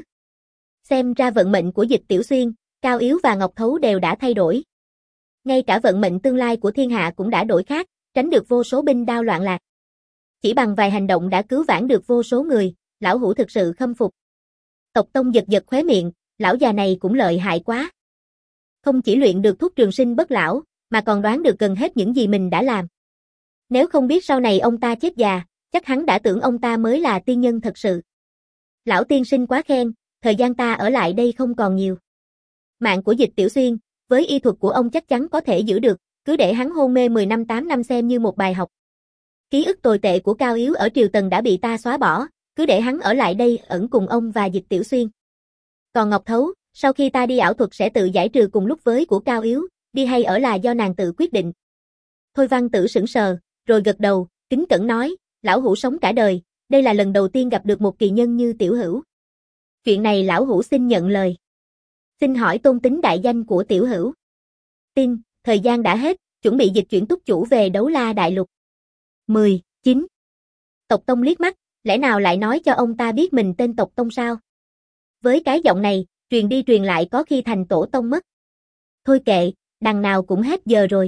A: Xem ra vận mệnh của Dịch Tiểu Xuyên, Cao Yếu và Ngọc Thấu đều đã thay đổi. Ngay cả vận mệnh tương lai của thiên hạ cũng đã đổi khác, tránh được vô số binh đao loạn lạc. Chỉ bằng vài hành động đã cứu vãn được vô số người, lão hữu thực sự khâm phục. Tộc Tông giật giật khóe miệng, lão già này cũng lợi hại quá. Không chỉ luyện được thuốc trường sinh bất lão, mà còn đoán được gần hết những gì mình đã làm. Nếu không biết sau này ông ta chết già, chắc hắn đã tưởng ông ta mới là tiên nhân thật sự. Lão tiên sinh quá khen, thời gian ta ở lại đây không còn nhiều. Mạng của Dịch Tiểu Xuyên, với y thuật của ông chắc chắn có thể giữ được, cứ để hắn hôn mê 10 năm 8 năm xem như một bài học. Ký ức tồi tệ của Cao Yếu ở Triều Tần đã bị ta xóa bỏ, cứ để hắn ở lại đây ẩn cùng ông và Dịch Tiểu Xuyên. Còn Ngọc Thấu, sau khi ta đi ảo thuật sẽ tự giải trừ cùng lúc với của Cao Yếu, đi hay ở là do nàng tự quyết định. Thôi Văn Tử sững sờ, rồi gật đầu, kính cẩn nói, lão hữu sống cả đời, đây là lần đầu tiên gặp được một kỳ nhân như Tiểu Hữu. Chuyện này lão hữu xin nhận lời. Xin hỏi tôn tính đại danh của Tiểu Hữu. Tin, thời gian đã hết, chuẩn bị dịch chuyển túc chủ về Đấu La Đại Lục. 10, 9. Tộc Tông liếc mắt, lẽ nào lại nói cho ông ta biết mình tên Tộc Tông sao? Với cái giọng này, truyền đi truyền lại có khi thành tổ tông mất. Thôi kệ, đằng nào cũng hết giờ rồi.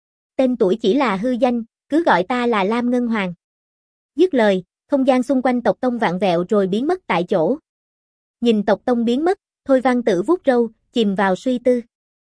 A: Tên tuổi chỉ là hư danh, cứ gọi ta là Lam Ngân Hoàng. Dứt lời, không gian xung quanh Tộc Tông vặn vẹo rồi biến mất tại chỗ. Nhìn Tộc Tông biến mất, Thôi Văn Tử vuốt râu, chìm vào suy tư.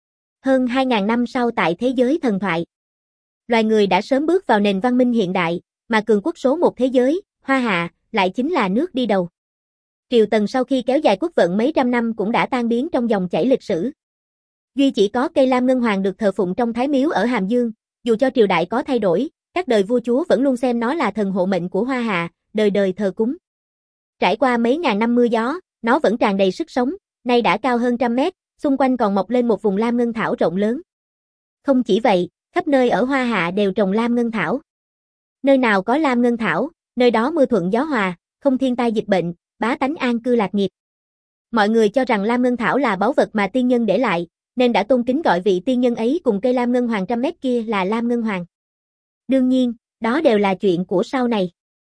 A: Hơn 2.000 năm sau tại thế giới thần thoại, loài người đã sớm bước vào nền văn minh hiện đại, mà cường quốc số một thế giới, Hoa Hạ, lại chính là nước đi đầu. Triều Tần sau khi kéo dài quốc vận mấy trăm năm cũng đã tan biến trong dòng chảy lịch sử. Duy chỉ có cây Lam Ngân Hoàng được thờ phụng trong Thái Miếu ở Hàm Dương, dù cho triều đại có thay đổi, các đời vua chúa vẫn luôn xem nó là thần hộ mệnh của Hoa Hạ, đời đời thờ cúng. Trải qua mấy ngàn năm mưa gió, nó vẫn tràn đầy sức sống, nay đã cao hơn 100 mét, xung quanh còn mọc lên một vùng lam ngân thảo rộng lớn. Không chỉ vậy, khắp nơi ở Hoa Hạ đều trồng lam ngân thảo. Nơi nào có lam ngân thảo, nơi đó mưa thuận gió hòa, không thiên tai dịch bệnh, bá tánh an cư lạc nghiệp. Mọi người cho rằng lam ngân thảo là báu vật mà tiên nhân để lại, nên đã tôn kính gọi vị tiên nhân ấy cùng cây lam ngân hoàng 100 mét kia là Lam Ngân Hoàng. Đương nhiên, đó đều là chuyện của sau này.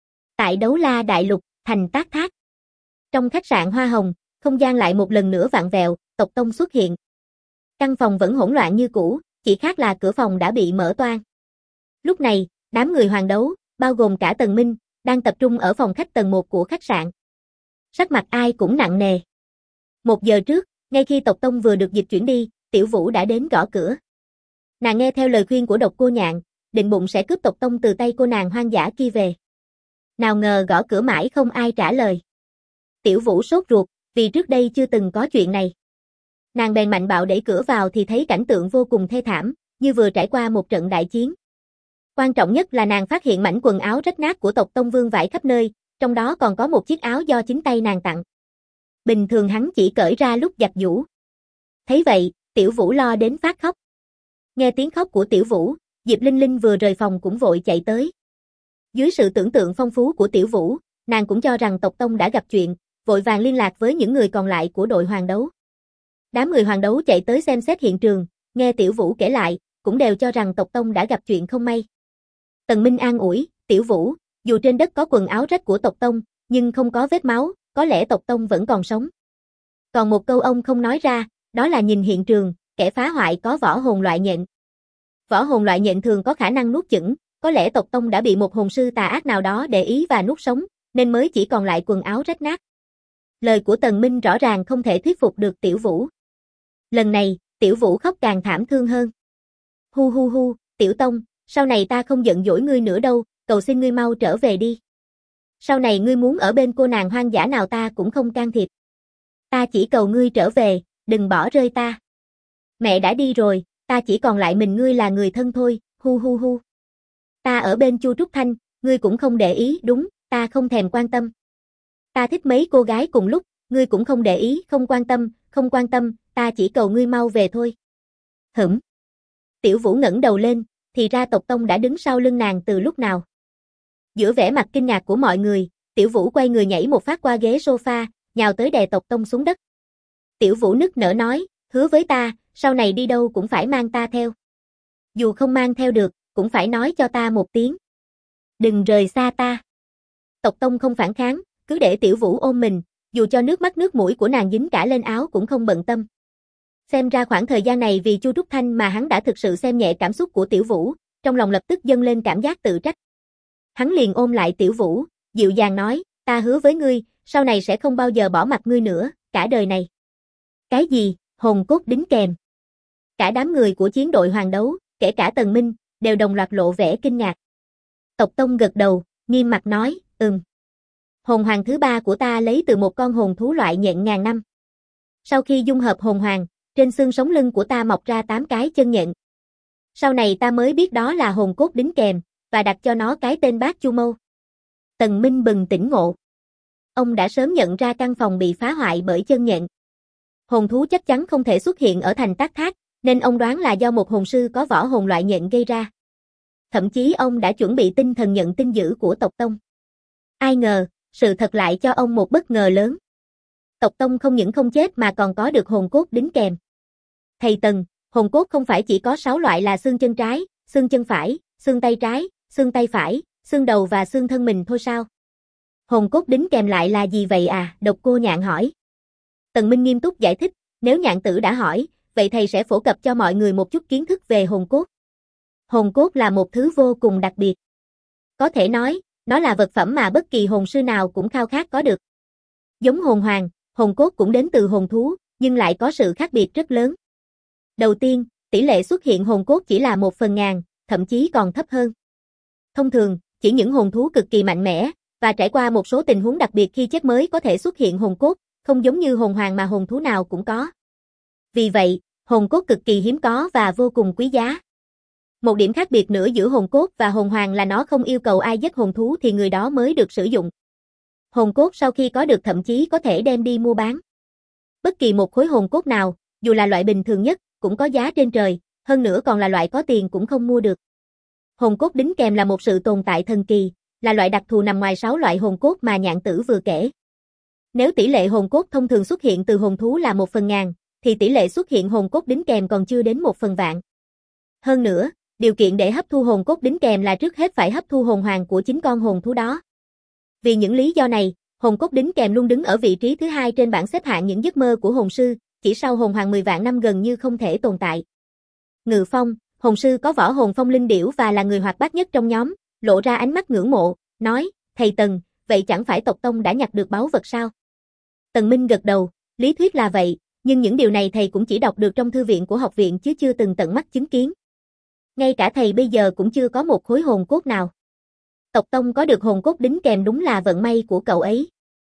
A: Tại Đấu La Đại Lục, thành Tác Thác. Trong khách sạn Hoa Hồng, không gian lại một lần nữa vặn vẹo, Tộc Tông xuất hiện. Căn phòng vẫn hỗn loạn như cũ, chỉ khác là cửa phòng đã bị mở toang. Lúc này, đám người hoàng đấu, bao gồm cả Tần Minh, đang tập trung ở phòng khách tầng 1 của khách sạn. Sắc mặt ai cũng nặng nề. 1 giờ trước, ngay khi Tộc Tông vừa được dịch chuyển đi, Tiểu Vũ đã đến gõ cửa. Nàng nghe theo lời khuyên của Độc Cô Nhạn, định bụng sẽ cướp Tộc Tông từ tay cô nàng hoang dã kia về. Nào ngờ gõ cửa mãi không ai trả lời. Tiểu Vũ sốt ruột, vì trước đây chưa từng có chuyện này. Nàng bèn mạnh bạo đẩy cửa vào thì thấy cảnh tượng vô cùng thê thảm, như vừa trải qua một trận đại chiến. Quan trọng nhất là nàng phát hiện mảnh quần áo rách nát của tộc Tông vương vãi khắp nơi, trong đó còn có một chiếc áo do chính tay nàng tặng. Bình thường hắn chỉ cởi ra lúc giặt giũ. Thấy vậy, Tiểu Vũ lo đến phát khóc. Nghe tiếng khóc của Tiểu Vũ, Diệp Linh Linh vừa rời phòng cũng vội chạy tới. Dưới sự tưởng tượng phong phú của Tiểu Vũ, nàng cũng cho rằng tộc Tông đã gặp chuyện, vội vàng liên lạc với những người còn lại của đội hoàng đấu. Đám người hoàng đấu chạy tới xem xét hiện trường, nghe Tiểu Vũ kể lại, cũng đều cho rằng tộc Tông đã gặp chuyện không may. Tần Minh an ủi, Tiểu Vũ, dù trên đất có quần áo rách của tộc Tông, nhưng không có vết máu, có lẽ tộc Tông vẫn còn sống. Còn một câu ông không nói ra, đó là nhìn hiện trường, kẻ phá hoại có võ hồn loại nhện. Võ hồn loại nhện thường có khả năng nuốt chửng, có lẽ tộc Tông đã bị một hồn sư tà ác nào đó để ý và nuốt sống, nên mới chỉ còn lại quần áo rách nát. Lời của Tần Minh rõ ràng không thể thuyết phục được Tiểu Vũ. Lần này, Tiểu Vũ khóc càng thảm thương hơn. Hu hu hu, Tiểu Tông, sau này ta không giận dỗi ngươi nữa đâu, cầu xin ngươi mau trở về đi. Sau này ngươi muốn ở bên cô nàng hoang dã nào ta cũng không can thiệp. Ta chỉ cầu ngươi trở về, đừng bỏ rơi ta. Mẹ đã đi rồi, ta chỉ còn lại mình ngươi là người thân thôi, hu hu hu. Ta ở bên Chu Trúc Thanh, ngươi cũng không để ý, đúng, ta không thèm quan tâm. Ta thích mấy cô gái cùng lúc, ngươi cũng không để ý, không quan tâm, ta chỉ cầu ngươi mau về thôi. Hửm. Tiểu Vũ ngẩng đầu lên, thì ra tộc Tông đã đứng sau lưng nàng từ lúc nào. Giữa vẻ mặt kinh ngạc của mọi người, Tiểu Vũ quay người nhảy một phát qua ghế sofa, nhào tới đè tộc Tông xuống đất. Tiểu Vũ nức nở nói, hứa với ta, sau này đi đâu cũng phải mang ta theo. Dù không mang theo được, cũng phải nói cho ta một tiếng. Đừng rời xa ta. Tộc Tông không phản kháng, cứ để Tiểu Vũ ôm mình, dù cho nước mắt nước mũi của nàng dính cả lên áo cũng không bận tâm. Xem ra khoảng thời gian này vì Chu Trúc Thanh mà hắn đã thực sự xem nhẹ cảm xúc của Tiểu Vũ, trong lòng lập tức dâng lên cảm giác tự trách. Hắn liền ôm lại Tiểu Vũ, dịu dàng nói, ta hứa với ngươi, sau này sẽ không bao giờ bỏ mặc ngươi nữa, cả đời này. Cái gì, hồn cốt đính kèm? Cả đám người của chiến đội hoàng đấu, kể cả Tần Minh, đều đồng loạt lộ vẻ kinh ngạc. Tộc Tông gật đầu, nghiêm mặt nói, Hồn hoàng thứ 3 của ta lấy từ một con hồn thú loại nhện ngàn năm. Sau khi dung hợp hồn hoàng, trên xương sống lưng của ta mọc ra 8 cái chân nhện. Sau này ta mới biết đó là hồn cốt đính kèm, và đặt cho nó cái tên Bát Chu Mâu. Tần Minh bừng tỉnh ngộ. Ông đã sớm nhận ra căn phòng bị phá hoại bởi chân nhện. Hồn thú chắc chắn không thể xuất hiện ở thành Tác Thác, nên ông đoán là do một hồn sư có võ hồn loại nhện gây ra. Thậm chí ông đã chuẩn bị tinh thần nhận tin dữ của tộc Tông. Ai ngờ, sự thật lại cho ông một bất ngờ lớn. Tộc Tông không những không chết mà còn có được hồn cốt đính kèm. Thầy Tần, hồn cốt không phải chỉ có 6 loại là xương chân trái, xương chân phải, xương tay trái, xương tay phải, xương đầu và xương thân mình thôi sao? Hồn cốt đính kèm lại là gì vậy à? Độc Cô Nhạn hỏi. Tần Minh nghiêm túc giải thích, nếu Nhạn tử đã hỏi, vậy thầy sẽ phổ cập cho mọi người một chút kiến thức về hồn cốt. Hồn cốt là một thứ vô cùng đặc biệt. Có thể nói, nó là vật phẩm mà bất kỳ hồn sư nào cũng khao khát có được. Giống hồn hoàng, hồn cốt cũng đến từ hồn thú, nhưng lại có sự khác biệt rất lớn. Đầu tiên, tỷ lệ xuất hiện hồn cốt chỉ là 1/1000, thậm chí còn thấp hơn. Thông thường, chỉ những hồn thú cực kỳ mạnh mẽ, và trải qua một số tình huống đặc biệt khi chết mới có thể xuất hiện hồn cốt, không giống như hồn hoàng mà hồn thú nào cũng có. Vì vậy, hồn cốt cực kỳ hiếm có và vô cùng quý giá. Một điểm khác biệt nữa giữa hồn cốt và hồn hoàng là nó không yêu cầu ai giết hồn thú thì người đó mới được sử dụng. Hồn cốt sau khi có được thậm chí có thể đem đi mua bán. Bất kỳ một khối hồn cốt nào, dù là loại bình thường nhất, cũng có giá trên trời, hơn nữa còn là loại có tiền cũng không mua được. Hồn cốt đính kèm là một sự tồn tại thần kỳ, là loại đặc thù nằm ngoài 6 loại hồn cốt mà Nhạn tử vừa kể. Nếu tỷ lệ hồn cốt thông thường xuất hiện từ hồn thú là 1/1000, thì tỷ lệ xuất hiện hồn cốt đính kèm còn chưa đến 1/1000. Hơn nữa, điều kiện để hấp thu hồn cốt đính kèm là trước hết phải hấp thu hồn hoàng của chính con hồn thú đó. Vì những lý do này, hồn cốt đính kèm luôn đứng ở vị trí thứ 2 trên bảng xếp hạng những giấc mơ của hồn sư, chỉ sau hồn hoàng 10 vạn năm gần như không thể tồn tại. Ngự Phong, hồn sư có võ hồn phong linh điểu và là người hoạt bát nhất trong nhóm, lộ ra ánh mắt ngưỡng mộ, nói, thầy Tần, vậy chẳng phải tộc Tông đã nhặt được báu vật sao? Tần Minh gật đầu, lý thuyết là vậy, nhưng những điều này thầy cũng chỉ đọc được trong thư viện của học viện chứ chưa từng tận mắt chứng kiến. Ngay cả thầy bây giờ cũng chưa có một khối hồn cốt nào. Tộc Tông có được hồn cốt đính kèm đúng là vận may của cậu ấy.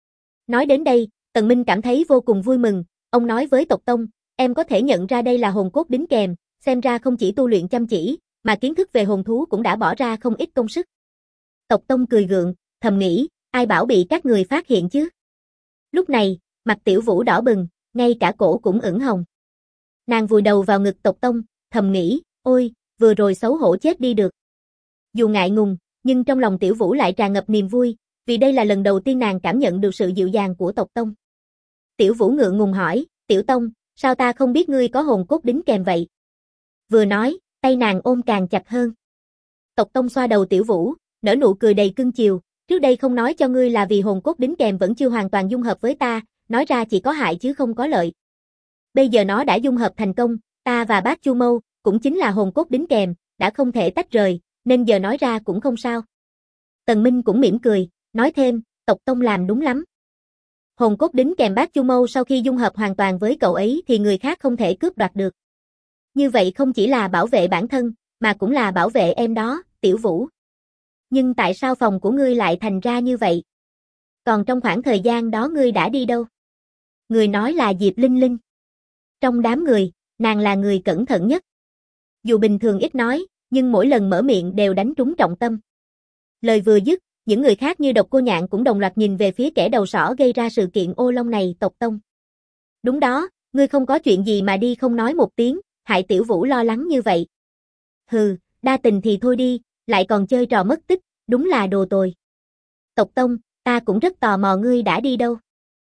A: Nói đến đây, Tần Minh cảm thấy vô cùng vui mừng, ông nói với Tộc Tông, em có thể nhận ra đây là hồn cốt đính kèm, xem ra không chỉ tu luyện chăm chỉ, mà kiến thức về hồn thú cũng đã bỏ ra không ít công sức. Tộc Tông cười gượng, thầm nghĩ, ai bảo bị các người phát hiện chứ. Lúc này, mặt Tiểu Vũ đỏ bừng, ngay cả cổ cũng ửng hồng. Nàng vùi đầu vào ngực Tộc Tông, thầm nghĩ, ôi, vừa rồi xấu hổ chết đi được. Dù ngại ngùng, nhưng trong lòng Tiểu Vũ lại tràn ngập niềm vui, vì đây là lần đầu tiên nàng cảm nhận được sự dịu dàng của Tộc Tông. Tiểu Vũ ngượng ngùng hỏi, Tiểu Tông, sao ta không biết ngươi có hồn cốt đính kèm vậy? Vừa nói, tay nàng ôm càng chặt hơn. Tộc Tông xoa đầu Tiểu Vũ, nở nụ cười đầy cưng chiều, trước đây không nói cho ngươi là vì hồn cốt đính kèm vẫn chưa hoàn toàn dung hợp với ta, nói ra chỉ có hại chứ không có lợi. Bây giờ nó đã dung hợp thành công, ta và bác Chu Mâu, cũng chính là hồn cốt đính kèm, đã không thể tách rời, nên giờ nói ra cũng không sao. Tần Minh cũng mỉm cười, nói thêm, Tộc Tông làm đúng lắm. Hồn cốt đính kèm bác Chu Mâu sau khi dung hợp hoàn toàn với cậu ấy thì người khác không thể cướp đoạt được. Như vậy không chỉ là bảo vệ bản thân, mà cũng là bảo vệ em đó, Tiểu Vũ. Nhưng tại sao phòng của ngươi lại thành ra như vậy? Còn trong khoảng thời gian đó ngươi đã đi đâu? Người nói là Diệp Linh Linh. Trong đám người, nàng là người cẩn thận nhất. Dù bình thường ít nói, nhưng mỗi lần mở miệng đều đánh trúng trọng tâm. Lời vừa dứt, những người khác như Độc Cô Nhạn cũng đồng loạt nhìn về phía kẻ đầu sỏ gây ra sự kiện ô long này, Tộc Tông. Đúng đó, ngươi không có chuyện gì mà đi không nói một tiếng, hại Tiểu Vũ lo lắng như vậy. Hừ, đa tình thì thôi đi, lại còn chơi trò mất tích, đúng là đồ tồi. Tộc Tông, ta cũng rất tò mò ngươi đã đi đâu.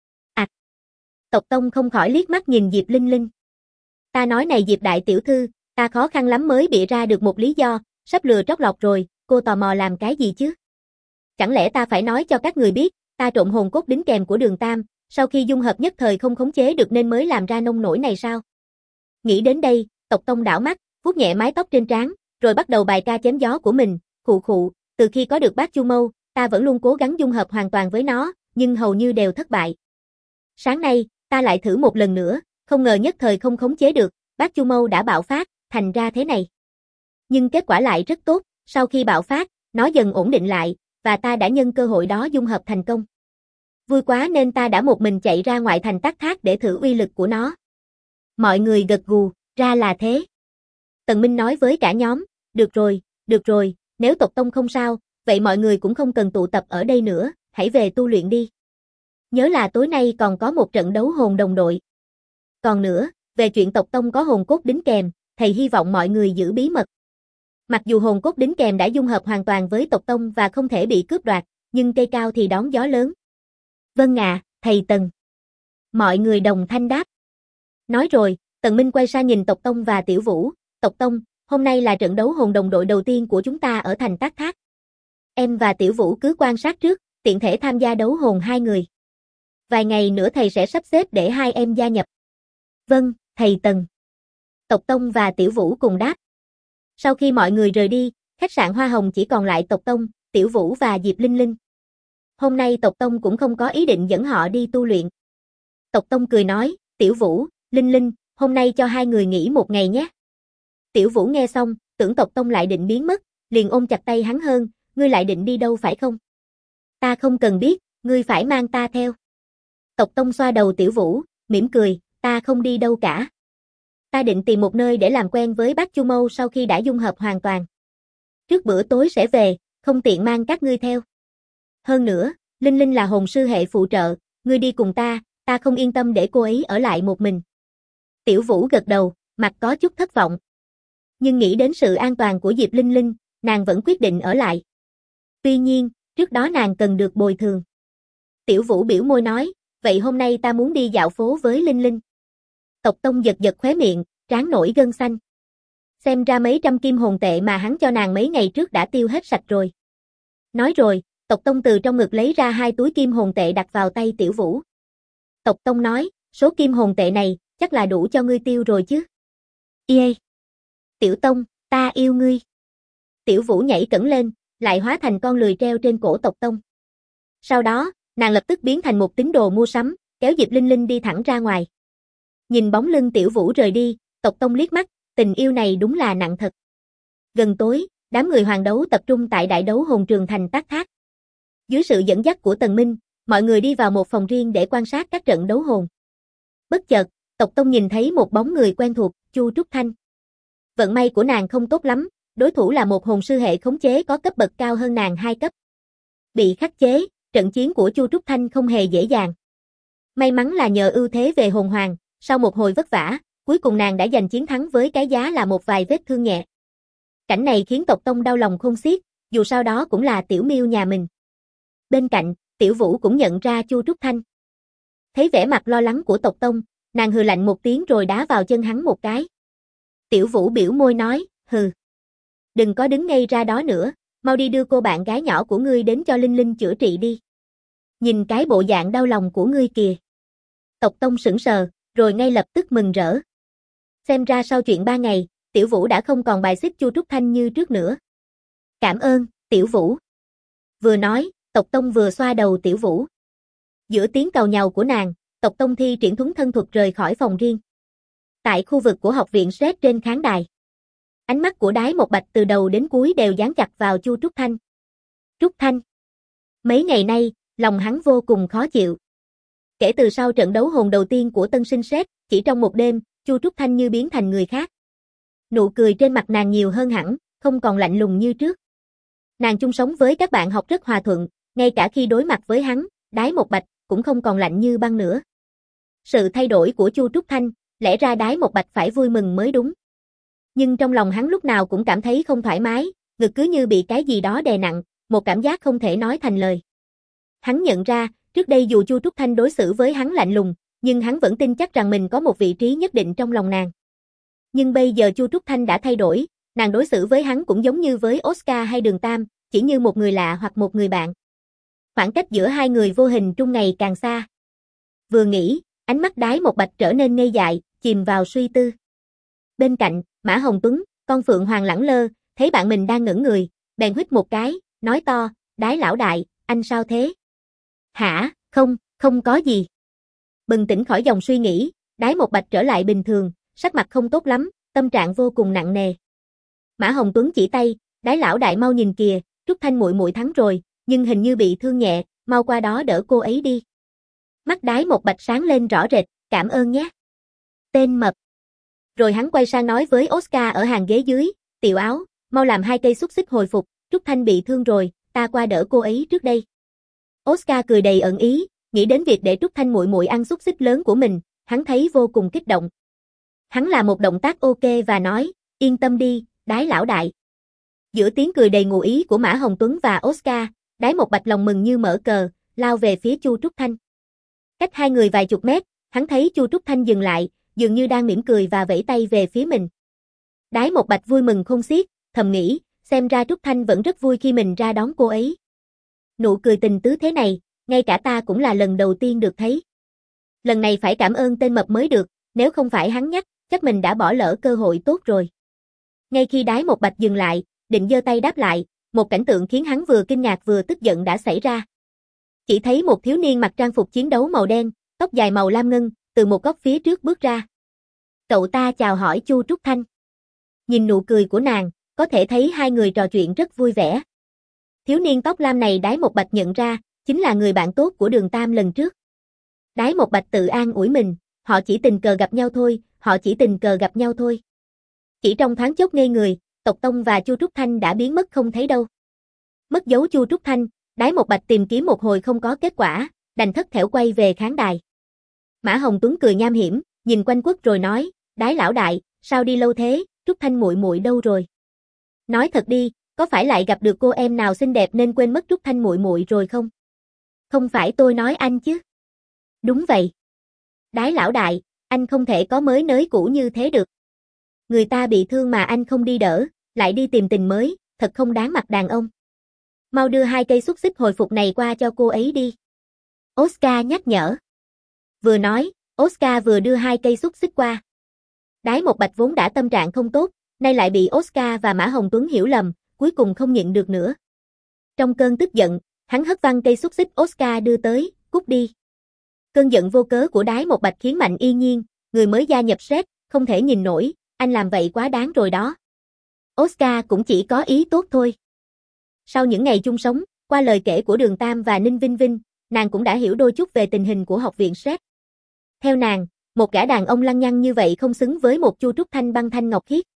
A: Tộc Tông không khỏi liếc mắt nhìn Diệp Linh Linh. Ta nói này Diệp đại tiểu thư, ta khó khăn lắm mới bịa ra được một lý do, sắp lừa trót lọt rồi, cô tò mò làm cái gì chứ? Chẳng lẽ ta phải nói cho các người biết, ta trộn hồn cốt đính kèm của Đường Tam, sau khi dung hợp nhất thời không khống chế được nên mới làm ra nông nổi này sao? Nghĩ đến đây, Tộc Tông đảo mắt, vuốt nhẹ mái tóc trên trán, rồi bắt đầu bài ca chém gió của mình, khụ khụ, từ khi có được bác Chu Mâu, ta vẫn luôn cố gắng dung hợp hoàn toàn với nó, nhưng hầu như đều thất bại. Sáng nay, ta lại thử một lần nữa, không ngờ nhất thời không khống chế được, bác Chu Mâu đã bạo phát, thành ra thế này. Nhưng kết quả lại rất tốt, sau khi bạo phát, nó dần ổn định lại, và ta đã nhân cơ hội đó dung hợp thành công. Vui quá nên ta đã một mình chạy ra ngoại thành Tắc Thác để thử uy lực của nó. Mọi người gật gù, ra là thế. Tần Minh nói với cả nhóm, được rồi, nếu Tộc Tông không sao, vậy mọi người cũng không cần tụ tập ở đây nữa, hãy về tu luyện đi. Nhớ là tối nay còn có một trận đấu hồn đồng đội. Còn nữa, về chuyện Tộc Tông có hồn cốt đính kèm, thầy hy vọng mọi người giữ bí mật. Mặc dù hồn cốt đính kèm đã dung hợp hoàn toàn với Tộc Tông và không thể bị cướp đoạt, nhưng cây cao thì đón gió lớn. Vâng ạ, thầy Tần. Mọi người đồng thanh đáp. Nói rồi, Tần Minh quay sang nhìn Tộc Tông và Tiểu Vũ. Tộc Tông, hôm nay là trận đấu hồn đồng đội đầu tiên của chúng ta ở thành Tắc Thác. Em và Tiểu Vũ cứ quan sát trước, tiện thể tham gia đấu hồn hai người. Vài ngày nữa thầy sẽ sắp xếp để hai em gia nhập. Vâng, thầy Tần. Tộc Tông và Tiểu Vũ cùng đáp. Sau khi mọi người rời đi, khách sạn Hoa Hồng chỉ còn lại Tộc Tông, Tiểu Vũ và Diệp Linh Linh. Hôm nay Tộc Tông cũng không có ý định dẫn họ đi tu luyện. Tộc Tông cười nói, Tiểu Vũ, Linh Linh, hôm nay cho hai người nghỉ một ngày nhé. Tiểu Vũ nghe xong, tưởng Tộc Tông lại định biến mất, liền ôm chặt tay hắn hơn, ngươi lại định đi đâu phải không? Ta không cần biết, ngươi phải mang ta theo. Tộc Tông xoa đầu Tiểu Vũ, mỉm cười, ta không đi đâu cả. Ta định tìm một nơi để làm quen với bác Chu Mâu sau khi đã dung hợp hoàn toàn. Trước bữa tối sẽ về, không tiện mang các ngươi theo. Hơn nữa, Linh Linh là hồn sư hệ phụ trợ, ngươi đi cùng ta không yên tâm để cô ấy ở lại một mình. Tiểu Vũ gật đầu, mặt có chút thất vọng. Nhưng nghĩ đến sự an toàn của Diệp Linh Linh, nàng vẫn quyết định ở lại. Tuy nhiên, trước đó nàng cần được bồi thường. Tiểu Vũ biểu môi nói, vậy hôm nay ta muốn đi dạo phố với Linh Linh. Tộc Tông giật giật khóe miệng, trán nổi gân xanh. Xem ra mấy trăm kim hồn tệ mà hắn cho nàng mấy ngày trước đã tiêu hết sạch rồi. Nói rồi, Tộc Tông từ trong ngực lấy ra 2 túi kim hồn tệ đặt vào tay Tiểu Vũ. Tộc Tông nói, số kim hồn tệ này, chắc là đủ cho ngươi tiêu rồi chứ. Yê! Tiểu Tông, ta yêu ngươi. Tiểu Vũ nhảy cẫng lên, lại hóa thành con lười treo trên cổ Tộc Tông. Sau đó, nàng lập tức biến thành một tín đồ mua sắm, kéo Diệp Linh Linh đi thẳng ra ngoài. Nhìn bóng lưng Tiểu Vũ rời đi, Tộc Tông liếc mắt, tình yêu này đúng là nặng thật. Gần tối, đám người hoàng đấu tập trung tại đại đấu hồn trường thành Tắc Thác. Dưới sự dẫn dắt của Tần Minh, mọi người đi vào một phòng riêng để quan sát các trận đấu hồn. Bất chợt, Tộc Tông nhìn thấy một bóng người quen thuộc, Chu Trúc Thanh. Vận may của nàng không tốt lắm, đối thủ là một hồn sư hệ khống chế có cấp bậc cao hơn nàng 2 cấp. Bị khắc chế, trận chiến của Chu Trúc Thanh không hề dễ dàng. May mắn là nhờ ưu thế về hồn hoàng, sau một hồi vất vả, cuối cùng nàng đã giành chiến thắng với cái giá là một vài vết thương nhẹ. Cảnh này khiến Tộc Tông đau lòng khôn xiết, dù sao đó cũng là Tiểu Miêu nhà mình. Bên cạnh, Tiểu Vũ cũng nhận ra Chu Trúc Thanh. Thấy vẻ mặt lo lắng của Tộc Tông, nàng hừ lạnh một tiếng rồi đá vào chân hắn một cái. Tiểu Vũ biểu môi nói, hừ. Đừng có đứng ngây ra đó nữa, mau đi đưa cô bạn gái nhỏ của ngươi đến cho Linh Linh chữa trị đi. Nhìn cái bộ dạng đau lòng của ngươi kìa. Tộc Tông sững sờ, rồi ngay lập tức mừng rỡ. Xem ra sau chuyện 3 ngày, Tiểu Vũ đã không còn bài xích Chu Trúc Thanh như trước nữa. Cảm ơn, Tiểu Vũ. Vừa nói, Tộc Tông vừa xoa đầu Tiểu Vũ. Giữa tiếng càu nhàu của nàng, Tộc Tông thi triển thuấn thân thuật rời khỏi phòng riêng. Tại khu vực của học viện Sret trên khán đài. Ánh mắt của Đái Một Bạch từ đầu đến cuối đều dán chặt vào Chu Trúc Thanh. Trúc Thanh. Mấy ngày nay, lòng hắn vô cùng khó chịu. Kể từ sau trận đấu hồn đầu tiên của tân sinh Sret, chỉ trong một đêm, Chu Trúc Thanh như biến thành người khác. Nụ cười trên mặt nàng nhiều hơn hẳn, không còn lạnh lùng như trước. Nàng chung sống với các bạn học rất hòa thuận, ngay cả khi đối mặt với hắn, Đái Một Bạch cũng không còn lạnh như băng nữa. Sự thay đổi của Chu Trúc Thanh, lẽ ra Đái Một Bạch phải vui mừng mới đúng. Nhưng trong lòng hắn lúc nào cũng cảm thấy không thoải mái, ngực cứ như bị cái gì đó đè nặng, một cảm giác không thể nói thành lời. Hắn nhận ra, trước đây dù Chu Trúc Thanh đối xử với hắn lạnh lùng, nhưng hắn vẫn tin chắc rằng mình có một vị trí nhất định trong lòng nàng. Nhưng bây giờ Chu Trúc Thanh đã thay đổi, nàng đối xử với hắn cũng giống như với Oscar hay Đường Tam, chỉ như một người lạ hoặc một người bạn. Khoảng cách giữa hai người vô hình trung ngày càng xa. Vừa nghĩ, ánh mắt Đái Một Bạch trở nên ngây dại, chìm vào suy tư. Bên cạnh, Mã Hồng Tuấn, con Phượng Hoàng lẳng lơ, thấy bạn mình đang ngẩn người, bèn huýt một cái, nói to, Đái lão đại, anh sao thế? Hả, không có gì. Bừng tỉnh khỏi dòng suy nghĩ, Đái Một Bạch trở lại bình thường, sắc mặt không tốt lắm, tâm trạng vô cùng nặng nề. Mã Hồng Tuấn chỉ tay, Đái lão đại mau nhìn kìa, Trúc Thanh muội muội thắng rồi, nhưng hình như bị thương nhẹ, mau qua đó đỡ cô ấy đi. Mắt Đái Một Bạch sáng lên rõ rệt, cảm ơn nhé. Tên mập. Rồi hắn quay sang nói với Oscar ở hàng ghế dưới, Tiểu Áo, mau làm 2 cây xúc xích hồi phục, Trúc Thanh bị thương rồi, ta qua đỡ cô ấy trước đây. Oscar cười đầy ẩn ý, nghĩ đến việc để Trúc Thanh muội muội ăn xúc xích lớn của mình, hắn thấy vô cùng kích động. Hắn làm một động tác ok và nói, yên tâm đi, Đái lão đại. Giữa tiếng cười đầy ngụ ý của Mã Hồng Tuấn và Oscar, Đái Một Bạch lòng mừng như mở cờ, lao về phía Chu Trúc Thanh. Cách hai người vài chục mét, hắn thấy Chu Trúc Thanh dừng lại, dường như đang mỉm cười và vẫy tay về phía mình. Đái Một Bạch vui mừng khôn xiết, thầm nghĩ, xem ra Trúc Thanh vẫn rất vui khi mình ra đón cô ấy. Nụ cười tình tứ thế này, ngay cả ta cũng là lần đầu tiên được thấy. Lần này phải cảm ơn tên mập mới được, nếu không phải hắn nhắc, chắc mình đã bỏ lỡ cơ hội tốt rồi. Ngay khi Đái Một Bạch dừng lại, định giơ tay đáp lại, một cảnh tượng khiến hắn vừa kinh ngạc vừa tức giận đã xảy ra. Chỉ thấy một thiếu niên mặc trang phục chiến đấu màu đen, tóc dài màu lam ngân, từ một góc phía trước bước ra. Cậu ta chào hỏi Chu Trúc Thanh. Nhìn nụ cười của nàng, có thể thấy hai người trò chuyện rất vui vẻ. Thiếu niên tóc lam này Đái Một Bạch nhận ra, chính là người bạn tốt của Đường Tam lần trước. Đái Một Bạch tự an ủi mình, họ chỉ tình cờ gặp nhau thôi, họ chỉ tình cờ gặp nhau thôi. Chỉ trong thoáng chốc ngây người, Tộc Tông và Chu Trúc Thanh đã biến mất không thấy đâu. Mất dấu Chu Trúc Thanh, Đái Một Bạch tìm kiếm một hồi không có kết quả, đành thất thểu quay về khán đài. Mã Hồng Tuấn cười nham hiểm, nhìn quanh quất rồi nói, Đái lão đại, sao đi lâu thế, Trúc Thanh muội muội đâu rồi? Nói thật đi, có phải lại gặp được cô em nào xinh đẹp nên quên mất Trúc Thanh muội muội rồi không? Không phải tôi nói anh chứ. Đúng vậy. Đái lão đại, anh không thể có mới nới cũ như thế được. Người ta bị thương mà anh không đi đỡ, lại đi tìm tình mới, thật không đáng mặt đàn ông. Mau đưa 2 cây xúc xích hồi phục này qua cho cô ấy đi. Oscar nhắc nhở. Vừa nói, Oscar vừa đưa 2 cây xúc xích qua. Đái Một Bạch vốn đã tâm trạng không tốt, nay lại bị Oscar và Mã Hồng Tuấn hiểu lầm, cuối cùng không nhịn được nữa. Trong cơn tức giận, hắn hất văng cây xúc xích Oscar đưa tới, cút đi. Cơn giận vô cớ của Đái Một Bạch khiến Mạnh Y Nhiên, người mới gia nhập Sret, không thể nhìn nổi, anh làm vậy quá đáng rồi đó. Oscar cũng chỉ có ý tốt thôi. Sau những ngày chung sống, qua lời kể của Đường Tam và Ninh Vinh Vinh, nàng cũng đã hiểu đôi chút về tình hình của học viện SRED. Theo nàng, một gã đàn ông lăng nhăng như vậy không xứng với một Chu Trúc Thanh băng thanh ngọc khiết.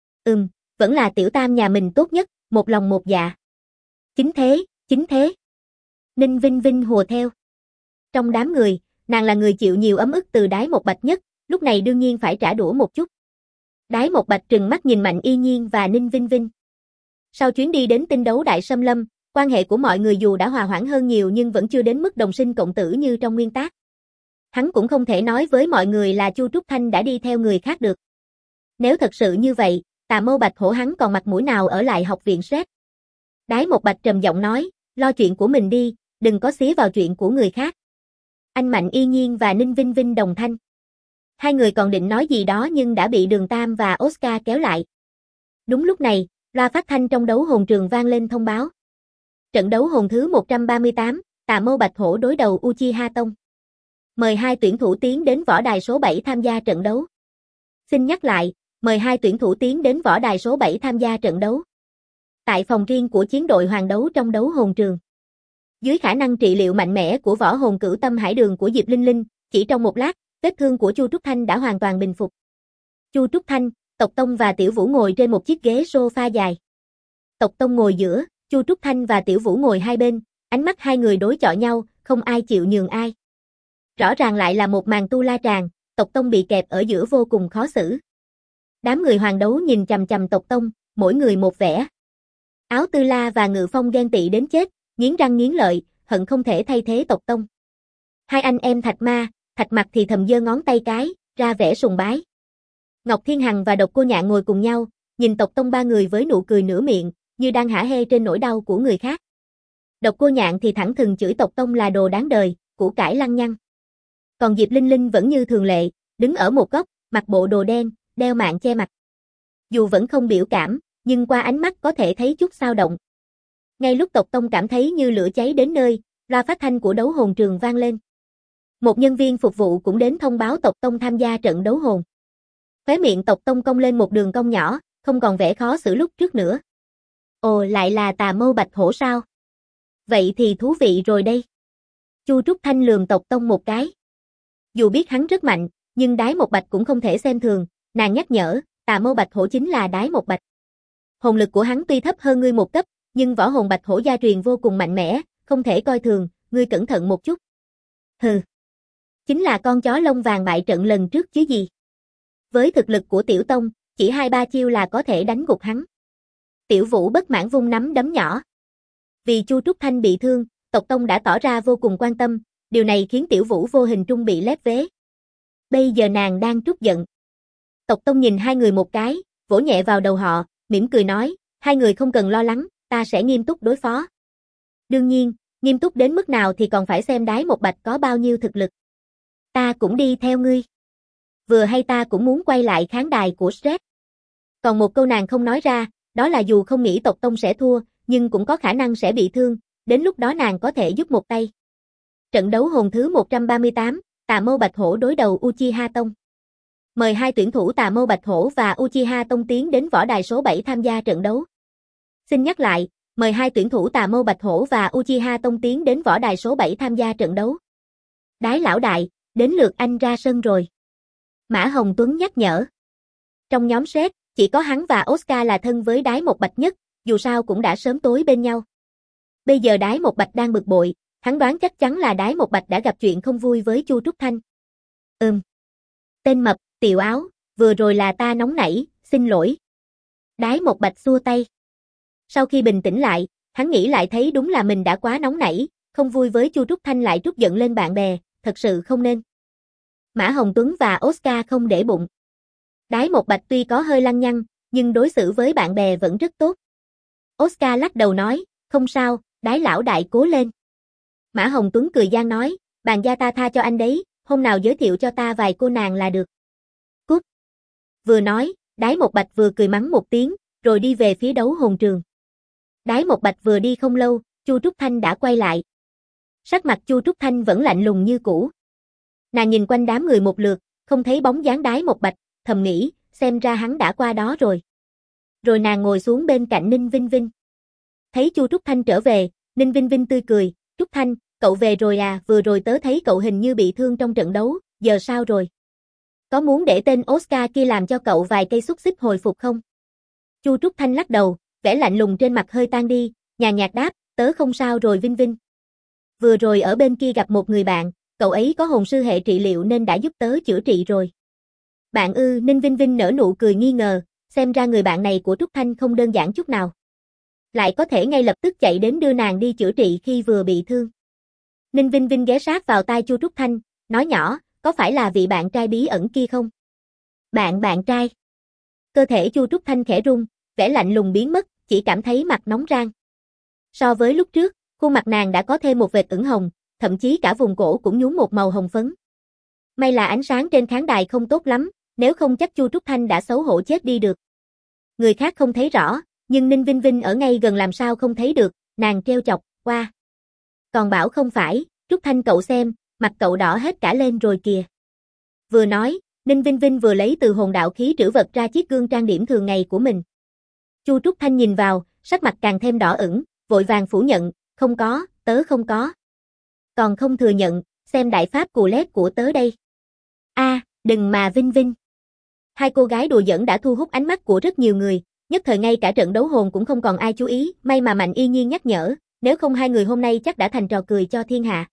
A: Vẫn là tiểu tam nhà mình tốt nhất, một lòng một dạ. Chính thế, chính thế. Ninh Vinh Vinh hùa theo. Trong đám người, nàng là người chịu nhiều ấm ức từ Đái Một Bạch nhất, lúc này đương nhiên phải trả đũa một chút. Đái Một Bạch trừng mắt nhìn Mạnh Y Nhiên và Ninh Vinh Vinh. Sau chuyến đi đến tinh đấu Đại Sâm Lâm, quan hệ của mọi người dù đã hòa hoãn hơn nhiều nhưng vẫn chưa đến mức đồng sinh cộng tử như trong nguyên tác. Hắn cũng không thể nói với mọi người là Chu Trúc Thanh đã đi theo người khác được. Nếu thật sự như vậy, Tà Mâu Bạch Hổ hắn còn mặt mũi nào ở lại học viện SRED. Đái Một Bạch trầm giọng nói, lo chuyện của mình đi, đừng có xía vào chuyện của người khác. Anh Mạnh Y Nhiên và Ninh Vinh Vinh đồng thanh. Hai người còn định nói gì đó nhưng đã bị Đường Tam và Oscar kéo lại. Đúng lúc này, loa phát thanh trong đấu hồn trường vang lên thông báo. Trận đấu hồn thứ 138, Tà Mâu Bạch Hổ đối đầu Uchiha Tông. Mời hai tuyển thủ tiến đến võ đài số 7 tham gia trận đấu. Xin nhắc lại, mời hai tuyển thủ tiến đến võ đài số 7 tham gia trận đấu. Tại phòng riêng của chiến đội hoàng đấu trong đấu hồn trường. Dưới khả năng trị liệu mạnh mẽ của võ hồn cửu tâm hải đường của Diệp Linh Linh, chỉ trong một lát, vết thương của Chu Trúc Thanh đã hoàn toàn bình phục. Chu Trúc Thanh, Tộc Tông và Tiểu Vũ ngồi trên một chiếc ghế sofa dài. Tộc Tông ngồi giữa, Chu Trúc Thanh và Tiểu Vũ ngồi hai bên, ánh mắt hai người đối chọi nhau, không ai chịu nhường ai. Rõ ràng lại là một màn tu la tràng, Tộc Tông bị kẹp ở giữa vô cùng khó xử. Đám người hoàng đấu nhìn chằm chằm Tộc Tông, mỗi người một vẻ. Áo Tư La và Ngự Phong ghen tị đến chết, nghiến răng nghiến lợi, hận không thể thay thế Tộc Tông. Hai anh em Thạch Ma, Thạch Mặc thì thầm giơ ngón tay cái, ra vẻ sùng bái. Ngọc Thiên Hằng và Độc Cô Nhạn ngồi cùng nhau, nhìn Tộc Tông ba người với nụ cười nửa miệng, như đang hả hê trên nỗi đau của người khác. Độc Cô Nhạn thì thẳng thừng chửi Tộc Tông là đồ đáng đời, củ cải lăng nhăng. Còn Diệp Linh Linh vẫn như thường lệ, đứng ở một góc, mặc bộ đồ đen, đeo mạng che mặt. Dù vẫn không biểu cảm, nhưng qua ánh mắt có thể thấy chút xao động. Ngay lúc Tộc Tông cảm thấy như lửa cháy đến nơi, loa phát thanh của đấu hồn trường vang lên. Một nhân viên phục vụ cũng đến thông báo Tộc Tông tham gia trận đấu hồn. Khóe miệng Tộc Tông cong lên một đường cong nhỏ, không còn vẻ khó xử lúc trước nữa. Ồ, lại là Tà Mâu Bạch Hổ sao? Vậy thì thú vị rồi đây. Chu Trúc Thanh lườm Tộc Tông một cái. Dù biết hắn rất mạnh, nhưng Đái Một Bạch cũng không thể xem thường, nàng nhắc nhở, Tà Mâu Bạch Hổ chính là Đái Một Bạch. Hồn lực của hắn tuy thấp hơn ngươi một cấp, nhưng võ hồn Bạch Hổ gia truyền vô cùng mạnh mẽ, không thể coi thường, ngươi cẩn thận một chút. Hừ. Chính là con chó lông vàng bại trận lần trước chứ gì. Với thực lực của Tiểu Tông, chỉ 2-3 chiêu là có thể đánh gục hắn. Tiểu Vũ bất mãn vung nắm đấm nhỏ. Vì Chu Trúc Thanh bị thương, Tộc Tông đã tỏ ra vô cùng quan tâm, điều này khiến Tiểu Vũ vô hình trung bị lép vế. Bây giờ nàng đang trút giận. Tộc Tông nhìn hai người một cái, vỗ nhẹ vào đầu họ, mỉm cười nói, hai người không cần lo lắng, ta sẽ nghiêm túc đối phó. Đương nhiên, nghiêm túc đến mức nào thì còn phải xem Đái Một Bạch có bao nhiêu thực lực. Ta cũng đi theo ngươi. Vừa hay ta cũng muốn quay lại khán đài của SRED. Còn một câu nàng không nói ra, đó là dù không nghĩ Tộc Tông sẽ thua, nhưng cũng có khả năng sẽ bị thương, đến lúc đó nàng có thể giúp một tay. Trận đấu hồn thứ 138, Tà Mâu Bạch Hổ đối đầu Uchiha Tông. Mời hai tuyển thủ Tà Mâu Bạch Hổ và Uchiha Tông tiến đến võ đài số 7 tham gia trận đấu. Xin nhắc lại, mời hai tuyển thủ Tà Mâu Bạch Hổ và Uchiha Tông tiến đến võ đài số 7 tham gia trận đấu. Đái lão đại, đến lượt anh ra sân rồi. Mã Hồng Tuấn nhắc nhở. Trong nhóm SRED, chỉ có hắn và Oscar là thân với Đái Một Bạch nhất, dù sao cũng đã sớm tối bên nhau. Bây giờ Đái Một Bạch đang bực bội, hắn đoán chắc chắn là Đái Một Bạch đã gặp chuyện không vui với Chu Trúc Thanh. Tên mập, Tiểu Áo, vừa rồi là ta nóng nảy, xin lỗi. Đái Một Bạch xua tay. Sau khi bình tĩnh lại, hắn nghĩ lại thấy đúng là mình đã quá nóng nảy, không vui với Chu Trúc Thanh lại trút giận lên bạn bè, thật sự không nên. Mã Hồng Tuấn và Oscar không để bụng. Đái Một Bạch tuy có hơi lăng nhăng, nhưng đối xử với bạn bè vẫn rất tốt. Oscar lắc đầu nói, không sao, Đái lão đại cố lên. Mã Hồng Tuấn cười gian nói, bàn gia ta tha cho anh đấy, hôm nào giới thiệu cho ta vài cô nàng là được. Cút. Vừa nói, Đái Một Bạch vừa cười mắng một tiếng, rồi đi về phía đấu hồn trường. Đái Một Bạch vừa đi không lâu, Chu Trúc Thanh đã quay lại. Sắc mặt Chu Trúc Thanh vẫn lạnh lùng như cũ. Nàng nhìn quanh đám người một lượt, không thấy bóng dáng Đái Một Bạch, thầm nghĩ, xem ra hắn đã qua đó rồi. Rồi nàng ngồi xuống bên cạnh Ninh Vinh Vinh. Thấy Chu Trúc Thanh trở về, Ninh Vinh Vinh tươi cười, Trúc Thanh, cậu về rồi à, vừa rồi tớ thấy cậu hình như bị thương trong trận đấu, giờ sao rồi? Có muốn để tên Oscar kia làm cho cậu vài cây xúc xích hồi phục không? Chu Trúc Thanh lắc đầu, vẻ lạnh lùng trên mặt hơi tan đi, nhàn nhạt đáp, tớ không sao rồi Vinh Vinh. Vừa rồi ở bên kia gặp một người bạn, cậu ấy có hồn sư hệ trị liệu nên đã giúp tớ chữa trị rồi. Bạn ư? Ninh Vinh Vinh nở nụ cười nghi ngờ, xem ra người bạn này của Trúc Thanh không đơn giản chút nào. Lại có thể ngay lập tức chạy đến đưa nàng đi chữa trị khi vừa bị thương. Ninh Vinh Vinh ghé sát vào tai Chu Trúc Thanh, nói nhỏ, có phải là vị bạn trai bí ẩn kia không? Bạn trai. Cơ thể Chu Trúc Thanh khẽ rung, vẻ lạnh lùng biến mất, chỉ cảm thấy mặt nóng rang. So với lúc trước, khuôn mặt nàng đã có thêm một vệt ửng hồng, thậm chí cả vùng cổ cũng nhuốm một màu hồng phấn. May là ánh sáng trên khán đài không tốt lắm, nếu không chắc Chu Trúc Thanh đã xấu hổ chết đi được. Người khác không thấy rõ, nhưng Ninh Vinh Vinh ở ngay gần làm sao không thấy được, nàng trêu chọc, qua. Còn bảo không phải, Trúc Thanh cậu xem, mặt cậu đỏ hết cả lên rồi kìa. Vừa nói, Ninh Vinh Vinh vừa lấy từ hồn đạo khí trữ vật ra chiếc gương trang điểm thường ngày của mình. Chu Trúc Thanh nhìn vào, sắc mặt càng thêm đỏ ửng, vội vàng phủ nhận, không có, tớ không có. Còn không thừa nhận, xem đại pháp cù lét của tớ đây. Đừng mà Vinh Vinh. Hai cô gái đùa giỡn đã thu hút ánh mắt của rất nhiều người, nhất thời ngay cả trận đấu hồn cũng không còn ai chú ý, may mà Mạnh Yên Nhiên nhắc nhở, nếu không hai người hôm nay chắc đã thành trò cười cho thiên hạ.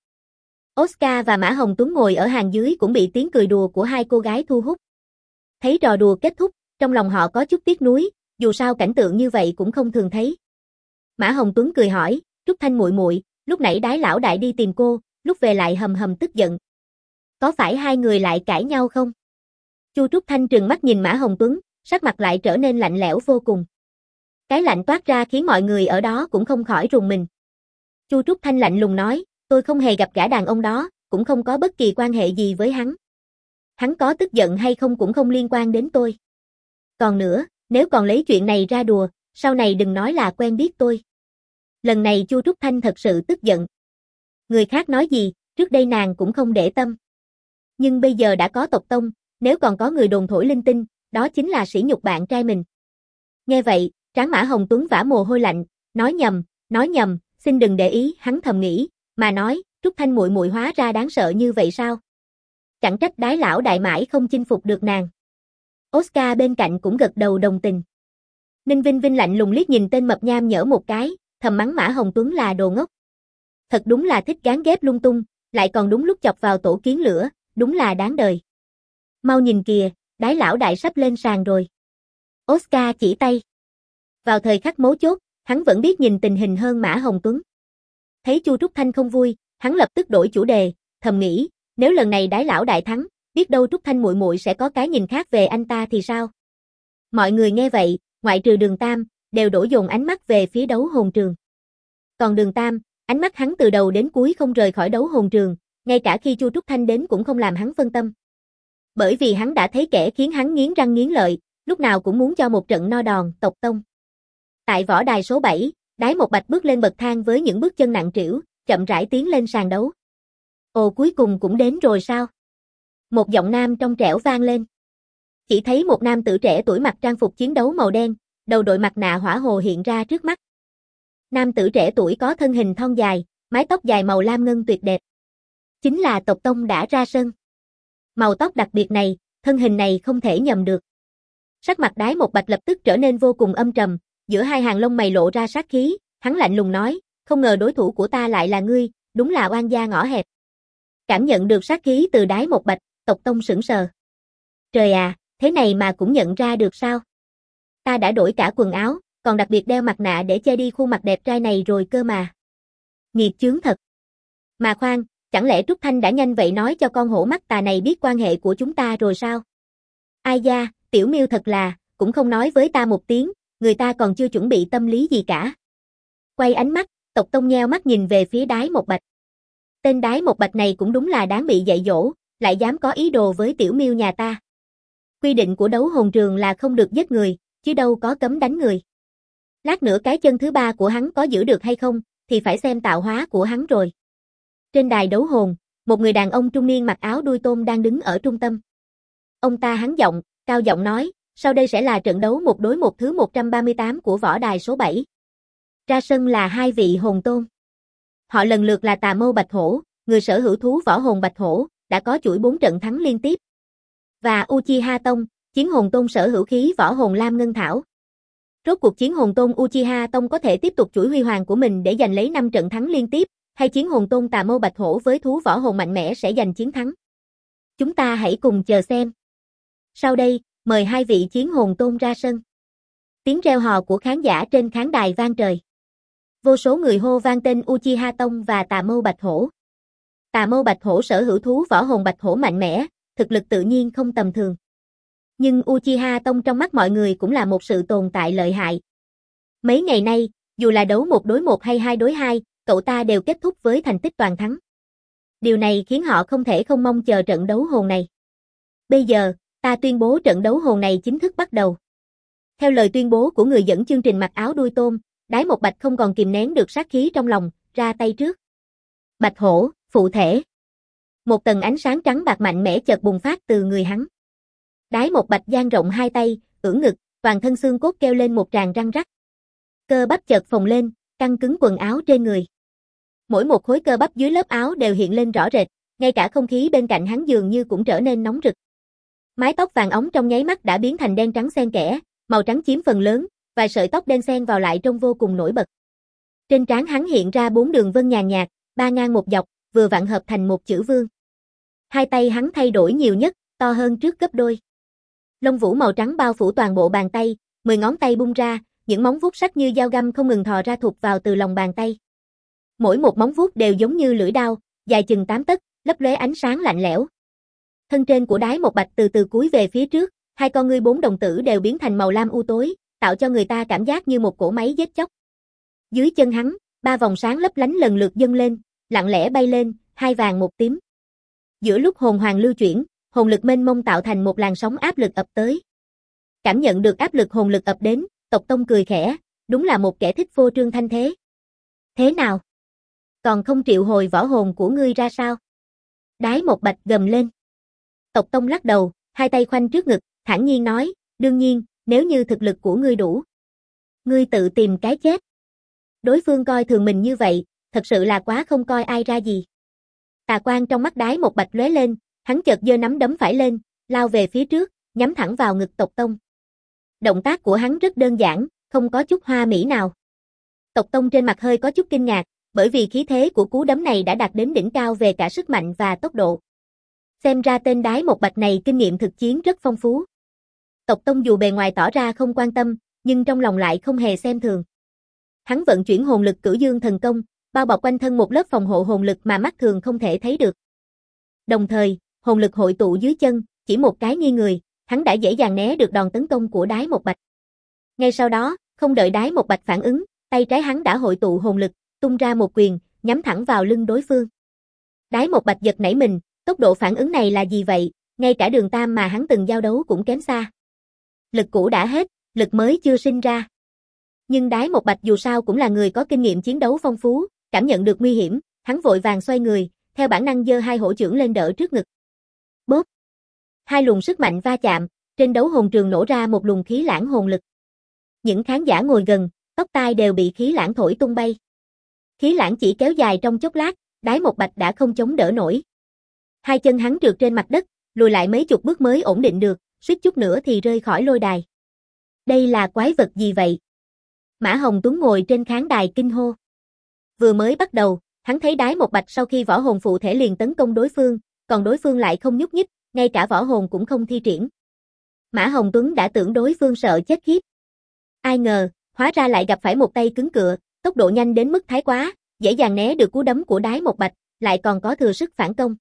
A: Oscar và Mã Hồng Tuấn ngồi ở hàng dưới cũng bị tiếng cười đùa của hai cô gái thu hút. Thấy trò đùa kết thúc, trong lòng họ có chút tiếc nuối, dù sao cảnh tượng như vậy cũng không thường thấy. Mã Hồng Tuấn cười hỏi, Trúc Thanh muội muội, lúc nãy Đái lão đại đi tìm cô, lúc về lại hầm hầm tức giận. Có phải hai người lại cãi nhau không? Chu Trúc Thanh trừng mắt nhìn Mã Hồng Tuấn, sắc mặt lại trở nên lạnh lẽo vô cùng. Cái lạnh toát ra khiến mọi người ở đó cũng không khỏi rùng mình. Chu Trúc Thanh lạnh lùng nói, tôi không hề gặp gã đàn ông đó, cũng không có bất kỳ quan hệ gì với hắn. Hắn có tức giận hay không cũng không liên quan đến tôi. Còn nữa, nếu còn lấy chuyện này ra đùa, sau này đừng nói là quen biết tôi. Lần này Chu Trúc Thanh thật sự tức giận. Người khác nói gì, trước đây nàng cũng không để tâm. Nhưng bây giờ đã có tộc tông, nếu còn có người đồn thổi linh tinh, đó chính là sỉ nhục bạn trai mình. Nghe vậy, trán Mã Hồng Tuấn vã mồ hôi lạnh, nói nhầm, xin đừng để ý, hắn thầm nghĩ, mà nói, Trúc Thanh muội muội hóa ra đáng sợ như vậy sao? Chẳng trách Đái lão đại mãi không chinh phục được nàng. Oscar bên cạnh cũng gật đầu đồng tình. Ninh Vinh Vinh lạnh lùng liếc nhìn tên mập nham nhở một cái, thầm mắng Mã Hồng Tuấn là đồ ngốc. Thật đúng là thích gán ghép lung tung, lại còn đúng lúc chọc vào tổ kiến lửa, đúng là đáng đời. Mau nhìn kìa, Đái lão đại sắp lên sàn rồi. Oscar chỉ tay. Vào thời khắc mấu chốt, hắn vẫn biết nhìn tình hình hơn Mã Hồng Tuấn. Thấy Chu Trúc Thanh không vui, hắn lập tức đổi chủ đề, thầm nghĩ, nếu lần này Đái lão đại thắng, biết đâu Trúc Thanh muội muội sẽ có cái nhìn khác về anh ta thì sao? Mọi người nghe vậy, ngoại trừ Đường Tam, đều đổ dồn ánh mắt về phía đấu hồn trường. Còn Đường Tam, ánh mắt hắn từ đầu đến cuối không rời khỏi đấu hồn trường, ngay cả khi Chu Trúc Thanh đến cũng không làm hắn phân tâm. Bởi vì hắn đã thấy kẻ khiến hắn nghiến răng nghiến lợi, lúc nào cũng muốn cho một trận no đòn, tộc tông. Tại võ đài số 7, Đái Một Bạch bước lên bậc thang với những bước chân nặng trĩu, chậm rãi tiến lên sàn đấu. Ồ, cuối cùng cũng đến rồi sao? Một giọng nam trong trẻo vang lên. Chỉ thấy một nam tử trẻ tuổi mặc trang phục chiến đấu màu đen, đầu đội mặt nạ hỏa hồ hiện ra trước mắt. Nam tử trẻ tuổi có thân hình thon dài, mái tóc dài màu lam ngân tuyệt đẹp. Chính là tộc tông đã ra sân. Màu tóc đặc biệt này, thân hình này không thể nhầm được. Sắc mặt Đái Một Bạch lập tức trở nên vô cùng âm trầm, giữa hai hàng lông mày lộ ra sát khí, hắn lạnh lùng nói, không ngờ đối thủ của ta lại là ngươi, đúng là oan gia ngõ hẹp. Cảm nhận được sát khí từ Đái Một Bạch, tộc tông sững sờ. Trời à, thế này mà cũng nhận ra được sao? Ta đã đổi cả quần áo, còn đặc biệt đeo mặt nạ để che đi khuôn mặt đẹp trai này rồi cơ mà. Nghiệt chướng thật. Mà khoan, chẳng lẽ Trúc Thanh đã nhanh vậy nói cho con hổ mắt tà này biết quan hệ của chúng ta rồi sao? Ai da, Tiểu Miêu thật là, cũng không nói với ta một tiếng, người ta còn chưa chuẩn bị tâm lý gì cả. Quay ánh mắt, tộc tông nheo mắt nhìn về phía Đái Một Bạch. Tên Đái Một Bạch này cũng đúng là đáng bị dạy dỗ, lại dám có ý đồ với Tiểu Miêu nhà ta. Quy định của đấu hồn trường là không được giết người, chứ đâu có cấm đánh người. Lát nữa cái chân thứ ba của hắn có giữ được hay không, thì phải xem tạo hóa của hắn rồi. Trên đài đấu hồn, một người đàn ông trung niên mặc áo đuôi tôm đang đứng ở trung tâm. Ông ta hắn giọng, cao giọng nói, sau đây sẽ là trận đấu 1 đối 1 thứ 138 của võ đài số 7. Ra sân là hai vị hồn tôn. Họ lần lượt là Tà Mâu Bạch Hổ, người sở hữu thú võ hồn Bạch Hổ, đã có chuỗi 4 trận thắng liên tiếp. Và Uchiha Tông, Chiến Hồn Tôn sở hữu khí võ hồn Lam Ngân Thảo. Rốt cuộc Chiến Hồn Tôn Uchiha Tông có thể tiếp tục chuỗi huy hoàng của mình để giành lấy 5 trận thắng liên tiếp, hay Chiến Hồn Tôn Tà Mâu Bạch Hổ với thú võ hồn mạnh mẽ sẽ giành chiến thắng? Chúng ta hãy cùng chờ xem. Sau đây, mời hai vị Chiến Hồn Tôn ra sân. Tiếng reo hò của khán giả trên khán đài vang trời. Vô số người hô vang tên Uchiha Tông và Tà Mâu Bạch Hổ. Tà Mâu Bạch Hổ sở hữu thú võ hồn Bạch Hổ mạnh mẽ, thực lực tự nhiên không tầm thường. Nhưng Uchiha Tông trong mắt mọi người cũng là một sự tồn tại lợi hại. Mấy ngày nay, dù là đấu 1 đối 1 hay 2 đối 2, cậu ta đều kết thúc với thành tích toàn thắng. Điều này khiến họ không thể không mong chờ trận đấu hồn này. Bây giờ, ta tuyên bố trận đấu hồn này chính thức bắt đầu. Theo lời tuyên bố của người dẫn chương trình mặc áo đuôi tôm, Đái Một Bạch không còn kìm nén được sát khí trong lòng, ra tay trước. Bạch Hổ, phụ thể. Một tầng ánh sáng trắng bạc mạnh mẽ chợt bùng phát từ người hắn. Đái Một Bạch dang rộng hai tay, ưỡn ngực, toàn thân xương cốt kêu lên một tràng răng rắc. Cơ bắp chợt phồng lên, căng cứng quần áo trên người. Mỗi một khối cơ bắp dưới lớp áo đều hiện lên rõ rệt, ngay cả không khí bên cạnh hắn dường như cũng trở nên nóng rực. Mái tóc vàng óng trong nháy mắt đã biến thành đen trắng xen kẽ, màu trắng chiếm phần lớn, vài sợi tóc đen xen vào lại trông vô cùng nổi bật. Trên trán hắn hiện ra 4 đường vân nhàn nhạt, 3 ngang một dọc, vừa vặn hợp thành một chữ vương. Hai tay hắn thay đổi nhiều nhất, to hơn trước gấp đôi. Lông vũ màu trắng bao phủ toàn bộ bàn tay, 10 ngón tay bung ra, những móng vuốt sắc như dao găm không ngừng thò ra thụt vào từ lòng bàn tay. Mỗi một móng vuốt đều giống như lưỡi dao, dài chừng 8 tấc, lấp lóe ánh sáng lạnh lẽo. Thân trên của Đái Một Bạch từ từ cúi về phía trước, hai con ngươi 4 đồng tử đều biến thành màu lam u tối, tạo cho người ta cảm giác như một cỗ máy giết chóc. Dưới chân hắn, 3 vòng sáng lấp lánh lần lượt dâng lên, lặng lẽ bay lên, 2 vàng 1 tím. Giữa lúc hồn hoàng lưu chuyển, hồn lực mênh mông tạo thành một làn sóng áp lực ập tới. Cảm nhận được áp lực hồn lực ập đến, Tộc Tông cười khẽ, đúng là một kẻ thích phô trương thanh thế. Thế nào? Còn không triệu hồi võ hồn của ngươi ra sao? Đái Một Bạch gầm lên. Tộc Tông lắc đầu, hai tay khoanh trước ngực, thản nhiên nói, đương nhiên, nếu như thực lực của ngươi đủ. Ngươi tự tìm cái chết. Đối phương coi thường mình như vậy, thật sự là quá không coi ai ra gì. Tà quang trong mắt Đái Một Bạch lóe lên, hắn chợt giơ nắm đấm phải lên, lao về phía trước, nhắm thẳng vào ngực Tộc Tông. Động tác của hắn rất đơn giản, không có chút hoa mỹ nào. Tộc Tông trên mặt hơi có chút kinh ngạc, bởi vì khí thế của cú đấm này đã đạt đến đỉnh cao về cả sức mạnh và tốc độ. Xem ra tên Đái Một Bạch này kinh nghiệm thực chiến rất phong phú. Tộc Tông dù bề ngoài tỏ ra không quan tâm, nhưng trong lòng lại không hề xem thường. Hắn vận chuyển hồn lực Cửu Dương thần công, bao bọc quanh thân một lớp phòng hộ hồn lực mà mắt thường không thể thấy được. Đồng thời, hồn lực hội tụ dưới chân, chỉ một cái nghiêng người, hắn đã dễ dàng né được đòn tấn công của Đái Một Bạch. Ngay sau đó, không đợi Đái Một Bạch phản ứng, tay trái hắn đã hội tụ hồn lực, tung ra một quyền, nhắm thẳng vào lưng đối phương. Đái Một Bạch giật nảy mình, tốc độ phản ứng này là gì vậy, ngay cả Đường Tam mà hắn từng giao đấu cũng kém xa. Lực cũ đã hết, lực mới chưa sinh ra. Nhưng Đái Một Bạch dù sao cũng là người có kinh nghiệm chiến đấu phong phú, cảm nhận được nguy hiểm, hắn vội vàng xoay người, theo bản năng giơ hai hổ chưởng lên đỡ trước ngực. Bốp! Hai luồng sức mạnh va chạm, trên đấu hồn trường nổ ra một luồng khí lãng hồn lực. Những khán giả ngồi gần, tóc tai đều bị khí lãng thổi tung bay. Khí lãng chỉ kéo dài trong chốc lát, Đái Một Bạch đã không chống đỡ nổi. Hai chân hắn trượt trên mặt đất, lùi lại mấy chục bước mới ổn định được, suýt chút nữa thì rơi khỏi lôi đài. Đây là quái vật gì vậy? Mã Hồng Tuấn ngồi trên khán đài kinh hô. Vừa mới bắt đầu, hắn thấy Đái Một Bạch sau khi võ hồn phụ thể liền tấn công đối phương, còn đối phương lại không nhúc nhích, ngay cả võ hồn cũng không thi triển. Mã Hồng Tuấn đã tưởng đối phương sợ chết khiếp. Ai ngờ, hóa ra lại gặp phải một tay cứng cựa, tốc độ nhanh đến mức thái quá, dễ dàng né được cú đấm của Đái Một Bạch, lại còn có thừa sức phản công.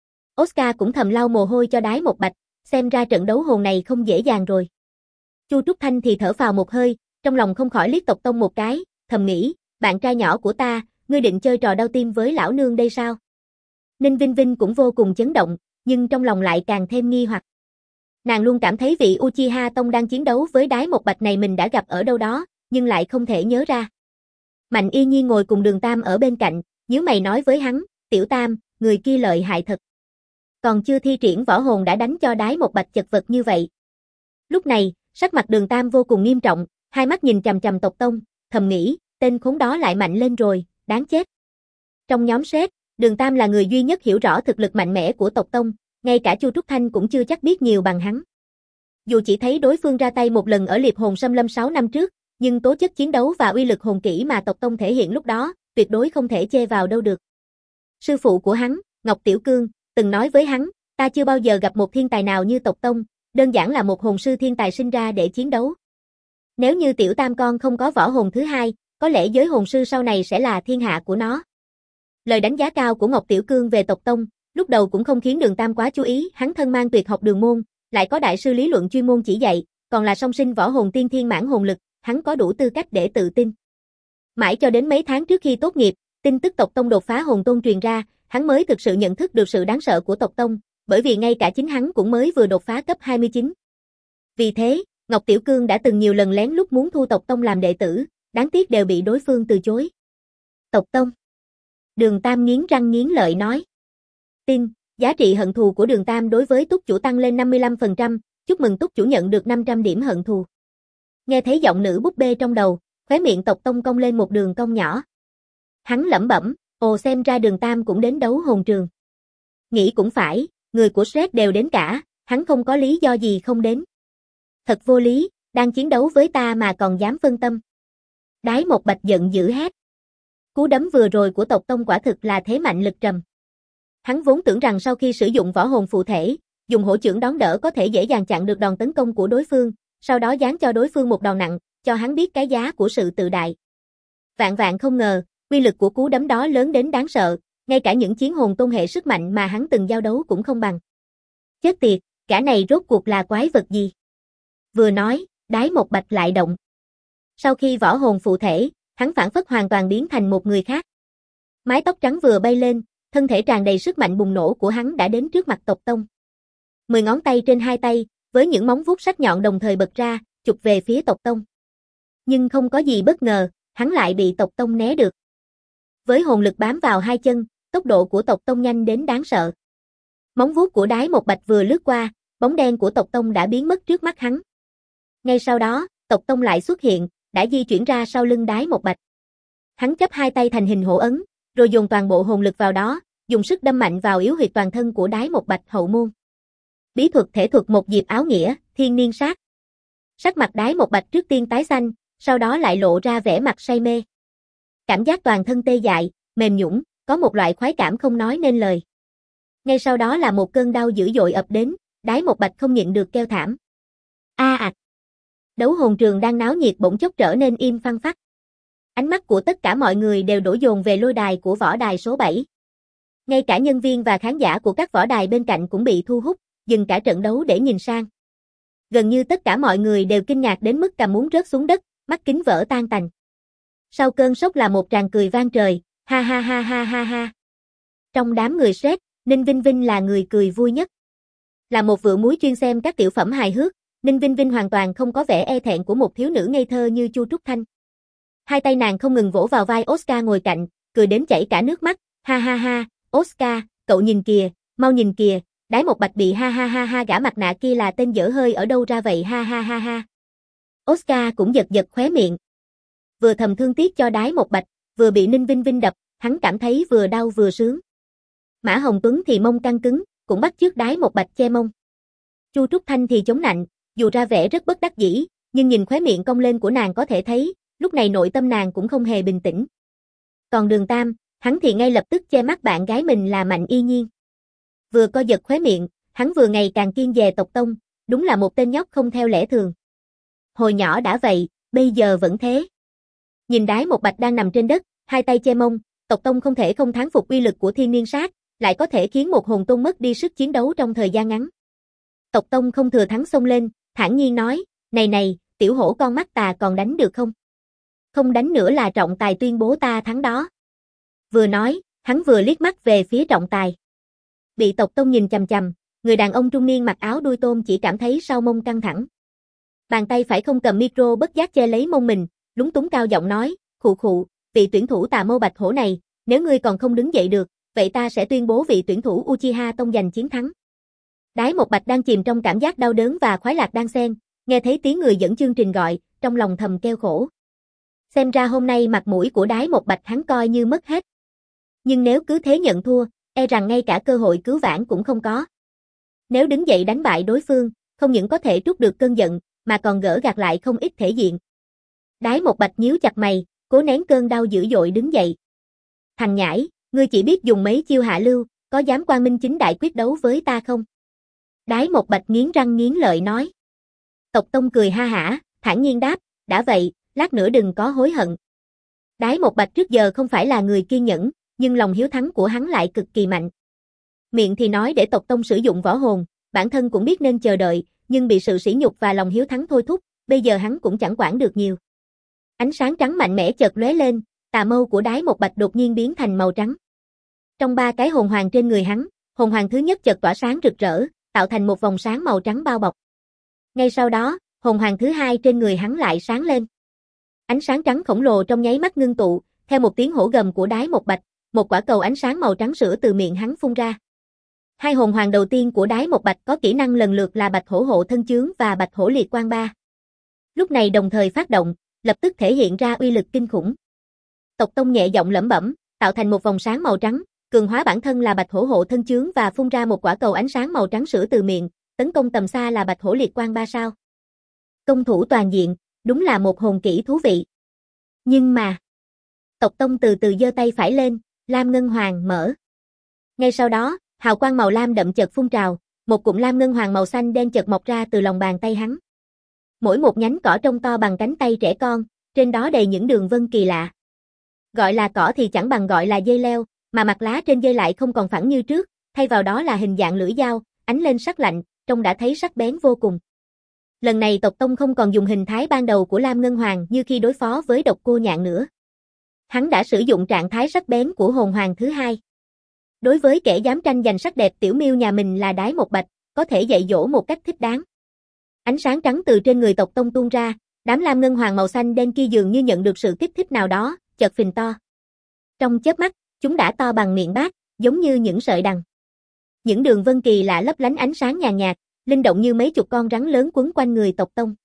A: Oscar cũng thầm lau mồ hôi cho Đái Một Bạch, xem ra trận đấu hồn này không dễ dàng rồi. Chu Trúc Thanh thì thở phào một hơi, trong lòng không khỏi liếc Tộc Tông một cái, thầm nghĩ, bạn trai nhỏ của ta, ngươi định chơi trò đau tim với lão nương đây sao? Ninh Vinh Vinh cũng vô cùng chấn động, nhưng trong lòng lại càng thêm nghi hoặc. Nàng luôn cảm thấy vị Uchiha Tông đang chiến đấu với Đái Một Bạch này mình đã gặp ở đâu đó, nhưng lại không thể nhớ ra. Mạnh Y Nhi ngồi cùng Đường Tam ở bên cạnh, nhíu mày nói với hắn, Tiểu Tam, người kia lợi hại thật. Còn chưa thi triển võ hồn đã đánh cho Đái Một Bạch chật vật như vậy. Lúc này, sắc mặt Đường Tam vô cùng nghiêm trọng, hai mắt nhìn chằm chằm Tộc Tông, thầm nghĩ, tên khốn đó lại mạnh lên rồi, đáng chết. Trong nhóm Sét, Đường Tam là người duy nhất hiểu rõ thực lực mạnh mẽ của tộc tông, ngay cả Chu Trúc Thanh cũng chưa chắc biết nhiều bằng hắn. Dù chỉ thấy đối phương ra tay một lần ở Liệp Hồn Xâm Lâm 6 năm trước, nhưng tố chất chiến đấu và uy lực hồn kỹ mà tộc tông thể hiện lúc đó, tuyệt đối không thể chê vào đâu được. Sư phụ của hắn, Ngọc Tiểu Cương, từng nói với hắn, ta chưa bao giờ gặp một thiên tài nào như tộc tông, đơn giản là một hồn sư thiên tài sinh ra để chiến đấu. Nếu như Tiểu Tam con không có võ hồn thứ hai, có lẽ giới hồn sư sau này sẽ là thiên hạ của nó. Lời đánh giá cao của Ngọc Tiểu Cương về tộc tông, lúc đầu cũng không khiến Đường Tam quá chú ý, hắn thân mang tuyệt học đường môn, lại có đại sư lý luận chuyên môn chỉ dạy, còn là song sinh võ hồn tiên thiên mãn hồn lực, hắn có đủ tư cách để tự tin. Mãi cho đến mấy tháng trước khi tốt nghiệp, tin tức tộc tông đột phá hồn tôn truyền ra, hắn mới thực sự nhận thức được sự đáng sợ của tộc tông, bởi vì ngay cả chính hắn cũng mới vừa đột phá cấp 29. Vì thế, Ngọc Tiểu Cương đã từng nhiều lần lén lút muốn thu tộc tông làm đệ tử, đáng tiếc đều bị đối phương từ chối. Tộc tông. Đường Tam nghiến răng nghiến lợi nói. Tin, giá trị hận thù của Đường Tam đối với túc chủ tăng lên 55%, chúc mừng túc chủ nhận được 500 điểm hận thù. Nghe thấy giọng nữ búp bê trong đầu, khóe miệng tộc tông cong lên một đường cong nhỏ. Hắn lẩm bẩm, ồ xem ra Đường Tam cũng đến đấu hồn trường. Nghĩ cũng phải, người của Sét đều đến cả, hắn không có lý do gì không đến. Thật vô lý, đang chiến đấu với ta mà còn dám phân tâm. Đái Một Bạch giận dữ hét. Cú đấm vừa rồi của tộc tông quả thực là thế mạnh lực trầm. Hắn vốn tưởng rằng sau khi sử dụng võ hồn phụ thể, dùng hổ chưởng đón đỡ có thể dễ dàng chặn được đòn tấn công của đối phương, sau đó giáng cho đối phương một đòn nặng, cho hắn biết cái giá của sự tự đại. Vạn vạn không ngờ, uy lực của cú đấm đó lớn đến đáng sợ, ngay cả những chiến hồn tôn hệ sức mạnh mà hắn từng giao đấu cũng không bằng. Chết tiệt, gã này rốt cuộc là quái vật gì? Vừa nói, Đái Một Bạch lại động. Sau khi võ hồn phụ thể, hắn phản phất hoàn toàn biến thành một người khác. Mái tóc trắng vừa bay lên, thân thể tràn đầy sức mạnh bùng nổ của hắn đã đến trước mặt tộc tông. 10 ngón tay trên hai tay, với những móng vuốt sắc nhọn đồng thời bật ra, chụp về phía tộc tông. Nhưng không có gì bất ngờ, hắn lại bị tộc tông né được. Với hồn lực bám vào hai chân, tốc độ của tộc tông nhanh đến đáng sợ. Móng vuốt của Đái Một Bạch vừa lướt qua, bóng đen của tộc tông đã biến mất trước mắt hắn. Ngay sau đó, tộc tông lại xuất hiện, đã di chuyển ra sau lưng Đái Một Bạch. Hắn chấp hai tay thành hình hổ ấn, rồi dồn toàn bộ hồn lực vào đó, dùng sức đâm mạnh vào yếu huyệt toàn thân của Đái Một Bạch hậu môn. Bí thuật thể thuật một diệp áo nghĩa, thiên niên sát. Sắc mặt Đái Một Bạch trước tiên tái xanh, sau đó lại lộ ra vẻ mặt say mê. Cảm giác toàn thân tê dại, mềm nhũn, có một loại khoái cảm không nói nên lời. Ngay sau đó là một cơn đau dữ dội ập đến, Đái Một Bạch không nhịn được kêu thảm. Đấu hồn trường đang náo nhiệt bỗng chốc trở nên im phăng phắc. Ánh mắt của tất cả mọi người đều đổ dồn về lôi đài của võ đài số 7. Ngay cả nhân viên và khán giả của các võ đài bên cạnh cũng bị thu hút, dừng cả trận đấu để nhìn sang. Gần như tất cả mọi người đều kinh ngạc đến mức cằm muốn rớt xuống đất, mắt kính vỡ tan tành. Sau cơn sốc là một tràng cười vang trời, ha ha ha ha ha ha. Trong đám người Sét, Ninh Vinh Vinh là người cười vui nhất. Là một vựa muối chuyên xem các tiểu phẩm hài hước, Ninh Vinh Vinh hoàn toàn không có vẻ e thẹn của một thiếu nữ ngây thơ như Chu Trúc Thanh. Hai tay nàng không ngừng vỗ vào vai Oscar ngồi cạnh, cười đến chảy cả nước mắt, ha ha ha, Oscar, cậu nhìn kìa, mau nhìn kìa, Đái Một Bạch bị ha ha ha ha gã mặt nạ kia là tên dở hơi ở đâu ra vậy ha ha ha ha. Oscar cũng giật giật khóe miệng. Vừa thầm thương tiếc cho Đái Một Bạch, vừa bị Ninh Vinh Vinh đập, hắn cảm thấy vừa đau vừa sướng. Mã Hồng Tuấn thì mông căng cứng, cũng bắt chước Đái Một Bạch che mông. Chu Trúc Thanh thì chống nạnh, dù ra vẻ rất bất đắc dĩ, nhưng nhìn khóe miệng cong lên của nàng có thể thấy, lúc này nội tâm nàng cũng không hề bình tĩnh. Còn Đường Tam, hắn thì ngay lập tức che mắt bạn gái mình là Mạnh Y Nhiên. Vừa co giật khóe miệng, hắn vừa ngày càng kiêng dè tộc tông, đúng là một tên nhóc không theo lẽ thường. Hồi nhỏ đã vậy, bây giờ vẫn thế. Nhìn Đái Một Bạch đang nằm trên đất, hai tay che mông, tộc tông không thể không thán phục uy lực của thiên niên sát, lại có thể khiến một hồn tôn mất đi sức chiến đấu trong thời gian ngắn. Tộc tông không thừa thắng xông lên, thản nhiên nói, này này, tiểu hổ con mắt tà còn đánh được không? Không đánh nữa là trọng tài tuyên bố ta thắng đó. Vừa nói, hắn vừa liếc mắt về phía trọng tài. Bị tộc tông nhìn chằm chằm, người đàn ông trung niên mặc áo đuôi tôm chỉ cảm thấy sau mông căng thẳng. Bàn tay phải không cầm micro bất giác che lấy mông mình, lúng túng cao giọng nói, khụ khụ, vị tuyển thủ Tà Mâu Bạch Hổ này, nếu ngươi còn không đứng dậy được, vậy ta sẽ tuyên bố vị tuyển thủ Uchiha Tông giành chiến thắng. Đái Một Bạch đang chìm trong cảm giác đau đớn và khoái lạc đan xen, nghe thấy tiếng người dẫn chương trình gọi, trong lòng thầm kêu khổ. Xem ra hôm nay mặt mũi của Đái Một Bạch hắn coi như mất hết. Nhưng nếu cứ thế nhận thua, e rằng ngay cả cơ hội cứu vãn cũng không có. Nếu đứng dậy đánh bại đối phương, không những có thể trút được cơn giận, mà còn gỡ gạc lại không ít thể diện. Đái Một Bạch nhíu chặt mày, cố nén cơn đau dữ dội đứng dậy. Thằng nhãi, ngươi chỉ biết dùng mấy chiêu hạ lưu, có dám quang minh chính đại quyết đấu với ta không? Đái Một Bạch nghiến răng nghiến lợi nói. Tộc Tông cười ha hả, thản nhiên đáp, đã vậy, lát nữa đừng có hối hận. Đái Một Bạch trước giờ không phải là người kiên nhẫn, nhưng lòng hiếu thắng của hắn lại cực kỳ mạnh. Miệng thì nói để tộc Tông sử dụng võ hồn, bản thân cũng biết nên chờ đợi, nhưng bị sự sỉ nhục và lòng hiếu thắng thôi thúc, bây giờ hắn cũng chẳng quản được nhiều. Ánh sáng trắng mạnh mẽ chợt lóe lên, tà mâu của Đái Một Bạch đột nhiên biến thành màu trắng. Trong 3 cái hồn hoàng trên người hắn, hồn hoàng thứ nhất chợt tỏa sáng rực rỡ, tạo thành một vòng sáng màu trắng bao bọc. Ngay sau đó, hồn hoàng thứ hai trên người hắn lại sáng lên. Ánh sáng trắng khổng lồ trong nháy mắt ngưng tụ, theo một tiếng hổ gầm của Đái Một Bạch, một quả cầu ánh sáng màu trắng sữa từ miệng hắn phun ra. 2 hồn hoàng đầu tiên của Đái Một Bạch có kỹ năng lần lượt là Bạch Hổ Hộ Thân Chướng và Bạch Hổ Liệt Quang Ba. Lúc này đồng thời phát động, lập tức thể hiện ra uy lực kinh khủng. Tộc Tông nhẹ giọng lẩm bẩm, tạo thành một vòng sáng màu trắng, cường hóa bản thân là Bạch Hổ Hộ Thân Chướng và phun ra một quả cầu ánh sáng màu trắng sữa từ miệng, tấn công tầm xa là Bạch Hổ Liệt Quang Ba sao. Công thủ toàn diện, đúng là một hồn kỹ thú vị. Nhưng mà, Tộc Tông từ từ giơ tay phải lên, Lam Ngân Hoàng mở. Ngay sau đó, hào quang màu lam đậm chợt phun trào, một cụm lam ngân hoàng màu xanh đen chợt mọc ra từ lòng bàn tay hắn. Mỗi một nhánh cỏ trông to bằng cánh tay trẻ con, trên đó đầy những đường vân kỳ lạ. Gọi là cỏ thì chẳng bằng gọi là dây leo, mà mặt lá trên dây lại không còn phẳng như trước, thay vào đó là hình dạng lưỡi dao, ánh lên sắc lạnh, trông đã thấy sắc bén vô cùng. Lần này Tộc Tông không còn dùng hình thái ban đầu của Lam Ngân Hoàng như khi đối phó với Độc Cô Nhạn nữa. Hắn đã sử dụng trạng thái sắc bén của hồn hoàng thứ hai. Đối với kẻ dám tranh giành sắc đẹp tiểu miêu nhà mình là Đái Một Bạch, có thể dạy dỗ một cách thích đáng. Ánh sáng trắng từ trên người Tộc Tông tuôn ra, đám lam ngân hoàng màu xanh đen kia dường như nhận được sự kích thích nào đó, chợt phình to. Trong chớp mắt, chúng đã to bằng miệng bát, giống như những sợi đằng. Những đường vân kỳ lạ lấp lánh ánh sáng nhàn nhạt, linh động như mấy chục con rắn lớn quấn quanh người Tộc Tông.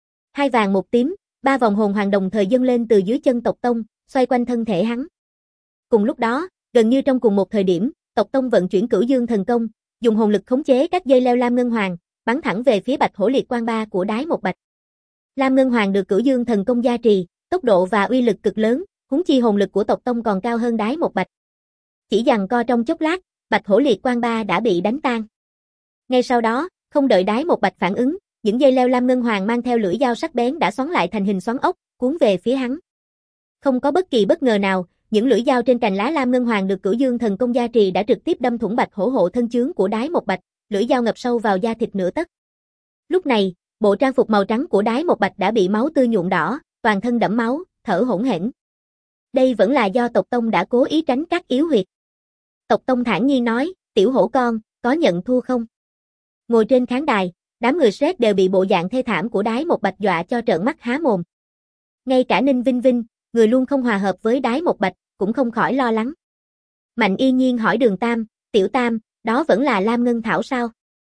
A: 2 vàng 1 tím, 3 vòng hồn hoàng đồng thời dâng lên từ dưới chân Tộc Tông, xoay quanh thân thể hắn. Cùng lúc đó, gần như trong cùng một thời điểm, Tộc Tông vận chuyển Cửu Dương thần công, dùng hồn lực khống chế các dây leo lam ngân hoàng, bắn thẳng về phía Bạch Hổ Liệt Quang Ba của Đái Một Bạch. Lam ngân hoàng được Cửu Dương thần công gia trì, tốc độ và uy lực cực lớn, huống chi hồn lực của Tộc Tông còn cao hơn Đái Một Bạch. Chỉ giằng co trong chốc lát, Bạch Hổ Liệt Quang Ba đã bị đánh tan. Ngay sau đó, không đợi Đái Một Bạch phản ứng, những dây leo lam ngân hoàng mang theo lưỡi dao sắc bén đã xoắn lại thành hình xoắn ốc, cuốn về phía hắn. Không có bất kỳ bất ngờ nào, những lưỡi dao trên cành lá lam ngân hoàng được Cửu Dương thần công gia trì đã trực tiếp đâm thủng Bạch Hổ Hộ Thân Chướng của Đái Một Bạch, lưỡi dao ngập sâu vào da thịt nửa tấc. Lúc này, bộ trang phục màu trắng của Đái Một Bạch đã bị máu tươi nhuộm đỏ, toàn thân đẫm máu, thở hổn hển. Đây vẫn là do Tộc Tông đã cố ý tránh các yếu huyệt. Tộc Tông thản nhiên nói, tiểu hổ con, có nhận thua không? Ngồi trên khán đài, đám người Shrek đều bị bộ dạng thê thảm của Đái Một Bạch dọa cho trợn mắt há mồm. Ngay cả Ninh Vinh Vinh, người luôn không hòa hợp với Đái Một Bạch, cũng không khỏi lo lắng. Mạnh Yên Nhiên hỏi Đường Tam, tiểu Tam, đó vẫn là Lam Ngân Thảo sao?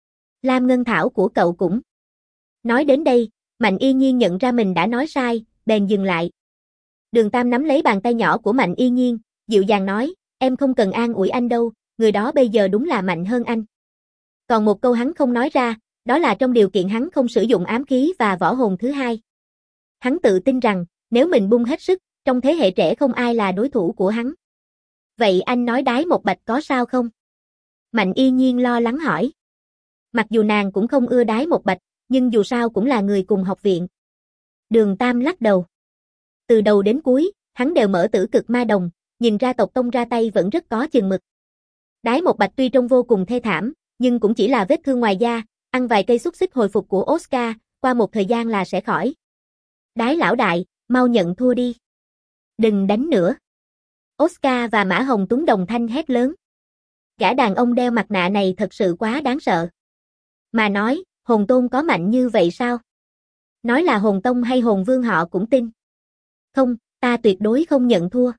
A: Lam Ngân Thảo của cậu cũng. Nói đến đây, Mạnh Yên Nhiên nhận ra mình đã nói sai, bèn dừng lại. Đường Tam nắm lấy bàn tay nhỏ của Mạnh Yên Nhiên, dịu dàng nói, em không cần an ủi anh đâu, người đó bây giờ đúng là mạnh hơn anh. Còn một câu hắn không nói ra, đó là trong điều kiện hắn không sử dụng ám khí và võ hồn thứ hai. Hắn tự tin rằng, nếu mình bung hết sức, trong thế hệ trẻ không ai là đối thủ của hắn. Vậy anh nói Đái Một Bạch có sao không? Mạnh Yên Nhiên lo lắng hỏi. Mặc dù nàng cũng không ưa Đái Một Bạch, nhưng dù sao cũng là người cùng học viện. Đường Tam lắc đầu. Từ đầu đến cuối, hắn đều mở tử cực ma đồng, nhìn ra Tộc Tông ra tay vẫn rất có chừng mực. Đái Một Bạch tuy trông vô cùng thê thảm, nhưng cũng chỉ là vết thương ngoài da, ăn vài cây xúc xích hồi phục của Oscar, qua một thời gian là sẽ khỏi. Đái lão đại, mau nhận thua đi. Đừng đánh nữa. Oscar và Mã Hồng Tuấn đồng thanh hét lớn. Gã đàn ông đeo mặt nạ này thật sự quá đáng sợ. Mà nói, hồn tôn có mạnh như vậy sao? Nói là hồn tông hay hồn vương họ cũng tin. Không, ta tuyệt đối không nhận thua.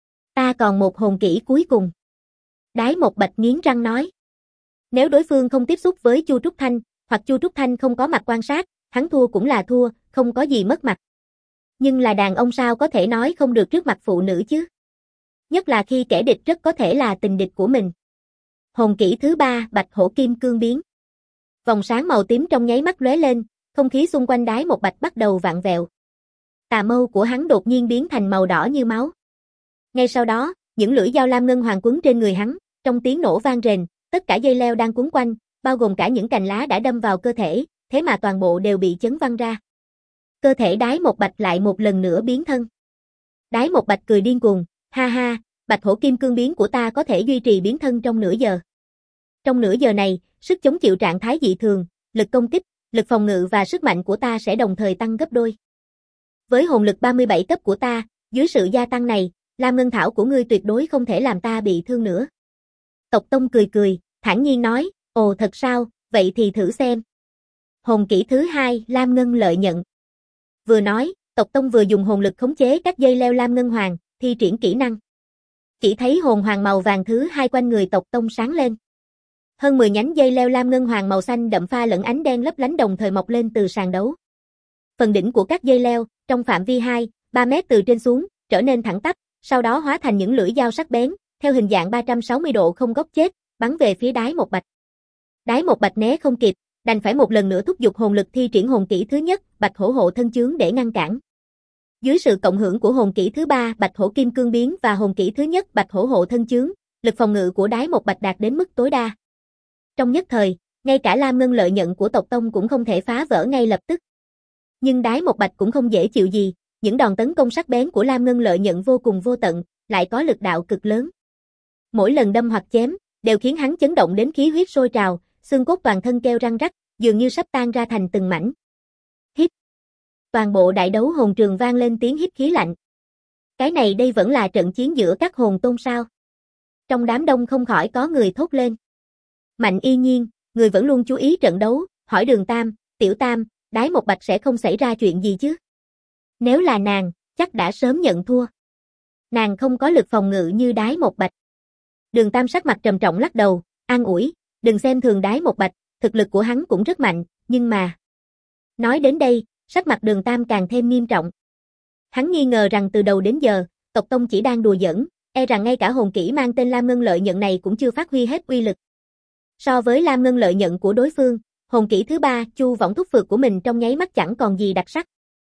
A: Ta còn một hồn kỹ cuối cùng. Đái Một Bạch nghiến răng nói. Nếu đối phương không tiếp xúc với Chu Trúc Thanh, hoặc Chu Trúc Thanh không có mặt quan sát, hắn thua cũng là thua, không có gì mất mặt. Nhưng là đàn ông sao có thể nói không được trước mặt phụ nữ chứ? nhất là khi kẻ địch rất có thể là tình địch của mình. Hồn kỹ thứ 3, Bạch Hổ Kim Cương Biến. Vòng sáng màu tím trong nháy mắt lóe lên, không khí xung quanh Đái Một Bạch bắt đầu vặn vẹo. Tà mâu của hắn đột nhiên biến thành màu đỏ như máu. Ngay sau đó, những lưỡi dao lam ngân hoàng quấn trên người hắn, trong tiếng nổ vang rền, tất cả dây leo đang quấn quanh, bao gồm cả những cành lá đã đâm vào cơ thể, thế mà toàn bộ đều bị chấn văng ra. Cơ thể Đái Một Bạch lại một lần nữa biến thân. Đái Một Bạch cười điên cuồng, ha ha, Bạch Hổ Kim Cương Biến của ta có thể duy trì biến thân trong nửa giờ. Trong nửa giờ này, sức chống chịu trạng thái dị thường, lực công kích, lực phòng ngự và sức mạnh của ta sẽ đồng thời tăng gấp đôi. Với hồn lực 37 cấp của ta, dưới sự gia tăng này, Lam Ngân Thảo của ngươi tuyệt đối không thể làm ta bị thương nữa. Tộc Tông cười cười, thản nhiên nói, ồ thật sao, vậy thì thử xem. Hồn kỹ thứ 2, Lam Ngân Lợi Nhận. Vừa nói, Tộc Tông vừa dùng hồn lực khống chế các dây leo Lam Ngân Hoàng, thi triển kỹ năng. Chỉ thấy hồn hoàng màu vàng thứ 2 quanh người Tộc Tông sáng lên. Hơn 10 nhánh dây leo Lam Ngân Hoàng màu xanh đậm pha lẫn ánh đen lấp lánh đồng thời mọc lên từ sàn đấu. Phần đỉnh của các dây leo, trong phạm vi 2-3 mét từ trên xuống, trở nên thẳng tắp, sau đó hóa thành những lưỡi dao sắc bén, theo hình dạng 360 độ không góc chết, bắn về phía Đái Một Bạch. Đái Một Bạch né không kịp, đành phải một lần nữa thúc giục hồn lực thi triển hồn kỹ thứ nhất, Bạch Hổ Hộ Thân Chướng để ngăn cản. Dưới sự cộng hưởng của hồn kỹ thứ 3, Bạch Hổ Kim Cương Biến và hồn kỹ thứ nhất, Bạch Hổ Hộ Thân Chướng, lực phòng ngự của Đái Một Bạch đạt đến mức tối đa. Trong nhất thời, ngay cả Lam Ngân Lợi Nhận của Tộc Tông cũng không thể phá vỡ ngay lập tức. Nhưng Đái Một Bạch cũng không dễ chịu gì, những đòn tấn công sắc bén của Lam Ngân Lợi Nhận vô cùng vô tận, lại có lực đạo cực lớn. Mỗi lần đâm hoặc chém, đều khiến hắn chấn động đến khí huyết sôi trào, xương cốt toàn thân kêu răng rắc, dường như sắp tan ra thành từng mảnh. Hít. Toàn bộ đại đấu hồn trường vang lên tiếng hít khí lạnh. Cái này đây vẫn là trận chiến giữa các hồn tôn sao? Trong đám đông không khỏi có người thốt lên. Mạnh Yên Nhiên, người vẫn luôn chú ý trận đấu, hỏi Đường Tam, Tiểu Tam, Đái Một Bạch sẽ không xảy ra chuyện gì chứ? Nếu là nàng, chắc đã sớm nhận thua. Nàng không có lực phòng ngự như Đái Một Bạch. Đường Tam sắc mặt trầm trọng lắc đầu, an ủi, đừng xem thường Đái Một Bạch, thực lực của hắn cũng rất mạnh, nhưng mà... Nói đến đây, sắc mặt Đường Tam càng thêm nghiêm trọng. Hắn nghi ngờ rằng từ đầu đến giờ, Tộc Tông chỉ đang đùa giỡn, e rằng ngay cả hồn kỹ mang tên Lam Ngân Lợi Nhận này cũng chưa phát huy hết uy lực. So với Lam Ngân Lợi Nhận của đối phương, hồn kỹ thứ 3, Chu Võng Thúc Phược của mình trong nháy mắt chẳng còn gì đặc sắc.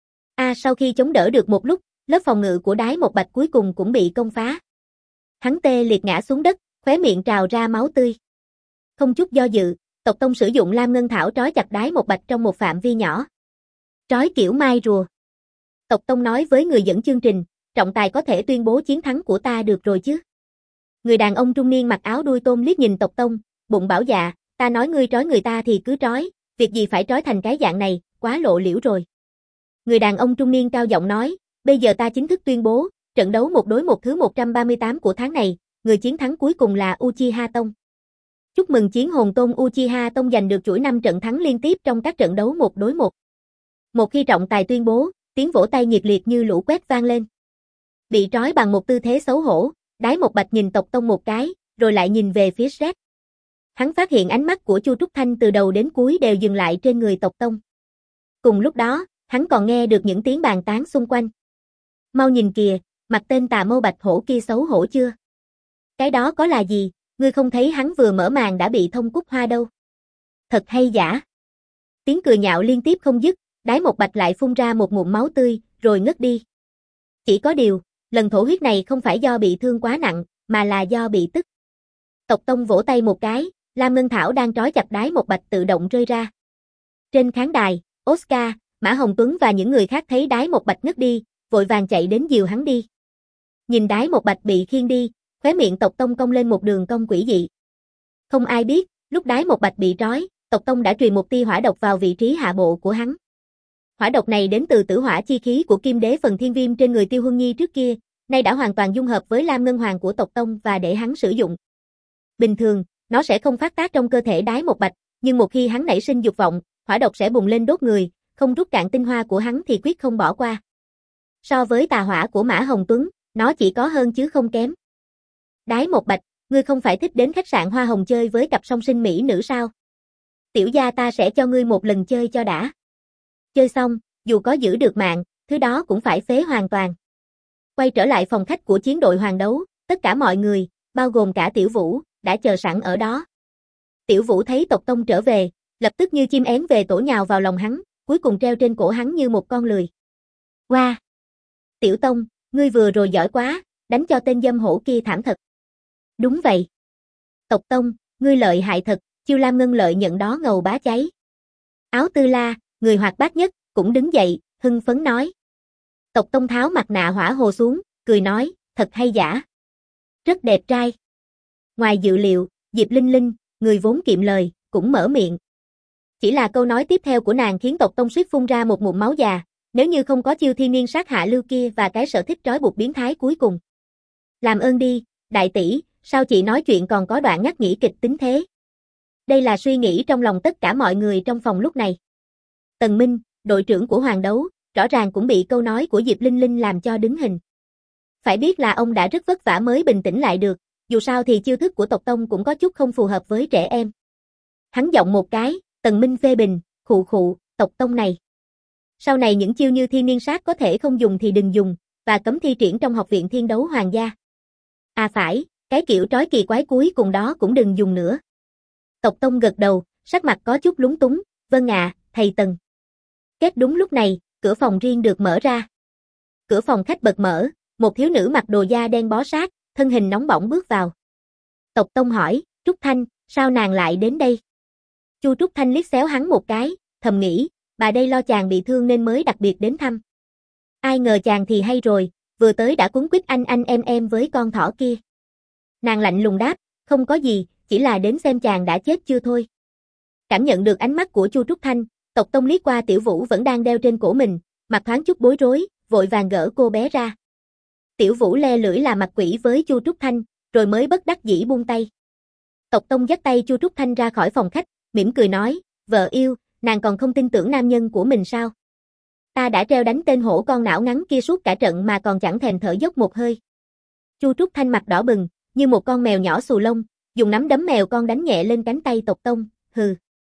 A: Sau khi chống đỡ được một lúc, lớp phòng ngự của Đái Một Bạch cuối cùng cũng bị công phá. Hắn tê liệt ngã xuống đất, khóe miệng trào ra máu tươi. Không chút do dự, Tộc Tông sử dụng Lam Ngân Thảo trói chặt Đái Một Bạch trong một phạm vi nhỏ. Trói kiểu mai rùa. Tộc Tông nói với người dẫn chương trình, trọng tài có thể tuyên bố chiến thắng của ta được rồi chứ. Người đàn ông trung niên mặc áo đuôi tôm liếc nhìn Tộc Tông, bụng bảo dạ, ta nói ngươi trói người ta thì cứ trói, việc gì phải trói thành cái dạng này, quá lộ liễu rồi. Người đàn ông trung niên cao giọng nói, bây giờ ta chính thức tuyên bố, trận đấu 1 đối 1 thứ 138 của tháng này, người chiến thắng cuối cùng là Uchiha Tông. Chúc mừng chiến hồn tôn Uchiha Tông giành được chuỗi 5 trận thắng liên tiếp trong các trận đấu 1 đối 1. Một khi trọng tài tuyên bố, tiếng vỗ tay nhiệt liệt như lũ quét vang lên. Bị trói bằng một tư thế xấu hổ, Đái Một Bạch nhìn Tộc Tông một cái, rồi lại nhìn về phía Sret. Hắn phát hiện ánh mắt của Chu Trúc Thanh từ đầu đến cuối đều dừng lại trên người Tộc Tông. Cùng lúc đó, hắn còn nghe được những tiếng bàn tán xung quanh. Mau nhìn kìa, mặt tên tà mâu bạch hổ kia xấu hổ chưa? Cái đó có là gì, ngươi không thấy hắn vừa mở màn đã bị thông cúc hoa đâu. Thật hay giả. Tiếng cười nhạo liên tiếp không dứt, Đái Một Bạch lại phun ra một ngụm máu tươi, rồi ngất đi. Chỉ có điều, lần thổ huyết này không phải do bị thương quá nặng, mà là do bị tức. Tộc Tông vỗ tay một cái, Lam Ngân Thảo đang trói chặt Đái Một Bạch tự động rơi ra. Trên khán đài, Oscar, Mã Hồng Tuấn và những người khác thấy Đái Một Bạch ngất đi, vội vàng chạy đến dìu hắn đi. Nhìn Đái Một Bạch bị khiêng đi, khóe miệng Tộc Tông cong lên một đường cong quỷ dị. Không ai biết, lúc Đái Một Bạch bị trói, Tộc Tông đã truyền một tia hỏa độc vào vị trí hạ bộ của hắn. Hỏa độc này đến từ tử hỏa chi khí của Kim Đế phần thiên viêm trên người Tiêu Huân Nhi trước kia, nay đã hoàn toàn dung hợp với Lam Ngân Hoàng của Tộc Tông và để hắn sử dụng. Bình thường, nó sẽ không phát tác trong cơ thể Đái Một Bạch, nhưng một khi hắn nảy sinh dục vọng, hỏa độc sẽ bùng lên đốt người, không rút cạn tinh hoa của hắn thì quyết không bỏ qua. So với tà hỏa của Mã Hồng Tuấn, nó chỉ có hơn chứ không kém. Đái Một Bạch, ngươi không phải thích đến khách sạn Hoa Hồng chơi với cặp song sinh mỹ nữ sao? Tiểu gia ta sẽ cho ngươi một lần chơi cho đã. Chơi xong, dù có giữ được mạng, thứ đó cũng phải phế hoàn toàn. Quay trở lại phòng khách của chiến đội hoàng đấu, Tất cả mọi người, bao gồm cả Tiểu Vũ, đã chờ sẵn ở đó. Tiểu Vũ thấy tộc tông trở về, lập tức như chim én về tổ nhào vào lòng hắn, cuối cùng treo trên cổ hắn như một con lười. Wow! Tiểu Tông, ngươi vừa rồi giỏi quá, đánh cho tên dâm hổ kia thảm thật. Đúng vậy. Tộc Tông, ngươi lợi hại thật, Chiêu Lam Ngân lợi nhận đó ngầu bá cháy. Áo Tư La, người hoạt bát nhất, cũng đứng dậy, hưng phấn nói. Tộc Tông tháo mặt nạ hỏa hồ xuống, cười nói, thật hay giả. Rất đẹp trai. Ngoài dự liệu, Diệp Linh Linh, người vốn kiệm lời, cũng mở miệng. Chỉ là câu nói tiếp theo của nàng khiến tộc Tông suýt phun ra một ngụm máu già, nếu như không có chiêu thiên niên sát hạ lưu kia và cái sở thích trói buộc biến thái cuối cùng. Làm ơn đi, đại tỷ, sao chị nói chuyện còn có đoạn ngắt nghỉ kịch tính thế? Đây là suy nghĩ trong lòng tất cả mọi người trong phòng lúc này. Tần Minh, đội trưởng của Hoàng Đấu, rõ ràng cũng bị câu nói của Diệp Linh Linh làm cho đứng hình. Phải biết là ông đã rất vất vả mới bình tĩnh lại được, dù sao thì chiêu thức của tộc Tông cũng có chút không phù hợp với trẻ em. Hắn giọng một cái, Tần Minh phê bình, khụ khụ, tộc Tông này. Sau này những chiêu như thiên niên sát có thể không dùng thì đừng dùng, và cấm thi triển trong học viện thiên đấu hoàng gia. À phải, cái kiểu trói kỳ quái cuối cùng đó cũng đừng dùng nữa. Tộc Tông gật đầu, sắc mặt có chút lúng túng, vâng ạ, thầy Tần. Kết đúng lúc này, cửa phòng riêng được mở ra. Cửa phòng khách bật mở, một thiếu nữ mặc đồ da đen bó sát, thân hình nóng bỏng bước vào. Tộc Tông hỏi, Trúc Thanh, sao nàng lại đến đây? Chu Trúc Thanh liếc xéo hắn một cái, thầm nghĩ, bà đây lo chàng bị thương nên mới đặc biệt đến thăm. Ai ngờ chàng thì hay rồi, vừa tới đã cuống quýt anh em với con thỏ kia. Nàng lạnh lùng đáp, không có gì, chỉ là đến xem chàng đã chết chưa thôi. Cảm nhận được ánh mắt của Chu Trúc Thanh, tộc Tông liếc qua Tiểu Vũ vẫn đang đeo trên cổ mình, mặt thoáng chút bối rối, vội vàng gỡ cô bé ra. Tiểu Vũ le lưỡi là mặt quỷ với Chu Trúc Thanh, rồi mới bất đắc dĩ buông tay. Tộc Tông dắt tay Chu Trúc Thanh ra khỏi phòng khách, mỉm cười nói, vợ yêu, nàng còn không tin tưởng nam nhân của mình sao? Ta đã treo đánh tên hổ con não ngắn kia suốt cả trận mà còn chẳng thèm thở dốc một hơi. Chu Trúc Thanh mặt đỏ bừng, như một con mèo nhỏ xù lông, dùng nắm đấm mèo con đánh nhẹ lên cánh tay tộc Tông, hừ.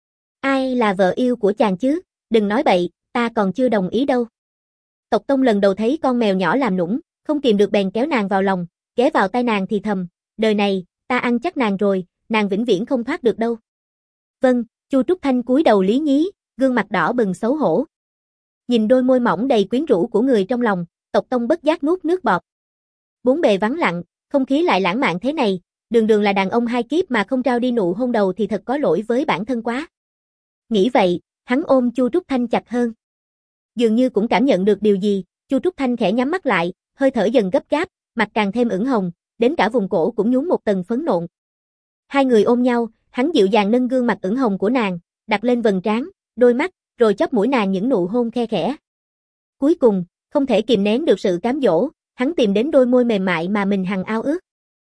A: Ai là vợ yêu của chàng chứ, đừng nói bậy, ta còn chưa đồng ý đâu. Tộc Tông lần đầu thấy con mèo nhỏ làm nũng, không kìm được bèn kéo nàng vào lòng, ghé vào tai nàng thì thầm, đời này, ta ăn chắc nàng rồi, nàng vĩnh viễn không thoát được đâu. Vâng, Chu Trúc Thanh cúi đầu lý nhí, gương mặt đỏ bừng xấu hổ. Nhìn đôi môi mỏng đầy quyến rũ của người trong lòng, tộc Tông bất giác nuốt nước bọt. Bốn bề vắng lặng, không khí lại lãng mạn thế này, đường đường là đàn ông hai kiếp mà không trao đi nụ hôn đầu thì thật có lỗi với bản thân quá. Nghĩ vậy, hắn ôm Chu Trúc Thanh chặt hơn. Dường như cũng cảm nhận được điều gì, Chu Trúc Thanh khẽ nhắm mắt lại, hơi thở dần gấp gáp, mặt càng thêm ửng hồng, đến cả vùng cổ cũng nhún một tầng phấn nộn. Hai người ôm nhau, hắn dịu dàng nâng gương mặt ửng hồng của nàng, đặt lên vầng trán, đôi mắt, rồi chóp mũi nàng những nụ hôn khe khẽ. Cuối cùng, không thể kìm nén được sự cám dỗ, hắn tìm đến đôi môi mềm mại mà mình hằng ao ước.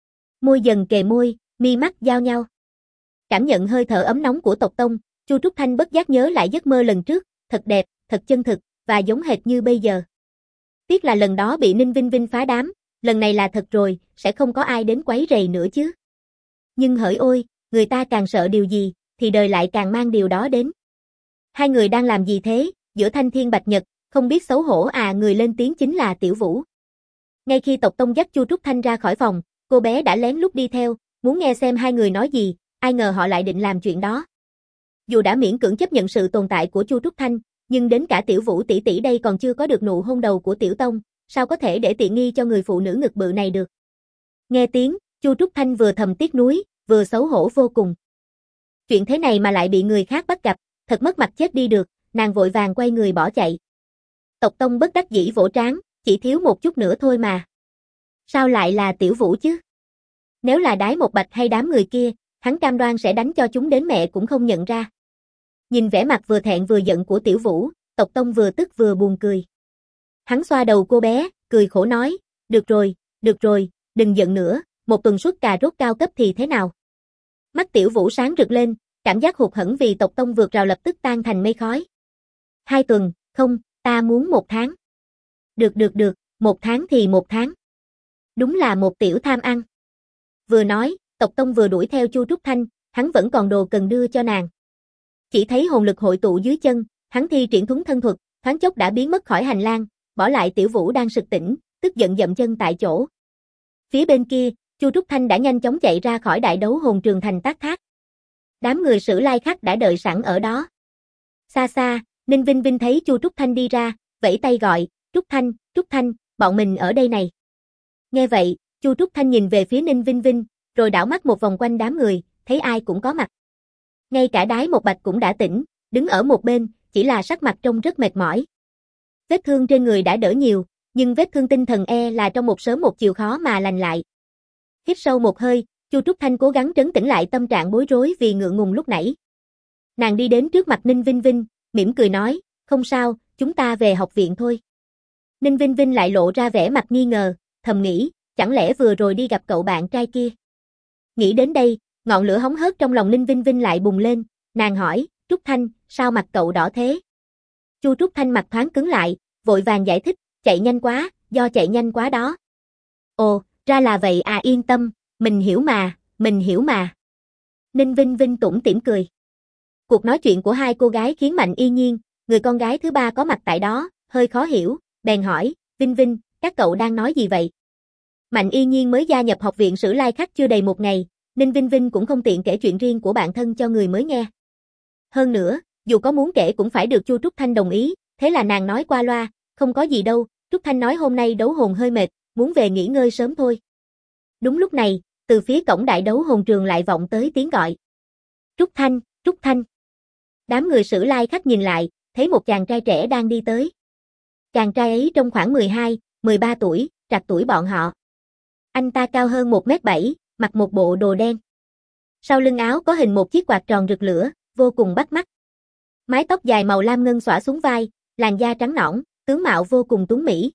A: Môi dần kề môi, mi mắt giao nhau. Cảm nhận hơi thở ấm nóng của tộc Tông, Chu Trúc Thanh bất giác nhớ lại giấc mơ lần trước, thật đẹp, thật chân thực, và giống hệt như bây giờ. Tiếc là lần đó bị Ninh Vinh Vinh phá đám, lần này là thật rồi, sẽ không có ai đến quấy rầy nữa chứ. Nhưng hỡi ôi, người ta càng sợ điều gì, thì đời lại càng mang điều đó đến. Hai người đang làm gì thế, giữa thanh thiên bạch nhật, không biết xấu hổ à, người lên tiếng chính là Tiểu Vũ. Ngay khi tộc Tông dắt Chu Trúc Thanh ra khỏi phòng, cô bé đã lén lút đi theo, muốn nghe xem hai người nói gì, ai ngờ họ lại định làm chuyện đó. Dù đã miễn cưỡng chấp nhận sự tồn tại của Chu Trúc Thanh, nhưng đến cả Tiểu Vũ tỷ tỷ đây còn chưa có được nụ hôn đầu của Tiểu Tông, sao có thể để tiện nghi cho người phụ nữ ngực bự này được. Nghe tiếng, Chu Trúc Thanh vừa thầm tiếc nuối, vừa xấu hổ vô cùng. Chuyện thế này mà lại bị người khác bắt gặp, thật mất mặt chết đi được, nàng vội vàng quay người bỏ chạy. Tộc Tông bất đắc dĩ vỗ trán, chỉ thiếu một chút nữa thôi mà. Sao lại là Tiểu Vũ chứ? Nếu là Đái Một Bạch hay đám người kia, hắn cam đoan sẽ đánh cho chúng đến mẹ cũng không nhận ra. Nhìn vẻ mặt vừa thẹn vừa giận của Tiểu Vũ, tộc Tông vừa tức vừa buồn cười. Hắn xoa đầu cô bé, cười khổ nói, được rồi, đừng giận nữa, một tuần suất cà rốt cao cấp thì thế nào? Mắt Tiểu Vũ sáng rực lên, cảm giác hụt hẫng vì tộc Tông vượt rào lập tức tan thành mây khói. 2 tuần, không, ta muốn 1 tháng. Được, 1 tháng thì 1 tháng. Đúng là một tiểu tham ăn. Vừa nói, tộc Tông vừa đuổi theo Chu Trúc Thanh, hắn vẫn còn đồ cần đưa cho nàng. Chỉ thấy hồn lực hội tụ dưới chân, hắn thi triển thuấn thân thuật, thoáng chốc đã biến mất khỏi hành lang, bỏ lại Tiểu Vũ đang sực tỉnh, tức giận dậm chân tại chỗ. Phía bên kia, Chu Trúc Thanh đã nhanh chóng chạy ra khỏi đại đấu hồn trường thành tác thác. Đám người Sử Lai Khắc đã đợi sẵn ở đó. Xa xa, Ninh Vinh Vinh thấy Chu Trúc Thanh đi ra, vẫy tay gọi, Trúc Thanh, bọn mình ở đây này. Nghe vậy, Chu Trúc Thanh nhìn về phía Ninh Vinh Vinh, rồi đảo mắt một vòng quanh đám người, thấy ai cũng có mặt. Ngay cả Đái Một Bạch cũng đã tỉnh, đứng ở một bên, chỉ là sắc mặt trông rất mệt mỏi. Vết thương trên người đã đỡ nhiều, nhưng vết thương tinh thần là trong một sớm một chiều khó mà lành lại. Hít sâu một hơi, Chu Trúc Thanh cố gắng trấn tĩnh lại tâm trạng bối rối vì ngượng ngùng lúc nãy. Nàng đi đến trước mặt Ninh Vinh Vinh, mỉm cười nói, không sao, chúng ta về học viện thôi. Ninh Vinh Vinh lại lộ ra vẻ mặt nghi ngờ, thầm nghĩ, chẳng lẽ vừa rồi đi gặp cậu bạn trai kia. Nghĩ đến đây, ngọn lửa hóng hớt trong lòng Ninh Vinh Vinh lại bùng lên, nàng hỏi, Trúc Thanh, sao mặt cậu đỏ thế? Chu Trúc Thanh mặt thoáng cứng lại, vội vàng giải thích, chạy nhanh quá, do chạy nhanh quá đó. Ồ, ra là vậy à, yên tâm, mình hiểu mà. Ninh Vinh Vinh tủm tỉm cười. Cuộc nói chuyện của hai cô gái khiến Mạnh Y Nhiên, người con gái thứ ba có mặt tại đó, hơi khó hiểu, bèn hỏi, Vinh Vinh, các cậu đang nói gì vậy? Mạnh Y Nhiên mới gia nhập học viện Sử Lai Khắc chưa đầy một ngày, Ninh Vinh Vinh cũng không tiện kể chuyện riêng của bản thân cho người mới nghe. Hơn nữa, dù có muốn kể cũng phải được Chu Trúc Thanh đồng ý, thế là nàng nói qua loa, không có gì đâu, Trúc Thanh nói hôm nay đấu hồn hơi mệt, muốn về nghỉ ngơi sớm thôi. Đúng lúc này, từ phía cổng đại đấu hồn trường lại vọng tới tiếng gọi. Trúc Thanh. Đám người Sử Lai Khắc nhìn lại, thấy một chàng trai trẻ đang đi tới. Chàng trai ấy trông khoảng 12, 13 tuổi, trạc tuổi bọn họ. Anh ta cao hơn 1m7, mặc một bộ đồ đen. Sau lưng áo có hình một chiếc quạt tròn rực lửa, vô cùng bắt mắt. Mái tóc dài màu lam ngân xõa xuống vai, làn da trắng nõn, tướng mạo vô cùng tuấn mỹ.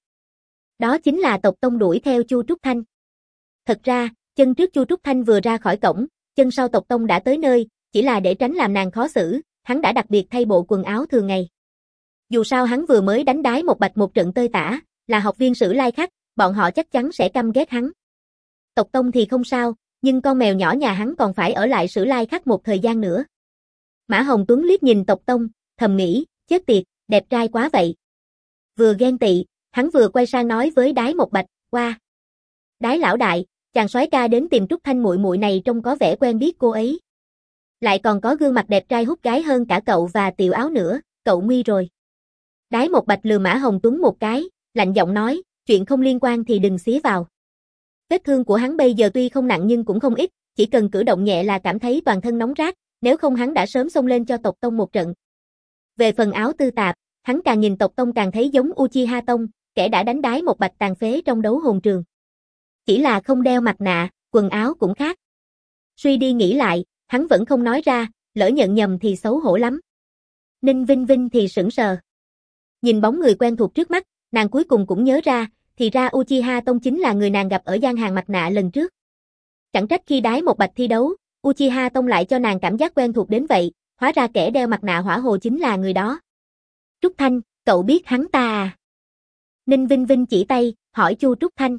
A: Đó chính là Tộc Tông đuổi theo Chu Trúc Thanh. Thật ra, chân trước Chu Trúc Thanh vừa ra khỏi cổng, chân sau Tộc Tông đã tới nơi, chỉ là để tránh làm nàng khó xử, hắn đã đặc biệt thay bộ quần áo thường ngày. Dù sao hắn vừa mới đánh Đái Một Bạch một trận tơi tả, là học viên Sử Lai Khắc, bọn họ chắc chắn sẽ căm ghét hắn. Tộc Tông thì không sao, nhưng con mèo nhỏ nhà hắn còn phải ở lại Sử Lai Khắc một thời gian nữa. Mã Hồng Tuấn liếc nhìn Tộc Tông, thầm nghĩ, chết tiệt, đẹp trai quá vậy. Vừa ghen tị, hắn vừa quay sang nói với Đái Một Bạch, qua. Đái lão đại, chàng soái ca đến tìm Trúc Thanh muội muội này trông có vẻ quen biết cô ấy. Lại còn có gương mặt đẹp trai hút gái hơn cả cậu và Tiểu Áo nữa, cậu nguy rồi. Đái Một Bạch lườm Mã Hồng Tuấn một cái, lạnh giọng nói, chuyện không liên quan thì đừng xía vào. Vết thương của hắn bây giờ tuy không nặng nhưng cũng không ít, chỉ cần cử động nhẹ là cảm thấy toàn thân nóng rát, nếu không hắn đã sớm xông lên cho Tộc Tông một trận. Về phần Áo Tư Tạp, hắn càng nhìn Tộc Tông càng thấy giống Uchiha Tông, kẻ đã đánh Đái Một Bạch tàn phế trong đấu hồn trường. Chỉ là không đeo mặt nạ, quần áo cũng khác. Suy đi nghĩ lại, hắn vẫn không nói ra, lỡ nhận nhầm thì xấu hổ lắm. Ninh Vinh Vinh thì sững sờ. Nhìn bóng người quen thuộc trước mắt, nàng cuối cùng cũng nhớ ra, thì ra Uchiha Tông chính là người nàng gặp ở gian hàng mặt nạ lần trước. Chẳng trách khi Đái Một Bạch thi đấu, Uchiha Tông lại cho nàng cảm giác quen thuộc đến vậy, hóa ra kẻ đeo mặt nạ hỏa hồ chính là người đó. Trúc Thanh, cậu biết hắn ta à? Ninh Vinh Vinh chỉ tay, hỏi Chu Trúc Thanh.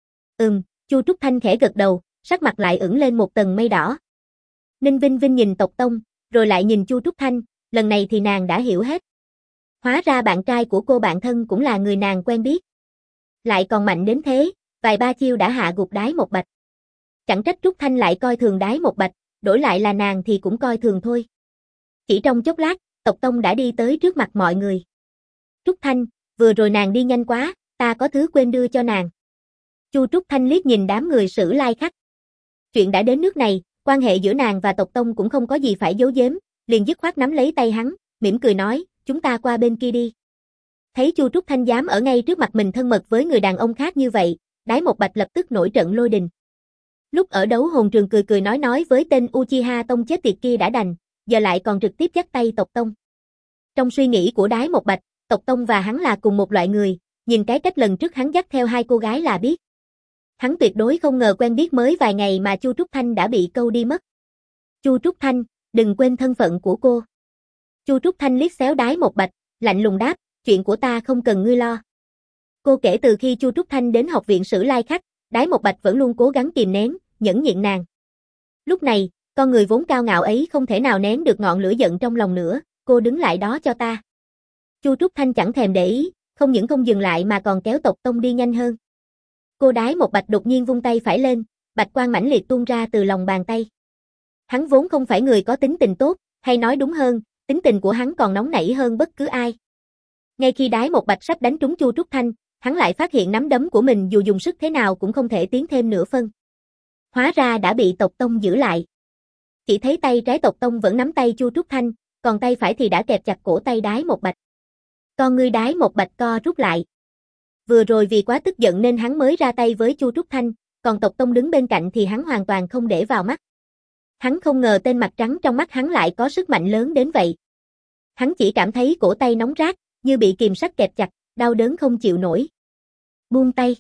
A: Chu Trúc Thanh khẽ gật đầu, sắc mặt lại ửng lên một tầng mây đỏ. Ninh Vinh Vinh nhìn Tộc Tông, rồi lại nhìn Chu Trúc Thanh, lần này thì nàng đã hiểu hết. Hóa ra bạn trai của cô bạn thân cũng là người nàng quen biết. Lại còn mạnh đến thế, vài ba chiêu đã hạ gục Đái Một Bạch. Chẳng trách Trúc Thanh lại coi thường Đái Một Bạch, đổi lại là nàng thì cũng coi thường thôi. Chỉ trong chốc lát, Tộc Tông đã đi tới trước mặt mọi người. Trúc Thanh, vừa rồi nàng đi nhanh quá, ta có thứ quên đưa cho nàng. Chu Trúc Thanh liếc nhìn đám người Sử Lai Khắc. Chuyện đã đến nước này, quan hệ giữa nàng và Tộc Tông cũng không có gì phải giấu giếm, liền dứt khoát nắm lấy tay hắn, mỉm cười nói, chúng ta qua bên kia đi. Thấy Chu Trúc Thanh dám ở ngay trước mặt mình thân mật với người đàn ông khác như vậy, Đái Một Bạch lập tức nổi trận lôi đình. Lúc ở đấu hồn trường cười cười nói với tên Uchiha Tông chết tiệt kia đã đành, giờ lại còn trực tiếp dắt tay Tộc Tông. Trong suy nghĩ của Đái Một Bạch, Tộc Tông và hắn là cùng một loại người, nhìn cái cách lần trước hắn dắt theo hai cô gái là biết. Hắn tuyệt đối không ngờ quen biết mới vài ngày mà Chu Trúc Thanh đã bị câu đi mất. Chu Trúc Thanh, đừng quên thân phận của cô. Chu Trúc Thanh liếc xéo Đái Một Bạch, lạnh lùng đáp, chuyện của ta không cần ngươi lo. Cô kể từ khi Chu Trúc Thanh đến học viện Sử Lai Khắc, Đái Một Bạch vẫn luôn cố gắng kìm nén, nhẫn nhịn nàng. Lúc này, con người vốn cao ngạo ấy không thể nào nén được ngọn lửa giận trong lòng nữa, cô đứng lại đó cho ta. Chu Trúc Thanh chẳng thèm để ý, không những không dừng lại mà còn kéo Tộc Tông đi nhanh hơn. Cô Đái Một Bạch đột nhiên vung tay phải lên, bạch quang mãnh liệt tuôn ra từ lòng bàn tay. Hắn vốn không phải người có tính tình tốt, hay nói đúng hơn, tính tình của hắn còn nóng nảy hơn bất cứ ai. Ngay khi Đái Một Bạch sắp đánh trúng Chu Trúc Thanh, hắn lại phát hiện nắm đấm của mình dù dùng sức thế nào cũng không thể tiến thêm nửa phân. Hóa ra đã bị Tộc Tông giữ lại. Chỉ thấy tay trái Tộc Tông vẫn nắm tay Chu Trúc Thanh, còn tay phải thì đã kẹp chặt cổ tay Đái Một Bạch. Con ngươi Đái Một Bạch co rút lại. Vừa rồi vì quá tức giận nên hắn mới ra tay với Chu Trúc Thanh, còn Tộc Tông đứng bên cạnh thì hắn hoàn toàn không để vào mắt. Hắn không ngờ tên mặt trắng trong mắt hắn lại có sức mạnh lớn đến vậy. Hắn chỉ cảm thấy cổ tay nóng rát, như bị kìm sắt kẹp chặt, đau đớn không chịu nổi. Buông tay.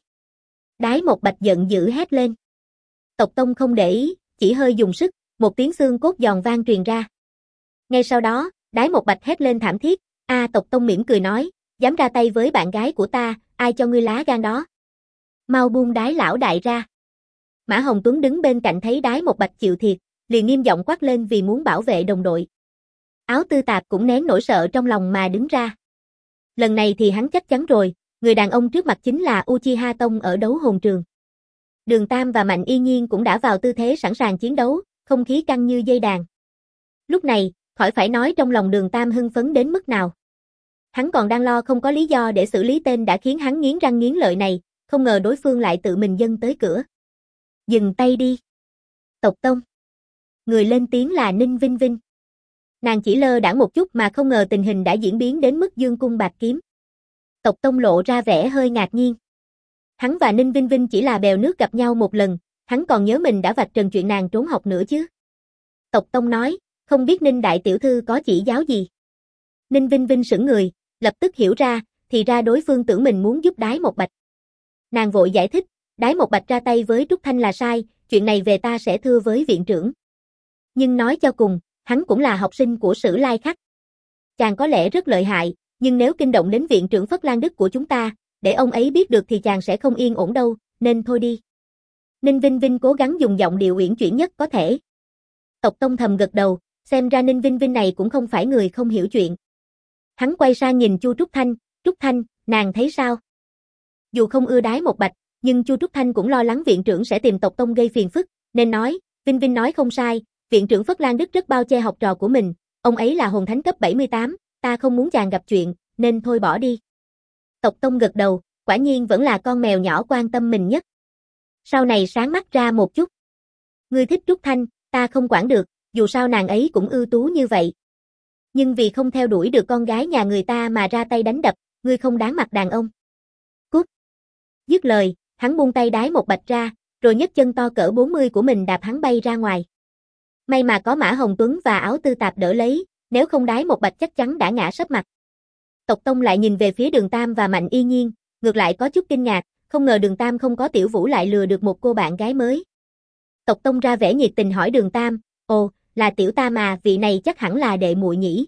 A: Đái Một Bạch giận dữ hét lên. Tộc Tông không để ý, chỉ hơi dùng sức, một tiếng xương cốt giòn vang truyền ra. Ngay sau đó, Đái Một Bạch hét lên thảm thiết. Tộc Tông mỉm cười nói, dám ra tay với bạn gái của ta, ai cho ngươi lá gan đó? Mau buông Đái lão đại ra. Mã Hồng Tuấn đứng bên cạnh thấy Đái Một Bạch chịu thiệt, liền nghiêm giọng quát lên vì muốn bảo vệ đồng đội. Áo Tư Tạp cũng nén nỗi sợ trong lòng mà đứng ra. Lần này thì hắn chắc chắn rồi, người đàn ông trước mặt chính là Uchiha Tông ở đấu hồn trường. Đường Tam và Mạnh Yên Nhiên cũng đã vào tư thế sẵn sàng chiến đấu, không khí căng như dây đàn. Lúc này, khỏi phải nói trong lòng Đường Tam hưng phấn đến mức nào. Hắn còn đang lo không có lý do để xử lý tên đã khiến hắn nghiến răng nghiến lợi này, không ngờ đối phương lại tự mình dâng tới cửa. Dừng tay đi. Tộc Tông. Người lên tiếng là Ninh Vinh Vinh. Nàng chỉ lơ đãng một chút mà không ngờ tình hình đã diễn biến đến mức dương cung bạt kiếm. Tộc Tông lộ ra vẻ hơi ngạc nhiên. Hắn và Ninh Vinh Vinh chỉ là bèo nước gặp nhau một lần, hắn còn nhớ mình đã vạch trần chuyện nàng trốn học nữa chứ. Tộc Tông nói, không biết Ninh đại tiểu thư có chỉ giáo gì. Ninh Vinh Vinh sững người, lập tức hiểu ra, thì ra đối phương tưởng mình muốn giúp Đái Một Bạch. Nàng vội giải thích, Đái Một Bạch ra tay với Trúc Thanh là sai, chuyện này về ta sẽ thưa với viện trưởng. Nhưng nói cho cùng, hắn cũng là học sinh của Sử Lai Khắc. Chàng có lẽ rất lợi hại, nhưng nếu kinh động đến viện trưởng Phất Lan Đức của chúng ta, để ông ấy biết được thì chàng sẽ không yên ổn đâu, nên thôi đi. Ninh Vinh Vinh cố gắng dùng giọng điệu uyển chuyển nhất có thể. Tộc Tông thầm gật đầu, xem ra Ninh Vinh Vinh này cũng không phải người không hiểu chuyện. Hắn quay sang nhìn Chu Trúc Thanh, nàng thấy sao? Dù không ưa Đái Một Bạch, nhưng Chu Trúc Thanh cũng lo lắng viện trưởng sẽ tìm Tộc Tông gây phiền phức, nên nói, Vinh Vinh nói không sai, viện trưởng Phất Lan Đức rất bao che học trò của mình, ông ấy là hồn thánh cấp 78, ta không muốn chàng gặp chuyện, nên thôi bỏ đi. Tộc Tông gật đầu, quả nhiên vẫn là con mèo nhỏ quan tâm mình nhất. Sau này sáng mắt ra một chút. Ngươi thích Trúc Thanh, ta không quản được, dù sao nàng ấy cũng ưu tú như vậy. Nhưng vì không theo đuổi được con gái nhà người ta mà ra tay đánh đập, ngươi không đáng mặt đàn ông. Cút. Dứt lời, hắn buông tay Đái Một Bạch ra, rồi nhấc chân to cỡ 40 của mình đạp hắn bay ra ngoài. May mà có Mã Hồng Tuấn và Áo Tư Tạp đỡ lấy, nếu không Đái Một Bạch chắc chắn đã ngã sấp mặt. Tộc Tông lại nhìn về phía Đường Tam và Mạnh Y Nhiên, ngược lại có chút kinh ngạc, không ngờ Đường Tam không có Tiểu Vũ lại lừa được một cô bạn gái mới. Tộc Tông ra vẻ nhiệt tình hỏi Đường Tam, ồ, là Tiểu Tam mà, vị này chắc hẳn là đệ muội nhỉ?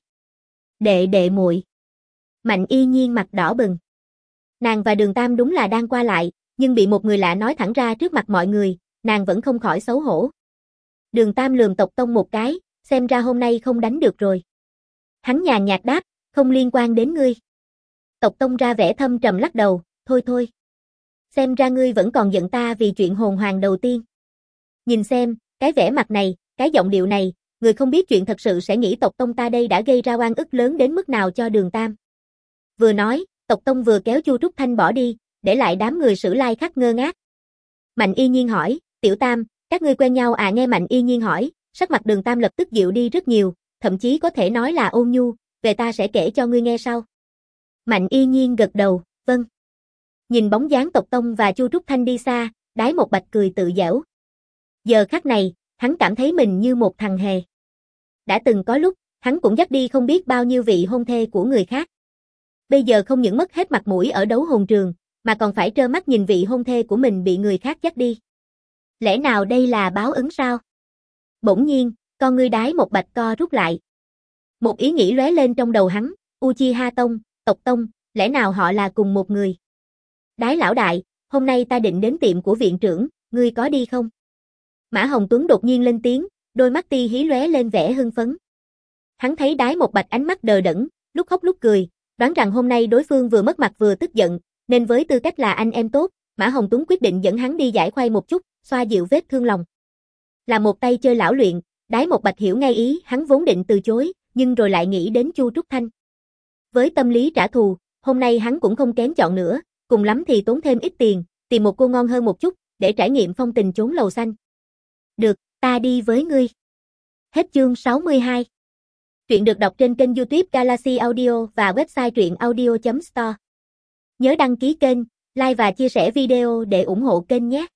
A: Đệ muội. Mạnh Y Nhiên mặt đỏ bừng. Nàng và Đường Tam đúng là đang qua lại, nhưng bị một người lạ nói thẳng ra trước mặt mọi người, nàng vẫn không khỏi xấu hổ. Đường Tam lườm Tộc Tông một cái, xem ra hôm nay không đánh được rồi. Hắn nhàn nhạt đáp, không liên quan đến ngươi. Tộc Tông ra vẻ thâm trầm lắc đầu, thôi. Xem ra ngươi vẫn còn giận ta vì chuyện hồn hoàng đầu tiên. Nhìn xem, cái vẻ mặt này, cái giọng điệu này, người không biết chuyện thật sự sẽ nghĩ Tộc Tông ta đây đã gây ra oan ức lớn đến mức nào cho Đường Tam. Vừa nói, Tộc Tông vừa kéo Chu Trúc Thanh bỏ đi, để lại đám người Sử Lai Khắc ngơ ngác. Mạnh Y Nhiên hỏi, Tiểu Tam, các ngươi quen nhau à? Nghe Mạnh Y Nhiên hỏi, sắc mặt Đường Tam lập tức dịu đi rất nhiều, thậm chí có thể nói là ôn nhu, về ta sẽ kể cho ngươi nghe sau. Mạnh Y Nhiên gật đầu, vâng. Nhìn bóng dáng Tộc Tông và Chu Trúc Thanh đi xa, Đái Một Bạch cười tự giễu. Giờ khắc này, hắn cảm thấy mình như một thằng hề. Đã từng có lúc, hắn cũng dắt đi không biết bao nhiêu vị hôn thê của người khác. Bây giờ không những mất hết mặt mũi ở đấu hồn trường, mà còn phải trơ mắt nhìn vị hôn thê của mình bị người khác dắt đi. Lẽ nào đây là báo ứng sao? Bỗng nhiên, con ngươi Đái Một Bạch co rút lại. Một ý nghĩ lóe lên trong đầu hắn, Uchiha Tông, Tộc Tông, lẽ nào họ là cùng một người? Đái lão đại, hôm nay ta định đến tiệm của viện trưởng, ngươi có đi không? Mã Hồng Tuấn đột nhiên lên tiếng, đôi mắt ti hí lóe lên vẻ hưng phấn. Hắn thấy Đái Một Bạch ánh mắt đờ đẫn, lúc khóc lúc cười, đoán rằng hôm nay đối phương vừa mất mặt vừa tức giận, nên với tư cách là anh em tốt, Mã Hồng Tuấn quyết định dẫn hắn đi giải khuây một chút, xoa dịu vết thương lòng. Là một tay chơi lão luyện, đái một bạch hiểu ngay ý, hắn vốn định từ chối, nhưng rồi lại nghĩ đến Chu Trúc Thanh. Với tâm lý trả thù, hôm nay hắn cũng không kén chọn nữa, cùng lắm thì tốn thêm ít tiền, tìm một cô ngon hơn một chút, để trải nghiệm phong tình chốn lầu xanh. Được, ta đi với ngươi. Hết chương 62. Truyện được đọc trên kênh YouTube Galaxy Audio và website truyệnaudio.store. Nhớ đăng ký kênh, like và chia sẻ video để ủng hộ kênh nhé.